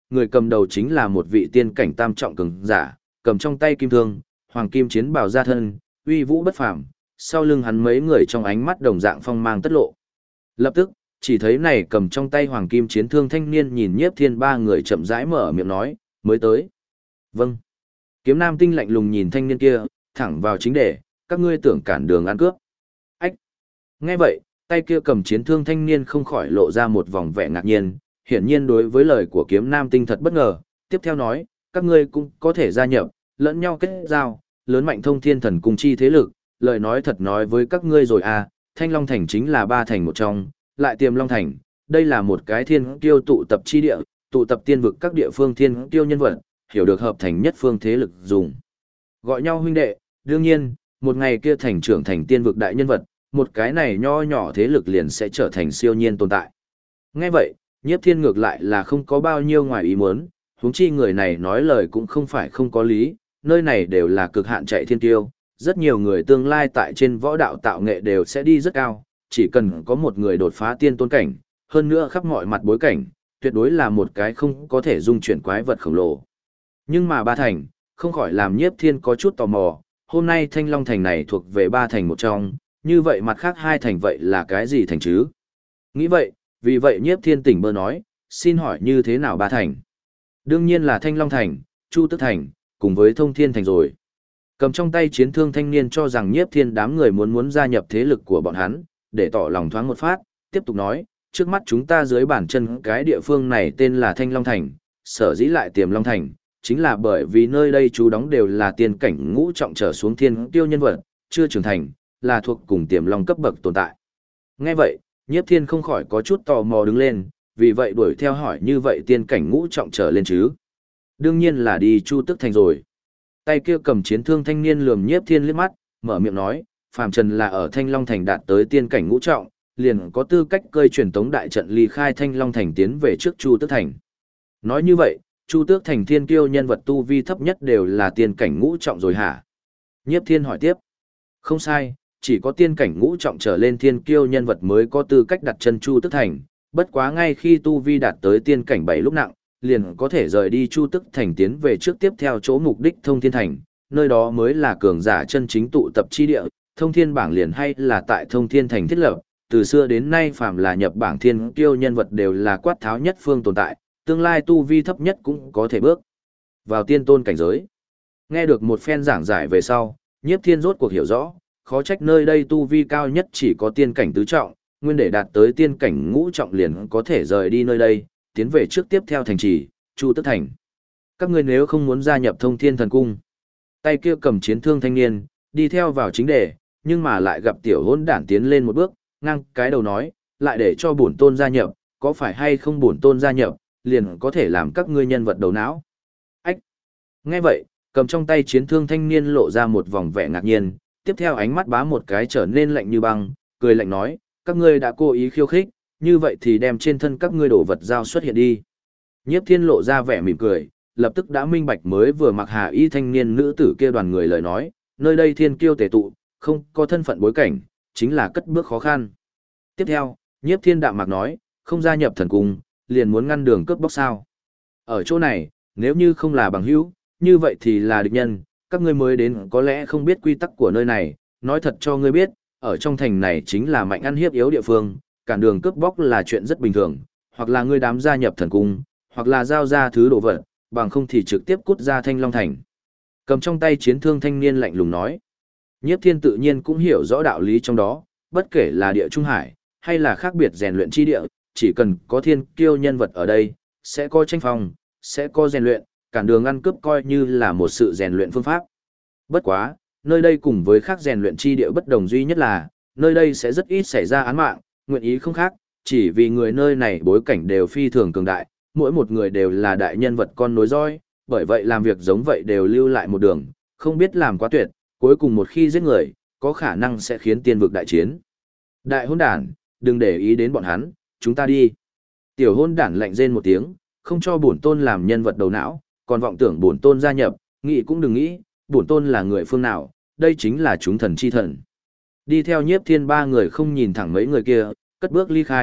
người cầm đầu chính là một vị tiên cảnh tam trọng cường giả, cầm trong tay kim thương, hoàng kim chiến bào ra thân, uy vũ bất phàm, sau lưng hắn mấy người trong ánh mắt đồng dạng phong mang tất lộ. Lập tức, chỉ thấy này cầm trong tay hoàng kim chiến thương thanh niên nhìn Nhiếp Thiên ba người chậm rãi mở miệng nói, mới tới. Vâng. Kiếm Nam Tinh lạnh lùng nhìn thanh niên kia, thẳng vào chính đề, các ngươi tưởng cản đường ăn cướp. Ách. Nghe vậy, tay kia cầm chiến thương thanh niên không khỏi lộ ra một vòng vẻ ngạc nhiên, hiển nhiên đối với lời của Kiếm Nam Tinh thật bất ngờ, tiếp theo nói, các ngươi cũng có thể gia nhập, lẫn nhau kết giao, lớn mạnh thông thiên thần cung chi thế lực, lời nói thật nói với các ngươi rồi à, Thanh Long Thành chính là ba thành một trong, lại Tiềm Long Thành, đây là một cái thiên kiêu tụ tập chi địa, tụ tập tiên vực các địa phương thiên kiêu nhân vật, hiểu được hợp thành nhất phương thế lực dùng. Gọi nhau huynh đệ, đương nhiên, một ngày kia thành trưởng thành tiên vực đại nhân vật, một cái này nho nhỏ thế lực liền sẽ trở thành siêu nhiên tồn tại. Nghe vậy, Nhiếp Thiên ngược lại là không có bao nhiêu ngoài ý muốn, huống chi người này nói lời cũng không phải không có lý, nơi này đều là cực hạn chạy thiên tiêu, rất nhiều người tương lai tại trên võ đạo tạo nghệ đều sẽ đi rất cao, chỉ cần có một người đột phá tiên tôn cảnh, hơn nữa khắp mọi mặt bối cảnh, tuyệt đối là một cái không có thể dung chuyển quái vật khổng lồ. Nhưng mà ba thành, không khỏi làm Nhiếp Thiên có chút tò mò, hôm nay Thanh Long Thành này thuộc về ba thành một trong, như vậy mặt khác hai thành vậy là cái gì thành chứ? Nghĩ vậy, vì vậy Nhiếp Thiên tỉnh bơ nói, xin hỏi như thế nào ba thành? Đương nhiên là Thanh Long Thành, Chu Tức Thành, cùng với Thông Thiên Thành rồi. Cầm trong tay chiến thương thanh niên cho rằng Nhiếp Thiên đám người muốn gia nhập thế lực của bọn hắn, để tỏ lòng thoáng một phát, tiếp tục nói, trước mắt chúng ta dưới bản chân cái địa phương này tên là Thanh Long Thành, sở dĩ lại Tiềm Long Thành, chính là bởi vì nơi đây chú đóng đều là tiên cảnh ngũ trọng trở xuống thiên tiêu nhân vật, chưa trưởng thành, là thuộc cùng Tiềm Long cấp bậc tồn tại. Nghe vậy, Nhiếp Thiên không khỏi có chút tò mò đứng lên, vì vậy đuổi theo hỏi như vậy tiên cảnh ngũ trọng trở lên chứ. Đương nhiên là đi Chu Tức Thành rồi. Tay kia cầm chiến thương thanh niên lườm Nhiếp Thiên liếc mắt, mở miệng nói, phàm trần là ở Thanh Long Thành đạt tới tiên cảnh ngũ trọng, liền có tư cách cơi truyền tống đại trận ly khai Thanh Long Thành tiến về trước Chu Tước Thành. Nói như vậy, Chu Tước Thành thiên kiêu nhân vật tu vi thấp nhất đều là tiên cảnh ngũ trọng rồi hả? Nhiếp Thiên hỏi tiếp. Không sai, chỉ có tiên cảnh ngũ trọng trở lên thiên kiêu nhân vật mới có tư cách đặt chân Chu Tước Thành, bất quá ngay khi tu vi đạt tới tiên cảnh 7 lúc nặng, liền có thể rời đi Chu Tước Thành tiến về trước tiếp theo chỗ mục đích Thông Thiên Thành, nơi đó mới là cường giả chân chính tụ tập chi địa, Thông Thiên bảng liền hay là tại Thông Thiên Thành thiết lập, từ xưa đến nay phàm là nhập bảng thiên kiêu nhân vật đều là quát tháo nhất phương tồn tại, tương lai tu vi thấp nhất cũng có thể bước vào tiên tôn cảnh giới. Nghe được một phen giảng giải về sau, Nhiếp Thiên rốt cuộc hiểu rõ, khó trách nơi đây tu vi cao nhất chỉ có tiên cảnh tứ trọng, nguyên để đạt tới tiên cảnh ngũ trọng liền có thể rời đi nơi đây, tiến về trước tiếp theo thành trì, Chu Tước Thành. Các ngươi nếu không muốn gia nhập Thông Thiên Thần Cung, tay kia cầm chiến thương thanh niên, đi theo vào chính đề, nhưng mà lại gặp tiểu hỗn đản tiến lên một bước, ngang cái đầu nói, lại để cho bổn tôn gia nhập, có phải hay không bổn tôn gia nhập, liền có thể làm các ngươi nhân vật đầu não. Ách! Nghe vậy, cầm trong tay chiến thương thanh niên lộ ra một vòng vẻ ngạc nhiên, tiếp theo ánh mắt bá một cái trở nên lạnh như băng, cười lạnh nói, các ngươi đã cố ý khiêu khích, như vậy thì đem trên thân các ngươi đồ vật giao xuất hiện đi. Nhiếp Thiên lộ ra vẻ mỉm cười, lập tức đã minh bạch mới vừa mặc hà y thanh niên nữ tử kia đoàn người lời nói, nơi đây thiên kiêu tề tụ, không có thân phận bối cảnh, chính là cất bước khó khăn. Tiếp theo, Nhiếp Thiên đạm mạc nói, không gia nhập thần cung, liền muốn ngăn đường cướp bóc sao. Ở chỗ này, nếu như không là bằng hữu, như vậy thì là địch nhân, các ngươi mới đến có lẽ không biết quy tắc của nơi này, nói thật cho ngươi biết, ở trong thành này chính là mạnh ăn hiếp yếu địa phương, cản đường cướp bóc là chuyện rất bình thường, hoặc là ngươi đám gia nhập thần cung, hoặc là giao ra thứ đồ vật, bằng không thì trực tiếp cút ra Thanh Long Thành. Cầm trong tay chiến thương thanh niên lạnh lùng nói. Nhiếp Thiên tự nhiên cũng hiểu rõ đạo lý trong đó, bất kể là địa trung hải, hay là khác biệt rèn luyện chi địa, chỉ cần có thiên kiêu nhân vật ở đây, sẽ có tranh phong, sẽ có rèn luyện, cản đường ăn cướp coi như là một sự rèn luyện phương pháp. Bất quá, nơi đây cùng với khác rèn luyện chi địa bất đồng duy nhất là, nơi đây sẽ rất ít xảy ra án mạng, nguyện ý không khác, chỉ vì người nơi này bối cảnh đều phi thường cường đại, mỗi một người đều là đại nhân vật con nối dõi, bởi vậy làm việc giống vậy đều lưu lại một đường, không biết làm quá tuyệt, cuối cùng một khi giết người, có khả năng sẽ khiến tiên vực đại chiến. Đại hôn đản, đừng để ý đến bọn hắn, chúng ta đi. Tiểu hôn đản lạnh rên một tiếng, không cho bổn tôn làm nhân vật đầu não, còn vọng tưởng bổn tôn gia nhập, nghĩ cũng đừng nghĩ, bổn tôn là người phương nào, đây chính là chúng thần chi thần. Đi theo Nhiếp Thiên ba người không nhìn thẳng mấy người kia, cất bước ly khai,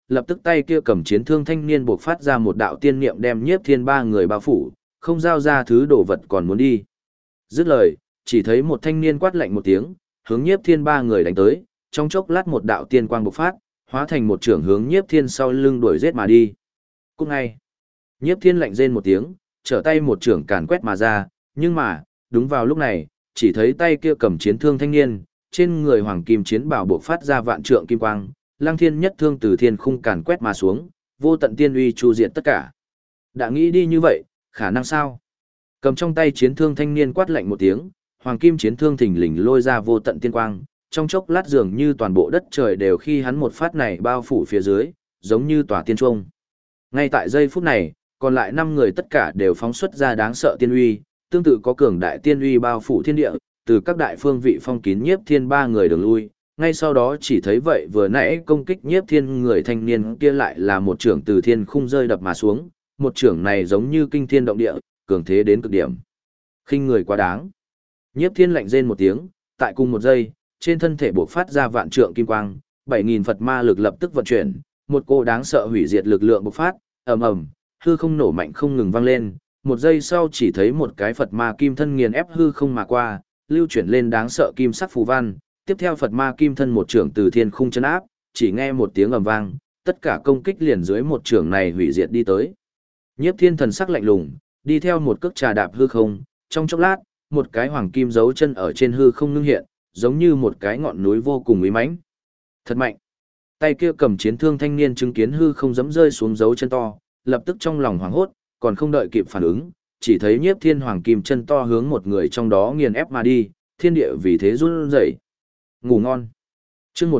lập tức tay kia cầm chiến thương thanh niên buộc phát ra một đạo tiên niệm đem Nhiếp Thiên ba người bao phủ, không giao ra thứ đồ vật còn muốn đi. Dứt lời, chỉ thấy một thanh niên quát lạnh một tiếng, hướng Nhiếp Thiên ba người đánh tới, trong chốc lát một đạo tiên quang bộc phát, hóa thành một trưởng hướng Nhiếp Thiên sau lưng đuổi giết mà đi. Cũng ngay, Nhiếp Thiên lạnh rên một tiếng, trở tay một trưởng càn quét mà ra, nhưng mà, đúng vào lúc này, chỉ thấy tay kia cầm chiến thương thanh niên, trên người hoàng kim chiến bào bộc phát ra vạn trượng kim quang, Lăng Thiên nhất thương từ thiên khung càn quét mà xuống, vô tận tiên uy chu diệt tất cả. Đã nghĩ đi như vậy, khả năng sao? Cầm trong tay chiến thương thanh niên quát lạnh một tiếng, hoàng kim chiến thương thình lình lôi ra vô tận tiên quang, trong chốc lát dường như toàn bộ đất trời đều khi hắn một phát này bao phủ phía dưới, giống như tòa tiên trung. Ngay tại giây phút này, còn lại 5 người tất cả đều phóng xuất ra đáng sợ tiên uy, tương tự có cường đại tiên uy bao phủ thiên địa, từ các đại phương vị phong kín Nhiếp Thiên ba người đường lui. Ngay sau đó chỉ thấy vậy vừa nãy công kích Nhiếp Thiên người thanh niên kia lại là một trưởng từ thiên khung rơi đập mà xuống, một trưởng này giống như kinh thiên động địa, cường thế đến cực điểm. Khinh người quá đáng. Nhiếp Thiên lạnh rên một tiếng, tại cùng một giây, trên thân thể bộc phát ra vạn trượng kim quang, 7000 Phật ma lực lập tức vận chuyển, một cô đáng sợ hủy diệt lực lượng bộc phát, ầm ầm, hư không nổ mạnh không ngừng vang lên, một giây sau chỉ thấy một cái Phật ma kim thân nghiền ép hư không mà qua, lưu chuyển lên đáng sợ kim sắc phù văn, tiếp theo Phật ma kim thân một trưởng từ thiên khung chấn áp, chỉ nghe một tiếng ầm vang, tất cả công kích liền dưới một trưởng này hủy diệt đi tới. Nhiếp Thiên thần sắc lạnh lùng, đi theo một cước trà đạp hư không, trong chốc lát, một cái hoàng kim dấu chân ở trên hư không ngưng hiện, giống như một cái ngọn núi vô cùng uy mãnh. Thật mạnh. Tay kia cầm chiến thương thanh niên chứng kiến hư không giẫm rơi xuống dấu chân to, lập tức trong lòng hoảng hốt, còn không đợi kịp phản ứng, chỉ thấy Nhiếp Thiên hoàng kim chân to hướng một người trong đó nghiền ép mà đi, thiên địa vì thế run rẩy. Ngủ ngon. Chương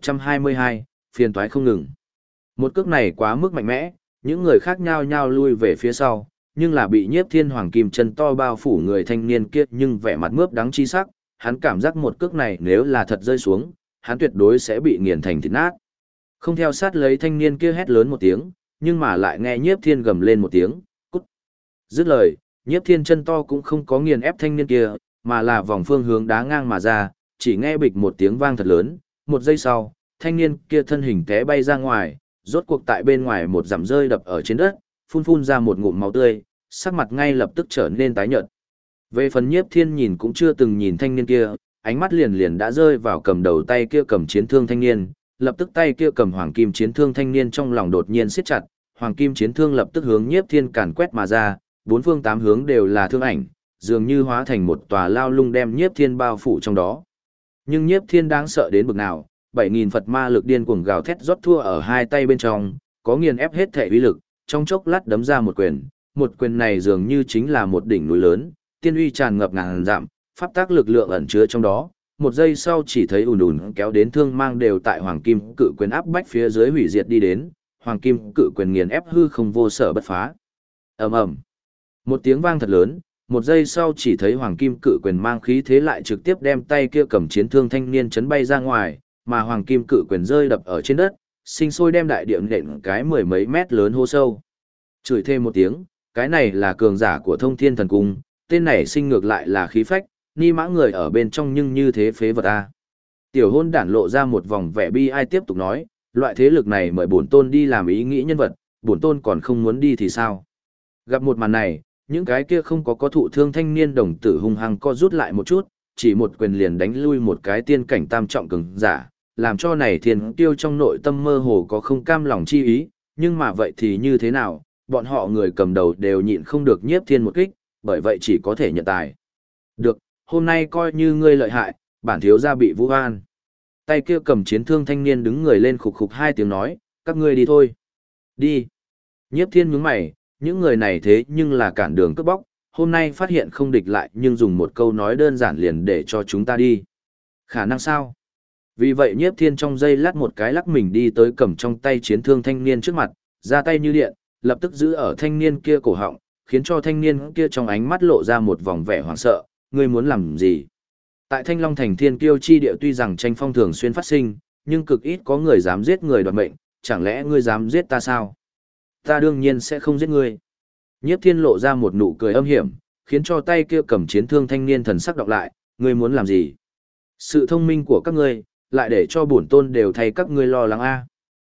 1122, phiền toái không ngừng. Một cước này quá mức mạnh mẽ, những người khác nhao nhao lui về phía sau, nhưng là bị Nhiếp Thiên hoàng kim chân to bao phủ người thanh niên kia nhưng vẻ mặt mướp đắng chi sắc, hắn cảm giác một cước này nếu là thật rơi xuống, hắn tuyệt đối sẽ bị nghiền thành thịt nát. Không theo sát lấy thanh niên kia hét lớn một tiếng, nhưng mà lại nghe Nhiếp Thiên gầm lên một tiếng, cút. Dứt lời, Nhiếp Thiên chân to cũng không có nghiền ép thanh niên kia, mà là vòng phương hướng đá ngang mà ra, chỉ nghe bịch một tiếng vang thật lớn, một giây sau, thanh niên kia thân hình té bay ra ngoài, rốt cuộc tại bên ngoài một dặm rơi đập ở trên đất, phun phun ra một ngụm máu tươi, sắc mặt ngay lập tức trở nên tái nhợt. Về phần Nhiếp Thiên nhìn cũng chưa từng nhìn thanh niên kia, ánh mắt liền liền đã rơi vào cầm đầu tay kia cầm chiến thương thanh niên, lập tức tay kia cầm hoàng kim chiến thương thanh niên trong lòng đột nhiên siết chặt, hoàng kim chiến thương lập tức hướng Nhiếp Thiên càn quét mà ra, bốn phương tám hướng đều là thương ảnh, dường như hóa thành một tòa lao lung đem Nhiếp Thiên bao phủ trong đó. Nhưng Nhiếp Thiên đáng sợ đến bực nào, 7000 Phật ma lực điên cuồng gào thét rót thua ở hai tay bên trong, có nghiền ép hết thể uy lực, trong chốc lát đấm ra một quyền này dường như chính là một đỉnh núi lớn, tiên uy tràn ngập ngàn dặm, pháp tác lực lượng ẩn chứa trong đó. Một giây sau chỉ thấy ùn ùn kéo đến thương mang đều tại hoàng kim cự quyền áp bách phía dưới hủy diệt đi đến, hoàng kim cự quyền nghiền ép hư không vô sở bất phá. Ầm ầm, một tiếng vang thật lớn, một giây sau chỉ thấy hoàng kim cự quyền mang khí thế lại trực tiếp đem tay kia cầm chiến thương thanh niên chấn bay ra ngoài, mà hoàng kim cự quyền rơi đập ở trên đất, sinh sôi đem đại địa nện cái mười mấy mét lớn hô sâu. Chửi thêm một tiếng, cái này là cường giả của Thông Thiên Thần Cung, tên này sinh ngược lại là khí phách, ni mã người ở bên trong nhưng như thế phế vật a. Tiểu hôn đản lộ ra một vòng vẻ bi ai tiếp tục nói, loại thế lực này mời bổn tôn đi làm ý nghĩ nhân vật, bổn tôn còn không muốn đi thì sao? Gặp một màn này, những cái kia không có thụ thương thanh niên đồng tử hung hăng co rút lại một chút, chỉ một quyền liền đánh lui một cái tiên cảnh tam trọng cường giả, làm cho này thiên tiêu trong nội tâm mơ hồ có không cam lòng chi ý, nhưng mà vậy thì như thế nào, bọn họ người cầm đầu đều nhịn không được Nhiếp Thiên một kích, bởi vậy chỉ có thể nhận tài. Được, hôm nay coi như ngươi lợi hại, bản thiếu gia bị vu oan. Tay kia cầm chiến thương thanh niên đứng người lên khục khục hai tiếng nói, các ngươi đi thôi. Đi. Nhiếp Thiên nhướng mày, những người này thế nhưng là cản đường cướp bóc, hôm nay phát hiện không địch lại nhưng dùng một câu nói đơn giản liền để cho chúng ta đi. Khả năng sao? Vì vậy Nhiếp Thiên trong giây lát một cái lắc mình đi tới cầm trong tay chiến thương thanh niên trước mặt, ra tay như điện, lập tức giữ ở thanh niên kia cổ họng, khiến cho thanh niên kia trong ánh mắt lộ ra một vòng vẻ hoảng sợ, ngươi muốn làm gì? Tại Thanh Long Thành Thiên Kiêu chi địa tuy rằng tranh phong thường xuyên phát sinh, nhưng cực ít có người dám giết người đoạt mệnh, chẳng lẽ ngươi dám giết ta sao? Ta đương nhiên sẽ không giết ngươi. Nhiếp Thiên lộ ra một nụ cười âm hiểm, khiến cho tay kia cầm chiến thương thanh niên thần sắc đọc lại, ngươi muốn làm gì? Sự thông minh của các ngươi, lại để cho bổn tôn đều thay các ngươi lo lắng a.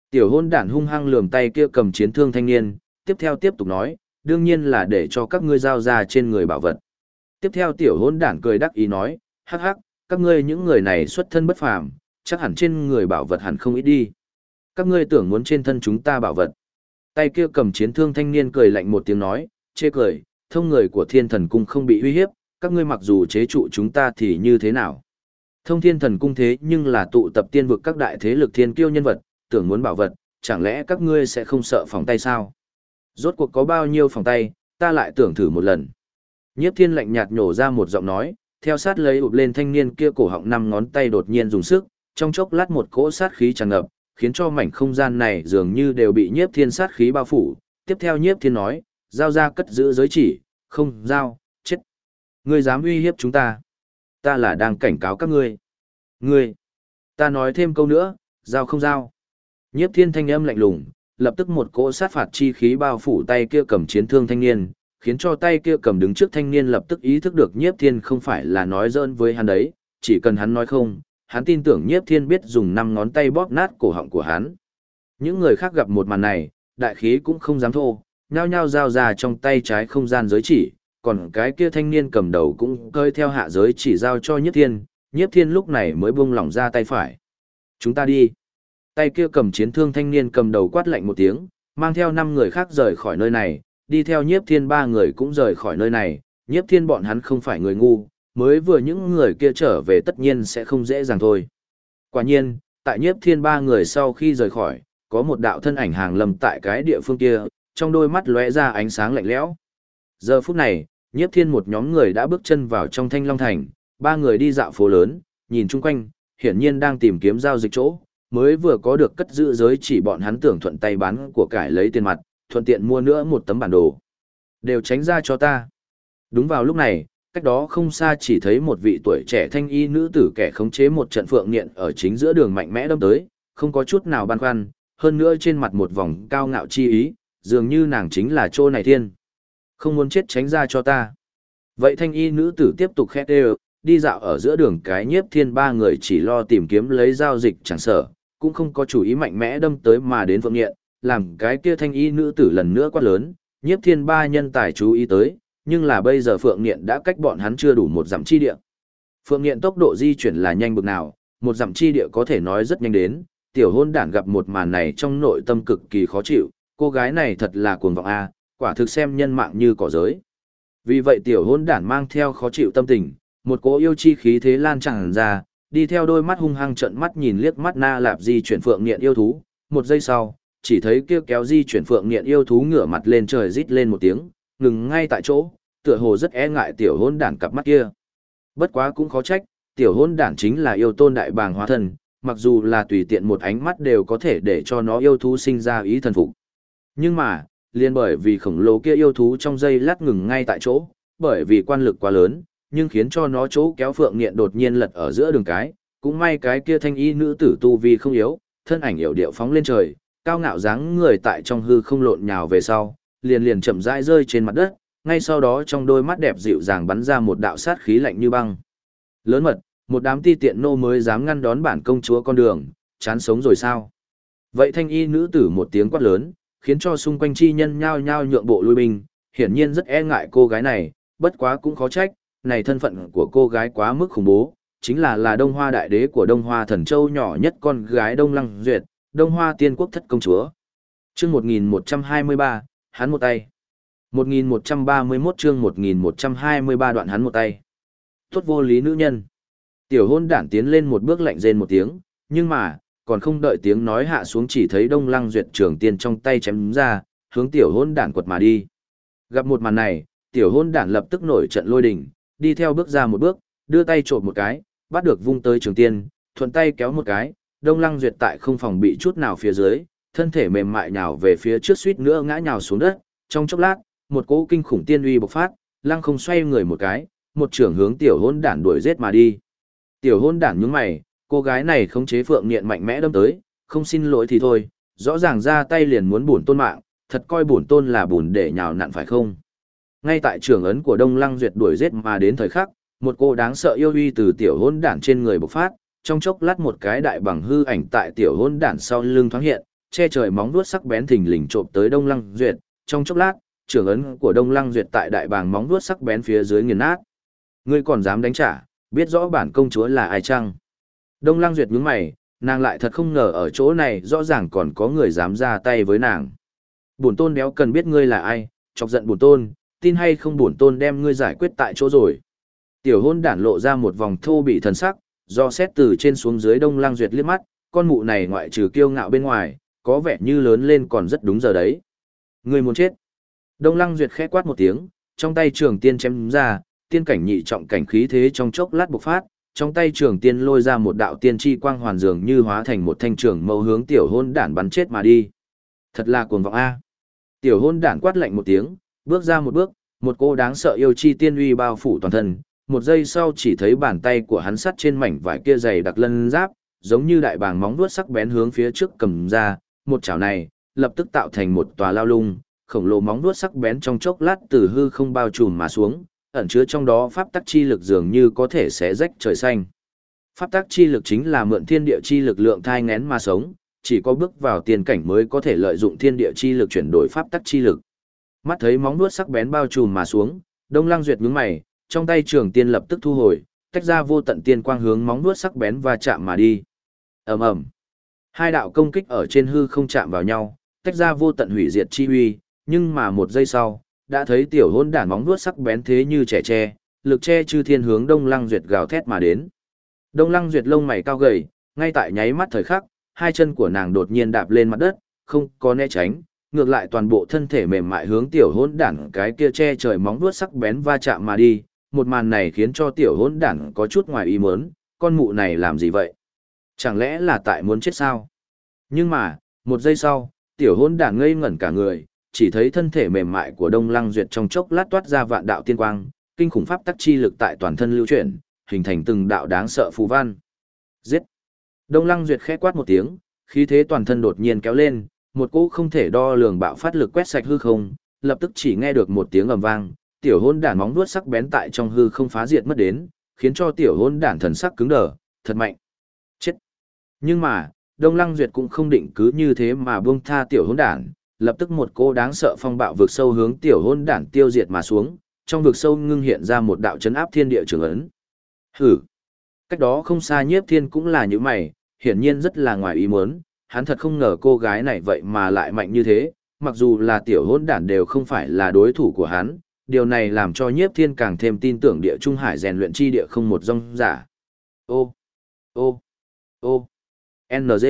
Tiểu hôn đản hung hăng lườm tay kia cầm chiến thương thanh niên, tiếp tục nói, đương nhiên là để cho các ngươi giao ra trên người bảo vật. Tiếp theo tiểu hôn đản cười đắc ý nói, hắc hắc, các ngươi những người này xuất thân bất phàm, chắc hẳn trên người bảo vật hẳn không ít đi. Các ngươi tưởng muốn trên thân chúng ta bảo vật. Tay kia cầm chiến thương thanh niên cười lạnh một tiếng nói, chê cười, thông người của thiên thần cung không bị uy hiếp, các ngươi mặc dù chế trụ chúng ta thì như thế nào. Thông thiên thần cung thế nhưng là tụ tập tiên vực các đại thế lực thiên kiêu nhân vật, tưởng muốn bảo vật, chẳng lẽ các ngươi sẽ không sợ phòng tay sao? Rốt cuộc có bao nhiêu phòng tay, ta lại tưởng thử một lần. Nhiếp thiên lạnh nhạt nhổ ra một giọng nói, theo sát lấy ụp lên thanh niên kia cổ họng 5 ngón tay đột nhiên dùng sức, trong chốc lát một cỗ sát khí tràn ngập, khiến cho mảnh không gian này dường như đều bị nhiếp thiên sát khí bao phủ. Tiếp theo nhiếp thiên nói, giao ra cất giữ giới chỉ, không giao, chết. Ngươi dám uy hiếp chúng ta. Ta là đang cảnh cáo các ngươi. Ngươi, ta nói thêm câu nữa, giao không giao. Nhiếp thiên thanh âm lạnh lùng, lập tức một cỗ sát phạt chi khí bao phủ tay kia cầm chiến thương thanh niên, khiến cho tay kia cầm đứng trước thanh niên lập tức ý thức được nhiếp thiên không phải là nói giỡn với hắn đấy, chỉ cần hắn nói không, hắn tin tưởng nhiếp thiên biết dùng 5 ngón tay bóp nát cổ họng của hắn. Những người khác gặp một màn này, đại khí cũng không dám thô, nhao nhao giao ra trong tay trái không gian giới chỉ, còn cái kia thanh niên cầm đầu cũng cơi theo hạ giới chỉ giao cho nhiếp thiên lúc này mới buông lỏng ra tay phải. Chúng ta đi. Tay kia cầm chiến thương thanh niên cầm đầu quát lạnh một tiếng, mang theo 5 người khác rời khỏi nơi này, đi theo nhiếp thiên 3 người cũng rời khỏi nơi này, nhiếp thiên bọn hắn không phải người ngu, mới vừa những người kia trở về tất nhiên sẽ không dễ dàng thôi. Quả nhiên, tại nhiếp thiên 3 người sau khi rời khỏi, có một đạo thân ảnh hàng lầm tại cái địa phương kia, trong đôi mắt lóe ra ánh sáng lạnh lẽo. Giờ phút này, nhiếp thiên một nhóm người đã bước chân vào trong Thanh Long Thành, 3 người đi dạo phố lớn, nhìn chung quanh, hiển nhiên đang tìm kiếm giao dịch chỗ, mới vừa có được cất giữ giới chỉ bọn hắn tưởng thuận tay bán của cải lấy tiền mặt, thuận tiện mua nữa một tấm bản đồ. Đều tránh ra cho ta. Đúng vào lúc này, cách đó không xa chỉ thấy một vị tuổi trẻ thanh y nữ tử kẻ khống chế một trận phượng nghiện ở chính giữa đường mạnh mẽ đâm tới, không có chút nào băn khoăn, hơn nữa trên mặt một vòng cao ngạo chi ý, dường như nàng chính là chỗ này thiên. Không muốn chết tránh ra cho ta. Vậy thanh y nữ tử tiếp tục khét đều, đi dạo ở giữa đường cái nhiếp thiên 3 người chỉ lo tìm kiếm lấy giao dịch chẳng sợ, cũng không có chủ ý mạnh mẽ đâm tới mà đến phượng nghiện, làm cái kia thanh y nữ tử lần nữa quát lớn, nhiếp thiên 3 nhân tài chú ý tới, nhưng là bây giờ phượng nghiện đã cách bọn hắn chưa đủ một dặm chi địa. Phượng nghiện tốc độ di chuyển là nhanh bực nào, một dặm chi địa có thể nói rất nhanh đến, tiểu hôn đản gặp một màn này trong nội tâm cực kỳ khó chịu, cô gái này thật là cuồng vọng a, quả thực xem nhân mạng như cỏ giới. Vì vậy tiểu hôn đản mang theo khó chịu tâm tình, một cỗ yêu chi khí thế lan tràn ra, đi theo đôi mắt hung hăng trợn mắt nhìn liếc mắt Na Lạp di chuyển phượng nghiện yêu thú, một giây sau, chỉ thấy kia kéo di chuyển phượng nghiện yêu thú ngửa mặt lên trời rít lên một tiếng, ngừng ngay tại chỗ, tựa hồ rất e ngại tiểu hôn đản cặp mắt kia. Bất quá cũng khó trách, tiểu hôn đản chính là yêu tôn đại bàng hóa thân, mặc dù là tùy tiện một ánh mắt đều có thể để cho nó yêu thú sinh ra ý thần phục. Nhưng mà, liên bởi vì khổng lồ kia yêu thú trong giây lát ngừng ngay tại chỗ, bởi vì quan lực quá lớn, nhưng khiến cho nó chỗ kéo phượng nghiện đột nhiên lật ở giữa đường cái, cũng may cái kia thanh y nữ tử tu vi không yếu, thân ảnh yểu điệu phóng lên trời, cao ngạo dáng người tại trong hư không lộn nhào về sau, liền chậm rãi rơi trên mặt đất, ngay sau đó trong đôi mắt đẹp dịu dàng bắn ra một đạo sát khí lạnh như băng. Lớn mật, một đám ti tiện nô mới dám ngăn đón bản công chúa con đường, chán sống rồi sao? Vậy thanh y nữ tử một tiếng quát lớn, khiến cho xung quanh chi nhân nhao nhao nhượng bộ lui binh, hiển nhiên rất e ngại cô gái này, bất quá cũng khó trách, này thân phận của cô gái quá mức khủng bố, chính là Đông Hoa đại đế của Đông Hoa Thần Châu nhỏ nhất con gái Đông Lăng Duyệt, Đông Hoa Tiên Quốc thất công chúa. Chương 1123, hắn một tay. 1131 chương 1123 đoạn hắn một tay. Tốt vô lý nữ nhân. Tiểu hôn đản tiến lên một bước lạnh rên một tiếng, nhưng mà, còn không đợi tiếng nói hạ xuống chỉ thấy Đông Lăng Duyệt trường tiên trong tay chém ra, hướng tiểu hôn đản quật mà đi. Gặp một màn này, tiểu hôn đản lập tức nổi trận lôi đình, đi theo bước ra một bước, đưa tay trộm một cái, bắt được vung tới trường tiên, thuận tay kéo một cái, Đông Lăng Duyệt tại không phòng bị chút nào phía dưới, thân thể mềm mại nhào về phía trước suýt nữa ngã nhào xuống đất, trong chốc lát, một cỗ kinh khủng tiên uy bộc phát, lăng không xoay người một cái, một trưởng hướng tiểu hôn đản đuổi giết mà đi. Tiểu hôn đản nhướng mày, cô gái này khống chế phượng niệm mạnh mẽ đâm tới, không xin lỗi thì thôi, rõ ràng ra tay liền muốn bổn tôn mạng, thật coi bổn tôn là bùn để nhào nặn phải không? Ngay tại trường ấn của Đông Lăng Duyệt đuổi giết mà đến thời khắc, một cô đáng sợ yêu uy từ tiểu hôn đản trên người bộc phát, trong chốc lát một cái đại bằng hư ảnh tại tiểu hôn đản sau lưng thoáng hiện, che trời móng vuốt sắc bén thình lình trộm tới Đông Lăng Duyệt, trong chốc lát, trưởng ấn của Đông Lăng Duyệt tại đại bàng móng vuốt sắc bén phía dưới nghiền nát. Ngươi còn dám đánh trả, biết rõ bản công chúa là ai chăng? Đông Lăng Duyệt nhướng mày, nàng lại thật không ngờ ở chỗ này rõ ràng còn có người dám ra tay với nàng. Bổn tôn đéo cần biết ngươi là ai, chọc giận bổn tôn, tin hay không bổn tôn đem ngươi giải quyết tại chỗ rồi. Tiểu hôn đản lộ ra một vòng thô bị thần sắc, do xét từ trên xuống dưới Đông Lăng Duyệt liếc mắt, con mụ này ngoại trừ kiêu ngạo bên ngoài, có vẻ như lớn lên còn rất đúng giờ đấy. Ngươi muốn chết. Đông Lăng Duyệt khẽ quát một tiếng, trong tay trường tiên chém ra, tiên cảnh nhị trọng cảnh khí thế trong chốc lát bộc phát, trong tay trường tiên lôi ra một đạo tiên chi quang hoàn dường như hóa thành một thanh trường mâu hướng tiểu hôn đản bắn chết mà đi. Thật là cuồng vọng a. Tiểu hôn đản quát lạnh một tiếng, bước ra một bước, một cô đáng sợ yêu chi tiên uy bao phủ toàn thân, một giây sau chỉ thấy bàn tay của hắn sắt trên mảnh vải kia dày đặc lân giáp, giống như đại bàng móng vuốt sắc bén hướng phía trước cầm ra, một chảo này lập tức tạo thành một tòa lao lung, khổng lồ móng vuốt sắc bén trong chốc lát từ hư không bao trùm mà xuống, ẩn chứa trong đó pháp tắc chi lực dường như có thể xé rách trời xanh. Pháp tắc chi lực chính là mượn thiên địa chi lực lượng thai nghén mà sống, chỉ có bước vào tiên cảnh mới có thể lợi dụng thiên địa chi lực chuyển đổi pháp tắc chi lực. Mắt thấy móng vuốt sắc bén bao trùm mà xuống, Đông Lăng Duyệt nhướng mày, trong tay trường tiên lập tức thu hồi, tách ra vô tận tiên quang hướng móng vuốt sắc bén và chạm mà đi. Ầm ầm. Hai đạo công kích ở trên hư không chạm vào nhau, tách ra vô tận hủy diệt chi uy, nhưng mà một giây sau, đã thấy tiểu hôn đản móng vuốt sắc bén thế như trẻ tre, lực che chư thiên hướng Đông Lăng Duyệt gào thét mà đến. Đông Lăng Duyệt lông mày cao gầy, ngay tại nháy mắt thời khắc, hai chân của nàng đột nhiên đạp lên mặt đất, không có né tránh, ngược lại toàn bộ thân thể mềm mại hướng tiểu hôn đản cái kia che trời móng vuốt sắc bén va chạm mà đi. Một màn này khiến cho tiểu hôn đản có chút ngoài ý muốn, con mụ này làm gì vậy? Chẳng lẽ là tại muốn chết sao? Nhưng mà, một giây sau, tiểu hôn đản ngây ngẩn cả người, chỉ thấy thân thể mềm mại của Đông Lăng Duyệt trong chốc lát toát ra vạn đạo tiên quang, kinh khủng pháp tắc chi lực tại toàn thân lưu chuyển, hình thành từng đạo đáng sợ phù văn. Giết! Đông Lăng Duyệt khẽ quát một tiếng, khí thế toàn thân đột nhiên kéo lên, một cỗ không thể đo lường bạo phát lực quét sạch hư không, lập tức chỉ nghe được một tiếng ầm vang, tiểu hôn đản móng vuốt sắc bén tại trong hư không phá diệt mất đến, khiến cho tiểu hôn đản thần sắc cứng đờ, thật mạnh. Chết! Nhưng mà, Đông Lăng Duyệt cũng không định cứ như thế mà buông tha tiểu hôn đản, lập tức một cô đáng sợ phong bạo vực sâu hướng tiểu hôn đản tiêu diệt mà xuống, trong vực sâu ngưng hiện ra một đạo chấn áp thiên địa trường ấn. Hử! Cách đó không xa Nhiếp Thiên cũng là như mày, hiển nhiên rất là ngoài ý muốn, hắn thật không ngờ cô gái này vậy mà lại mạnh như thế, mặc dù là tiểu hôn đản đều không phải là đối thủ của hắn, điều này làm cho Nhiếp Thiên càng thêm tin tưởng địa trung hải rèn luyện chi địa không một rong giả. Ô! Ô! Ô! NG!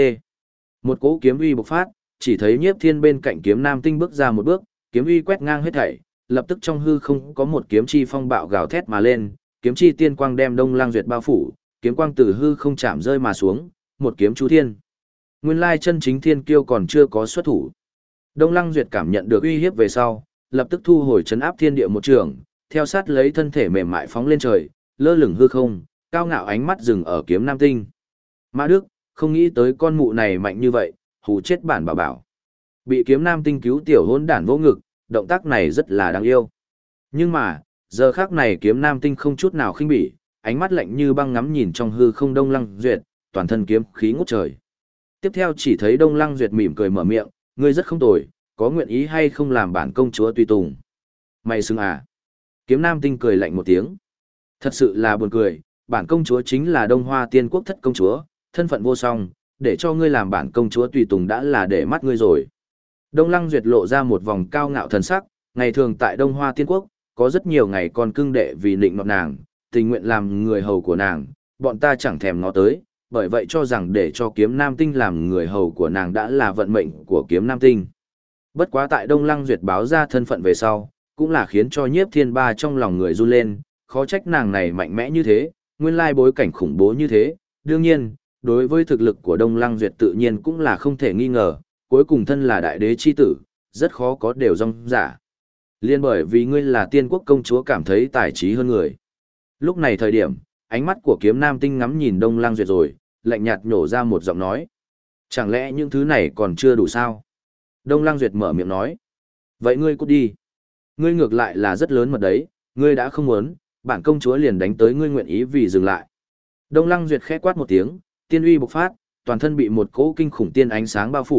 Một cỗ kiếm uy bộc phát, chỉ thấy Nhiếp Thiên bên cạnh kiếm nam tinh bước ra một bước, kiếm uy quét ngang hết thảy, lập tức trong hư không có một kiếm chi phong bạo gào thét mà lên, kiếm chi tiên quang đem Đông Lăng Duyệt bao phủ, kiếm quang từ hư không chạm rơi mà xuống, một kiếm chú thiên. Nguyên lai chân chính thiên kiêu còn chưa có xuất thủ. Đông Lăng Duyệt cảm nhận được uy hiếp về sau, lập tức thu hồi trấn áp thiên địa một trường, theo sát lấy thân thể mềm mại phóng lên trời, lơ lửng hư không, cao ngạo ánh mắt dừng ở kiếm nam tinh. Mã Đức, không nghĩ tới con mụ này mạnh như vậy, hù chết bản bảo bảo. Bị kiếm nam tinh cứu tiểu hôn đản vô ngực, động tác này rất là đáng yêu. Nhưng mà, giờ khác này kiếm nam tinh không chút nào khinh bỉ, ánh mắt lạnh như băng ngắm nhìn trong hư không Đông Lăng Duyệt, toàn thân kiếm khí ngút trời. Tiếp theo chỉ thấy Đông Lăng Duyệt mỉm cười mở miệng, ngươi rất không tồi, có nguyện ý hay không làm bản công chúa tùy tùng? Mày xứng à? Kiếm nam tinh cười lạnh một tiếng. Thật sự là buồn cười, bản công chúa chính là Đông Hoa Tiên Quốc thất công chúa, thân phận vô song, để cho ngươi làm bản công chúa tùy tùng đã là để mắt ngươi rồi. Đông Lăng Duyệt lộ ra một vòng cao ngạo thần sắc, ngày thường tại Đông Hoa Tiên Quốc, có rất nhiều ngày con cưng đệ vì nịnh nọt nàng, tình nguyện làm người hầu của nàng, bọn ta chẳng thèm ngó tới, bởi vậy cho rằng để cho kiếm nam tinh làm người hầu của nàng đã là vận mệnh của kiếm nam tinh. Bất quá tại Đông Lăng Duyệt báo ra thân phận về sau, cũng là khiến cho Nhiếp Thiên Ba trong lòng người run lên, khó trách nàng này mạnh mẽ như thế, nguyên lai bối cảnh khủng bố như thế, đương nhiên, đối với thực lực của Đông Lăng Duyệt tự nhiên cũng là không thể nghi ngờ, cuối cùng thân là đại đế chi tử, rất khó có đều rong giả. Liên bởi vì ngươi là tiên quốc công chúa cảm thấy tài trí hơn người. Lúc này thời điểm, ánh mắt của kiếm nam tinh ngắm nhìn Đông Lăng Duyệt rồi, lạnh nhạt nhổ ra một giọng nói. Chẳng lẽ những thứ này còn chưa đủ sao? Đông Lăng Duyệt mở miệng nói. Vậy ngươi cút đi. Ngươi ngược lại là rất lớn mật đấy, ngươi đã không muốn, bản công chúa liền đánh tới ngươi nguyện ý vì dừng lại. Đông Lăng Duyệt khẽ quát một tiếng, tiên uy bộc phát, toàn thân bị một cỗ kinh khủng tiên ánh sáng bao phủ,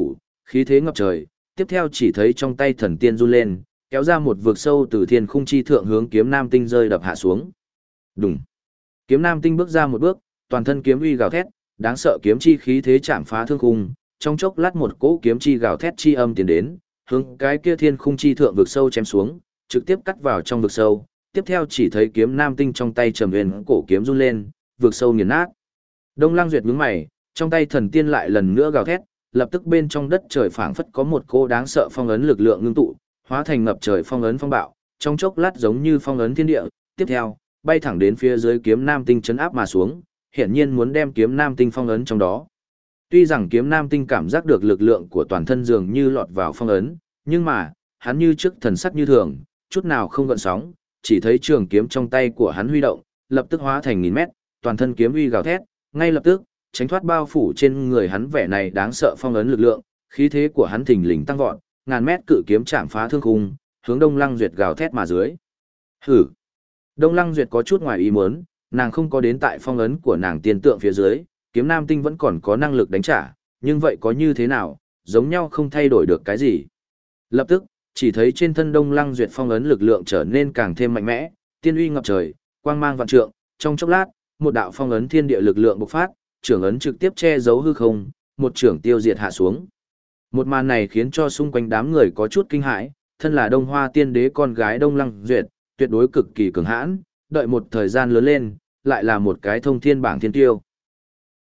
khí thế ngập trời, tiếp theo chỉ thấy trong tay thần tiên run lên, kéo ra một vực sâu từ thiên khung chi thượng hướng kiếm nam tinh rơi đập hạ xuống. Đùng. Kiếm nam tinh bước ra một bước, toàn thân kiếm uy gào thét, đáng sợ kiếm chi khí thế chạm phá thương khung, trong chốc lát một cỗ kiếm chi gào thét chi âm tiến đến, hướng cái kia thiên khung chi thượng vực sâu chém xuống, trực tiếp cắt vào trong vực sâu. Tiếp theo chỉ thấy kiếm nam tinh trong tay trầm huyền cổ kiếm run lên, vực sâu nghiền nát. Đông Lăng Duyệt nhướng mày, trong tay thần tiên lại lần nữa gào thét, lập tức bên trong đất trời phảng phất có một cỗ đáng sợ phong ấn lực lượng ngưng tụ, hóa thành ngập trời phong ấn phong bạo, trong chốc lát giống như phong ấn thiên địa, tiếp theo, bay thẳng đến phía dưới kiếm nam tinh chấn áp mà xuống, hiển nhiên muốn đem kiếm nam tinh phong ấn trong đó. Tuy rằng kiếm nam tinh cảm giác được lực lượng của toàn thân dường như lọt vào phong ấn, nhưng mà, hắn như trước thần sắc như thường, chút nào không gợn sóng, chỉ thấy trường kiếm trong tay của hắn huy động, lập tức hóa thành nghìn mét, toàn thân kiếm uy gào thét, ngay lập tức, tránh thoát bao phủ trên người hắn vẻ này đáng sợ phong ấn lực lượng, khí thế của hắn thình lình tăng vọt, ngàn mét cự kiếm chạm phá thương khung, hướng Đông Lăng Duyệt gào thét mà dưới. Hử! Đông Lăng Duyệt có chút ngoài ý muốn, nàng không có đến tại phong ấn của nàng tiên tượng phía dưới, kiếm nam tinh vẫn còn có năng lực đánh trả, nhưng vậy có như thế nào, giống nhau không thay đổi được cái gì. Lập tức, chỉ thấy trên thân Đông Lăng Duyệt phong ấn lực lượng trở nên càng thêm mạnh mẽ, tiên uy ngập trời, quang mang vạn trượng, trong chốc lát, một đạo phong ấn thiên địa lực lượng bộc phát, trưởng ấn trực tiếp che giấu hư không, một trưởng tiêu diệt hạ xuống. Một màn này khiến cho xung quanh đám người có chút kinh hãi, thân là Đông Hoa Tiên Đế con gái Đông Lăng Duyệt, tuyệt đối cực kỳ cường hãn, đợi một thời gian lớn lên, lại là một cái thông thiên bảng thiên tiêu.